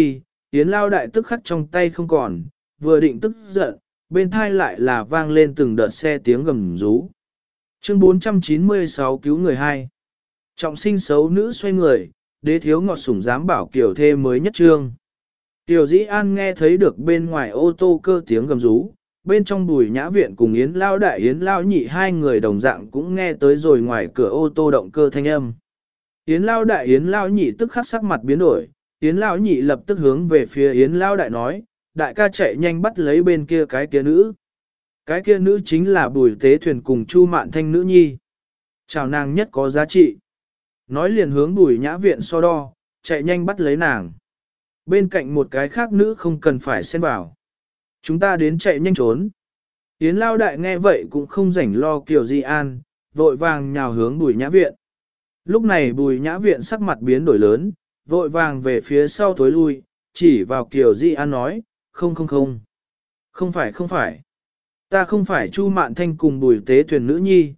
Yến lao đại tức khắc trong tay không còn, vừa định tức giận, bên thai lại là vang lên từng đợt xe tiếng gầm rú. Chương 496 cứu người hai. Trọng sinh xấu nữ xoay người, đế thiếu ngọt sủng dám bảo kiểu thê mới nhất trương. Tiểu dĩ an nghe thấy được bên ngoài ô tô cơ tiếng gầm rú, bên trong Bùi Nhã Viện cùng Yến lao đại Yến lao nhị hai người đồng dạng cũng nghe tới rồi ngoài cửa ô tô động cơ thanh âm. Yến lao đại Yến lao nhị tức khắc sắc mặt biến đổi, Yến lao nhị lập tức hướng về phía Yến lao đại nói, đại ca chạy nhanh bắt lấy bên kia cái kia nữ. Cái kia nữ chính là Bùi Tế Thuyền cùng Chu Mạn Thanh nữ nhi. Chào nàng nhất có giá trị. Nói liền hướng Bùi Nhã Viện so đo, chạy nhanh bắt lấy nàng. Bên cạnh một cái khác nữ không cần phải xen vào. Chúng ta đến chạy nhanh trốn. Yến lao đại nghe vậy cũng không rảnh lo Kiều Di An, vội vàng nhào hướng Bùi Nhã Viện. Lúc này Bùi Nhã Viện sắc mặt biến đổi lớn, vội vàng về phía sau thối lui, chỉ vào Kiều Di An nói, không. Không phải. Ta không phải Chu Mạn Thanh cùng Bùi Tế Thuyền nữ nhi,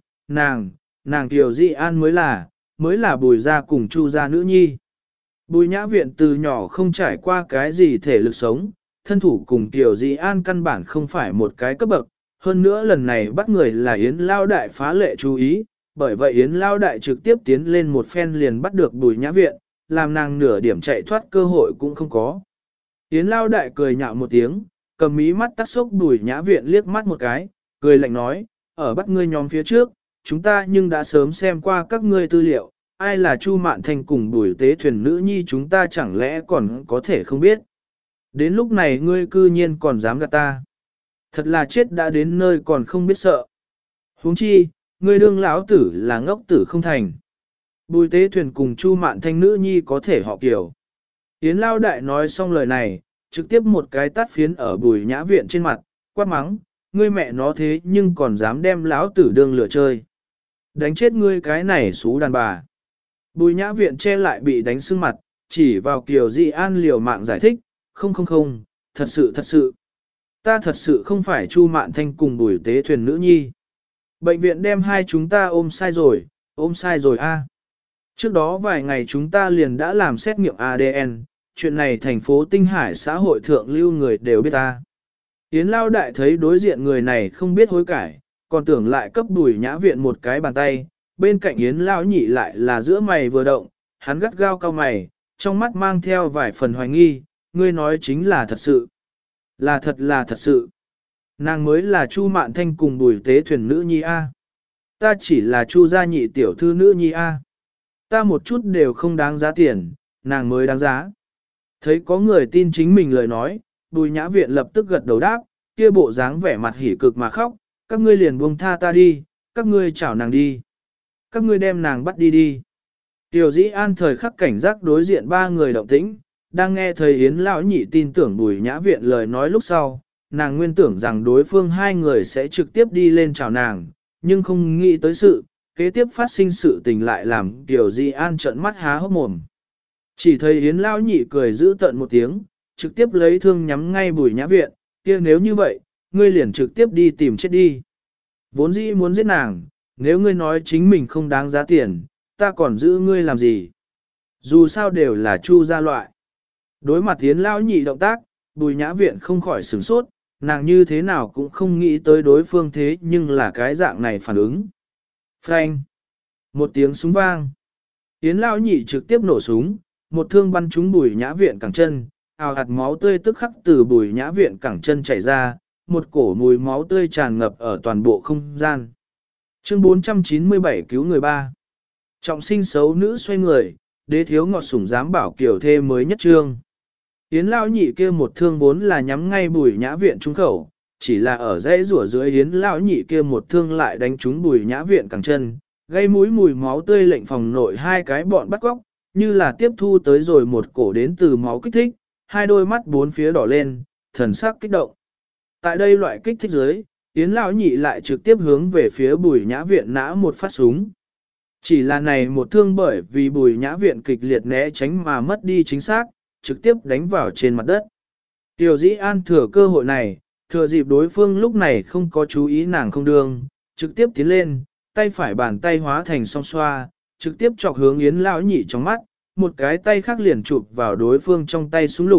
nàng Kiều Di An mới là Bùi gia cùng Chu gia nữ nhi. Bùi Nhã Viện từ nhỏ không trải qua cái gì thể lực sống, thân thủ cùng Kiều Di An căn bản không phải một cái cấp bậc, hơn nữa lần này bắt người là Yến Lao Đại phá lệ chú ý, bởi vậy Yến Lao Đại trực tiếp tiến lên một phen liền bắt được Bùi Nhã Viện, làm nàng nửa điểm chạy thoát cơ hội cũng không có. Yến Lao Đại cười nhạo một tiếng, cầm mí mắt tắt sốc Bùi Nhã Viện liếc mắt một cái, cười lạnh nói, ở bắt ngươi nhóm phía trước, chúng ta nhưng đã sớm xem qua các ngươi tư liệu, ai là Chu Mạn Thanh cùng Bùi Tế Thuyền nữ nhi chúng ta chẳng lẽ còn có thể không biết. Đến lúc này ngươi cư nhiên còn dám gạt ta. Thật là chết đã đến nơi còn không biết sợ. Huống chi, ngươi đương lão tử là ngốc tử không thành. Bùi Tế Thuyền cùng Chu Mạn Thanh nữ nhi có thể họ Kiều. Yến Lao Đại nói xong lời này, trực tiếp một cái tát phiến ở Bùi Nhã Viện trên mặt, quát mắng, ngươi mẹ nó thế nhưng còn dám đem lão tử đương lửa chơi. Đánh chết ngươi cái này xú đàn bà. Bùi Nhã Viện che lại bị đánh sưng mặt, chỉ vào Kiều Di An liều mạng giải thích, không, thật sự. Ta thật sự không phải Chu Mạn Thanh cùng Bùi Tế Thuyền nữ nhi. Bệnh viện đem hai chúng ta ôm sai rồi a. Trước đó vài ngày chúng ta liền đã làm xét nghiệm ADN, chuyện này thành phố Tinh Hải xã hội thượng lưu người đều biết ta. Yến Lao Đại thấy đối diện người này không biết hối cải, còn tưởng lại cấp Bùi Nhã Viện một cái bàn tay, bên cạnh Yến Lao nhị lại là giữa mày vừa động, hắn gắt gao cao mày, trong mắt mang theo vài phần hoài nghi, ngươi nói chính là thật sự. Là thật sự. Nàng mới là Chu Mạn Thanh cùng Bùi Tế Thuyền nữ nhi A. Ta chỉ là Chu gia nhị tiểu thư nữ nhi A. Ta một chút đều không đáng giá tiền, nàng mới đáng giá. Thấy có người tin chính mình lời nói, Bùi Nhã Viện lập tức gật đầu đáp, kia bộ dáng vẻ mặt hỉ cực mà khóc, các ngươi liền buông tha ta đi, các ngươi chảo nàng đi. Các ngươi đem nàng bắt đi. Tiểu Dĩ An thời khắc cảnh giác đối diện ba người động tĩnh, đang nghe thời Yến lão nhị tin tưởng Bùi Nhã Viện lời nói lúc sau, nàng nguyên tưởng rằng đối phương hai người sẽ trực tiếp đi lên chào nàng, nhưng không nghĩ tới sự, kế tiếp phát sinh sự tình lại làm Tiểu Dĩ An trợn mắt há hốc mồm. Chỉ thấy Yến lão nhị cười giữ tận một tiếng, trực tiếp lấy thương nhắm ngay Bùi Nhã Viện, kia nếu như vậy, ngươi liền trực tiếp đi tìm chết đi. Vốn dĩ muốn giết nàng, nếu ngươi nói chính mình không đáng giá tiền, ta còn giữ ngươi làm gì? Dù sao đều là Chu gia loại. Đối mặt Yến lão nhị động tác, Bùi Nhã Viện không khỏi sửng sốt, nàng như thế nào cũng không nghĩ tới đối phương thế nhưng là cái dạng này phản ứng. Phanh! Một tiếng súng vang. Yến lão nhị trực tiếp nổ súng, một thương bắn trúng Bùi Nhã Viện cẳng chân, ào hạt máu tươi tức khắc từ Bùi Nhã Viện cẳng chân chảy ra, một cổ mùi máu tươi tràn ngập ở toàn bộ không gian. Chương 497 cứu người ba. Trọng sinh xấu nữ xoay người, đế thiếu ngọt sủng dám bảo kiểu thê mới nhất trương. Yến lão nhị kia một thương vốn là nhắm ngay Bùi Nhã Viện trúng khẩu, chỉ là ở dãy rủa dưới Yến lão nhị kia một thương lại đánh trúng Bùi Nhã Viện cẳng chân, gây mũi mùi máu tươi lệnh phòng nội hai cái bọn bắt góc, như là tiếp thu tới rồi một cổ đến từ máu kích thích, hai đôi mắt bốn phía đỏ lên, thần sắc kích động. Tại đây loại kích thích dưới, Yến lão nhị lại trực tiếp hướng về phía Bùi Nhã Viện nã một phát súng. Chỉ là này một thương bởi vì Bùi Nhã Viện kịch liệt né tránh mà mất đi chính xác, trực tiếp đánh vào trên mặt đất. Tiểu Dĩ An thừa cơ hội này, thừa dịp đối phương lúc này không có chú ý nàng không đương, trực tiếp tiến lên, tay phải bàn tay hóa thành song xoa, trực tiếp chọc hướng Yến lão nhị trong mắt, một cái tay khác liền chụp vào đối phương trong tay súng lục,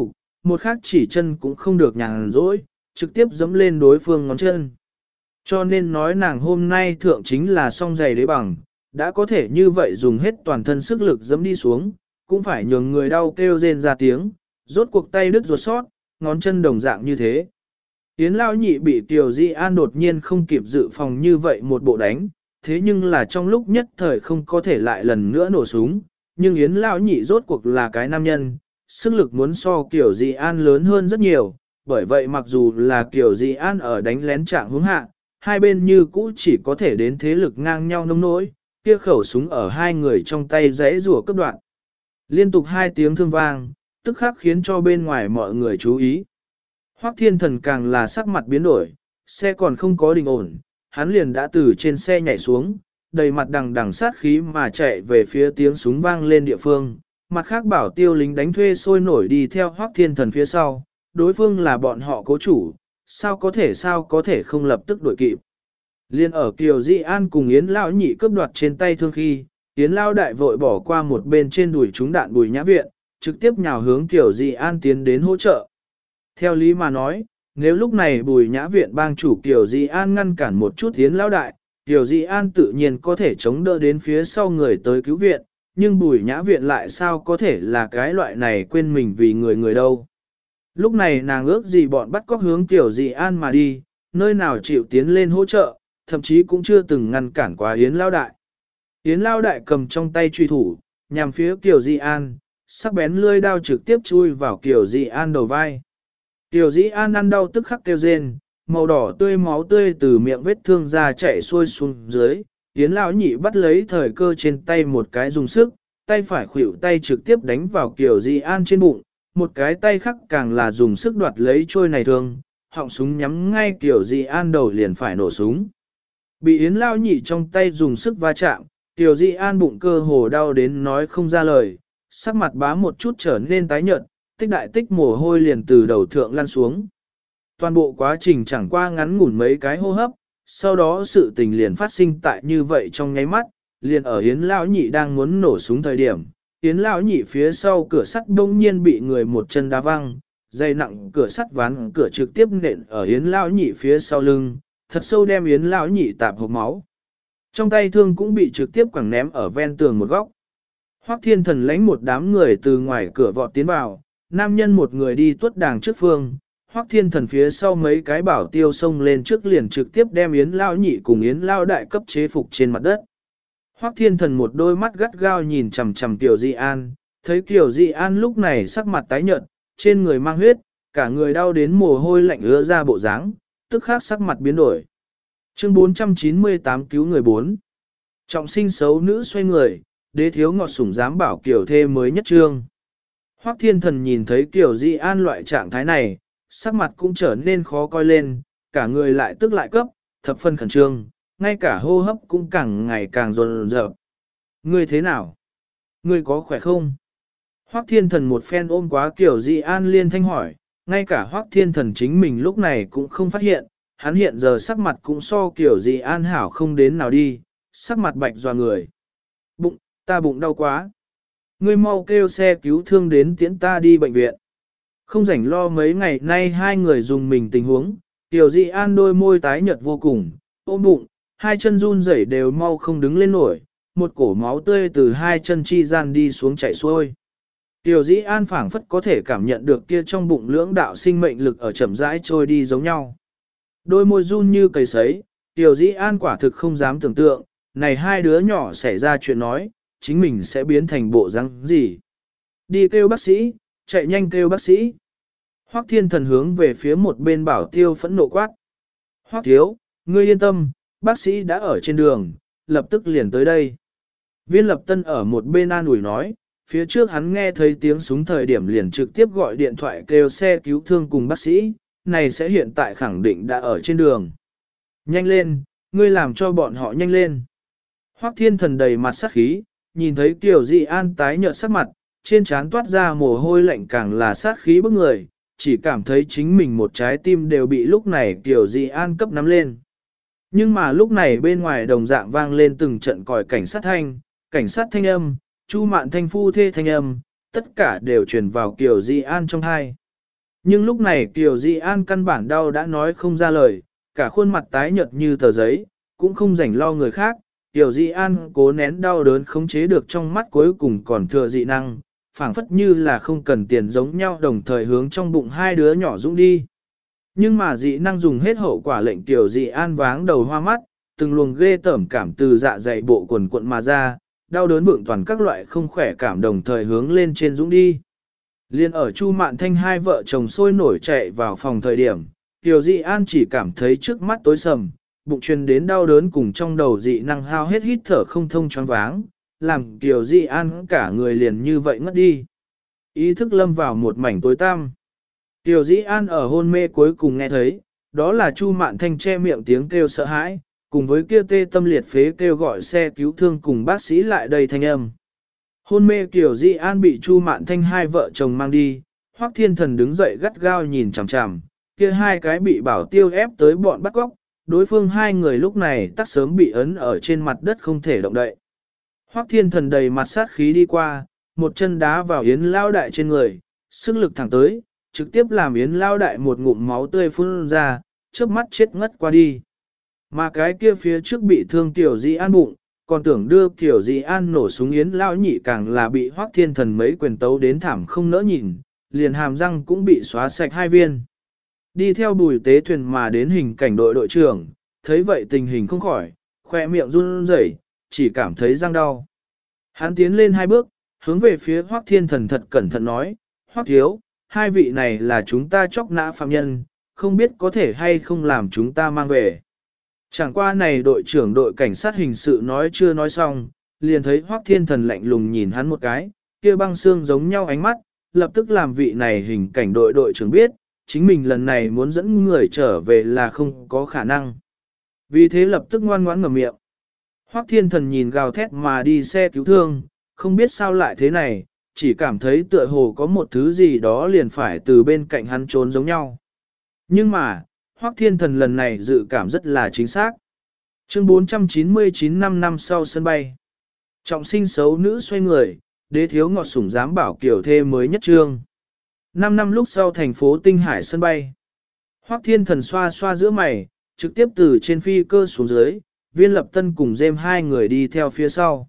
một khác chỉ chân cũng không được nhàn rỗi, trực tiếp giẫm lên đối phương ngón chân. Cho nên nói nàng hôm nay thượng chính là song giày đế bằng, đã có thể như vậy dùng hết toàn thân sức lực giẫm đi xuống, cũng phải nhường người đau kêu rên ra tiếng, rốt cuộc tay đứt ruột sót, ngón chân đồng dạng như thế. Yến Lao Nhị bị Kiều Di An đột nhiên không kịp dự phòng như vậy một bộ đánh, thế nhưng là trong lúc nhất thời không có thể lại lần nữa nổ súng, nhưng Yến Lao Nhị rốt cuộc là cái nam nhân, sức lực muốn so Kiều Di An lớn hơn rất nhiều, bởi vậy mặc dù là Kiều Di An ở đánh lén trạng hướng hạ, hai bên như cũ chỉ có thể đến thế lực ngang nhau nông nỗi, kia khẩu súng ở hai người trong tay rẽ rùa cấp đoạn. Liên tục hai tiếng thương vang, tức khắc khiến cho bên ngoài mọi người chú ý. Hoắc Thiên Thần càng là sắc mặt biến đổi, xe còn không có đình ổn, hắn liền đã từ trên xe nhảy xuống, đầy mặt đằng đằng sát khí mà chạy về phía tiếng súng vang lên địa phương. Mặt khác bảo tiêu lính đánh thuê sôi nổi đi theo Hoắc Thiên Thần phía sau, đối phương là bọn họ cố chủ, sao có thể không lập tức đuổi kịp. Liên ở Kiều Di An cùng Yến Lão Nhị cướp đoạt trên tay thương khi, Yến Lão Đại vội bỏ qua một bên trên đùi trúng đạn Bùi Nhã Viện, trực tiếp nhào hướng Kiều Di An tiến đến hỗ trợ. Theo lý mà nói, nếu lúc này Bùi Nhã Viện bang chủ Kiều Di An ngăn cản một chút Yến Lão Đại, Kiều Di An tự nhiên có thể chống đỡ đến phía sau người tới cứu viện, nhưng Bùi Nhã Viện lại sao có thể là cái loại này quên mình vì người đâu. Lúc này nàng ước gì bọn bắt cóc hướng Kiều Di An mà đi, nơi nào chịu tiến lên hỗ trợ, thậm chí cũng chưa từng ngăn cản quá Yến Lao Đại. Yến Lao Đại cầm trong tay truy thủ, nhằm phía Kiều Di An, sắc bén lưỡi đao trực tiếp chui vào Kiều Di An đầu vai. Kiều Di An ăn đau tức khắc kêu rên, màu đỏ tươi máu tươi từ miệng vết thương ra chảy xuôi xuống dưới. Yến Lão Nhị bắt lấy thời cơ trên tay một cái dùng sức, tay phải khuỷu tay trực tiếp đánh vào Kiều Di An trên bụng, một cái tay khác càng là dùng sức đoạt lấy trôi này thương, họng súng nhắm ngay Kiều Di An đầu liền phải nổ súng. Bị Yến Lao Nhị trong tay dùng sức va chạm, Kiều Di An bụng cơ hồ đau đến nói không ra lời, sắc mặt bá một chút trở nên tái nhợt, tích đại tích mồ hôi liền từ đầu thượng lăn xuống. Toàn bộ quá trình chẳng qua ngắn ngủn mấy cái hô hấp, sau đó sự tình liền phát sinh tại như vậy trong nháy mắt, liền ở Yến Lão Nhị đang muốn nổ súng thời điểm. Yến Lão Nhị phía sau cửa sắt đông nhiên bị người một chân đá văng, dây nặng cửa sắt ván cửa trực tiếp nện ở Yến Lão Nhị phía sau lưng, thật sâu đem Yến Lão Nhị tạp hộc máu. Trong tay thương cũng bị trực tiếp quẳng ném ở ven tường một góc. Hoắc Thiên Thần lãnh một đám người từ ngoài cửa vọt tiến vào, nam nhân một người đi tuốt đàng trước phương, Hoắc Thiên Thần phía sau mấy cái bảo tiêu xông lên trước liền trực tiếp đem Yến Lão Nhị cùng Yến Lão Đại cấp chế phục trên mặt đất. Hoắc Thiên Thần một đôi mắt gắt gao nhìn chằm chằm Kiều Di An, thấy Kiều Di An lúc này sắc mặt tái nhợt, trên người mang huyết, cả người đau đến mồ hôi lạnh ứa ra bộ dáng, tức khắc sắc mặt biến đổi. Chương 498 cứu người 4. Trọng sinh xấu nữ xoay người, đế thiếu ngọt sủng dám bảo Kiều thê mới nhất trương. Hoắc Thiên Thần nhìn thấy Kiều Di An loại trạng thái này, sắc mặt cũng trở nên khó coi lên, cả người lại tức lại cấp, thập phân khẩn trương, ngay cả hô hấp cũng càng ngày càng dồn dập. Ngươi thế nào? Ngươi có khỏe không? Hoắc Thiên Thần một phen ôm quá Kiều Di An liên thanh hỏi, ngay cả Hoắc Thiên Thần chính mình lúc này cũng không phát hiện, hắn hiện giờ sắc mặt cũng so Kiều Di An hảo không đến nào đi, sắc mặt bạch dò người. Ta bụng đau quá. Ngươi mau kêu xe cứu thương đến tiễn ta đi bệnh viện. Không rảnh lo mấy ngày nay hai người dùng mình tình huống, Kiều Di An đôi môi tái nhợt vô cùng, ôm bụng, hai chân run rẩy đều mau không đứng lên nổi, một cổ máu tươi từ hai chân chi gian đi xuống chảy xuôi. Kiều Di An phảng phất có thể cảm nhận được kia trong bụng lưỡng đạo sinh mệnh lực ở chậm rãi trôi đi giống nhau. Đôi môi run như cầy sấy, Kiều Di An quả thực không dám tưởng tượng, này hai đứa nhỏ xảy ra chuyện nói, chính mình sẽ biến thành bộ răng gì. Đi kêu bác sĩ, chạy nhanh kêu bác sĩ. Hoắc Thiên Thần hướng về phía một bên bảo tiêu phẫn nộ quát. Hoắc thiếu, ngươi yên tâm, bác sĩ đã ở trên đường, lập tức liền tới đây. Viên Lập Tân ở một bên an ủi nói, phía trước hắn nghe thấy tiếng súng thời điểm liền trực tiếp gọi điện thoại kêu xe cứu thương cùng bác sĩ, này sẽ hiện tại khẳng định đã ở trên đường. Nhanh lên, ngươi làm cho bọn họ nhanh lên. Hoắc Thiên Thần đầy mặt sát khí, nhìn thấy Kiều Di An tái nhợt sắc mặt, trên trán toát ra mồ hôi lạnh càng là sát khí bức người, chỉ cảm thấy chính mình một trái tim đều bị lúc này Kiều Di An cấp nắm lên. Nhưng mà lúc này bên ngoài đồng dạng vang lên từng trận còi cảnh sát thanh âm, Chu Mạn Thanh phu thê thanh âm, tất cả đều truyền vào Kiều Di An trong tai. Nhưng lúc này Kiều Dị An căn bản đau đã nói không ra lời, cả khuôn mặt tái nhợt như tờ giấy, cũng không rảnh lo người khác. Kiều Dị An cố nén đau đớn khống chế được trong mắt cuối cùng còn thừa dị năng, phảng phất như là không cần tiền giống nhau đồng thời hướng trong bụng hai đứa nhỏ dũng đi. Nhưng mà dị năng dùng hết hậu quả lệnh Kiều Dị An váng đầu hoa mắt, từng luồng ghê tởm cảm từ dạ dày bộ quần cuộn mà ra, đau đớn vượng toàn các loại không khỏe cảm đồng thời hướng lên trên dũng đi. Liên ở Chu Mạn Thanh hai vợ chồng sôi nổi chạy vào phòng thời điểm, Kiều Dị An chỉ cảm thấy trước mắt tối sầm, bụng truyền đến đau đớn cùng trong đầu dị năng hao hết hít thở không thông choáng váng, làm Kiều Dị An cả người liền như vậy ngất đi. Ý thức lâm vào một mảnh tối tăm. Kiều Dị An ở hôn mê cuối cùng nghe thấy, đó là Chu Mạn Thanh che miệng tiếng kêu sợ hãi, cùng với kia tê tâm liệt phế kêu gọi xe cứu thương cùng bác sĩ lại đây thanh âm. Hôn mê Kiều Dị An bị Chu Mạn Thanh hai vợ chồng mang đi, Hoắc Thiên Thần đứng dậy gắt gao nhìn chằm chằm, kia hai cái bị bảo tiêu ép tới bọn bắt cóc, đối phương hai người lúc này tắc sớm bị ấn ở trên mặt đất không thể động đậy. Hoắc Thiên Thần đầy mặt sát khí đi qua, một chân đá vào Yến Lao Đại trên người, sức lực thẳng tới, trực tiếp làm Yến Lao Đại một ngụm máu tươi phun ra, chớp mắt chết ngất qua đi. Mà cái kia phía trước bị thương Kiều Dị An bụng, còn tưởng đưa Kiều Dị An nổ súng Yến Lao Nhị càng là bị Hoắc Thiên Thần mấy quyền tấu đến thảm không nỡ nhìn, liền hàm răng cũng bị xóa sạch hai viên. Đi theo Bùi Tế Thuyền mà đến hình cảnh đội đội trưởng, thấy vậy tình hình không khỏi, khoe miệng run rẩy, chỉ cảm thấy răng đau. Hắn tiến lên hai bước, hướng về phía Hoắc Thiên Thần thật cẩn thận nói, Hoắc thiếu, hai vị này là chúng ta chóc nã phạm nhân, không biết có thể hay không làm chúng ta mang về. Chẳng qua này đội trưởng đội cảnh sát hình sự nói chưa nói xong, liền thấy Hoắc Thiên Thần lạnh lùng nhìn hắn một cái, kia băng xương giống nhau ánh mắt, lập tức làm vị này hình cảnh đội đội trưởng biết, chính mình lần này muốn dẫn người trở về là không có khả năng. Vì thế lập tức ngoan ngoãn ngậm miệng. Hoắc Thiên Thần nhìn gào thét mà đi xe cứu thương, không biết sao lại thế này, chỉ cảm thấy tựa hồ có một thứ gì đó liền phải từ bên cạnh hắn trốn giống nhau. Nhưng mà, Hoắc Thiên Thần lần này dự cảm rất là chính xác. Chương 499 năm sau sân bay. Trọng sinh xấu nữ xoay người, đế thiếu ngọt sủng dám bảo kiểu thê mới nhất trương. 5 năm lúc sau thành phố Tinh Hải sân bay. Hoắc Thiên Thần xoa xoa giữa mày, trực tiếp từ trên phi cơ xuống dưới, Viên Lập Tân cùng Dêm hai người đi theo phía sau.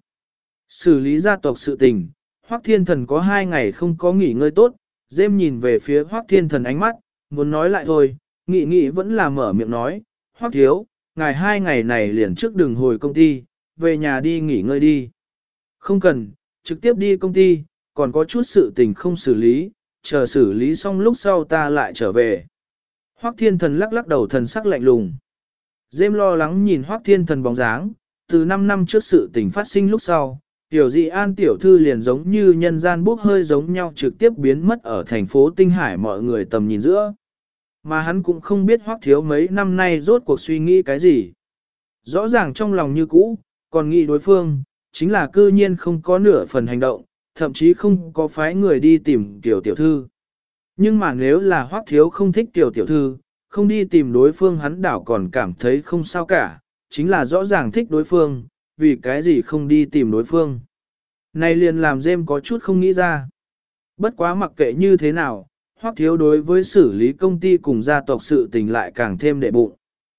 Xử lý gia tộc sự tình, Hoắc Thiên Thần có 2 ngày không có nghỉ ngơi tốt, Dêm nhìn về phía Hoắc Thiên Thần ánh mắt, muốn nói lại thôi, nghĩ vẫn là mở miệng nói, Hoắc thiếu, ngài 2 ngày này liền trước đừng hồi công ty, về nhà đi nghỉ ngơi đi. Không cần, trực tiếp đi công ty, còn có chút sự tình không xử lý, chờ xử lý xong lúc sau ta lại trở về. Hoắc Thiên Thần lắc lắc đầu thần sắc lạnh lùng. Dêm lo lắng nhìn Hoắc Thiên Thần bóng dáng, từ 5 năm trước sự tình phát sinh lúc sau, Tiểu Dị An tiểu thư liền giống như nhân gian bốc hơi giống nhau trực tiếp biến mất ở thành phố Tinh Hải mọi người tầm nhìn giữa. Mà hắn cũng không biết Hoắc thiếu mấy năm nay rốt cuộc suy nghĩ cái gì. Rõ ràng trong lòng như cũ, còn nghĩ đối phương, chính là cư nhiên không có nửa phần hành động, thậm chí không có phái người đi tìm Tiểu tiểu thư. Nhưng mà nếu là Hoắc thiếu không thích Tiểu tiểu thư, không đi tìm đối phương hắn đảo còn cảm thấy không sao cả, chính là rõ ràng thích đối phương, vì cái gì không đi tìm đối phương. Này liền làm Dêm có chút không nghĩ ra. Bất quá mặc kệ như thế nào, Hoắc thiếu đối với xử lý công ty cùng gia tộc sự tình lại càng thêm đệ bụng.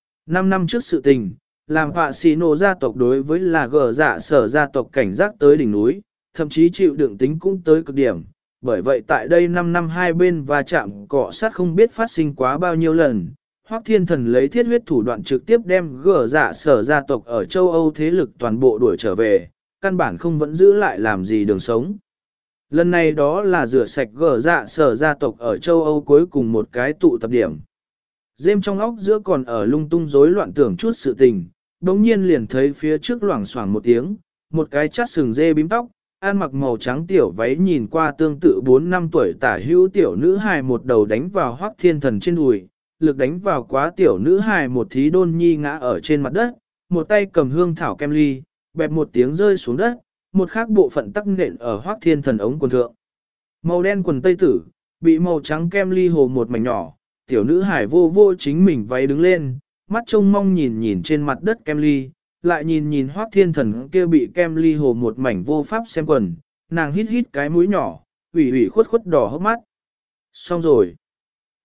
5 năm trước sự tình, làm họa xì nổ gia tộc đối với là gờ dạ sở gia tộc cảnh giác tới đỉnh núi, thậm chí chịu đựng tính cũng tới cực điểm. Bởi vậy tại đây 5 năm hai bên va chạm cọ sát không biết phát sinh quá bao nhiêu lần, Hoắc Thiên Thần lấy thiết huyết thủ đoạn trực tiếp đem gờ dạ sở gia tộc ở châu Âu thế lực toàn bộ đuổi trở về, căn bản không vẫn giữ lại làm gì đường sống. Lần này đó là rửa sạch gờ dạ sở gia tộc ở châu Âu cuối cùng một cái tụ tập điểm. Dêm trong óc giữa còn ở lung tung rối loạn tưởng chút sự tình, đống nhiên liền thấy phía trước loảng xoảng một tiếng, một cái chát sừng dê bím tóc, ăn mặc màu trắng tiểu váy nhìn qua tương tự 4 năm tuổi tả hữu tiểu nữ hài một đầu đánh vào Hoắc Thiên Thần trên đùi, lực đánh vào quá tiểu nữ hài một thí đôn nhi ngã ở trên mặt đất, một tay cầm hương thảo kem ly, bẹp một tiếng rơi xuống đất, một khác bộ phận tắc nện ở Hoắc Thiên Thần ống quần thượng. Màu đen quần tây tử, bị màu trắng kem ly hồ một mảnh nhỏ, tiểu nữ hài vô vô chính mình váy đứng lên, mắt trông mong nhìn nhìn trên mặt đất kem ly, lại nhìn nhìn Hoắc Thiên Thần kia bị kem ly hồ một mảnh vô pháp xem quần, nàng hít hít cái mũi nhỏ, ủy ủy khuất khuất đỏ hốc mắt. Xong rồi.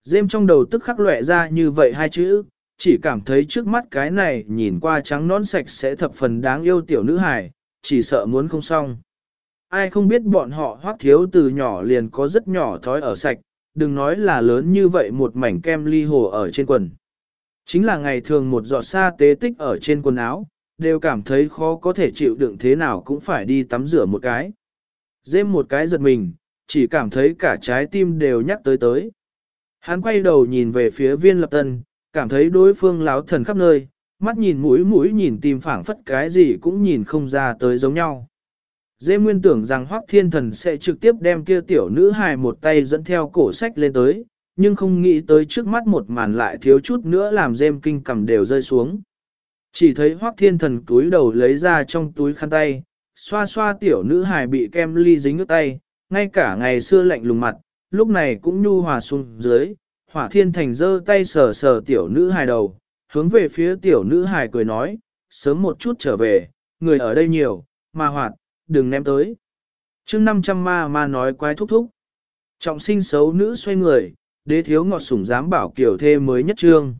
Dêm trong đầu tức khắc lóe ra như vậy hai chữ, chỉ cảm thấy trước mắt cái này nhìn qua trắng nón sạch sẽ thập phần đáng yêu tiểu nữ hài, chỉ sợ muốn không xong. Ai không biết bọn họ Hoắc thiếu từ nhỏ liền có rất nhỏ thói ở sạch, đừng nói là lớn như vậy một mảnh kem ly hồ ở trên quần. Chính là ngày thường một giọt sa tế tích ở trên quần áo, đều cảm thấy khó có thể chịu đựng thế nào cũng phải đi tắm rửa một cái. Dêm một cái giật mình, chỉ cảm thấy cả trái tim đều nhắc tới. Hắn quay đầu nhìn về phía Viên Lập Tân, cảm thấy đối phương láo thần khắp nơi, mắt nhìn mũi nhìn tim phảng phất cái gì cũng nhìn không ra tới giống nhau. Dê nguyên tưởng rằng Hoắc Thiên Thần sẽ trực tiếp đem kia tiểu nữ hài một tay dẫn theo cổ sách lên tới, nhưng không nghĩ tới trước mắt một màn lại thiếu chút nữa làm dêm kinh cầm đều rơi xuống. Chỉ thấy Hoắc Thiên Thần túi đầu lấy ra trong túi khăn tay, xoa xoa tiểu nữ hài bị kem ly dính nước tay, ngay cả ngày xưa lạnh lùng mặt, lúc này cũng nhu hòa xuống dưới. Hỏa Thiên Thành giơ tay sờ sờ tiểu nữ hài đầu, hướng về phía tiểu nữ hài cười nói, sớm một chút trở về, người ở đây nhiều, mà Hoạt, đừng ném tới. chương 500 ma nói quái thúc thúc. Trọng sinh xấu nữ xoay người, đế thiếu ngọt sủng dám bảo kiểu thê mới nhất trương.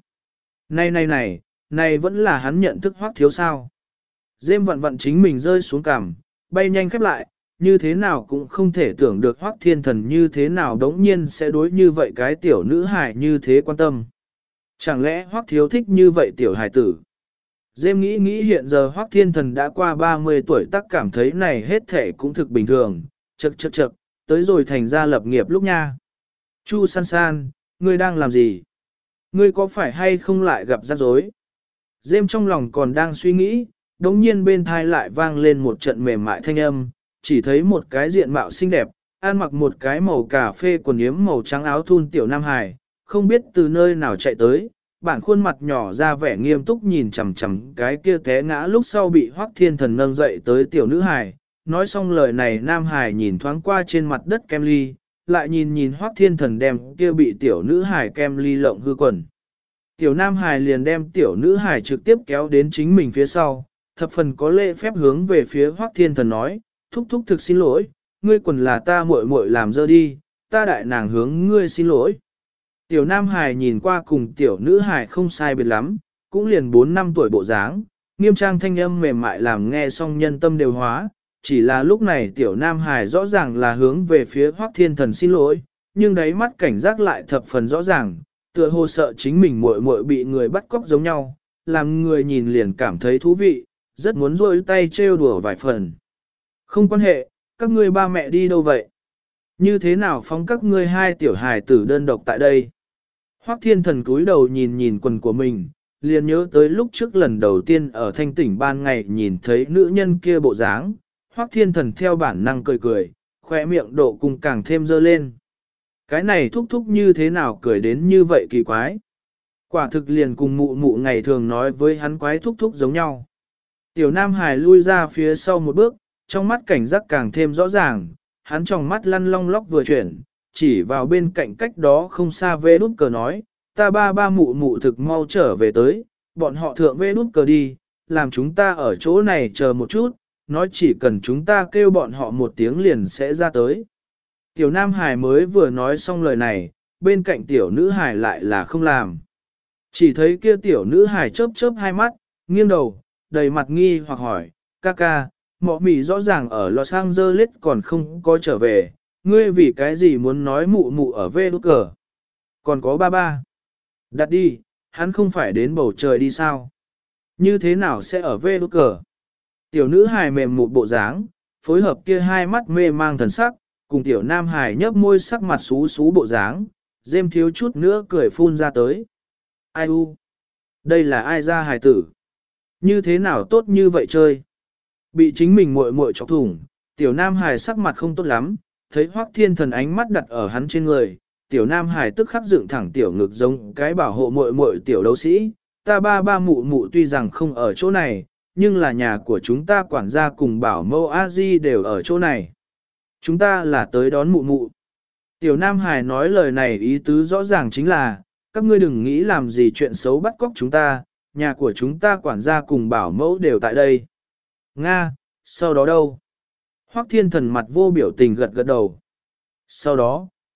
Này vẫn là hắn nhận thức Hoắc thiếu sao. Dêm vặn chính mình rơi xuống cằm, bay nhanh khép lại, như thế nào cũng không thể tưởng được Hoắc Thiên Thần như thế nào đống nhiên sẽ đối như vậy cái tiểu nữ hài như thế quan tâm. Chẳng lẽ Hoắc thiếu thích như vậy tiểu hài tử? Dêm nghĩ hiện giờ Hoắc Thiên Thần đã qua 30 tuổi tắc cảm thấy này hết thể cũng thực bình thường, chậc, tới rồi thành ra lập nghiệp lúc nha. Chu San San, ngươi đang làm gì? Ngươi có phải hay không lại gặp rắc rối? Dêm trong lòng còn đang suy nghĩ, đống nhiên bên thai lại vang lên một trận mềm mại thanh âm, chỉ thấy một cái diện mạo xinh đẹp, ăn mặc một cái màu cà phê quần yếm màu trắng áo thun tiểu nam hài, không biết từ nơi nào chạy tới, bản khuôn mặt nhỏ ra vẻ nghiêm túc nhìn chằm chằm cái kia té ngã lúc sau bị Hoắc Thiên Thần nâng dậy tới tiểu nữ hài. Nói xong lời này nam hài nhìn thoáng qua trên mặt đất kem ly, lại nhìn Hoắc Thiên Thần đem kia bị tiểu nữ hài kem ly lộng hư quần. Tiểu nam hài liền đem tiểu nữ hài trực tiếp kéo đến chính mình phía sau, thập phần có lễ phép hướng về phía Hoắc Thiên Thần nói, thúc thúc thực xin lỗi, ngươi quần là ta muội làm dơ đi, ta đại nàng hướng ngươi xin lỗi. Tiểu nam hài nhìn qua cùng tiểu nữ hài không sai biệt lắm, cũng liền 4 năm tuổi bộ dáng, nghiêm trang thanh âm mềm mại làm nghe xong nhân tâm đều hóa, chỉ là lúc này tiểu nam hài rõ ràng là hướng về phía Hoắc Thiên Thần xin lỗi, nhưng đáy mắt cảnh giác lại thập phần rõ ràng, tựa hồ sợ chính mình muội bị người bắt cóc giống nhau, làm người nhìn liền cảm thấy thú vị, rất muốn rôi tay trêu đùa vài phần. Không quan hệ, các ngươi ba mẹ đi đâu vậy? Như thế nào phóng các ngươi hai tiểu hài tử đơn độc tại đây? Hoắc Thiên Thần cúi đầu nhìn quần của mình, liền nhớ tới lúc trước lần đầu tiên ở thanh tỉnh ban ngày nhìn thấy nữ nhân kia bộ dáng. Hoắc Thiên Thần theo bản năng cười, khóe miệng độ cung càng thêm dơ lên. Cái này thúc thúc như thế nào cười đến như vậy kỳ quái? Quả thực liền cùng mụ ngày thường nói với hắn quái thúc thúc giống nhau. Tiểu Nam Hải lui ra phía sau một bước, trong mắt cảnh giác càng thêm rõ ràng, hắn trong mắt lăn long lóc vừa chuyển, chỉ vào bên cạnh cách đó không xa vê đút cờ nói, ta ba mụ thực mau trở về tới, bọn họ thượng vê đút cờ đi, làm chúng ta ở chỗ này chờ một chút, nói chỉ cần chúng ta kêu bọn họ một tiếng liền sẽ ra tới. Tiểu Nam Hải mới vừa nói xong lời này, bên cạnh tiểu nữ Hải lại là không làm. Chỉ thấy kia tiểu nữ Hải chớp hai mắt, nghiêng đầu, đầy mặt nghi hoặc hỏi, ca, mọ mì rõ ràng ở Los Angeles còn không có trở về, ngươi vì cái gì muốn nói mụ ở vê đút cờ? Còn có ba. Đặt đi, hắn không phải đến bầu trời đi sao? Như thế nào sẽ ở vê đút cờ? Tiểu nữ hài mềm một bộ dáng, phối hợp kia hai mắt mê mang thần sắc, cùng tiểu nam hài nhấp môi sắc mặt xú bộ dáng, dêm thiếu chút nữa cười phun ra tới. Ai u? Đây là ai ra hài tử? Như thế nào tốt như vậy chơi? Bị chính mình muội chọc thủng, tiểu nam hài sắc mặt không tốt lắm, thấy Hoắc Thiên Thần ánh mắt đặt ở hắn trên người, tiểu nam hài tức khắc dựng thẳng tiểu ngực giống cái bảo hộ muội tiểu đấu sĩ, ta ba mụ tuy rằng không ở chỗ này, nhưng là nhà của chúng ta quản gia cùng bảo mẫu a di đều ở chỗ này. Chúng ta là tới đón mụ. Tiểu nam hài nói lời này ý tứ rõ ràng chính là, các ngươi đừng nghĩ làm gì chuyện xấu bắt cóc chúng ta, nhà của chúng ta quản gia cùng bảo mẫu đều tại đây. Nga, sau đó đâu? Hoắc Thiên Thần mặt vô biểu tình gật đầu. Sau đó,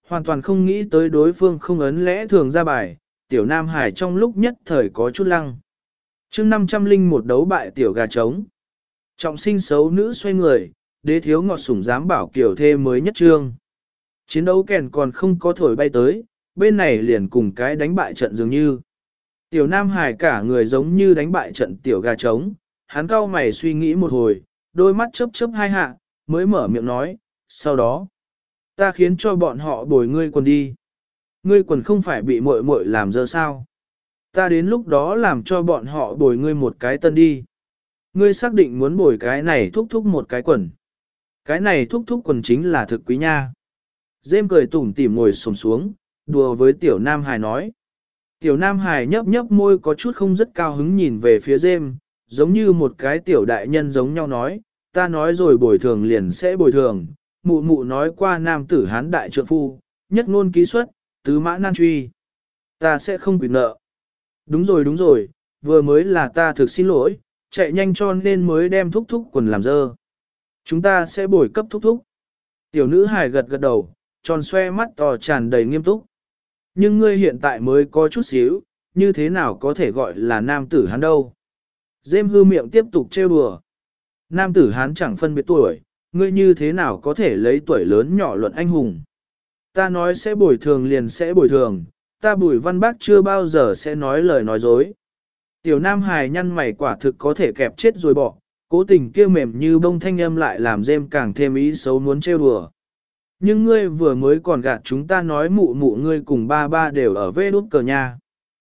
hoàn toàn không nghĩ tới đối phương không ấn lẽ thường ra bài, tiểu Nam Hải trong lúc nhất thời có chút lăng. chương 501 đấu bại tiểu gà trống. Trọng sinh xấu nữ xoay người, đế thiếu ngọt sủng dám bảo kiểu thê mới nhất trương. Chiến đấu kèn còn không có thổi bay tới, bên này liền cùng cái đánh bại trận dường như. Tiểu Nam Hải cả người giống như đánh bại trận tiểu gà trống, hắn cau mày suy nghĩ một hồi, đôi mắt chớp chớp hai hạ, mới mở miệng nói, sau đó, ta khiến cho bọn họ bồi ngươi quần đi. Ngươi quần không phải bị muội muội làm dơ sao? Ta đến lúc đó làm cho bọn họ bồi ngươi một cái tân đi. Ngươi xác định muốn bồi cái này thúc thúc một cái quần. Cái này thúc thúc quần chính là thực quý nha. Dêm cười tủm tỉm ngồi xổm xuống, đùa với tiểu Nam Hải nói. Tiểu Nam Hải nhấp nhấp môi có chút không rất cao hứng nhìn về phía Dêm, giống như một cái tiểu đại nhân giống nhau nói, ta nói rồi bồi thường liền sẽ bồi thường, mụ mụ nói qua nam tử hán đại trượng phu, nhất ngôn ký xuất, tứ mã nan truy. Ta sẽ không quỵt nợ. Đúng rồi, vừa mới là ta thực xin lỗi, chạy nhanh cho nên mới đem thúc thúc quần làm dơ. Chúng ta sẽ bồi cấp thúc thúc. Tiểu nữ hài gật gật đầu, tròn xoe mắt to tràn đầy nghiêm túc. Nhưng ngươi hiện tại mới có chút xíu, như thế nào có thể gọi là nam tử hán đâu. Dêm hư miệng tiếp tục trêu đùa. Nam tử hán chẳng phân biệt tuổi, ngươi như thế nào có thể lấy tuổi lớn nhỏ luận anh hùng. Ta nói sẽ bồi thường liền sẽ bồi thường, ta Bùi Văn Bác chưa bao giờ sẽ nói lời nói dối. Tiểu Nam Hải nhăn mày quả thực có thể kẹp chết rồi bỏ, cố tình kia mềm như bông thanh âm lại làm Dêm càng thêm ý xấu muốn trêu đùa. Nhưng ngươi vừa mới còn gạt chúng ta nói mụ mụ ngươi cùng ba ba đều ở vê đút cờ nhà.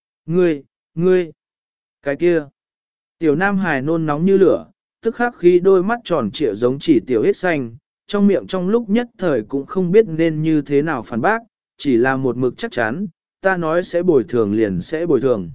Ngươi, cái kia. Tiểu Nam Hải nôn nóng như lửa, tức khắc khi đôi mắt tròn trịa giống chỉ tiểu hết xanh, trong miệng trong lúc nhất thời cũng không biết nên như thế nào phản bác, chỉ là một mực chắc chắn, ta nói sẽ bồi thường liền sẽ bồi thường.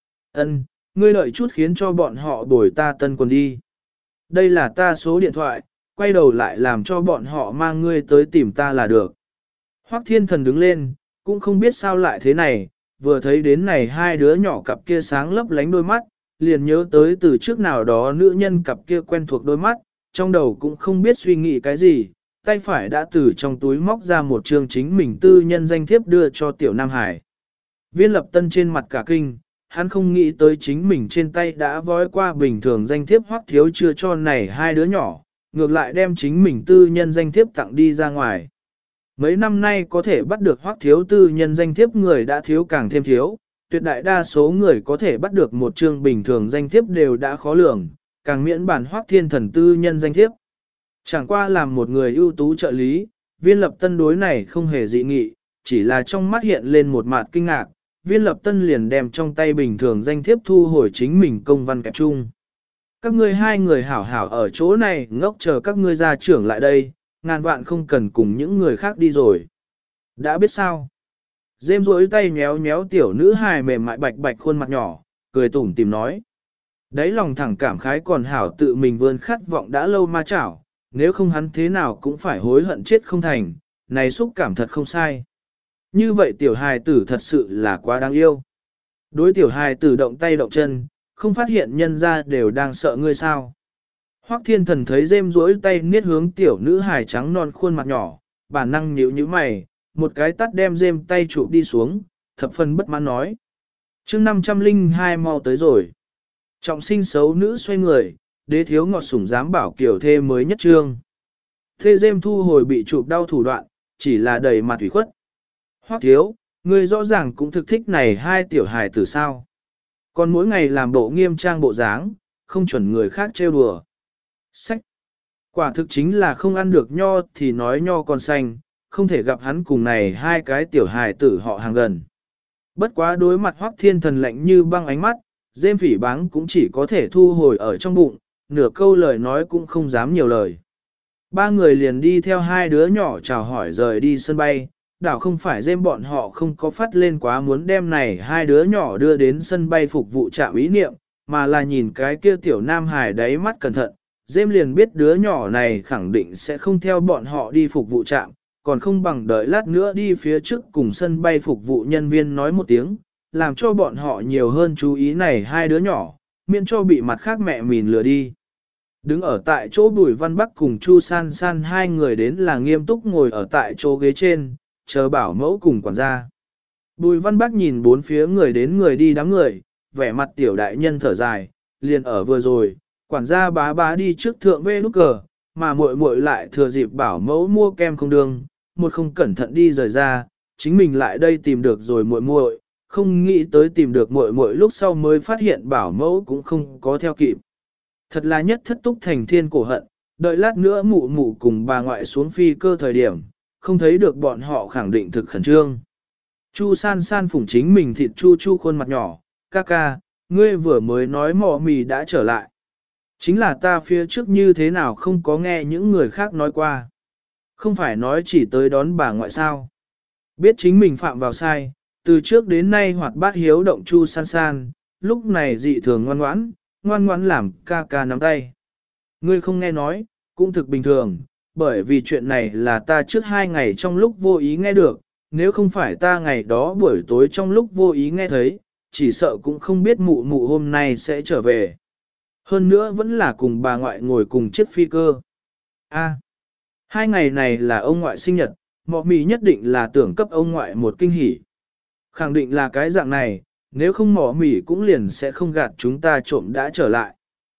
Ân, ngươi lợi chút khiến cho bọn họ bồi ta tân quần đi. Đây là ta số điện thoại, quay đầu lại làm cho bọn họ mang ngươi tới tìm ta là được. Hoắc Thiên Thần đứng lên, cũng không biết sao lại thế này, vừa thấy đến này hai đứa nhỏ cặp kia sáng lấp lánh đôi mắt, liền nhớ tới từ trước nào đó nữ nhân cặp kia quen thuộc đôi mắt, trong đầu cũng không biết suy nghĩ cái gì, tay phải đã từ trong túi móc ra một chương chính mình tư nhân danh thiếp đưa cho tiểu Nam Hải. Viên Lập Tân trên mặt cả kinh, hắn không nghĩ tới chính mình trên tay đã vói qua bình thường danh thiếp Hoắc thiếu chưa cho này hai đứa nhỏ, ngược lại đem chính mình tư nhân danh thiếp tặng đi ra ngoài. Mấy năm nay có thể bắt được Hoắc thiếu tư nhân danh thiếp người đã thiếu càng thêm thiếu, tuyệt đại đa số người có thể bắt được một chương bình thường danh thiếp đều đã khó lường, càng miễn bản Hoắc Thiên Thần tư nhân danh thiếp. Chẳng qua làm một người ưu tú trợ lý, Viên Lập Tân đối này không hề dị nghị, chỉ là trong mắt hiện lên một mặt kinh ngạc, Viên Lập Tân liền đem trong tay bình thường danh thiếp thu hồi chính mình công văn kẹp chung. Các ngươi hai người hảo hảo ở chỗ này ngốc chờ các ngươi gia trưởng lại đây, ngàn vạn không cần cùng những người khác đi rồi. Đã biết sao? Dêm rỗi tay nhéo nhéo tiểu nữ hài mềm mại bạch bạch khuôn mặt nhỏ, cười tủm tìm nói. Đấy lòng thẳng cảm khái còn hảo tự mình vươn khát vọng đã lâu ma chảo, nếu không hắn thế nào cũng phải hối hận chết không thành, này xúc cảm thật không sai. Như vậy tiểu hài tử thật sự là quá đáng yêu. Đối tiểu hài tử động tay động chân, không phát hiện nhân ra đều đang sợ ngươi sao. Hoắc Thiên Thần thấy Dêm rỗi tay niết hướng tiểu nữ hài trắng non khuôn mặt nhỏ, bản năng nhíu nhíu mày, một cái tắt đem Dêm tay chụp đi xuống, thập phần bất mãn nói. chương 502 mau tới rồi. Trọng sinh xấu nữ xoay người, đế thiếu ngọt sủng dám bảo kiểu thê mới nhất trương. Thê Dêm thu hồi bị chụp đau thủ đoạn, chỉ là đầy mặt ủy khuất. Hoắc thiếu, ngươi rõ ràng cũng thực thích này hai tiểu hài tử sao. Còn mỗi ngày làm bộ nghiêm trang bộ dáng, không chuẩn người khác trêu đùa. Sách! Quả thực chính là không ăn được nho thì nói nho còn xanh, không thể gặp hắn cùng này hai cái tiểu hài tử họ hàng gần. Bất quá đối mặt Hoắc Thiên Thần lạnh như băng ánh mắt, Dêm phỉ báng cũng chỉ có thể thu hồi ở trong bụng, nửa câu lời nói cũng không dám nhiều lời. Ba người liền đi theo hai đứa nhỏ chào hỏi rời đi sân bay, đảo không phải Dêm bọn họ không có phát lên quá muốn đem này hai đứa nhỏ đưa đến sân bay phục vụ trạm ý niệm, mà là nhìn cái kia tiểu Nam Hải đáy mắt cẩn thận, Dêm liền biết đứa nhỏ này khẳng định sẽ không theo bọn họ đi phục vụ trạm, còn không bằng đợi lát nữa đi phía trước cùng sân bay phục vụ nhân viên nói một tiếng, làm cho bọn họ nhiều hơn chú ý này hai đứa nhỏ, miễn cho bị mặt khác mẹ mìn lừa đi. Đứng ở tại chỗ Bùi Văn Bắc cùng Chu San San hai người đến là nghiêm túc ngồi ở tại chỗ ghế trên, chờ bảo mẫu cùng quản gia. Bùi văn bác nhìn bốn phía người đến người đi đám người, vẻ mặt tiểu đại nhân thở dài, liền ở vừa rồi, quản gia bá bá đi trước thượng vê nút cờ, mà muội muội lại thừa dịp bảo mẫu mua kem không đường, một không cẩn thận đi rời ra, chính mình lại đây tìm được rồi muội muội, không nghĩ tới tìm được muội muội lúc sau mới phát hiện bảo mẫu cũng không có theo kịp. Thật là nhất thất túc thành thiên cổ hận, đợi lát nữa mụ mụ cùng bà ngoại xuống phi cơ thời điểm, không thấy được bọn họ khẳng định thực khẩn trương. Chu san san phủng chính mình thịt chu chu khuôn mặt nhỏ, ca ca, ngươi vừa mới nói mọ mì đã trở lại. Chính là ta phía trước như thế nào không có nghe những người khác nói qua. Không phải nói chỉ tới đón bà ngoại sao. Biết chính mình phạm vào sai, từ trước đến nay hoạt bát hiếu động Chu san san, lúc này dị thường ngoan ngoãn làm ca ca nắm tay. Ngươi không nghe nói, cũng thực bình thường, bởi vì chuyện này là ta trước 2 ngày trong lúc vô ý nghe được, nếu không phải ta ngày đó buổi tối trong lúc vô ý nghe thấy, chỉ sợ cũng không biết mụ mụ hôm nay sẽ trở về. Hơn nữa vẫn là cùng bà ngoại ngồi cùng chiếc phi cơ. 2 ngày này là ông ngoại sinh nhật, mọ mì nhất định là tưởng cấp ông ngoại một kinh hỉ. Khẳng định là cái dạng này, nếu không mọ mì cũng liền sẽ không gạt chúng ta trộm đã trở lại.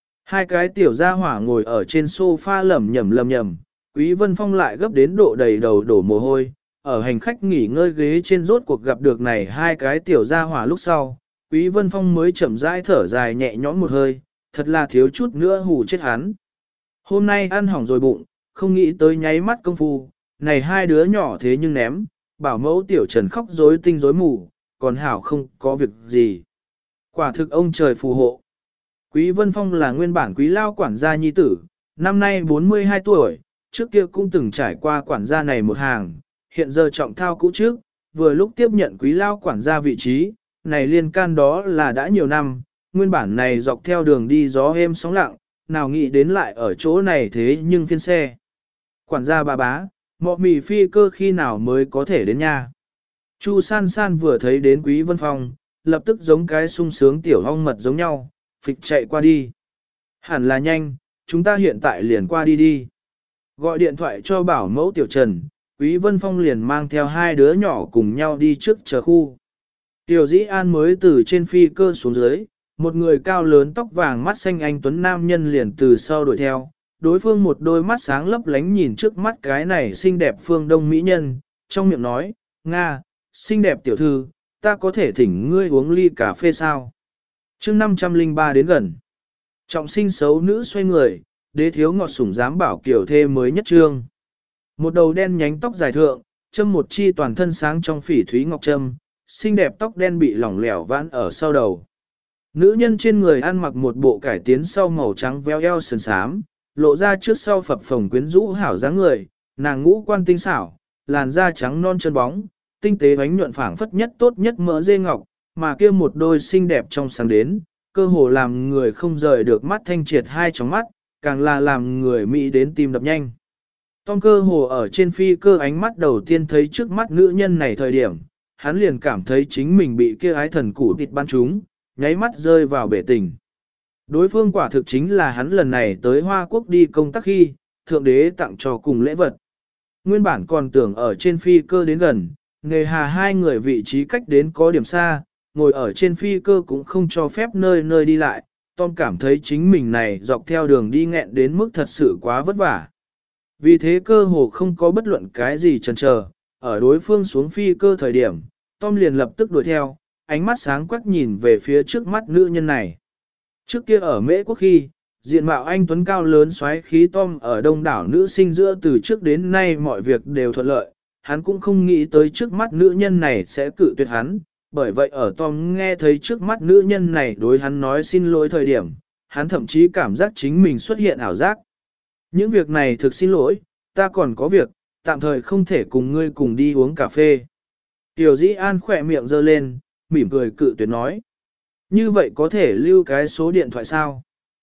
2 cái tiểu gia hỏa ngồi ở trên sofa lẩm nhẩm, Quý Vân Phong lại gấp đến độ đầy đầu đổ mồ hôi, ở hành khách nghỉ ngơi ghế trên rốt cuộc gặp được này 2 cái tiểu gia hỏa lúc sau, Quý Vân Phong mới chậm rãi thở dài nhẹ nhõm một hơi, thật là thiếu chút nữa hù chết hắn. Hôm nay ăn hỏng rồi bụng, không nghĩ tới nháy mắt công phu, này 2 đứa nhỏ thế nhưng ném, bảo mẫu tiểu Trần khóc rối tinh rối mù, còn hảo không có việc gì. Quả thực ông trời phù hộ. Quý Vân Phong là nguyên bản quý lao quản gia nhi tử, năm nay 42 tuổi, trước kia cũng từng trải qua quản gia này một hàng, hiện giờ trọng thao cũ trước, vừa lúc tiếp nhận quý lao quản gia vị trí, này liên can đó là đã nhiều năm, nguyên bản này dọc theo đường đi gió êm sóng lặng, nào nghĩ đến lại ở chỗ này thế nhưng phiên xe. Quản gia bà bá, mọ mì phi cơ khi nào mới có thể đến nhà. Chu san san vừa thấy đến Quý Vân Phong, lập tức giống cái sung sướng tiểu ong mật giống nhau, phịch chạy qua đi. Hẳn là nhanh, chúng ta hiện tại liền qua đi đi. Gọi điện thoại cho bảo mẫu tiểu Trần, Quý Vân Phong liền mang theo 2 đứa nhỏ cùng nhau đi trước chờ khu. Tiểu Dĩ An mới từ trên phi cơ xuống dưới, một người cao lớn tóc vàng mắt xanh anh tuấn nam nhân liền từ sau đuổi theo. Đối phương một đôi mắt sáng lấp lánh nhìn trước mắt cái này xinh đẹp phương đông mỹ nhân, trong miệng nói, Nga, xinh đẹp tiểu thư, ta có thể thỉnh ngươi uống ly cà phê sao? chương 503 đến gần. Trọng sinh xấu nữ xoay người, đế thiếu ngọt sủng dám bảo kiểu thê mới nhất trương. Một đầu đen nhánh tóc dài thượng, châm một chi toàn thân sáng trong phỉ thúy ngọc trâm, xinh đẹp tóc đen bị lỏng lẻo vãn ở sau đầu. Nữ nhân trên người ăn mặc một bộ cải tiến sau màu trắng veo eo sườn xám, lộ ra trước sau phập phồng quyến rũ hảo dáng người, nàng ngũ quan tinh xảo, làn da trắng non chân bóng, tinh tế bánh nhuận phảng phất nhất tốt nhất mỡ dê ngọc, mà kia một đôi xinh đẹp trong sáng đến, cơ hồ làm người không rời được mắt thanh triệt 2 tròng mắt, càng là làm người mỹ đến tim đập nhanh. Tom cơ hồ ở trên phi cơ ánh mắt đầu tiên thấy trước mắt nữ nhân này thời điểm, hắn liền cảm thấy chính mình bị kia ái thần củ thịt bắn trúng, nháy mắt rơi vào bể tình. Đối phương quả thực chính là hắn lần này tới Hoa Quốc đi công tác khi, thượng đế tặng cho cùng lễ vật. Nguyên bản còn tưởng ở trên phi cơ đến gần, nghề hà 2 người vị trí cách đến có điểm xa, ngồi ở trên phi cơ cũng không cho phép nơi nơi đi lại, Tom cảm thấy chính mình này dọc theo đường đi nghẹn đến mức thật sự quá vất vả. Vì thế cơ hồ không có bất luận cái gì chần chờ, ở đối phương xuống phi cơ thời điểm, Tom liền lập tức đuổi theo, ánh mắt sáng quắc nhìn về phía trước mắt nữ nhân này. Trước kia ở Mễ Quốc khi, diện mạo anh tuấn cao lớn xoáy khí Tom ở đông đảo nữ sinh giữa từ trước đến nay mọi việc đều thuận lợi, hắn cũng không nghĩ tới trước mắt nữ nhân này sẽ cự tuyệt hắn, bởi vậy ở Tom nghe thấy trước mắt nữ nhân này đối hắn nói xin lỗi thời điểm, hắn thậm chí cảm giác chính mình xuất hiện ảo giác. Những việc này thực xin lỗi, ta còn có việc, tạm thời không thể cùng ngươi cùng đi uống cà phê. Tiểu Dĩ An khỏe miệng giơ lên, mỉm cười cự tuyệt nói. Như vậy có thể lưu cái số điện thoại sao?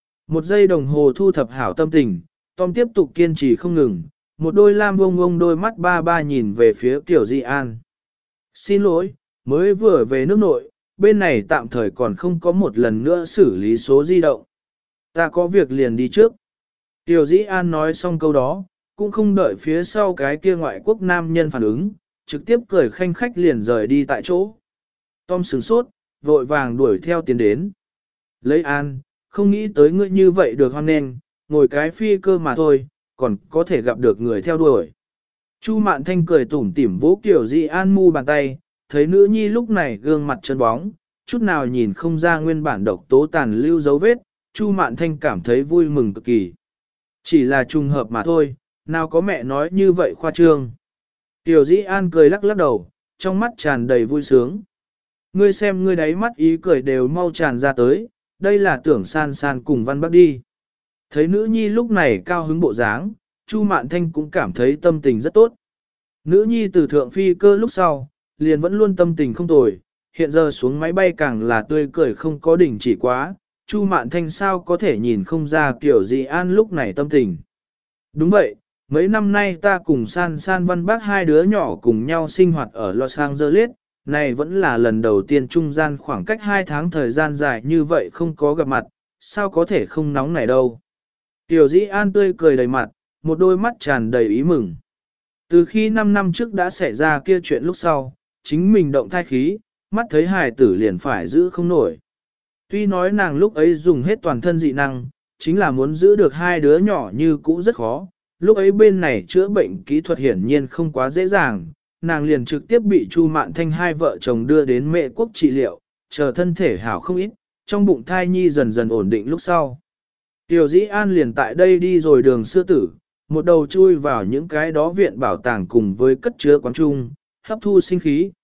1 giây đồng hồ thu thập hảo tâm tình, Tom tiếp tục kiên trì không ngừng, một đôi lam bông bông đôi mắt ba ba nhìn về phía Tiểu Dĩ An. Xin lỗi, mới vừa về nước nội, bên này tạm thời còn không có một lần nữa xử lý số di động. Ta có việc liền đi trước. Tiểu Dĩ An nói xong câu đó, cũng không đợi phía sau cái kia ngoại quốc nam nhân phản ứng, trực tiếp cười khanh khách liền rời đi tại chỗ. Tom sửng sốt, vội vàng đuổi theo tiến đến. Lấy an, không nghĩ tới ngươi như vậy được hoan nghênh, ngồi cái phi cơ mà thôi, còn có thể gặp được người theo đuổi. Chu Mạn Thanh cười tủm tỉm vỗ Kiều Di An mu bàn tay, thấy nữ nhi lúc này gương mặt chân bóng, chút nào nhìn không ra nguyên bản độc tố tàn lưu dấu vết, Chu Mạn Thanh cảm thấy vui mừng cực kỳ. Chỉ là trùng hợp mà thôi, nào có mẹ nói như vậy khoa trương. Kiều Di An cười lắc lắc đầu, trong mắt tràn đầy vui sướng. Ngươi xem ngươi đáy mắt ý cười đều mau tràn ra tới, đây là tưởng san san cùng Văn Bắc đi. Thấy nữ nhi lúc này cao hứng bộ dáng, Chu Mạn Thanh cũng cảm thấy tâm tình rất tốt. Nữ nhi từ thượng phi cơ lúc sau, liền vẫn luôn tâm tình không tồi, hiện giờ xuống máy bay càng là tươi cười không có đỉnh chỉ quá, Chu Mạn Thanh sao có thể nhìn không ra kiểu gì an lúc này tâm tình. Đúng vậy, mấy năm nay ta cùng San San Văn Bác hai đứa nhỏ cùng nhau sinh hoạt ở Los Angeles, này vẫn là lần đầu tiên trung gian khoảng cách 2 tháng thời gian dài như vậy không có gặp mặt, sao có thể không nóng này đâu. Tiểu Dĩ An tươi cười đầy mặt, một đôi mắt tràn đầy ý mừng. Từ khi 5 năm trước đã xảy ra kia chuyện lúc sau, chính mình động thai khí, mắt thấy hài tử liền phải giữ không nổi. Tuy nói nàng lúc ấy dùng hết toàn thân dị năng, chính là muốn giữ được hai đứa nhỏ như cũ rất khó. Lúc ấy bên này chữa bệnh kỹ thuật hiển nhiên không quá dễ dàng, nàng liền trực tiếp bị Chu Mạn Thanh hai vợ chồng đưa đến Mệ Quốc trị liệu, chờ thân thể hảo không ít, trong bụng thai nhi dần dần ổn định lúc sau. Tiểu Dĩ An liền tại đây đi rồi đường xưa tử, một đầu chui vào những cái đó viện bảo tàng cùng với cất chứa quán trung, hấp thu sinh khí.